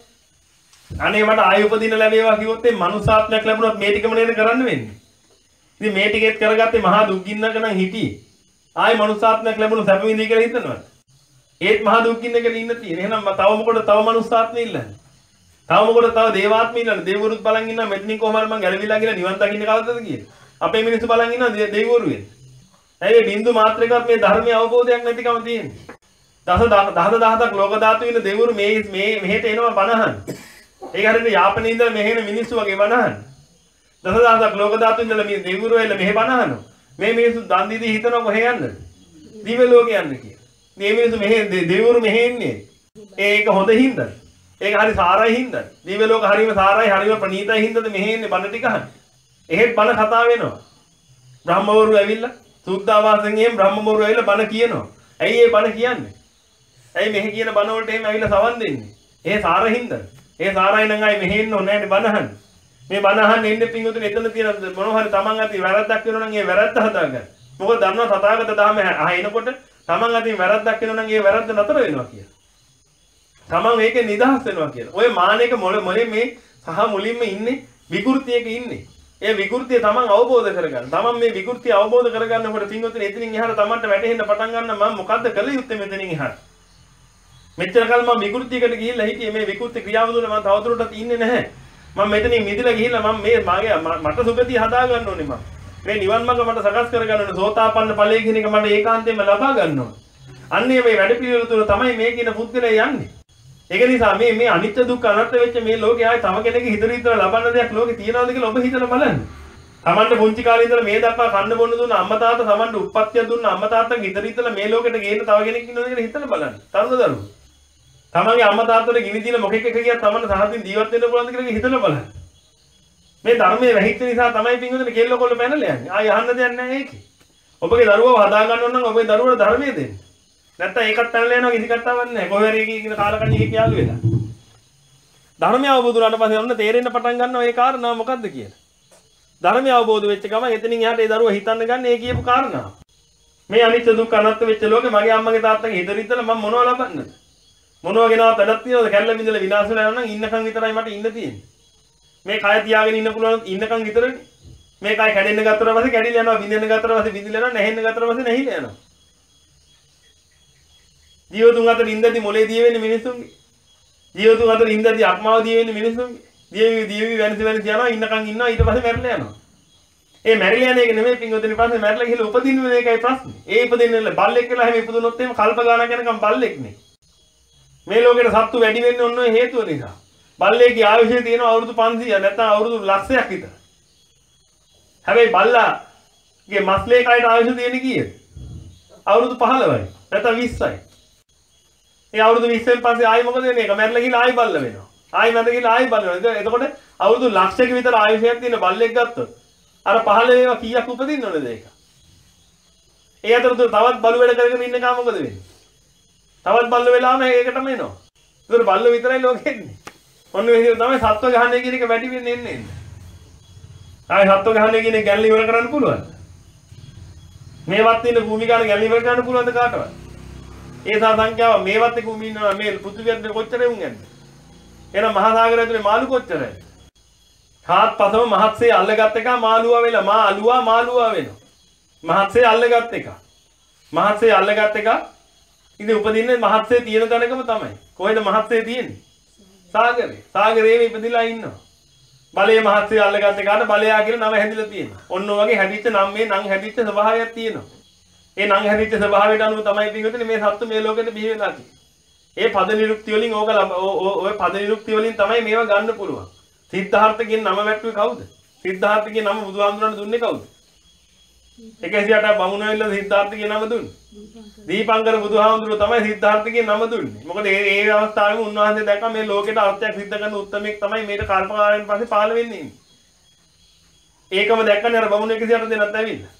අනේ මට ආයෙ උපදින්න ලැබේවා කිව්වොත් මේ මනුසාත්මයක් ලැබුණොත් මේ ටිකම නේද කරන්න වෙන්නේ. ඉතින් මේ ටිකෙත් කරගත්තේ මහා දුක් ගින්නක නම් හිටියේ. ආයෙ මනුසාත්මයක් ලැබුණොත් සැප විඳී කියලා හිතනවද? ඒත් මහා දුක් ගින්නක ඉන්න තියෙන. එහෙනම් තව මොකටද තව මනුසාත්මෙ ඉල්ලන්නේ? තව මොකටද තව දේවාත්මෙ ඉල්ලන්නේ? දෙවිවරුත් බලන් ඉන්නවා මෙතනින් කොහොම හරි මං ගැලවිලා ගිහලා නිවන් දකින්න කවදද කියලා. අපේ මිනිස්සු බලන් ඉන්නවා දෙවිවරු වෙන්නේ. ඇයි මේ බින්දු මාත්‍රයකවත් මේ ධර්මයේ අවබෝධයක් නැතිකම තියෙන්නේ? දස දහස දහසක් ලෝක ධාතු ඉන්න දෙවිවරු මේ මේ මෙහෙට එනවා බණහන්. ඒක හරියට යාපනයේ ඉඳලා මෙහෙන මිනිස්සු වගේ බණහන්. දස දහසක් ලෝක ධාතු ඉඳලා මේ දෙවිවරු එල්ල මෙහෙ බණහනවා. මේ මිනිස්සු දන් දීදී හිතනවා කොහෙ යන්නද? දිව්‍ය ලෝකේ යන්න කියලා. මේ මිනිස්සු මෙහෙ දෙවිවරු මෙහෙ එන්නේ. ඒක හොඳ හින්දාද? ඒක හරි සාරයි හින්දාද? දිව්‍ය ලෝක හරිම සාරයි හරිම ප්‍රණීතයි හින්දාද මෙහෙ එන්නේ බණ ටික අහන්න. එහෙත් බණ කතා වෙනවා. බ්‍රහ්මවරු ඇවිල්ලා සුද්ධාවාසයෙන් එහෙම බ්‍රහ්මවරු ඇවිල්ලා බණ කියනවා. ඇයි ඒ බණ කියන්නේ? ඇයි මෙහෙ කියන බණ වලට එහෙම ඇවිල්ලා සවන් දෙන්නේ? ඒ සාරින්ද? ඒ සාරයි නම් අය මෙහෙ එන්න ඕනේ නැහැ බණ අහන්න. මේ බණ අහන්න එන්නේ පිංගුතුනේ එතන තියෙන මොනවා හරි තමන් අතින් වැරද්දක් වෙනවා නම් ඒ වැරද්ද හදාගන්න. මොකද දන්නවා තථාගත ධර්ම අහිනකොට තමන් අතින් වැරද්දක් වෙනවා නම් ඒ වැරද්ද නතර වෙනවා කියලා. තමන් මේකේ නිදහස් වෙනවා කියලා. ඔය මානෙක මොලේ මේ සහ මුලින්ම ඉන්නේ විකෘතියක ඉන්නේ. ඒ විකෘතිය තමන් අවබෝධ කරගන්න. තමන් මේ විකෘතිය අවබෝධ කරගන්නකොට පින්වතුනි එතනින් එහාට තමන්ට වැටහෙන්න පටන් ගන්න මම මොකද්ද කළ යුත්තේ මෙතනින් එහාට? මෙච්චර කල් මම විකෘතියකට ගිහිල්ලා හිටියේ මේ විකෘති ක්‍රියාව තුළ මම තවදුරටත් ඉන්නේ නැහැ. මම මෙතනින් මිදලා ගිහිල්ලා මම මේ මාගේ මට සුගතිය හදා ගන්න ඕනේ මම. මේ නිවන් මාර්ග මට සකස් කර ගන්න ඕනේ. සෝතාපන්න ඵලයේ කියන එක මට ඒකාන්තයෙන්ම ලබා ගන්න ඕනේ. අන්නේ මේ වැඩ පිළිවෙල තුළ තමයි මේ කියන පුද්ගලයා යන්නේ. ඒක නිසා මේ මේ අනිත්‍ය දුක්ඛ අනාත්ම වෙච්ච මේ ලෝකේ ආයේ තව කෙනෙක්ගේ හිත විතර ලබන්න දෙයක් ලෝකේ තියනවාද කියලා ඔබ හිතලා බලන්න. තමන්ට පුංචි කාලේ ඉඳලා මේ දක්වා කන්න බොන්න දුන්න අම්මා තාත්තා තමන්ට උප්පත්තිය දුන්න අම්මා තාත්තගේ හිත විතර මේ ලෝකෙට ගේන්න තව කෙනෙක් ඉන්නවද කියලා හිතලා බලන්න. තරුණ දරුවෝ. තමන්ගේ අම්මා තාත්තට ගිනි දීලා මොකෙක් එක ගියත් තමන්ට සහතින් ජීවත් වෙන්න පුළුවන්ද කියලා හිතලා බලන්න. මේ ධර්මයේ වැහිච්ච නිසා තමයි පින්වතුනි කෙල්ල කොල්ල පැනලා යන්නේ. ආය අහන්න දෙයක් නැහැ ඒකේ. ඔබගේ දරුවව හදා ගන්න ඕන නම් ඔබේ දරුවට ධර්මයේ දෙන්න. නැත්තම් ඒකත් පැනලා යනවා කිසි කතාවක් නැහැ. කොහේ හරි එකකින් කාලකන්ණි එකක් යාළු වෙලා. ධර්මය අවබෝධ වුණාට පස්සේ ඔන්න තේරෙන්න පටන් ගන්නවා ඒ කාරණාව මොකද්ද කියලා. ධර්මය අවබෝධ වෙච්ච ගමන් එතනින් එහාට ඒ දරුවා හිතන්න ගන්න ඒ කියපු කාරණාව. මේ අනිත්‍ය දුක්ඛ අනාත්ම වෙච්ච ලෝකේ මගේ අම්මගේ තාත්තගේ හිත රිද්දලා මම මොනව ලබන්නද? මොනව ගෙනාවත් වැඩක් තියනවද? කැල්ල බින්දලා විනාශ වෙලා යනවා නම් ඉන්නකම් විතරයි මට ඉන්න තියෙන්නේ. මේ කය තියාගෙන ඉන්න පුළුවන් ඉන්නකම් විතරනේ. මේ කය කැඩෙන්න ගත්තට පස්සේ කැඩිලා යනවා, බින්දෙන්න ගත්තට පස්සේ බින්දිලා යනවා, නැහෙන්න ගත්තට පස්සේ නැහිලා යනවා. ජීවතුන් අතර ඉඳදී මොලේ දිය වෙන්නේ මිනිස්සුන්ගේ. ජීවතුන් අතර ඉඳදී ආත්මාව දිය වෙන්නේ මිනිස්සුන්ගේ. දියවි දියවි වෙනස වෙනස යනවා, ඉන්නකම් ඉන්නවා, ඊට පස්සේ මැරිලා යනවා. ඒ මැරිලා යන එක නෙමෙයි පින්වතුනි පස්සේ මැරිලා ගිහලා උපදින්න වෙන එකයි ප්‍රශ්නේ. ඒ ඉපදින්න බල්ලෙක් කියලා හැම ඉපදුනොත් එහෙම කල්ප ගානක් යනකම් බල්ලෙක් නේ. මේ ලෝකෙට සත්තු වැඩි වෙන්නේ ඔන්න ඔය හේතුව නිසා. බල්ලේගේ ආයුෂය තියෙනවා අවුරුදු පන්සීයක් නැත්නම් අවුරුදු ලක්ෂයක් විතර. හැබැයි බල්ලාගේ මස්ලේ කයට ආයුෂ තියෙන්නේ කීයද? අවුරුදු පහළොවයි නැත්නම් විස්සයි. ඒ අවුරුදු විස්සෙන් පස්සේ ආයි මොකද වෙන්නේ? ඒක මැරලා ගිහලා ආයි බල්ල වෙනවා. ආයි මැද ගිහලා ආයි බල්ල වෙනවා. එතකොට අවුරුදු ලක්ෂයක විතර ආයුෂයක් තියෙන බල්ලෙක් ගත්තොත් අර පහළ වේවා කීයක් උපදින්න ඕනද ඒක? ඒ අතරතුර තවත් බලු වැඩ කරගෙන ඉන්න කම මොකද වෙන්නේ? තවත් බල්ල වෙලාම ඒකටම එනවා. ඒතර බල්ල විතරයි ලෝකෙ ඉන්නේ. ඔන්න මේ විදිහට තමයි සත්ව ගහන්නේ කියන එක වැඩි වෙන්නේ එන්නේ. ආයි සත්ව ගහන්නේ කියන එක ගැල්ලි ඉවර කරන්න පුළුවන්ද? මේවත් ඉන්න භූමිකාන ගැල්ලි ඉවර කරන්න පුළුවන්ද කාටවත්? ඒ සා සංඛ්‍යාව මේවත් එක්ක උමින් ඉන්නවා මේ පෘථිවියට කොච්චර වුන් යන්නේ? එහෙනම් මහා සාගරය ඇතුලේ මාළු කොච්චරයි? හාත්පසම මහත්සේ අල්ලගත් එක මාළුවා වෙලා මා අලුවා මාළුවා වෙනවා. මහත්සේ අල්ලගත් එක. මහත්සේ අල්ලගත් එක ඉතින් උපදින්නේ මහත්සේ තියෙන තැනකම තමයි. කොහෙද මහත්සේ තියෙන්නේ? සාගරේ. සාගරේම ඉපදිලා ඉන්නවා. බලයේ මහත්සේ අල්ලගත් එකට බලයා කියලා නම හැදිලා තියෙනවා. ඔන්න ඔය වගේ හැදිච්ච නම් මේ නම් හැදිච්ච ස්වභාවයක් තියෙනවා. ඒ නම් හැදිච්ච ස්වභාවයට අනුව තමයි පිටුනේ මේ සත්තු මේ ලෝකෙට බිහි වෙලා තියෙන්නේ. ඒ පද නිරුක්ති වලින් ඕක ඔය පද නිරුක්ති වලින් තමයි මේවා ගන්න පුළුවන්. සිද්ධාර්ථ කියන නම වැටුවේ කවුද? සිද්ධාර්ථ කියන නම බුදුහාමුදුරන් දුන්නේ කවුද? එකසිය අටක් බමුණ වෙලා සිද්ධාර්ථ කියන නම දුන්නේ. දීපංකර බුදුහාමුදුරුවෝ තමයි සිද්ධාර්ථ කියන නම දුන්නේ. මොකද ඒ ඒ අවස්ථාවේම උන්වහන්සේ දැක්කා මේ ලෝකෙට අර්ථයක් සිද්ධ කරන උත්මයෙක් තමයි මේක කල්පකාරයන් පස්සේ පහළ වෙන්නේ. ඒකම දැක්කනේ අර බමුණ එකසිය අට දෙනත් ඇවිල්ලා.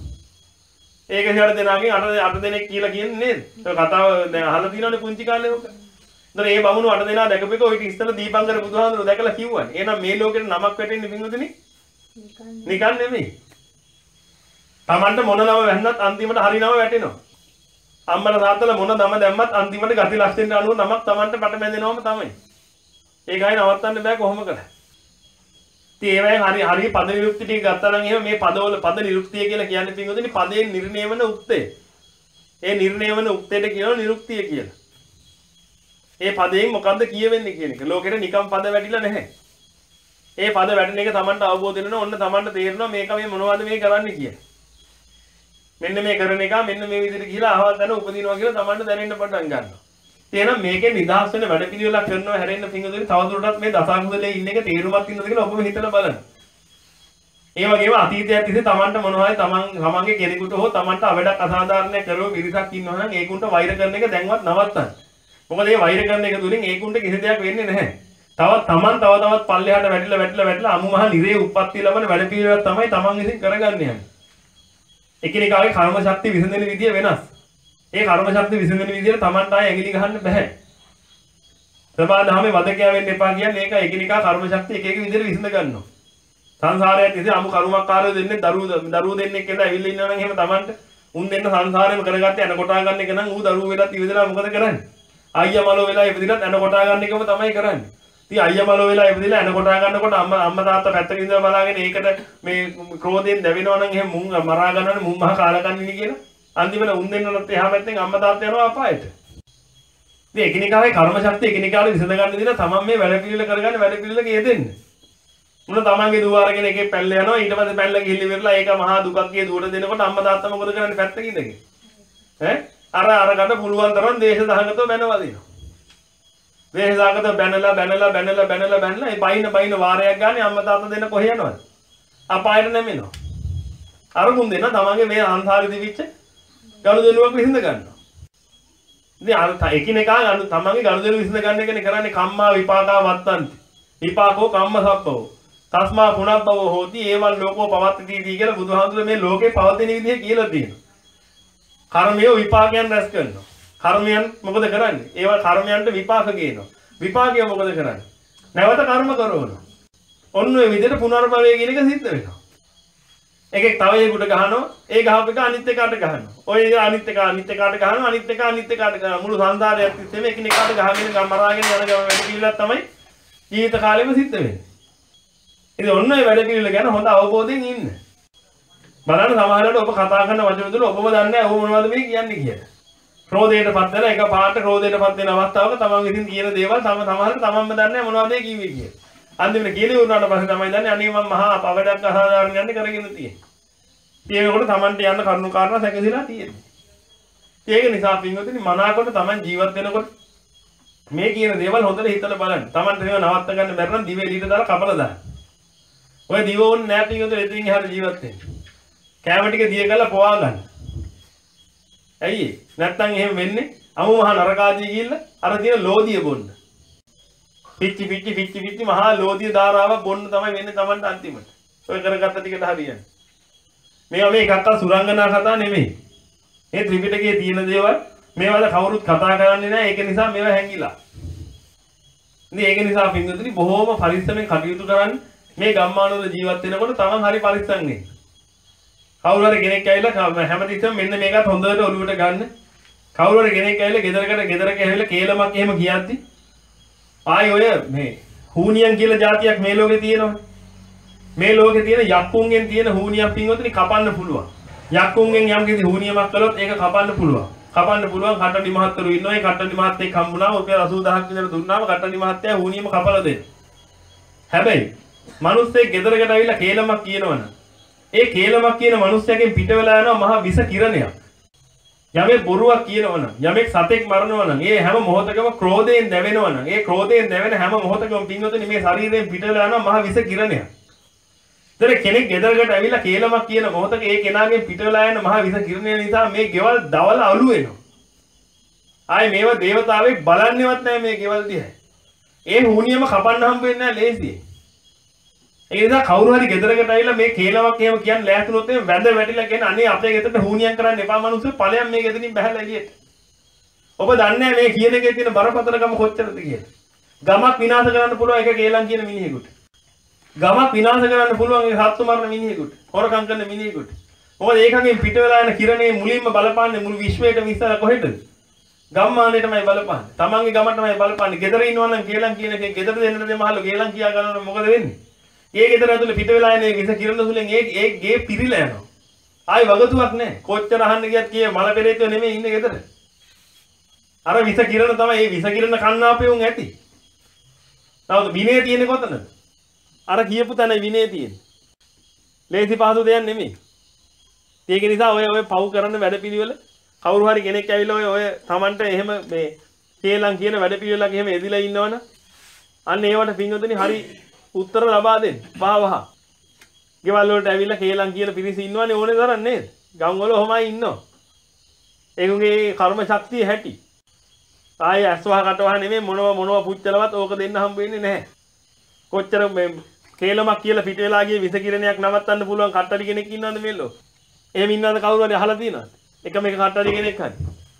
ඒකසිය අට දෙනාගෙන් අට අට දෙනෙක් කියලා කියන්නේ නේද? ඒ කතාව දැන් අහලා තියෙනවනේ පුංචි කාලේ ඔක. ඒතර ඒ බමුණු අට දෙනා දැකපෙක ඔය ටික ඉස්සෙල්ලා දීපංකර බුදුහාමුදුරුවෝ දැකලා කිව්වනේ. එහෙනම් මේ ලෝකෙට නමක් වැටෙන්නේ පින්වතුනි? නිකන් නෙමෙයි. තමන්ට මොන නම වැන්නත් අන්තිමට හරි නම වැටෙනවා. අම්මලා තාත්තලා මොන නම දැම්මත් අන්තිමට ගති ලක්ෂණයට අනුව නමක් තමන්ට පට බැඳෙනවම තමයි. ඒකයි නවත්තන්න බෑ කොහොම කළා. ඉතින් ඒවයින් හරි හරි පද නිරුක්ති ටික ගත්තා නම් එහෙම මේ පදවල පද නිරුක්තිය කියලා කියන්නේ පින්වතුනි පදයෙන් නිර්ණය වන උක්තේ. ඒ නිර්ණය වන උක්තේට කියනවා නිරුක්තිය කියලා. ඒ පදයෙන් මොකද්ද කියවෙන්නේ කියන එක. ලෝකෙට නිකම් පද වැටිලා නැහැ. ඒ පද වැටෙන එක තමන්ට අවබෝධ වෙනවා. ඔන්න තමන්ට තේරෙනවා මේක මේ මොනවද මේ කරන්නේ කියලා. මෙන්න මේ කරන එක මෙන්න මේ විදිහට ගිහිලා අහවල් තැන උපදිනවා කියලා තමන්ට දැනෙන්න පටන් ගන්නවා. එහෙනම් මේකෙන් නිදහස් වෙන වැඩ පිළිවෙලක් කරනවා හැරෙන්න පිංගුදුනි තවදුරටත් මේ දසකුසලයේ ඉන්න එක තේරුමක් ඉන්නද කියලා ඔබම හිතලා බලන්න. ඒ වගේම අතීතයත් ඉතින් තමන්ට මොනවායි තමන් තමන්ගේ කෙනෙකුට හෝ තමන්ට අවඩක් අසාධාරණයක් කරව පිරිසක් ඉන්නවා නම් ඒකුන්ට වෛර කරන එක දැන්වත් නවත්තන්න. මොකද මේ වෛර කරන එක තුලින් ඒකුන්ට කිසි දෙයක් වෙන්නේ නැහැ. තවත් තමන් තව තවත් පල්ලෙහාට වැටිලා වැටිලා වැටිලා අමු මහ නිරේ උප්පත්ති ලබන වැඩ පිළිවෙලක් තමයි තමන් විසින් කරගන්න යන්නේ. එකිනෙකාගේ කර්ම ශක්තිය විසඳෙන විදිය වෙනස්. ඒ කර්ම ශක්තිය විසඳෙන විදියට Tamanට ආයෙ ඇඟිලි ගහන්න බෑ. සබාධාමේ වදකයා වෙන්න එපා කියන්නේ ඒක එකිනෙකා කර්ම ශක්තිය එක එක විදියට විසඳ ගන්නවා. සංසාරයත් ඉතින් අමු කර්මකාරයෝ දෙන්නේ දරුවෝ දරුවෝ දෙන්නෙක් කියලා ඇවිල්ලා ඉන්නවා නම් එහෙම Tamanට උන් දෙන්න සංසාරෙම කරගත්තේ අන කොටා ගන්න එක නම් ඌ දරුවෝ වෙලත් ඉවදලා මොකද කරන්නේ? අයියා මලෝ වෙලා ඉපදිනත් අන කොටා ගන්න එකම තමයි කරන්නේ. ඉතින් අයියා මලෝ වෙලා ඉපදිලා අන කොටා ගන්නකොට අම්මා අම්මා තාත්තා පැත්තකින් ඉඳලා බලාගෙන ඒකට මේ ක්‍රෝධයෙන් දැවෙනවා නම් එහෙම මුන් මරා ගන්නවනේ මුන් මහ කාලකන්නිනි කියලා. අන්තිමට උන් දෙන්නලත් එහා පැත්තෙන් අම්මා තාත්තා යනවා අපායට. ඉතින් එකිනෙකාගේ කර්ම ශක්තිය එකිනෙකාට විසඳ ගන්න දින තමන් මේ වැඩ පිළිවෙල කරගන්න වැඩ පිළිවෙලක යෙදෙන්නේ. මොන තමන්ගේ දුව අරගෙන එකේ පැල්ල යනවා ඊට පස්සේ පැල්ල ගිහිල්ලා ඉවරලා ඒක මහා දුකක් කිය දුවට දෙනකොට අම්මා තාත්තා මොකද කරන්නේ පැත්තක ඉඳගෙන ඈ අර අරකට පුළුවන් තරම් දේශ දහගතව බැනවදිනවා දේශ දහගතව බැනලා බැනලා බැනලා බැනලා බැනලා ඒ බයින බයින වාරයක් ගන්න අම්මා තාත්තා දෙන්න කොහෙ යනවද අපායට නැමෙනවා අර මුන් දෙන්න තමන්ගේ මේ අන්තරි දිවිච්ච ගනුදෙනුවක් විසඳ ගන්නවා ඉතින් අර එකිනෙකා ගනු තමන්ගේ ගනුදෙනුව විසඳ ගන්න එකනේ කරන්නේ කම්මා විපාකා වත්තන්ති විපාකෝ කම්ම සප්පෝ තස්මා පුනබ්බව හෝති ඒවල් ලෝකෝ පවත්ති දී කියලා බුදුහාමුදුරුවෝ මේ ලෝකේ පවතින විදිහ කියලා තියෙනවා. කර්මය විපාකයන් රැස් කරනවා. කර්මයන් මොකද කරන්නේ? ඒවා කර්මයන්ට විපාක ගේනවා. විපාකය මොකද කරන්නේ? නැවත කර්ම කරනවා. ඔන්න ඔය විදිහට පුනර්භවය කියන එක සිද්ධ වෙනවා. එකෙක් තව එකෙකුට ගහනවා, ඒ ගහපු එක අනිත් එකාට ගහනවා. ඔය අනිත් එක අනිත් එකාට ගහනවා, අනිත් එක අනිත් එකාට ගහනවා. මුළු සංසාරයක් තිස්සේම එකිනෙකාට ගහගෙන මරාගෙන යන ගම වැඩ පිළිවෙලක් තමයි ජීවිත කාලෙම සිද්ධ වෙන්නේ. ඉතින් ඔන්න ඔය වැඩ පිළිවෙල ගැන හොඳ අවබෝධයෙන් ඉන්න. බලන්න සමහරවිට ඔබ කතා කරන වචන තුන ඔබම දන්නේ නැහැ ඔබ මොනවද මේ කියන්නේ කියලා. ක්‍රෝධයටපත් වෙලා එක පාට ක්‍රෝධයටපත් වෙන අවස්ථාවක තමන් විසින් කියන දේවල් තම සමහරවිට තමන්ම දන්නේ නැහැ මොනවද ඒ කිව්වේ කියලා. අන්තිමට කියලා වුණාට පස්සේ තමයි දන්නේ අනේ මම මහා පවඩක් අසාධාරණ යන්නේ කරගෙන තියෙන්නේ. ඒකකොට තමන්ට යන්න කරුණු කාරණා සැකසීලා තියෙන්නේ. ඒක නිසා පින්වතුනි මනාකොට තමන් ජීවත් වෙනකොට මේ කියන දේවල් හොඳට හිතලා බලන්න. තමන්ට මේව නවත්ත ගන්න බැරි නම් දිවේ ඊට දාලා කපලා දාන්න. ඔය දිව ඕනේ නැහැ පින්වතුනි එතනින් එහාට ජීවත් වෙන්න. කැම ටික දිය කරලා පොවා ගන්න. ඇයි නැත්තම් එහෙම වෙන්නේ? අමු මහ නරකාදී ගිහිල්ලා අර තියෙන ලෝදිය බොන්න. පිච්චි පිච්චි පිච්චි පිච්චි මහා ලෝදිය ධාරාවක් බොන්න තමයි වෙන්නේ තමන්ට අන්තිමට. ඔය කරගත්ත ටිකට හරියන්නේ. මේවා මේ එකක්වත් සුරංගනා කතා නෙමෙයි. මේ ත්‍රිපිටකයේ තියෙන දේවල් මේවල කවුරුත් කතා කරන්නේ නැහැ. ඒක නිසා මේවා හැංගිලා. ඉතින් ඒක නිසා පින්වතුනි බොහෝම පරිස්සමෙන් කටයුතු කරන්න. මේ ගම්මානවල ජීවත් වෙනකොට තමන් හරි පරිස්සම් වෙන්න. කවුරු හරි කෙනෙක් ඇවිල්ලා හැමතිස්සෙම මෙන්න මේකත් හොඳට ඔලුවට ගන්න. කවුරු හරි කෙනෙක් ඇවිල්ලා ගෙදරකට ගෙදරක ඇවිල්ලා කේලමක් එහෙම කියද්දි ආයි ඔය මේ හූනියන් කියලා જાතියක් මේ ලෝකේ තියෙනවනේ. මේ ලෝකේ තියෙන යක්කුන්ගෙන් තියෙන හූනියක් පින්වතුනි කපන්න පුළුවන්. යක්කුන්ගෙන් යම් කිසි හූනියමක් කළොත් ඒක කපන්න පුළුවන්. කපන්න පුළුවන් කට්ටඩි මහත්තරු ඉන්නවා. ඒ කට්ටඩි මහත්තයෙක් හම්බුනාම රුපියල් අසූ දහසක් විතර දුන්නාම කට්ටඩි මහත්තයා හූනියම කපලා දෙන්න. හැබැයි මිනිස්සෙක් ගෙදරකට ඇවිල්ලා කේලමක් කියනවනම් ඒ කේලමක් කියන මිනිස්සයාගෙන් පිට වෙලා යනවා මහා විස කිරණයක්. යමෙක් බොරුවක් කියනවනම් යමෙක් සතෙක් මරනවනම් ඒ හැම මොහොතකම ක්‍රෝධයෙන් දැවෙනවනම් ඒ ක්‍රෝධයෙන් දැවෙන හැම මොහොතකම පින්වතුනි මේ ශරීරයෙන් පිට වෙලා යනවා මහා විස කිරණයක්. ඒතර කෙනෙක් ගෙදරකට ඇවිල්ලා කේලමක් කියන මොහොතක ඒ කෙනාගෙන් පිට වෙලා යන මහා විස කිරණය නිසා මේ ගෙවල් දවල අලු වෙනවා. ආයි මේව දේවතාවෙක් බලන්නේවත් නැහැ මේ ගෙවල් දිහා. ඒ හුනියම කපන්න හම්බ වෙන්නේ නැහැ ලේසියෙන්. ඒ නිසා කවුරු හරි ගෙදරකට ඇවිල්ලා මේ කේලමක් එහෙම කියන්නේ ලෑස්තුනොත් එහෙම වැඳ වැටිලා කියන අනේ අපේ ගෙදරට හුනියම් කරන්න එපා මිනිස්සු ඵලයන් මේ ගෙදරින් බහැලා එළියට. ඔබ දන්නේ මේ කියන එකේ තියෙන බරපතලකම කොච්චරද කියලා. ගමක් විනාශ කරන්න පුළුවන් එක කේලම් කියන මිනිහෙකුට. ගමක් විනාශ කරන්න පුළුවන් ඒ සත්තු මරන මිනිහෙකුට. හොරකම් කරන මිනිහෙකුට. මොකද ඒකගෙන් පිට වෙලා යන කිරණේ මුලින්ම බලපාන්නේ මුළු විශ්වයටම ඉස්සර කොහෙටද? ගම්මානයටමයි බලපාන්නේ. තමන්ගේ ගමටමයි බලපාන්නේ. ගෙදර ඉන්නවනම් කේලම් කියන එකේ ගෙදර දෙන්නට දෙමහල්ලෝ කේලම් කියා ගන්නකොට මොකද වෙන්නේ? ඒ ගෙදර ඇතුලේ පිට වෙලා යන ඒ විස කිරණ තුලින් ඒ ඒ ගේ පිරිලා යනවා. ආයි වගතුවක් නැහැ. කොච්චර අහන්න ගියත් කියේ මල පෙරේතයෝ නෙමෙයි ඉන්නේ ගෙදර. අර විස කිරණ තමයි ඒ විස කිරණ කන්නාපේ උන් ඇති. නමුත් විනය තියෙන්නේ කොතනද? අර කියපු තැන විනය තියෙන්නේ. ලේසි පහසු දෙයක් නෙමෙයි. ඒක නිසා ඔය ඔය පව් කරන වැඩපිළිවෙල කවුරු හරි කෙනෙක් ඇවිල්ලා ඔය ඔය Tamanට එහෙම මේ කේලම් කියන වැඩපිළිවෙලක් එහෙම එදිලා ඉන්නවනම් අන්න ඒවට පින්වතුනි හරි උත්තර ලබා දෙන්න. වහ වහ. ගෙවල් වලට ඇවිල්ලා කේලම් කියන පිරිස ඉන්නවනේ ඕනේ තරම් නේද? ගම් වල ඔහමයි ඉන්නවා. ඒගොල්ලේ කර්ම ශක්තිය හැටි. ආයේ අස්වහ කටවහ නෙමෙයි මොනව මොනව පුච්චලවත් ඕක දෙන්න හම්බ වෙන්නේ නැහැ. කොච්චර මේ කේලමක් කියලා පිට වෙලා ගිය විස කිරණයක් නවත්තන්න පුළුවන් කට්ටඩි කෙනෙක් ඉන්නවද මෙල්ලෝ? එහෙම ඉන්නවද කවුරු හරි අහලා තියෙනවද? එක මේක කට්ටඩි කෙනෙක් හරි.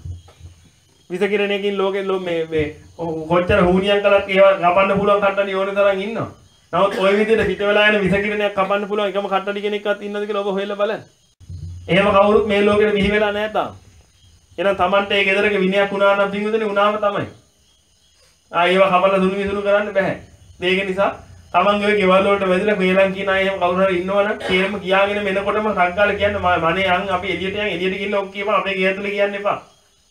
විස කිරණයකින් ලෝකේ මේ මේ කොච්චර හුනියම් කළත් ඒව කපන්න පුළුවන් කට්ටඩි ඕනේ තරම් ඉන්නවා. නමුත් ওই විදිහට පිට වෙලා යන විස කිරණයක් කපන්න පුළුවන් එකම කට්ටඩි කෙනෙක්වත් ඉන්නවද කියලා ඔබ හොයලා බලන්න. එහෙම කවුරුත් මේ ලෝකෙට මිහි වෙලා නැහැ තාම. එහෙනම් Tamante ඒ ගෙදරක විනයක් වුණා නම් පින්විතනේ වුණාම තමයි. ආ ඒව කපලා සුළු විසුළු කරන්න බෑ. ඒක නිසා තමන්ගේ ගෙවල් වලට වැදලා කේලම් කියන අය එහෙම කවුරු හරි ඉන්නවනම් කේලම කියාගෙන මෙනකොටම සංකාල කියන්නේ මනේ යන් අපි එළියට යන් එළියට ගිහින් ඔක් කියපන් අපේ ගේ ඇතුලේ කියන්න එපා.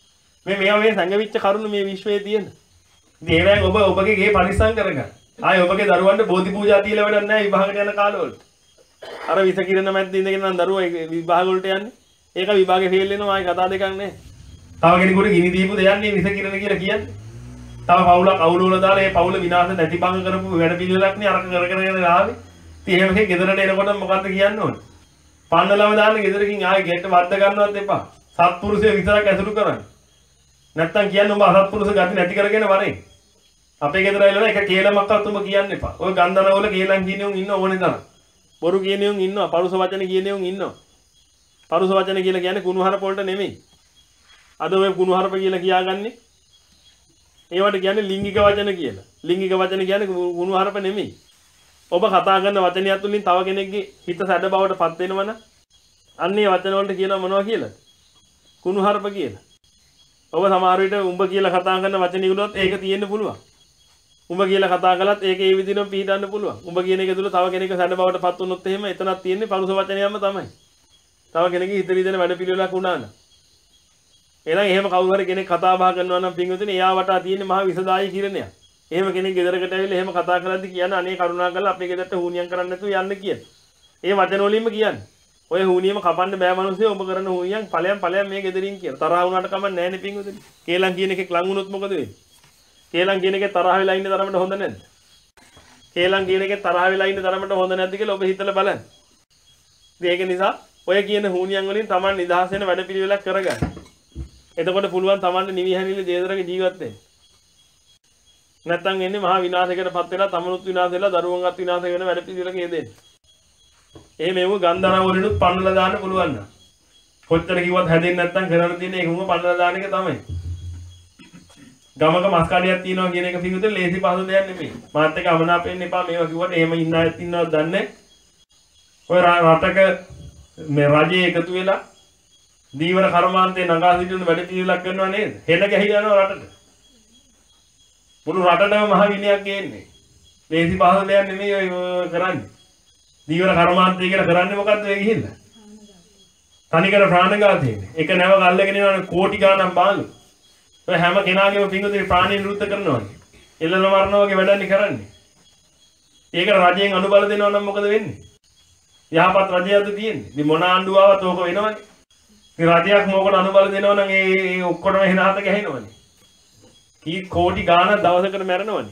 මේ මේවා මේ සංගවිච්ච කරුණු මේ විශ්වයේ තියෙන. ඉතින් ඒවෙන් ඔබ ඔබගේ ගේ පරිස්සම් කරගන්න. ආයේ ඔබගේ දරුවන්ට බෝධි පූජා තියලා වැඩක් නැහැ විභාගට යන කාලවලට. අර විස කිරණ මැද්ද ඉඳගෙන නම් දරුවෝ විභාග වලට යන්නේ. ඒක විභාගේ ෆේල් වෙනවා ආයේ කතා දෙකක් නැහැ. තව කෙනෙකුට ගිනි දීපු දෙයන්නේ විස කිරණ කියලා කියන්නේ. තව පවුලක් අවුල වල දාලා ඒ පවුල විනාශ නැති බංග කරපු වැඩ පිළිවෙලක් නේ අරක කර කර යන ආවේ. ඉතින් එහෙම එකේ ගෙදරට එනකොට මොකද්ද කියන්න ඕනේ? පන්නලම දාන්න ගෙදරකින් ආයේ ගෙට වද්ද ගන්නවත් එපා. සත්පුරුෂය විතරක් ඇසුරු කරන්න. නැත්තම් කියන්නේ ඔබ අසත්පුරුෂ ගති නැති කරගෙන වරේ. අපේ ගෙදර ඇවිල්ලා එක කේලමක්වත් ඔබ කියන්න එපා. ඔය ගන්ධනවල කේලම් කියන උන් ඉන්න ඕනේ තරම්. බොරු කියන උන් ඉන්නවා. පරුස වචන කියන උන් ඉන්නවා. පරුස වචන කියලා කියන්නේ කුණුහරුප වලට නෙමෙයි. අද ඔය කුණුහරුප කියලා කියාගන්නේ ඒවට කියන්නේ ලිංගික වචන කියලා. ලිංගික වචන කියන්නේ කුණුහරුප නෙමෙයි. ඔබ කතා කරන වචනයත් තුලින් තව කෙනෙක්ගේ හිත සැඩ බවට පත් වෙනවනම් අන්නේ වචන වලට කියනවා මොනවා කියලාද? කුණුහරුප කියලා. ඔබ සමහර විට උඹ කියලා කතා කරන වචන ඉගලුවත් ඒක තියෙන්න පුළුවන්. උඹ කියලා කතා කළත් ඒක ඒ විදිහටම පිළිදන්න පුළුවන්. උඹ කියන එක තුල තව කෙනෙක් සැඩ බවට පත් වුණොත් එහෙම එතනක් තියෙන්නේ පරුස වචනයක්ම තමයි. තව කෙනෙක්ගේ හිත රිදෙන වැඩ පිළිවෙලක් වුණා නම්. එහෙනම් එහෙම කවුරු හරි කෙනෙක් කතා බහ කරනවා නම් පින්වතුනි එයා වටා තියෙන්නේ මහා විසදායි කිරණයක්. එහෙම කෙනෙක් ගෙදරකට ඇවිල්ලා එහෙම කතා කරද්දි කියන්නේ අනේ කරුණාකරලා අපේ ගෙදරට හුනියම් කරන්න නැතුව යන්න කියන්නේ. ඒ වචන වලින්ම කියන්නේ. ඔය හුනියම කපන්න බෑ මිනිස්සු ඔබ කරන හුනියම් ඵලයන් ඵලයන් මේ ගෙදරින් කියන. තරහ වුණාට කමක් නැහැ නේ පින්වතුනි. කේලම් කියන එකෙක් ලඟ වුණොත් මොකද වෙන්නේ? කේලම් කියන එකේ තරහ වෙලා ඉන්න තරමට හොඳ නැද්ද? කේලම් කියන එකේ තරහ වෙලා ඉන්න තරමට හොඳ නැද්ද කියලා ඔබ හිතලා බලන්න. ඉතින් ඒක නිසා ඔය කියන හුනියම් වලින් Taman නිදහස් වෙන වැඩ පිළිවෙලක් කරගන්න. එතකොට පුළුවන් Tamanට නිවිහැනිලි දේදරක ජීවත් වෙන්න. නැත්තම් එන්නේ මහා විනාශයකටපත් වෙලා තමනුත් විනාශ වෙලා දරුවන්වත් විනාශ වෙන වැඩ පිළිවෙලක යෙදෙන්න. එහෙම එමු ගන්ධාරා වලිනුත් පන්නලා දාන්න පුළුවන් නම්. කොච්චර කිව්වත් හැදෙන්නේ නැත්තම් කරන්න තියෙන ඒකම පන්නලා දාන එක තමයි. ගමක මස් කඩියක් තියනවා කියන එක පිටුතේ ලේසි පහසු දෙයක් නෙමෙයි. මාත් එක්ක අමනාපෙන්න එපා මේවා කිව්වට එහෙම ඉන්න අයත් ඉන්නවද දන්නේ. ඔය රටක මේ රජයේ එකතු වෙලා දීවර කර්මාන්තේ නගා සිටින වැඩ පිළිවෙලක් කරනවා නේද? හෙළ ගැහිලා යනවා රටට. මුළු රටටම මහ විනයක් ගේන්නේ. ලේසි පහසු දෙයක් නෙමෙයි ඔය කරන්නේ. දීවර කර්මාන්තය කියලා කරන්නේ මොකද්ද ඔය ගිහිල්ලා? තනිකර ප්‍රාණඝාතයනේ. එක නැව ගල්ලගෙන යනවා කෝටි ගාණක් බාලු. ඔය හැම කෙනාගේම පිංගුතුනි ප්‍රාණීන් විරුද්ධ කරනවා. එල්ලන මරනවා වගේ වැඩන්නේ කරන්නේ. ඒක රජයෙන් අනුබල දෙනවා නම් මොකද වෙන්නේ? යහපත් රජයක්ද තියෙන්නේ. ඉතින් මොන ආණ්ඩුව ආවත් ඕක වෙනවනේ. ඉතින් රජයක් මොකට අනුබල දෙනවා නම් ඒ ඒ ඔක්කොම එහාට ගහනවනේ. කී කෝටි ගාණක් දවසකට මැරෙනවනේ.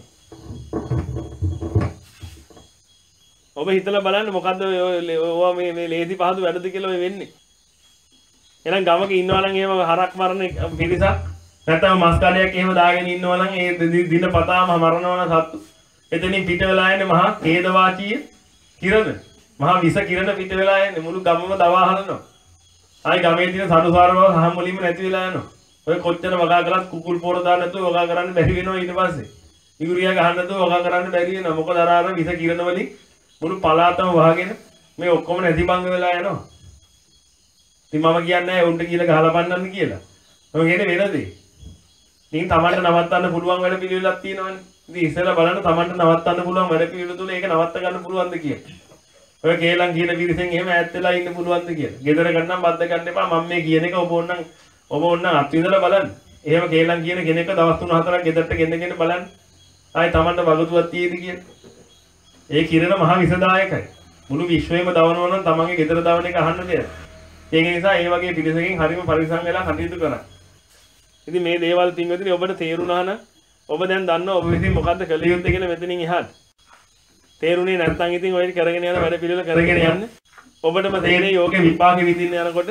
ඔබ හිතලා බලන්න මොකද්ද ඔය මේ මේ ලේසි පහසු වැඩද කියලා ඔය වෙන්නේ. එහෙනම් ගමක ඉන්නවා නම් එහෙම හරක් මරන පිරිසක් නැත්නම් මස් කඩයක් එහෙම දාගෙන ඉන්නවා නම් ඒ දින පතාම මරනවා නම් සත්තු. එතනින් පිට වෙලා යන්නේ මහා ඛේදවාචී කිරණ. මහා විස කිරණ පිට වෙලා යන්නේ මුළු ගමම දවා හලනවා. ආයි ගමේ තියෙන සඩුසාර බව සහ මුලින්ම නැති වෙලා යනවා. ඔය කොච්චර වගා කළත් කුකුල් පොර දාන්න නැතුව වගා කරන්න බැරි වෙනවා ඊට පස්සේ. ඉගුරියා ගහන්න නැතුව වගා කරන්න බැරි වෙනවා. මොකද අර අර විස කිරණ වලින් මුළු පළාතම වහගෙන මේ ඔක්කොම නැති බංග වෙලා යනවා. ඉතින් මම කියන්නේ නැහැ උන්ට කියලා ගහලා පන්නන්න කියලා. මම කියන්නේ වෙන දේ. ඉතින් Tamanට නවත්තන්න පුළුවන් වැඩ පිළිවෙලක් තියෙනවනේ. ඉතින් ඉස්සෙල්ලා බලන්න Tamanට නවත්තන්න පුළුවන් වැඩ පිළිවෙල තුල ඒක නවත්ත ගන්න පුළුවන්ද කියලා. ඔය කේලම් කියන විදිහෙන් එහෙම ඈත් වෙලා ඉන්න පුළුවන්ද කියලා. ගෙදර ගන්නම් බද්ද ගන්න එපා. මම මේ කියන එක ඔබ ඕනනම් ඔබ ඕනනම් අත්විඳලා බලන්න. එහෙම කේලම් කියන කෙනෙක්ව දවස් තුන හතරක් ගෙදරට ගෙන්නගෙන බලන්න. ආයි Tamanට වගතුවක් තියෙද කියලා. ඒ කිරණ මහා විසදායකයි. මුළු විශ්වයම දවනවා නම් තමන්ගේ ගෙදර දවන එක අහන්න දෙයක්. ඒක නිසා ඒ වගේ පිළිසකින් හරිම පරිස්සම් වෙලා කටයුතු කරන්න. ඉතින් මේ දේවල් පින්වතුනි ඔබට තේරුණා නම් ඔබ දැන් දන්නවා ඔබ විසින් මොකද්ද කළ යුත්තේ කියලා මෙතනින් එහාට. තේරුණේ නැත්නම් ඉතින් ඔය කරගෙන යන වැඩ පිළිවෙල කරගෙන යන්න. ඔබටම තේරෙයි යෝගේ විපාකෙ විඳින්න යනකොට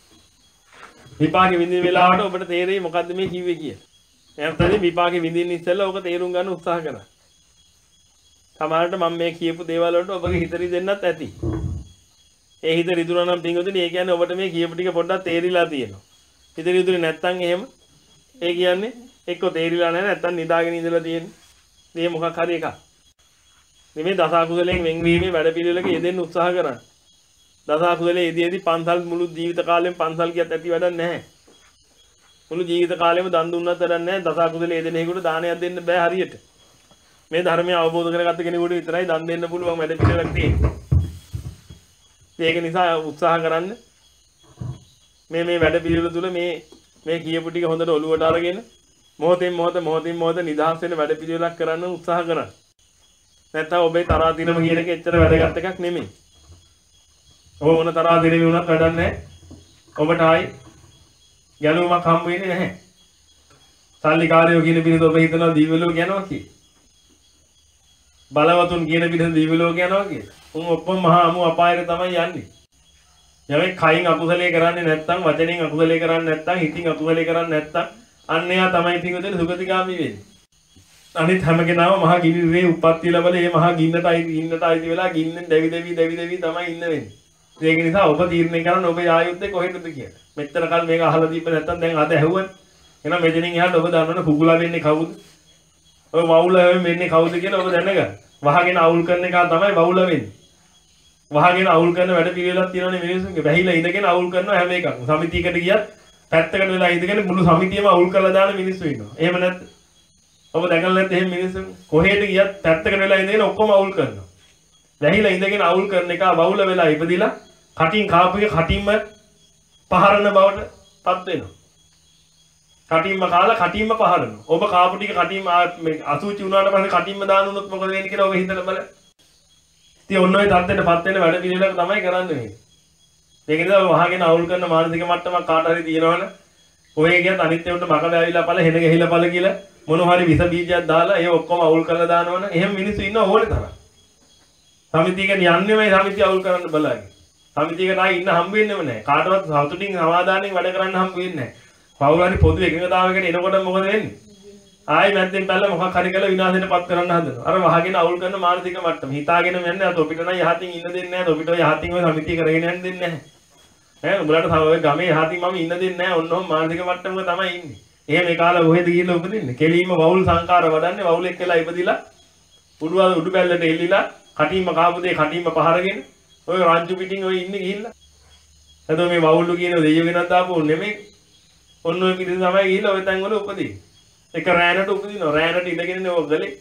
විපාකෙ විඳින වෙලාවට ඔබට තේරෙයි මොකද්ද මේ කිව්වේ කියලා. එහෙනම් විපාකෙ විඳින්න ඉස්සෙල්ලා ඔබ තේරුම් ගන්න උත්සාහ කරන්න. සමහරට මම මේ කියපු දේවල් වලට ඔබගේ හිත රිදෙන්නත් ඇති. ඒ හිත රිදුනා නම් පින්වතුනි ඒ කියන්නේ ඔබට මේ කියපු ටික පොඩ්ඩක් තේරිලා තියෙනවා. හිත රිදුනේ නැත්තම් එහෙම ඒ කියන්නේ එක්ක තේරිලා නැහැ නැත්තම් නිදාගෙන ඉඳලා තියෙන්නේ. මේ මොකක් හරි එකක්. මේ දස අකුසලයෙන් වෙන්වීමේ වැඩ පිළිවෙලක යෙදෙන්න උත්සාහ කරන්න. දස අකුසලයේ යෙදීදී පන්සල් මුළු ජීවිත කාලෙම පන්සල් කියත් ඇති වැඩක් නැහැ. මුළු ජීවිත කාලෙම දන් දුන්නත් වැඩක් නැහැ. දස අකුසලයේ යෙදෙන හේකට දානයක් දෙන්න බෑ හරියට. මේ ධර්මය අවබෝධ කරගත්ත කෙනෙකුට විතරයි දන් දෙන්න පුළුවන් වැඩ පිළිවෙලක් තියෙන්නේ. ඒක නිසා උත්සාහ කරන්න මේ මේ වැඩ පිළිවෙල තුල මේ මේ කියපු ටික හොඳට ඔලුවට අරගෙන මොහොතින් මොහොත මොහොතින් මොහොත නිදහස් වෙන වැඩ පිළිවෙලක් කරන්න උත්සාහ කරන්න. නැත්නම් ඔබේ තරහා දිනම කියන එක එච්චර වැදගත් එකක් නෙමෙයි. ඔබ මොන තරහා දිනෙමි වුණත් වැඩක් නැහැ. ඔබට ආයි ගැලවීමක් හම්බ වෙන්නේ නැහැ. සල්ලිකාරයෝ කියන පිළිස ඔබ හිතනවා දිව්‍ය ලෝක යනවා කියලා. බලවතුන් කියන පිළිස දිව්‍ය ලෝක යනවා කියලා. උන් ඔක්කොම මහා අමු අපායට තමයි යන්නේ. යමෙක් කයින් අකුසලයේ කරන්නේ නැත්නම් වචනෙන් අකුසලයේ කරන්නේ නැත්නම් හිතින් අකුසලයේ කරන්නේ නැත්නම් අන්න එයා තමයි පිටුදෙන සුගතිගාමී වෙන්නේ. අනිත් හැම කෙනාම මහා ගිනිරේ උප්පත්ති ලැබලා මේ මහා ගින්නටයි ගින්නට අයිති වෙලා ගින්නෙන් දැවි දැවි දැවි දැවි තමයි ඉන්න වෙන්නේ. ඒක නිසා ඔබ තීරණය කරන්න ඔබේ ආයුත්තේ කොහෙටද කියලා. මෙච්චර කල් මේක අහලා දීප නැත්නම් දැන් අද ඇහුවනේ. එහෙනම් මෙතනින් එහාට ඔබ දන්නවනේ කුකුලා වෙන්නේ කවුද? ඔය වවුල වෙන්නේ කවුද කියලා ඔබ දැනගන්න. වහගෙන අවුල් කරන එක තමයි වවුල වෙන්නේ. වහගෙන අවුල් කරන වැඩ පිළිවෙලක් තියෙනවනේ මිනිස්සුන්ගේ. වැහිලා ඉඳගෙන අවුල් කරනවා හැම එකක්ම. සමිතියකට ගියත් පැත්තකට වෙලා ඉඳගෙන මුළු සමිතියම අවුල් කරලා දාන මිනිස්සු ඉන්නවා. එහෙම නැත්නම් ඔබ දැකලා නැත්නම් එහෙම මිනිස්සු කොහෙට ගියත් පැත්තකට වෙලා ඉඳගෙන ඔක්කොම අවුල් කරනවා. වැහිලා ඉඳගෙන අවුල් කරන එක වවුල වෙලා ඉපදිලා කටින් කාපු එක කටින්ම පහරන බවට පත් වෙනවා. කටින්ම කාලා කටින්ම පහරනවා. ඔබ කාපු ටික කටින්ම අසුචි වුණාට පස්සේ කටින්ම දානුනොත් මොකද වෙන්නේ කියලා ඔබ හිතලා බලන්න. ඉතින් ඔන්න ඔය තත්ත්වෙටපත් වෙන වැඩ පිළිවෙලක් තමයි කරන්නේ මේ. ඒක නිසා වහගෙන අවුල් කරන මානසික මට්ටමක් කාට හරි තියෙනවනේ. ඔය කියත් අනිත් ඒවාට මකල ඇවිල්ලා පළ හෙන ගහිලා පළ කියලා මොන හරි විස බීජයක් දාලා ඒ ඔක්කොම අවුල් කරලා දානවනේ. එහෙම මිනිස්සු ඉන්න ඕනේ තරම්. සමිතියකට යන්නේ මේ සමිතිය අවුල් කරන්න බලාගෙන. සමිතියකට ආයි ඉන්න හම්බ වෙන්නේම නැහැ. කාටවත් සතුටින් සමාදානෙන් වැඩ කරන්න හම්බ වෙන්නේ නැහැ. කවුරු හරි පොදු එකඟතාවයකට එනකොට මොකද වෙන්නේ? ආයි මැද්දෙන් පැල්ල මොකක් හරි කරලා විනාශයටපත් කරන්න හදනවා. අර වහගෙන අවුල් කරන මානසික මට්ටම. හිතාගෙන යන්නේ අත ඔපිට නම් යහතින් ඉන්න දෙන්නේ නැහැ. ඔපිට ඔය යහතින් ඔය සමිතිය කරගෙන යන්න දෙන්නේ නැහැ. ඈ උඹලට ඔය ගමේ යහතින් මම ඉන්න දෙන්නේ නැහැ. ඔන්නෝම මානසික මට්ටමක තමයි ඉන්නේ. එහෙම ඒ කාලේ කොහෙද ගිහිල්ලා උපදින්නේ? කෙලීම වවුල් සංකාර වඩන්නේ වවුල් එක්කලා ඉපදිලා උඩුවල උඩු බැල්ලට එල්ලිලා කටින්ම කාපු දෙය කටින්ම පහරගෙන ඔය රාජ්‍ය පිටින් ඔය ඉන්නේ ගිහිල්ලා. එතකොට මේ වවුල්ලු කියන දෙයියෝ වෙනත් දාපු නෙමෙයි. ඔන්න ඔය පිටින් තමයි ගිහිල්ලා ඔය තැන් වල උපදින්නේ. එක රෑනට උපදිනවා. රෑනට ඉඳගෙන ඔය ගලේ.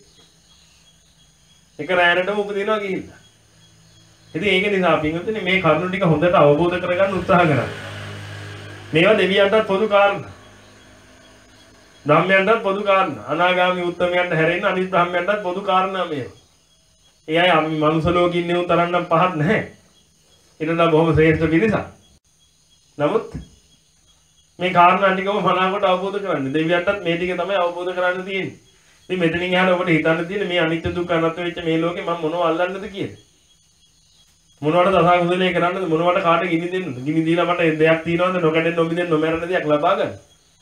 එක රෑනටම උපදිනවා ගිහිල්ලා. ඉතින් ඒක නිසා පින්වතුනි මේ කරුණු ටික හොඳට අවබෝධ කරගන්න උත්සාහ කරන්න. මේවා දෙවියන්ටත් පොදු කාරණා. බ්‍රහ්මයන්ටත් පොදු කාරණා. අනාගාමී උත්තමයන්ට හැරෙන්න අනිත් බ්‍රහ්මයන්ටත් පොදු කාරණා මේවා. ඒ අය අපි මනුස්ස ලෝකෙ ඉන්නේ උන් තරන්නම් පහත් නැහැ. ඊටලා බොහොම ශ්‍රේෂ්ඨ පිරිසක්. නමුත් මේ කාරණා ටිකම මනාවකට අවබෝධ කරගන්න. දෙවියන්ටත් මේ ටික තමයි අවබෝධ කරගන්න තියෙන්නේ. ඉතින් මෙතනින් එහාට ඔබට හිතන්න තියෙන්නේ මේ අනිත්‍ය දුක්ඛ අනාත්ම වෙච්ච මේ ලෝකේ මම මොනව අල්ලන්නද කියලා. මොනවට දසකුසලයේ කරන්නද මොනවට කාට ගිනි දෙන්නද? ගිනි දීලා මට දෙයක් තියනවද නොකඩෙන් නොමිදෙන් නොමරන දෙයක් ලබා ගන්න.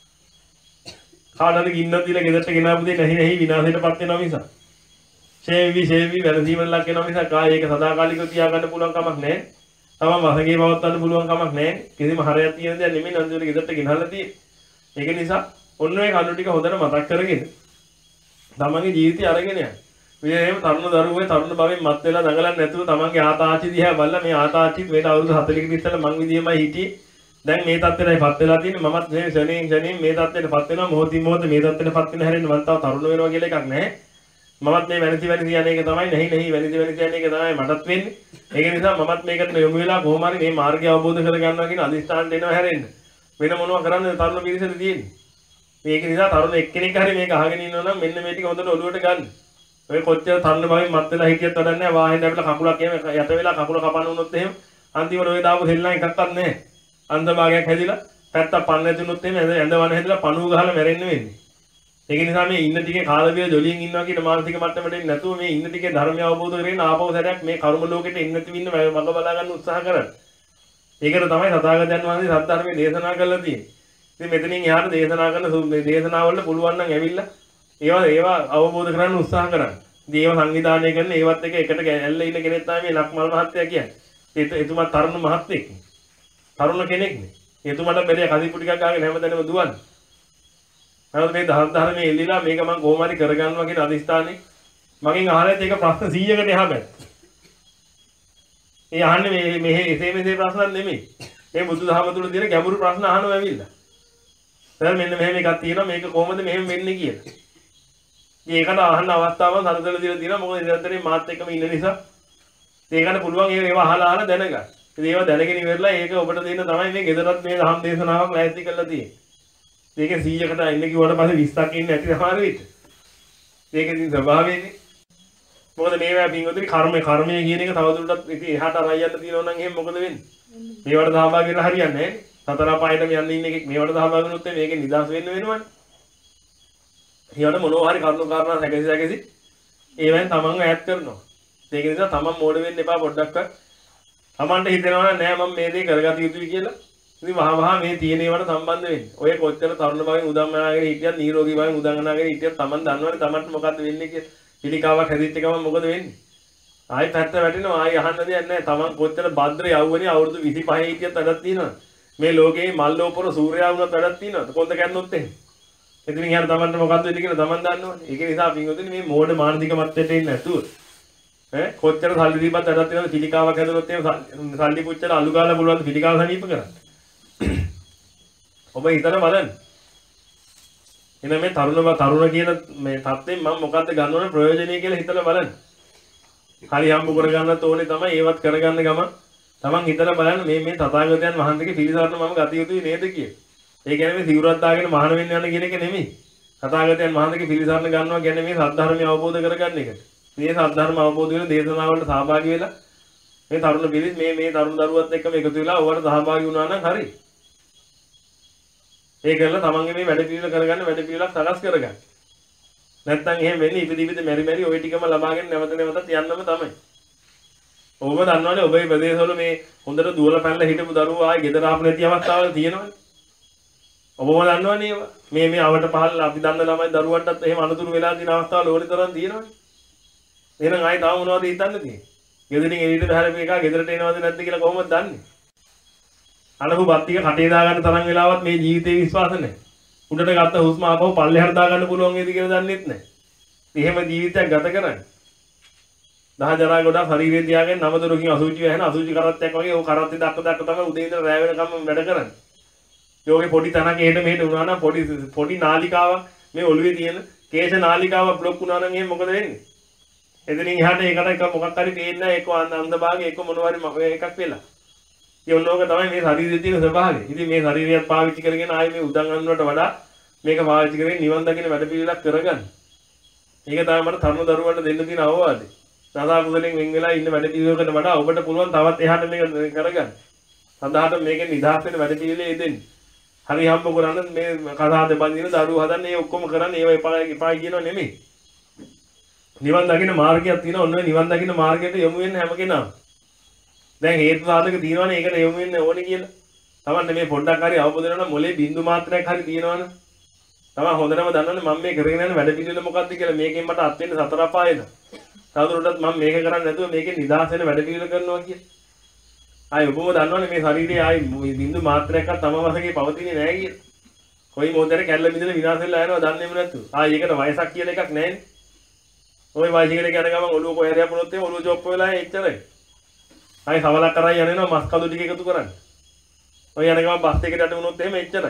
කාටද ගින්නක් දීලා ගෙදරට ගෙනාවු දෙන්නේ නැහි නැහි විනාශයටපත් වෙනවා මිසක්. ෂේවි ෂේවි වැරදීම ලක් වෙනවා මිසක් ආ ඒක සදාකාලිකව තියාගන්න පුළුවන් කමක් නැහැ. තමම වසඟේ පවත්වන්න පුළුවන් කමක් නැහැ. කිසිම හරයක් තියෙන දෙයක් නෙමෙයි නන්දුවල ගෙදරට ගෙනහලා තියෙන්නේ. ඒක නිසා ඔන්න ඔය කරුණු ටික හොඳට මතක් කරගෙන තමන්ගේ ජීවිතය අරගෙන යන්න. මේ එහෙම තරුණ දරුවෝ තරුණ භවෙන් මත් වෙලා දඟලන්නේ නැතුව තමන්ගේ ආතාච්චි දිහා බලලා මේ ආතාච්චිත් මේට අවුරුදු හතලිකට ඉස්සෙල්ලා මං විදියමයි හිටියේ. දැන් මේ තත්ත්වෙටයිපත් වෙලා තියෙන්නේ. මමත් මේ ශරණයෙන් ශරණයෙන් මේ තත්ත්වෙටපත් වෙනවා. මොහොතින් මොහොත මේ තත්ත්වෙටපත් වෙන හැරෙන්න මම තව තරුණ වෙනවා කියලා එකක් නැහැ. මමත් මේ වැනිසි වැනිසි යන එක තමයි නැහි නැහි වැනිසි වැනිසි යන එක තමයි මටත් වෙන්නේ. ඒක නිසා මමත් මේකට යොමු වෙලා කොහොම හරි මේ මාර්ගය අවබෝධ කරගන්නවා කියන අදිස්ථානට එනවා හැරෙන්න. වෙන මොනවා කරන්නද තරුණ පිරිසට තියෙන්නේ. මේක නිසා තරුණ එක්කෙනෙක් හරි මේක අහගෙන ඉන්නවා නම් මෙන්න මේ ටික හොඳට ඔලුවට ගන්න. ඔය කොච්චර තරුණ භාවයෙන් මත් වෙලා හිටියත් වැඩක් නැහැ. වාහෙන් දැවිලා කකුලක් එහෙම යට වෙලා කකුල කපන්න වුණොත් එහෙම අන්තිමට ඔය දාපු සෙල්ලම් එකක්වත් නැහැ. අන්ධ භාගයක් හැදිලා පැත්තක් පන්න නැතුනොත් එහෙම ඇඳ වන හැදිලා පණුව ගහලා මැරෙන්න වෙන්නේ. ඒක නිසා මේ ඉන්න ටිකේ කාල බිල ජොලියෙන් ඉන්නවා කියන මානසික මට්ටමට එන්නේ නැතුව මේ ඉන්න ටිකේ ධර්මය අවබෝධ කරගෙන ආපහු සැරයක් මේ කර්ම ලෝකෙට එන්න නැති වෙන්න මඟ බලා ගන්න උත්සාහ කරන්න. ඒකට තමයි සතාගතයන් වහන්සේ සත්‍ය ධර්මයේ දේශනා කරලා තියෙන්නේ. ඉතින් මෙතනින් එහාට දේශනා කරන මේ දේශනාවල පුළුවන් නම් ඇවිල්ලා ඒවා ඒවා අවබෝධ කරගන්න උත්සාහ කරන්න. ඉතින් ඒවා සංවිධානය කරන ඒවත් එක එකට ඇල්ල ඉන්න කෙනෙක් තමයි මේ ලක්මල් මහත්තයා කියන්නේ. එතුමා තරුණ මහත්තයෙක්. තරුණ කෙනෙක්නේ. එතුමාට බැරිය කදිපු ටිකක් ගාගෙන හැමතැනම දුවන්නේ. නමුත් මේ දහම් ධර්මයේ එල්ලීලා මේක මම කොහොම හරි කරගන්නවා කියන අදිස්ථානේ මගෙන් අහලත් ඒක ප්‍රශ්න සීයකට එහා බැත්. ඒ අහන්නේ මේ මේ එසේ මෙසේ ප්‍රශ්න නෙමෙයි. මේ බුදුදහම තුල තියෙන ගැඹුරු ප්‍රශ්න අහනවා ඇවිල්ලා. දැන් මෙන්න මෙහෙම එකක් තියෙනවා මේක කොහොමද මෙහෙම වෙන්නේ කියලා. ඒකට අහන්න අවස්ථාවක් සරසල දීලා තියෙනවා මොකද නිරන්තරයෙන් මාත් එක්කම ඉන්න නිසා. ඒකට පුළුවන් ඒවා අහලා අහලා දැනගන්න. ඉතින් ඒවා දැනගෙන ඉවරලා ඒක ඔබට දෙන්න තමයි මේ ගෙදරත් මේ දහම් දේශනාවක් ලෑස්ති කරලා තියෙන්නේ. ඒකෙන් සීයකට ඉන්න කිව්වට පස්සේ විස්සක් ඉන්නේ නැති සමහර විට. ඒක ඉතින් ස්වභාවයනේ. මොකද මේවා පින්වතුනි කර්මය කර්මය කියන එක තවදුරටත් ඉතින් එහාට අරයි යන්න තියෙනවා නම් එහෙනම් මොකද වෙන්නේ? මේවට සහභාගී වෙලා හරියන්නේ නැහැ. සතර පායටම යන්න ඉන්න එකෙක් මේවට සහභාගී වුණොත් මේකෙන් නිදහස් වෙන්න වෙනවනේ. ඊවට මොනවා හරි කරුණු කාරණා සැකසි සැකසි ඒවෙන් තමන්ව ඈත් කරනවා. ඒක නිසා තමන් මෝඩ වෙන්න එපා පොඩ්ඩක්වත්. තමන්ට හිතෙනවා නෑ මම මේ දේ කරගත යුතුයි කියලා. ඉතින් වහ වහ මේ තියෙන ඒවාට සම්බන්ධ වෙන්නේ. ඔය කොච්චර තරුණ භාවයෙන් උදම්මනාගෙන හිටියත් නිරෝගී භාවයෙන් උදම්මනාගෙන හිටියත් තමන් දන්නවනේ තමන්ට මොකද්ද වෙන්නේ කියලා. පිළිකාවක් හැදිච්ච ගමන් මොකද වෙන්නේ? ආයි පැත්ත වැටෙනවා ආයි අහන්න දෙයක් නැහැ. තමන් කොච්චර භද්‍ර යවුවනේ අවුරුදු විසිපහේ හිටියත් වැඩක් තියෙනවා. මේ ලෝකේ මල්ලෝපර සූර්යයා වුණත් වැඩක් තියෙනවා. කොන්ද කැන්නොත් එහෙම. ඉතින් යාර තමන්ට මොකද්ද වෙන්නේ කියලා තමන් දන්නවනේ. ඒක නිසා පින්වතුනි මේ මෝඩ මානසික මට්ටමට එන්නේ නැතුව ඈ කොච්චර සල්ලි දීපත් වැඩක් තියෙනවද පිළිකාවක් හැදුනොත් එහෙම සල්ලි පුච්චලා අලු ගාලා පුළුවන් පිළිකාව සනීප කරන්න. ඔබ හිතලා බලන්න. එන මේ තරුණ තරුණ කියන මේ தත්ත්වෙන් මම මොකද්ද ගන්න ඕනේ ප්‍රයෝජනෙයි කියලා හිතලා බලන්න. හරි හම්බ කරගන්නත් ඕනේ තමයි ඒවත් කරගන්න ගම. තමන් හිතලා බලන්න මේ මේ තථාගතයන් වහන්සේගේ පිළිසරණ මම ගත යුතුයි නේද කියලා. ඒ කියන්නේ මේ සිවුරක් දාගෙන මහාන වෙන්න යන කියන එක නෙමෙයි. තථාගතයන් වහන්සේගේ පිළිසරණ ගන්නවා කියන්නේ මේ සද්ධර්මය අවබෝධ කරගන්න එක. මේ සද්ධර්ම අවබෝධ වෙන දේශනාවලට සහභාගී වෙලා මේ තරුණ පිරිස් මේ මේ තරුණ දරුවත් එක්කම එකතු වෙලා ඕවට සහභාගී වුණා නම් හරි. ඒකල තමන්ගේ මේ වැඩ පිළිවෙල කරගන්න වැඩ පිළිවෙලක් සකස් කරගන්න. නැත්තම් එහෙම වෙන්නේ ඉපදි ඉපදි මෙරි මෙරි ওই ටිකම ලබාගෙන නැවත නැවතත් යන්නම තමයි. ඔබ දන්නවනේ ඔබේ ප්‍රදේශවල මේ හොඳට දුවලා පැනලා හිටපු දරුවෝ ආයේ ගෙදර ආපු නැති අවස්ථාවල් තියෙනවනේ. ඔබම දන්නවනේ ඒවා. මේ මේ අවට පහළ අපි දන්න ළමයි දරුවන්ටත් එහෙම අනුතුරු වෙලා තියෙන අවස්ථාවල් ඕනි තරම් තියෙනවනේ. එහෙනම් ආයේ තාම මොනවද හිතන්න තියෙන්නේ? ගෙදරින් එළියට බහැරපු එකා ගෙදරට එනවද නැද්ද කියලා කොහොමද දන්නේ? අනහු බත්තික කටේ දාගන්න තරම් වෙලාවත් මේ ජීවිතේ විශ්වාස නැහැ. උඩට ගත්ත හුස්ම ආපහු පල්ලෙහාට දාගන්න පුළුවන් වේද කියලා දන්නෙත් නැහැ. එහෙම ජීවිතයක් ගත කරන්නේ. දහ ජරා ගොඩක් ශරීරය තියාගෙන නම දොරකින් අසුචි වැහෙන අසුචි කරත්තයක් වගේ ඕක කරත්තේ දක්ක දක්ක තමයි උදේ ඉඳලා රැ වෙනකම් වැඩ කරන්නේ. යෝගේ පොඩි තනක එහෙට මෙහෙට වුණා නම් පොඩි පොඩි නාලිකාවක් මේ ඔළුවේ තියෙන කේශ නාලිකාවක් બ્લોක් වුණා නම් එහෙනම් මොකද වෙන්නේ? එතනින් එහාට ඒකට එක මොකක් හරි පේන්නේ නැහැ. ඒක අන්ධ භාගය එක මොනවා හරි එකක් වෙලා. ඒ ඔන්නෝක තමයි මේ ශරීරයේ තියෙන ස්වභාවය. ඉතින් මේ ශරීරයත් පාවිච්චි කරගෙන ආයේ මේ උදන් අන්නවට වඩා මේක පාවිච්චි කරගෙන නිවන් දකින්න වැඩ පිළිවෙලක් කරගන්න. ඒක තමයි මට තරුණ දරුවන්ට දෙන්න තියෙන අවවාදය. සදා කුසලෙන් වෙන් වෙලා ඉන්න වැඩ පිළිවෙලකට වඩා ඔබට පුළුවන් තවත් එහාට මේක කරගන්න. සදාහට මේකෙන් නිදහස් වෙන වැඩ පිළිවෙලේ යෙදෙන්න. හරි හම්බ කරන්න මේ කතාද බඳින දරුවෝ හදන්න ඒ ඔක්කොම කරන්නේ ඒව එපා එපා කියනව නෙමෙයි. නිවන් දකින්න මාර්ගයක් තියෙනවා. ඔන්න ඔය නිවන් දකින්න මාර්ගයට යොමු වෙන්න හැම කෙනාම. දැන් හේතු සාධක තියෙනවනේ ඒකට යොමු වෙන්න ඕනේ කියලා. තමන්න මේ පොඩ්ඩක් හරි අවබෝධ වෙනවා මොලේ බින්දු මාත්‍රයක් හරි තියෙනවනේ. තමන් හොඳටම දන්නවනේ මම මේ කරගෙන යන වැඩ පිළිවෙල මොකක්ද කියලා. මේකෙන් මට අත් වෙන්න සතර අපායද. තවදුරටත් මම මේක කරන්නේ නැතුව මේකෙන් නිදහස් වෙන වැඩ පිළිවෙල කරනවා කියලා. ආයි ඔබම දන්නවනේ මේ ශරීරයේ ආයි බින්දු මාත්‍රයක්වත් තම වශයෙන් පවතින්නේ නැහැ කියලා. කොයි මොහොතේ කැල්ල බින්දලා විනාශ වෙලා යනවා දන්නේම නැතුව. ආයි ඒකට වයසක් කියලා එකක් නැහැනේ. ওই වයසකට යන ගමන් ඔළුව කොහේ හරි අපුණොත් එහෙම ඔළුව චොප් වෙලා එච්චරයි. ආයි සවලක් කරා යනවා මස් කඳු ටික එකතු කරන්න. ඔය යන ගමන් බස් එකකට යට වුණොත් එහෙම එච්චරයි.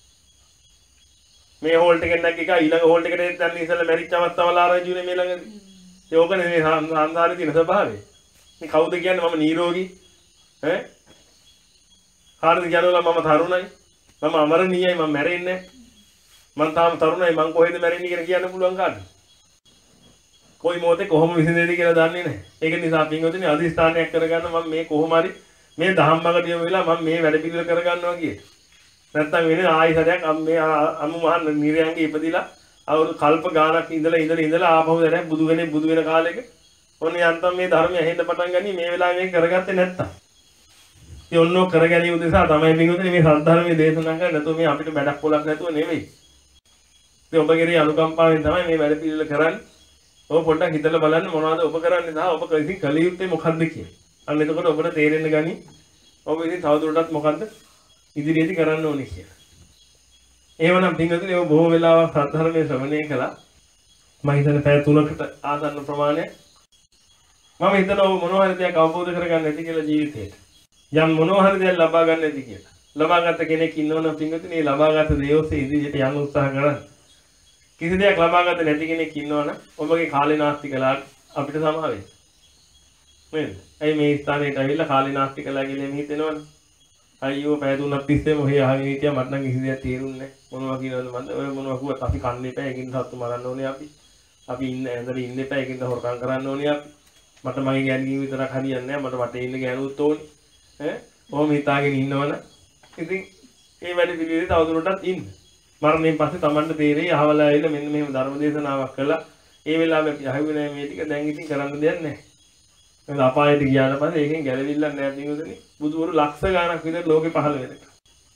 මේ හෝල්ට් එකෙන් නැග් එක ඊළඟ හෝල්ට් එකට එන්න ඉස්සෙල්ලා මැරිච්ච අවස්ථාවල ආරංචි උනේ මේ ළඟදී. ඒකනේ මේ සංසාරේ තියෙන ස්වභාවය. මේ කවුද කියන්නේ මම නිරෝගී? ඈ? කාටද කියනවා මම තරුණයි. මම අමරණීයයි මම මැරෙන්නේ නැහැ. මම තාම තරුණයි මම කොහෙද මැරෙන්නේ කියලා කියන්න පුළුවන් කාටද? කොයි මොහොතේ කොහොම විසඳෙයිද කියලා දන්නේ නැහැ. ඒක නිසා පින්වතුනි අදිස්ථානයක් කරගන්න මම මේ කොහොම හරි මේ දහම්මකට යොමු වෙලා මම මේ වැඩ පිළිවෙල කරගන්නවා කියේ. නැත්තම් වෙන්නේ ආයිසරයක් මේ අමු මහන් නිරයන්ගේ ඉපදිලා අවුරුදු කල්ප ගාණක් ඉඳලා ඉඳලා ඉඳලා ආපහු දැරයක් බුදු වෙනේ බුදු වෙන කාලෙක ඔන්න යන්තම් මේ ධර්මය ඇහෙන්න පටන් ගනි මේ වෙලාවේ මේක කරගත්තේ නැත්තම්. ඉතින් ඔන්නෝ කරගැනීම උදෙසා තමයි පින්වතුනි මේ සද්ධර්මයේ දේශනා කරන්නේ. නැතුව මේ අපිට වැඩක් පොලක් නැතුව නෙවෙයි. ඉතින් ඔබගේ අනුකම්පාවෙන් තමයි මේ වැඩ පිළිවෙල කරන්නේ. ඔබ පොඩ්ඩක් හිතලා බලන්න මොනවද ඔබ කරන්නේ සහ ඔබ ඉතින් කල යුත්තේ මොකද්ද කියලා. අන්න එතකොට ඔබට තේරෙන්න ගනි ඔබ ඉතින් තවදුරටත් මොකද්ද ඉදිරියේදී කරන්න ඕනේ කියලා. එහෙමනම් පින්වතුනි ඔබ බොහෝ වෙලාවක් සද්ධර්මයේ ශ්‍රවණය කළා. මම හිතන්නේ පැය තුනකට ආසන්න ප්‍රමාණයක්. මම හිතනවා ඔබ මොනවා හරි දෙයක් අවබෝධ කරගන්න ඇති කියලා ජීවිතේට. යම් මොනවා හරි දෙයක් ලබා ගන්න ඇති කියලා. ලබාගත් කෙනෙක් ඉන්නවනම් පින්වතුනි මේ ලබාගත් දේ ඔස්සේ ඉදිරියට යන්න උත්සාහ කරන්න. කිසි දෙයක් ලබා ගන්න නැති කෙනෙක් ඉන්නවනම් ඔබගේ කාලේ නාස්ති කළාට අපිට සමා වෙන්න. නේද? ඇයි මේ ස්ථානයට ඇවිල්ලා කාලේ නාස්ති කළා කියලා එමෙ හිතෙනවනේ. අයියෝ පැය තුනක් තිස්සේ මොහේ අහගෙන හිටියා මට නම් කිසි දෙයක් තේරුන්නේ නැහැ. මොනවා කියනවද මන්ද? ඔය මොනවා කිව්වත් අපි කන්නේ නැහැ. ඒකින් සත්තු මරන්න ඕනේ අපි. අපි ඉන්න ඇඳලා ඉන්න එපා. ඒකින් හොරකම් කරන්න ඕනේ අපි. මට මගේ ගෑණිගෙන් විතරක් හරියන්නේ නැහැ. මට වටේ ඉන්න ගෑනුත් ඕනේ. ඈ ඔහොම හිතාගෙන ඉන්නවනම් ඉතින් ඒ වැඩ පිළිවෙලේ තවදුරටත් ඉන්න. මරණයෙන් පස්සේ Tamanට තේරෙයි අහවලා ඇවිල්ලා මෙන්න මෙහෙම ධර්ම දේශනාවක් කළා. ඒ වෙලාවේ අපි අහුවේ නැහැ මේ ටික. දැන් ඉතින් කරන්න දෙයක් නැහැ. මොකද අපායට ගියාට පස්සේ ඒකෙන් ගැලවිල්ලක් නැහැ පිටුදෙනි. බුදුවරු ලක්ෂ ගාණක් විතර ලෝකේ පහළ වෙනවා.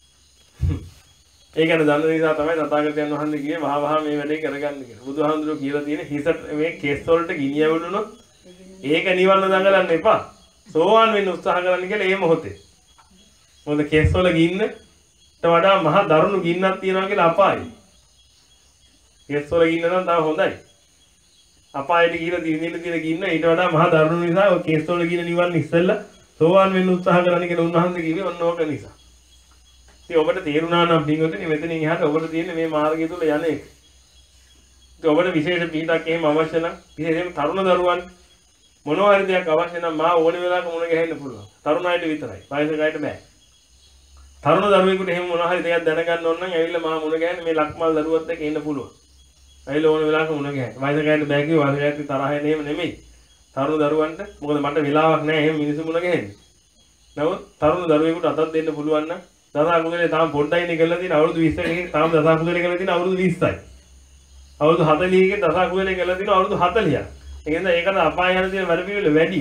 ඒ ගැන දන්න නිසා තමයි තථාගතයන් වහන්සේ කියේ වහ වහ මේ වැඩේ කරගන්න කියලා. බුදුහාමුදුරුවෝ කියලා තියෙන හිසට මේ කෙස් වලට ගිනි ඇවිලුනොත් ඒක නිවන්න දඟලන්න එපා. සෝවාන් වෙන්න උත්සාහ කරන්න කියලා ඒ මොහොතේ. මොකද කෙස් වල ගින්නට වඩා මහ දරුණු ගින්නක් තියෙනවා කියලා අපායයි. කෙස් වල ගින්න නම් තව හොඳයි. අපායට ගිහලා දිනින්න තියෙන ගින්න ඊට වඩා මහ දරුණු නිසා ඔය කෙස් වල ගින්න නිවන්න ඉස්සෙල්ලා සෝවාන් වෙන්න උත්සාහ කරන්න කියලා උන්වහන්සේ කිව්වේ ඔන්න ඕක නිසා. ඉතින් ඔබට තේරුණා නම් පින්වතුනි මෙතනින් එහාට ඔබට තියෙන මේ මාර්ගය තුල යන එක. ඉතින් ඔබට විශේෂ පිටක් එහෙම අවශ්‍ය නම් විශේෂයෙන්ම තරුණ දරුවන් මොනවා හරි දෙයක් අවශ්‍ය නම් මා ඕන වෙලාවක මුණ ගැහෙන්න පුළුවන්. තරුණ අයට විතරයි. වයසක අයට බෑ. තරුණ දරුවෙකුට එහෙම මොනවා හරි දෙයක් දැනගන්න ඕන නම් ඇවිල්ලා මා මුණ ගැහෙන්න මේ ලක්මල් දරුවත් එක්ක ඉන්න පුළුවන්. ඇවිල්ලා ඕන වෙලාවක මුණ ගැහෙන්න. වයසක අයට බෑ කිව්ව වයසක අයට තරහින් එහෙම නෙමෙයි. තරුණ දරුවන්ට මොකද මට වෙලාවක් නැහැ එහෙම මිනිස්සු මුණ ගැහෙන්න. නමුත් තරුණ දරුවෙකුට අතක් දෙන්න පුළුවන් නම් දසා කුසලේ තාම පොඩ්ඩයිනේ කරලා තියෙන අවුරුදු විස්සකකින් තාම දසා කුසලේ කරලා තියෙන අවුරුදු විස්සයි. අවුරුදු හතළිහකින් දසා කුසලේ කරලා තියෙන අවුරුදු හතළිහක්. ඒ කියන්නේ ඒකට අපාය යන තියෙන වැඩ පිළිවෙල වැඩි.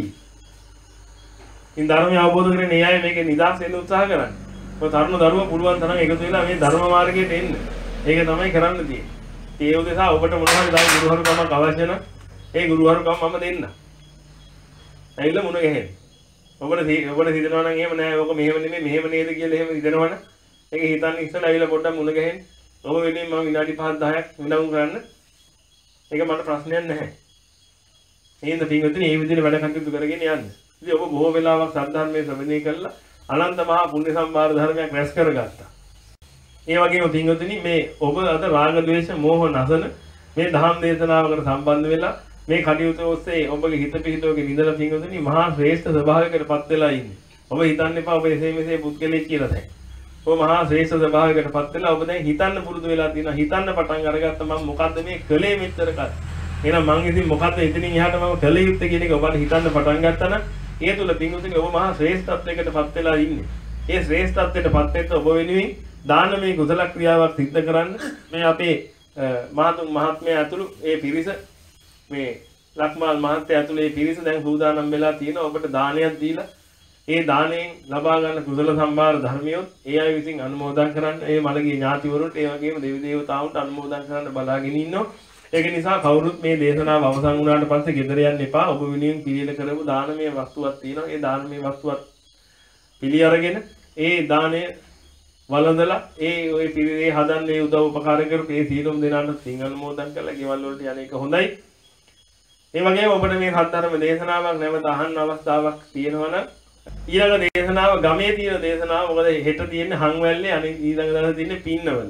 ඉතින් ධර්මය අවබෝධ කරගෙන ඒ අය මේකේ නිදහස් වෙන්න උත්සාහ කරන්නේ. ඔය තරුණ දරුවෝ පුළුවන් තරම් එකතු වෙලා මේ ධර්ම මාර්ගයට එන්න. ඒක තමයි කරන්න තියෙන්නේ. ඒ උදෙසා ඔබට මොනවා හරි දායි ගුරුහරුකමක් අවශ්‍ය නම් ඒ ගුරුහරුකම මම දෙන්න. ඇවිල්ලා මුණ ගැහෙන්න. ඔබට ඔබට හිතනවා නම් එහෙම නෑ ඔක මෙහෙම නෙමෙයි මෙහෙම නේද කියලා එහෙම හිතනවනම් ඒක හිතන්න ඉස්සෙල්ලා ඇවිල්ලා පොඩ්ඩක් මුණ ගැහෙන්න. ඔබ වෙනුවෙන් මම විනාඩි පහක් දහයක් විඳවුම් කරන්න. ඒක මට ප්‍රශ්නයක් නැහැ. එහෙනම් පින්වත්නි මේ විදිහට වැඩ කටයුතු කරගෙන යන්න. ඉතින් ඔබ බොහෝ වෙලාවක් සද්ධර්මයේ ශ්‍රවණය කළා අනන්ත මහා පුණ්‍ය සම්භාර ධර්මයක් රැස් කරගත්තා. ඒ වගේම පින්වත්නි මේ ඔබ අද රාග ද්වේෂ මෝහ නසන මේ ධම්ම දේශනාවකට සම්බන්ධ වෙලා මේ කටයුතු ඔස්සේ ඔබගේ හිත පිහිටෝගේ නිදලා පින්වතුනි මහා ශ්‍රේෂ්ඨ ස්වභාවයකටපත් වෙලා ඉන්නේ. ඔබ හිතන්න එපා ඔබ එසේ මෙසේ පුද්ගලෙක් කියලා දැන්. ඔබ මහා ශ්‍රේෂ්ඨ ස්වභාවයකටපත් වෙලා ඔබ දැන් හිතන්න පුරුදු වෙලා තියෙනවා. හිතන්න පටන් අරගත්ත මම මොකද්ද මේ කලේ මෙච්චර කල්. එහෙනම් මං ඉතින් මොකද්ද එතනින් එහාට මම කල යුත්තේ කියන එක ඔබට හිතන්න පටන් ගත්තා නම් ඒ තුල පින්වතුනි ඔබ මහා ශ්‍රේෂ්ඨත්වයකටපත් වෙලා ඉන්නේ. ඒ ශ්‍රේෂ්ඨත්වයටපත් වෙද්දී ඔබ වෙනුවෙන් දානමය කුසල ක්‍රියාවක් සිද්ධ කරන්න මේ අපේ මහතුන් මහත්මයා ඇතුළු ඒ පිරිස මේ ලක්මාල් මහත්තයා ඇතුළේ පිරිස දැන් සූදානම් වෙලා තියෙනවා ඔබට දානයක් දීලා ඒ දාණයෙන් ලබා ගන්න කුසල සම්භාර ධර්මියොත් ඒ අය විසින් අනුමෝදන් කරන්න ඒ මළගිය ඥාතිවරුන්ට ඒ වගේම දෙවි දේවතාවුන්ට අනුමෝදන් කරන්න බලාගෙන ඉන්නවා. ඒක නිසා කවුරුත් මේ දේශනාව අවසන් වුණාට පස්සේ ගෙදර යන්න එපා. ඔබ වෙනුවෙන් පිළියෙල කරපු දානමය වස්තුවක් තියෙනවා. ඒ දානමය වස්තුවත් පිළි අරගෙන ඒ දාණය වළඳලා ඒ ඔය පිළිවේ හදන්නේ උදව් උපකාර කරපු ඒ සීලොම් දෙනාට සිං අනුමෝදන් කරලා ගෙවල් වලට යන එක හොඳයි. ඒ වගේම ඔබට මේ සද්ධර්ම දේශනාවක් නැවත අහන්න අවස්ථාවක් තියෙනවා නම් ඊළඟ දේශනාව ගමේ තියෙන දේශනාව මොකද හෙට තියෙන්නේ හංවැල්ලේ අනිත් ඊළඟ දවසේ තියෙන්නේ පින්නවල.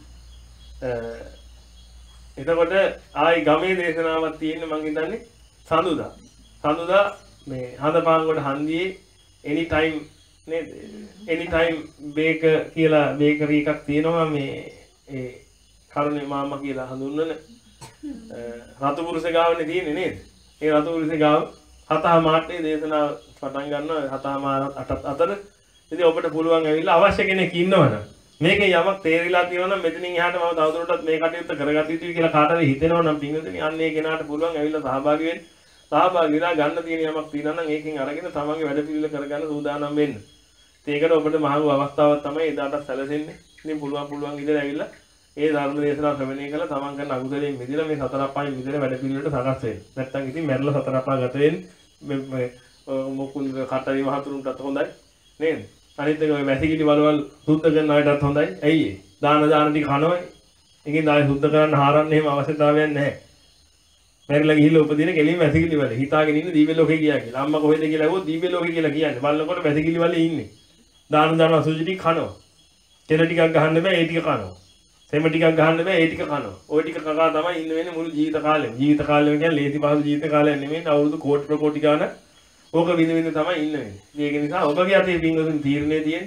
එතකොට ආයි ගමේ දේශනාවක් තියෙන්නේ මං හිතන්නේ සඳුදා. සඳුදා මේ හඳපාංගොඩ හන්දියේ any time නේද? any time බේක කියලා බේකරි එකක් තියෙනවා මේ ඒ කරුණේ මාමා කියලා හඳුන්වන රතුපුරුෂ ගාවනේ තියෙන්නේ නේද? ඒ රතුපුරුෂ ගාව හතහා මාටේ දේශනාව පටන් ගන්නවා හතහා මාර අටත් අතර. ඉතින් ඔබට පුළුවන් ඇවිල්ලා අවශ්‍ය කෙනෙක් ඉන්නවනම් මේකේ යමක් තේරිලා තියෙනවා නම් මෙතනින් එහාට මම තවදුරටත් මේ කටයුත්ත කරගත යුතුයි කියලා කාටද හිතෙනවා නම් පින්වතුනි අන්න ඒ කෙනාට පුළුවන් ඇවිල්ලා සහභාගී වෙන්න. සහභාගී වෙලා ගන්න තියෙන යමක් තියෙනවා නම් ඒකෙන් අරගෙන තමන්ගේ වැඩ පිළිවෙල කරගන්න සූදානම් වෙන්න. ඒකට ඔබට මහඟු අවස්ථාවක් තමයි එදාට සැලසෙන්නේ. ඉතින් පුළුවන් පුළුවන් විදිහට ඇවිල්ලා ඒ ධර්ම දේශනාව ශ්‍රවණය කළා තමන් කරන අකුසලයෙන් මිදලා මේ සතර අපායෙන් මිදලා වැඩ පිළිවෙලට සකස් වෙන්න. නැත්තම් ඉතින් මැරලා සතර අපා ගත වෙන්නේ මේ මොකුල් කටරි මහතුරුන්ටත් හොඳයි නේද? අනිත් එක ඔය වැසිකිලි වලවල් සුද්ධ කරන අයටත් හොඳයි. ඇයි ඒ? දාන දාන ටික කනවයි. ඒකෙන් ආයෙ සුද්ධ කරන්න හාරන්න එහෙම අවශ්‍යතාවයක් නැහැ. මැරිලා ගිහිල්ලා උපදින කෙලින්ම වැසිකිලි වල හිතාගෙන ඉන්න දීව්‍ය ලෝකේ ගියා කියලා. අම්මා කොහෙද කියලා ඇහුවොත් දීව්‍ය ලෝකේ කියලා කියන්නේ. බලනකොට වැසිකිලි වල ඉන්නේ. දාන දාන අසුචි ටික කනවා. තෙල ටිකක් ගහන්න බෑ ඒ ටික කනවා. සෙම ටිකක් ගහන්න බෑ ඒ ටික කනවා. ওই ටික කකා තමයි ඉන්න වෙන්නේ මුළු ජීවිත කාලෙම. ජීවිත කාලෙම කියන්නේ ලේසි පහසු ජීවිත කාලයක් නෙමෙයි. අවුරුදු කෝටි ප්‍රකෝටි ගාණක් ඕක විඳ විඳ තමයි ඉන්න වෙන්නේ. ඒක නිසා ඔබගේ අතේ පින්වතුන් තීරණය තියෙන්නේ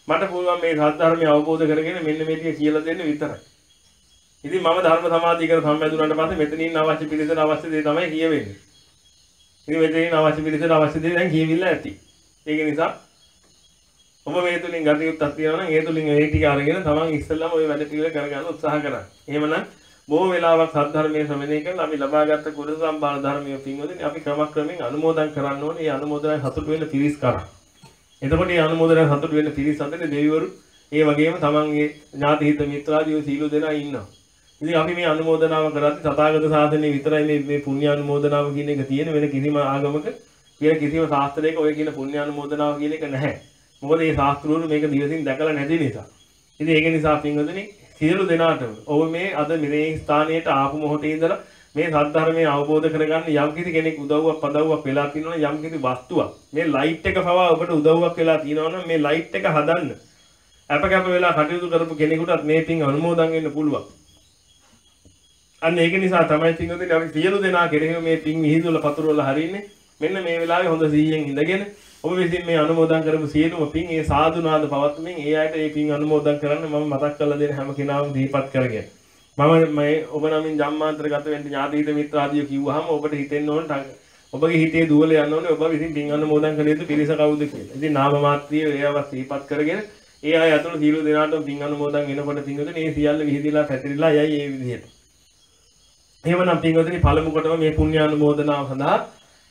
මට පුළුවන් මේ සත්‍ය අවබෝධ කරගෙන මෙන්න මේ ටික කියලා දෙන්න විතරයි. ඉතින් මම ධර්ම සමාධිය කර සම්බන්ධුනාට පස්සේ මෙතනින් අවශ්‍ය පිළිසර අවශ්‍ය දේ තමයි කියවෙන්නේ. ඉතින් මෙතනින් අවශ්‍ය පිළිසර අවශ්‍ය දේ දැන් කියවිලා ඇති. ඒක නිසා ඔබ මේ තුලින් ගත යුත්තක් තියෙනවා නම් ඒ තුලින් ඒ ටික අරගෙන තමන් ඉස්සෙල්ලාම ওই වැඩ පිළිවෙල කරගන්න උත්සාහ කරන්න. එහෙමනම් බොහෝ වෙලාවක් සද්ධර්මයේ ශ්‍රවණය කරලා අපි ලබාගත් කුල සම්බාල ධර්මයේ පින්වදින අපි ක්‍රමක්‍රමයෙන් අනුමෝදන් කරන්න ඕනේ. ඒ අනුමෝදනය සතුට වෙන්න පිරිස් කරා. එතකොට මේ අනුමෝදනය සතුට වෙන්න පිරිස් අතරේ දෙවිවරු ඒ වගේම තමන්ගේ ඥාති හිත මිත්‍රාදීව සීල දෙනා ඉන්නවා. ඉතින් අපි මේ අනුමෝදනාව කරද්දී තථාගත සාසනයේ විතරයි මේ මේ පුණ්‍ය අනුමෝදනාව කියන එක තියෙන වෙන කිසිම ආගමක කියන කිසිම ශාස්ත්‍රයක ඔය කියන පුණ්‍ය අනුමෝදනාව කියන එක නැහැ. මොකද මේ ශාස්ත්‍රවල මේක දිවසින් දැකලා නැති නිසා. ඉතින් ඒක නිසා පින්වතුනි සියලු දෙනාටම ඔබ මේ අද මේ ස්ථානයට ආපු මොහොතේ ඉඳලා මේ සත්‍ය අවබෝධ කරගන්න යම් කිසි කෙනෙක් උදව්වක් පදව්වක් වෙලා තියෙනවා නම් යම් කිසි වස්තුවක් මේ ලයිට් එක පවා ඔබට උදව්වක් වෙලා තියෙනවා නම් මේ ලයිට් එක හදන්න අප කැප වෙලා කටයුතු කරපු කෙනෙකුටත් මේ පින් අනුමෝදන් වෙන්න පුළුවන්. අන්න ඒක නිසා තමයි පින්වතුනි අපි සියලු දෙනා කෙරෙහිම මේ පින් විහිදුවල පතුරවලා හරින්නේ. මෙන්න මේ වෙලාවේ හොඳ සීයෙන් ඉඳගෙන ඔබ විසින් මේ අනුමෝදන් කරපු සියලුම පින් ඒ සාදුනාද පවත්වමින් ඒ අයට මේ පින් අනුමෝදන් කරන්න මම මතක් කරලා දෙන හැම කෙනාම දීපත් කරගෙන මම මේ ඔබ නමින් ජම්මාන්තරගත වෙන්න ඥාතිහිත මිත්‍රාදිය කිව්වහම ඔබට හිතෙන්න ඕන ඔබගේ හිතේ දුවල යන්න ඕනේ ඔබ විසින් පින් අනුමෝදන් කළ යුතු පිරිස කවුද කියලා. ඉතින් නාම මාත්‍රිය ඒව දීපත් කරගෙන ඒ අය අතුළු සියලු දෙනාටම පින් අනුමෝදන් වෙනකොට පින්වතුනි මේ සියල්ල විහිදිලා පැතිරිලා යයි ඒ විදිහට. එහෙමනම් පින්වතුනි පළමු කොටම මේ පුණ්‍ය අනුමෝදනාව සඳහා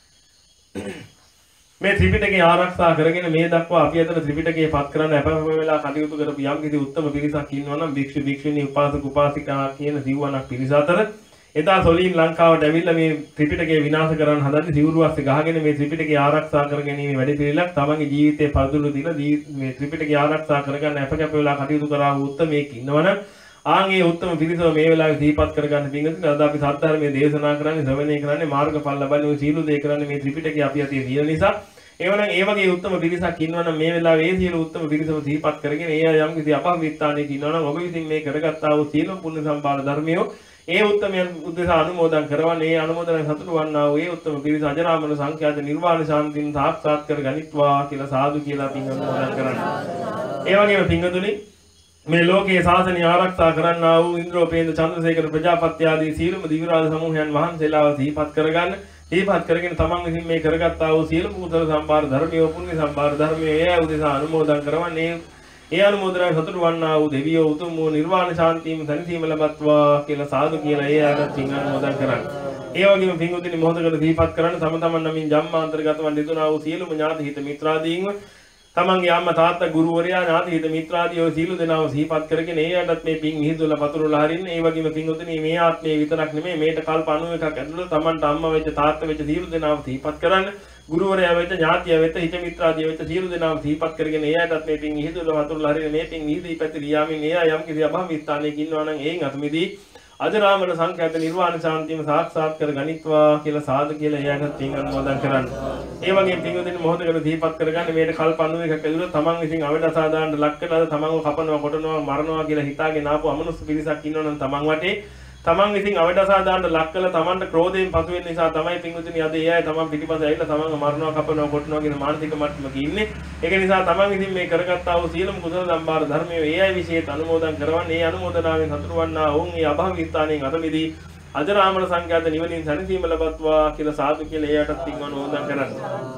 මේ ත්‍රිපිටකය ආරක්ෂා කරගෙන මේ දක්වා අපි අතර ත්‍රිපිටකයේ පත් කරන්න අපම වෙලා කටයුතු කරපු යම් කිසි උත්තම පිරිසක් ඉන්නවා නම් භික්ෂු භික්ෂුණී උපාසක උපාසිකා කියන සිව්වණක් පිරිස අතර එදා සොලින් ලංකාවට ඇවිල්ලා මේ ත්‍රිපිටකය විනාශ කරන්න හදන්නේ සිවුරු අස්සේ ගහගෙන මේ ත්‍රිපිටකය ආරක්ෂා කර ගැනීම වැඩ පිළිලක් තමන්ගේ ජීවිතේ පරදුරු දීලා මේ ත්‍රිපිටකය ආරක්ෂා කරගන්න අප කැප වෙලා කටයුතු කරා වූ උත්තමයෙක් ඉන්නවනම් ආන්ගේ උත්තම පිරිසව මේ වෙලාවේ දීපත් කරගන්න පිංගුතුනි අද අපි සත්‍යධර්මයේ දේශනා කරන්නේ ශ්‍රවණය කරන්නේ මාර්ගඵල ලබන්නේ ওই සීල දේ කරන්නේ මේ ත්‍රිපිටකය අපි අතේ තියෙන නිසා එවනම් ඒ වගේ උත්තම පිරිසක් ඉන්නවනම් මේ වෙලාවේ ඒ සියලු උත්තම පිරිසව දීපත් කරගෙන ඒ යම් කිසි අපවිත්තාණයක ඉන්නවනම් ඔබ විසින් මේ කරගත්තා වූ සීල පුණ්‍ය සම්පාද ධර්මියෝ ඒ උත්තමයන් උද්දේශ අනුමෝදන් කරවන්නේ ඒ අනුමෝදන සතුටු වන්නා වූ ඒ උත්තම පිරිස අජරාමර සංඛ්‍යාත නිර්වාණ ශාන්තින් සාක්ෂාත් කර ගනිත්වා කියලා සාදු කියලා පින් අනුමෝදන් කරනවා. ඒ වගේම පිංගුතුනි මේ ලෝකයේ ශාසනය ආරක්ෂා කරන්නා වූ ඉන්ද්‍රෝපේන්ද්‍ර චන්ද්‍රසේකර ප්‍රජාපති ආදී සීලම දිවිරාජ සමූහයන් වහන්සේලාව දීපත් කරගන්න දීපත් කරගෙන තමන් විසින් මේ කරගත්තා වූ සියලු කුසල සම්පාර ධර්මිය පුණ්‍ය සම්පාර ධර්මිය ඒ උදෙසා අනුමෝදන් කරවන්නේ ඒ අනුමෝදනය සතුටු වන්නා වූ දෙවියෝ උතුම් වූ නිර්වාණ ශාන්තියම සැනසීම ලබත්වා කියලා සාදු කියලා ඒ ආගත පින් අනුමෝදන් කරන්න. ඒ වගේම පින්වතුනි මොහොතකට දීපත් කරන්න තම තමන් නමින් ජම්මාන්තරගත වන් දෙතුනා වූ සියලුම ඥාති හිත මිත්‍රාදීන්ව තමන්ගේ අම්මා තාත්තා ගුරුවරයා ඥාති හිත මිත්‍රාදී ඔය සීල දෙනාව සිහිපත් කරගෙන ඒ අයටත් මේ පින් හිදුවලා පතුරවලා හරින්න. ඒ වගේම පින්වතුනි මේ ආත්මේ විතරක් නෙමෙයි මේට කල්ප අනූ එකක් ඇතුළත තමන්ට අම්මා වෙච්ච තාත්තා වෙච්ච සීල දෙනාව සිහිපත් කරන්න. ගුරුවරයා වෙච්ච ඥාතිය වෙච්ච හිත මිත්‍රාදී වෙච්ච සීල දෙනාව සිහිපත් කරගෙන ඒ අයටත් මේ පින් හිදුවලා පතුරවලා හරින්න. මේ පින් හිදී පැතිරී යාමින් ඒ අය යම් කිසි අභාව ස්ථානයක ඉන්නවා නම් ඒන් අතුමිදී අජරාමර සංඛ්‍යාත නිර්වාණ ශාන්තියම සාක්ෂාත් කර ගනිත්වා කියලා සාදු කියලා එයාට පින් අනුමෝදන් කරන්න. ඒ වගේම පින්වදින මොහොතකට දීපත් කරගන්න මේට කල්ප අනූ එකක් ඇතුළත තමන් විසින් අවඩ අසාදාන්න ලක් කරලා තමන්ව කපනවා කොටනවා මරනවා කියලා හිතාගෙන ආපු අමනුෂ්‍ය පිරිසක් ඉන්නවනම් තමන් වටේ තමන් විසින් අවඩ අසාදාන්න ලක් කළා තමන්ට ක්‍රෝධයෙන් පසු වෙන නිසා තමයි පින්වදින අද ඒ අය තමන් පිටිපස්ස ඇවිල්ලා තමන්ව මරනවා කපනවා කොටනවා කියන මානසික මට්ටමක ඉන්නේ. ඒක නිසා තමන් විසින් මේ කරගත්තා වූ සීලම කුසල සම්භාර ධර්මයේ ඒ අය විශේෂ අනුමෝදන් කරවන්නේ. ඒ අනුමෝදනාවෙන් සතුටු වන්නා වුන් ඒ අභාව ස්ථානයෙන් අතමිදී අජරාමර සංඛ්‍යාත නිවනින් සැනසීම ලබත්වා කියලා සාදු කියලා එයාටත් පින් අනුමෝදන් කරන්න.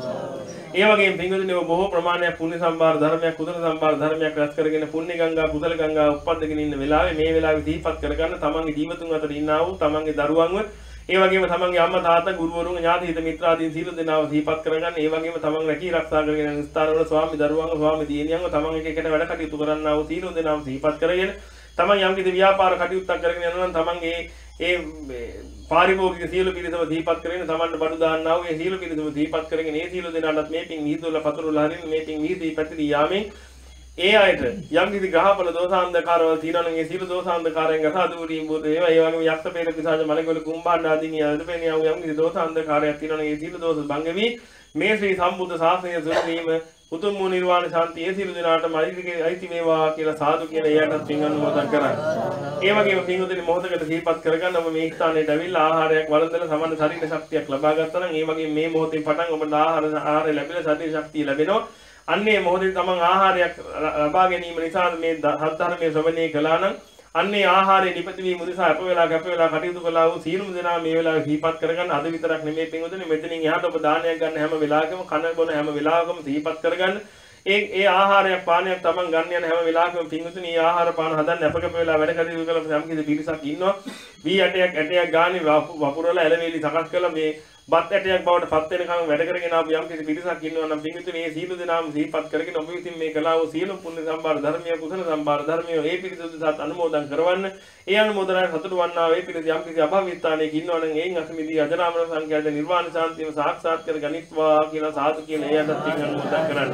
ඒ වගේම පින්වතුනි බොහෝ ප්‍රමාණයක් පුණ්‍ය සම්භාර ධර්මයක් කුසල සම්භාර ධර්මයක් රැස් කරගෙන පුණ්‍ය ගංගා කුසල ගංගා උප්පද්දගෙන ඉන්න වෙලාවේ මේ වෙලාවේ දීපත් කරගන්න තමන්ගේ ජීවිතුන් අතර ඉන්නා වූ තමන්ගේ දරුවන්ව ඒ වගේම තමන්ගේ අම්මා තාත්තා ගුරුවරුන් ඥාති හිත මිත්‍රාදීන් සීල දෙනාව දීපත් කරගන්න. ඒ වගේම තමන් රැකී ආරක්ෂා කරගෙන යන ස්ථානවල ස්වාමි දරුවන්ව ස්වාමි දියණියන්ව තමන් එක එකට වැඩ කටයුතු කරන්නා වූ සීල දෙනාව දීපත් කරගෙන තමන් යම් කිසි ව්‍යාපාර කටයුත්තක් කරගෙන යනවා නම් තමන්ගේ ඒ පාරිභෝගික සීල පිළිසම දීපත් කරගෙන තමන්ට බඩු දාන්නා වූ ඒ සීල පිළිසම දීපත් කරගෙන ඒ සීල දෙනාටත් මේ පින් විහිදුවලා පතුරවලා හරින්න මේ පින් විහිදී පැතිරී යාමෙන් ඒ අයට යම් කිසි ග්‍රහපල දෝෂාන්ධකාරවල තියෙනවා නම් ඒ සීල දෝෂාන්ධකාරයෙන් ගසා දුරීම් බුදු ඒවා ඒ වගේම යක්ෂ පෙර පිසාච මලකවල කුම්භාණ්ඩ ආදී යදපෙන යම් කිසි දෝෂාන්ධකාරයක් තියෙනවා නම් ඒ සීල දෝෂ භංග වී මේ ශ්‍රී සම්බුද්ධ ශාසනය සුරවීම උතුම් වූ නිර්වාණ ශාන්තිය ඒ සීල දෙනාටම අයිති වේවා කියලා සාදු කියලා එයාටත් පින් අනුමෝදන් කරන්න. ඒ වගේම පින්වතුනි මොහොතකට දීපත් කරගන්න ඔබ මේ ස්ථානයට ඇවිල්ලා ආහාරයක් වළඳලා සමන්න ශරීර ශක්තියක් ලබා ගත්තා නම් ඒ වගේ මේ මොහොතේ පටන් ඔබට ආහාර ආහාර ලැබිලා ශරීර ශක්තිය ලැබෙනවා. අන්නේ මොහොතේ තමන් ආහාරයක් ලබා ගැනීම නිසා මේ සද්ධර්මයේ ශ්‍රවණය කළා නම් අන්නේ ආහාරයේ නිපති වීම නිසා අප වෙලා අප වෙලා කටයුතු කළා වූ සීලමු දෙනා මේ වෙලාවේ සිහිපත් කරගන්න. අද විතරක් නෙමෙයි පින්වතුනි, මෙතනින් එහාට ඔබ දානයක් ගන්න හැම වෙලාවකම කන බොන හැම වෙලාවකම සිහිපත් කරගන්න. ඒ ඒ ආහාරයක් පානයක් තමන් ගන්න යන හැම වෙලාවකම පින්වතුනි මේ ආහාර පාන හදන්න අපකප වෙලා වැඩ කටයුතු කළ යම් කිසි පිරිසක් ඉන්නවා. වී ඇටයක් ඇටයක් ගානේ වපුරලා එළවේලි සකස් කළා මේ බත් ඇටයක් බවට පත් වෙනකම් වැඩ කරගෙන ආපු යම් කිසි පිරිසක් ඉන්නවා නම් පින්විතනේ මේ සීල දනාම සිහිපත් කරගෙන ඔබ විසින් මේ කලාව සීල පුණ්‍ය සම්භාර ධර්මීය කුසල සම්භාර ධර්මීය ඒ පිරිසුදුසත් අනුමෝදන් කරවන්න. ඒ අනුමෝදනය සතුටු වන්නා වේ පිරිස යම් කිසි අභාවිතාවයක ඉන්නවා නම් එයින් අසමිදී අජරාමර සංඛ්‍යාත නිර්වාණ ශාන්තියම සාක්ෂාත් කර ගනිත්වා කියලා සාදු කියලා එයටත් පින් අනුමෝදන් කරන්න.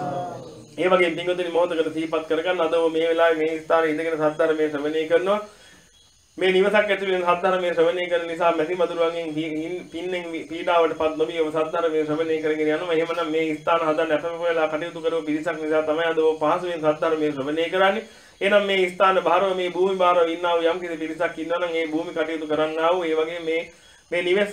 ඒ වගේම පින්විතනේ මොහොතකට සිහිපත් කරගන්න. අද මේ වෙලාවේ මේ ස්ථානයේ ඉඳගෙන සද්ධර්මයේ ශ්‍රවණය කරනවා. මේ නිවසක් ඇතුළේ සද්ධර්මයේ ශ්‍රවණය කරන නිසා මැසි මදුරුවන්ගෙන් පින්නෙන් පීඩාවටපත් නොවී ඔබ සද්ධර්මයේ ශ්‍රවණය කරගෙන යනවා. එහෙමනම් මේ ස්ථාන හදන්න අපම වෙලා කටයුතු කරව පිරිසක් නිසා තමයි අද ඔබ පහසුවෙන් සද්ධර්මයේ ශ්‍රවණය කරන්නේ. එහෙනම් මේ ස්ථාන භාරව මේ භූමි භාරව ඉන්නා වූ යම් කිසි පිරිසක් ඉන්නවා නම් ඒ භූමි කටයුතු කරන්නා වූ ඒ වගේ මේ මේ නිවස්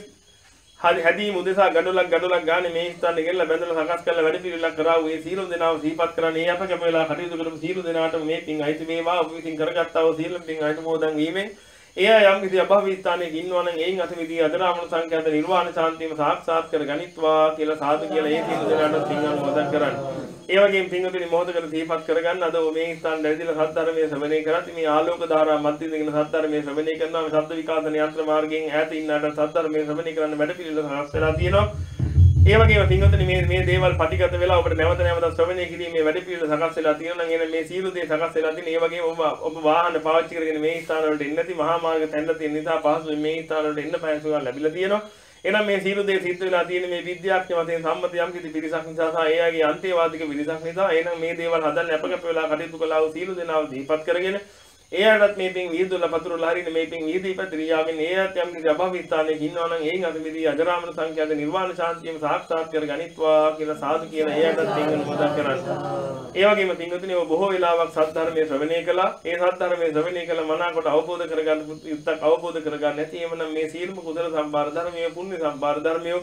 හැදීම උදෙසා ගඩොලක් ගඩොලක් ගානේ මේ ස්ථානේ ගෙල්ල බැඳලා සකස් කරලා වැඩ පිළිවෙලක් කරා වූ ඒ සීලම් දෙනාව සිහිපත් කරන්නේ අප කැප වෙලා කටයුතු කරපු සීල දෙනාට මේ පින් අයිති වේවා. ඔබ විසින් කරගත්තා වූ සීලම් පින් අනුමෝදන් වීමෙන් එයා යම් කිසි අභාවී ස්ථානයක ඉන්නවා නම් එයින් අසමිදී අදරාමන සංඛ්‍යාත නිර්වාණ ශාන්තියම සාක්ෂාත් කර ගනිත්වා කියලා සාදු කියලා ඒ සීල දෙනාට පින් අනුමෝදන් කරන්න. ඒ වගේම පින්වතුනි මොහොතකට සිහිපත් කරගන්න. අද මේ ස්ථාන දැවිදලා සද්ධර්මයේ ශ්‍රවණය කරත් මේ ආලෝක ධාරා මැදින් ඉඳගෙන සද්ධර්මයේ ශ්‍රවණය කරනවා. මේ ශබ්ද විකාශන යන්ත්‍ර මාර්ගයෙන් ඈත ඉන්නට සද්ධර්මයේ ශ්‍රවණය කරන්න වැඩ පිළිවෙල සකස් වෙලා තියෙනවා. ඒ වගේම පින්වතුනි මේ මේ දේවල් පටිගත වෙලා ඔබට නැවත නැවත ශ්‍රවණය කිරීමේ වැඩ පිළිවෙල සකස් වෙලා තියෙනවා නම් එන මේ සීල දේ සකස් වෙලා තියෙන. ඒ වගේම ඔබ ඔබ වාහන පාවිච්චි කරගෙන මේ ස්ථාන වලට එන්නේ නැති මහා මාර්ග තැන්ලා තියෙන නිසා පහසුවෙන් මේ ස්ථාන වලට එන්න පහසුකම් ලැබිලා තියෙනවා. එහෙනම් මේ සීල දේ සිද්ධ වෙලා තියෙන මේ විද්‍යාඥ මතයෙන් සම්මත යම් කිසි පිරිසක් නිසා සහ ඒ අයගේ අන්තේවාදික පිරිසක් නිසා එහෙනම් මේ දේවල් හදන්න අපකප වෙලා කටයුතු කළා වූ සීල දෙනාව දීපත් කරගෙන එයාටත් මේ පින් විහිදුවලා පතුරලා හරින මේ පින් විහිදී පැතිරියාගෙන එයාට යම් කිසි අභාවී ස්ථානයක ඉන්නවා නම් එයින් අසමිදී අජරාමර සංඛ්‍යාත නිර්වාණ ශාන්තියම සාක්ෂාත් කර ගනිත්වා කියලා සාදු කියලා එයාටත් පින් අනුමෝදන් කරන්න. ඒ වගේම පින්වතුනි ඔබ බොහෝ වෙලාවක් සද්ධර්මයේ ශ්‍රවණය කළා. ඒ සද්ධර්මයේ ශ්‍රවණය කළ මනාකොට අවබෝධ කරගන්න යුක්තක් අවබෝධ කරගන්න නැති එමනම් මේ සීලම කුසල සම්භාර ධර්මයේ පුණ්‍ය සම්භාර ධර්මයේ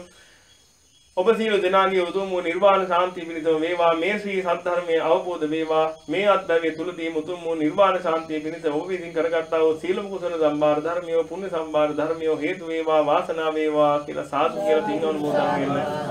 ඔබ සියලු දෙනාගේ උතුම් වූ නිර්වාණ ශාන්තිය පිණිසම වේවා. මේ ශ්‍රී සද්ධර්මයේ අවබෝධ වේවා. මේ අත්දැකීම තුලදී උතුම් වූ නිර්වාණ ශාන්තිය පිණිස ඔබ විසින් කරගත්තා වූ සීලම කුසල සම්භාර ධර්මයේ පුණ්‍ය සම්භාර ධර්මයේ හේතු වේවා වාසනාව වේවා කියලා සාදු කියලා පින් අනුමෝදන් වෙන්න.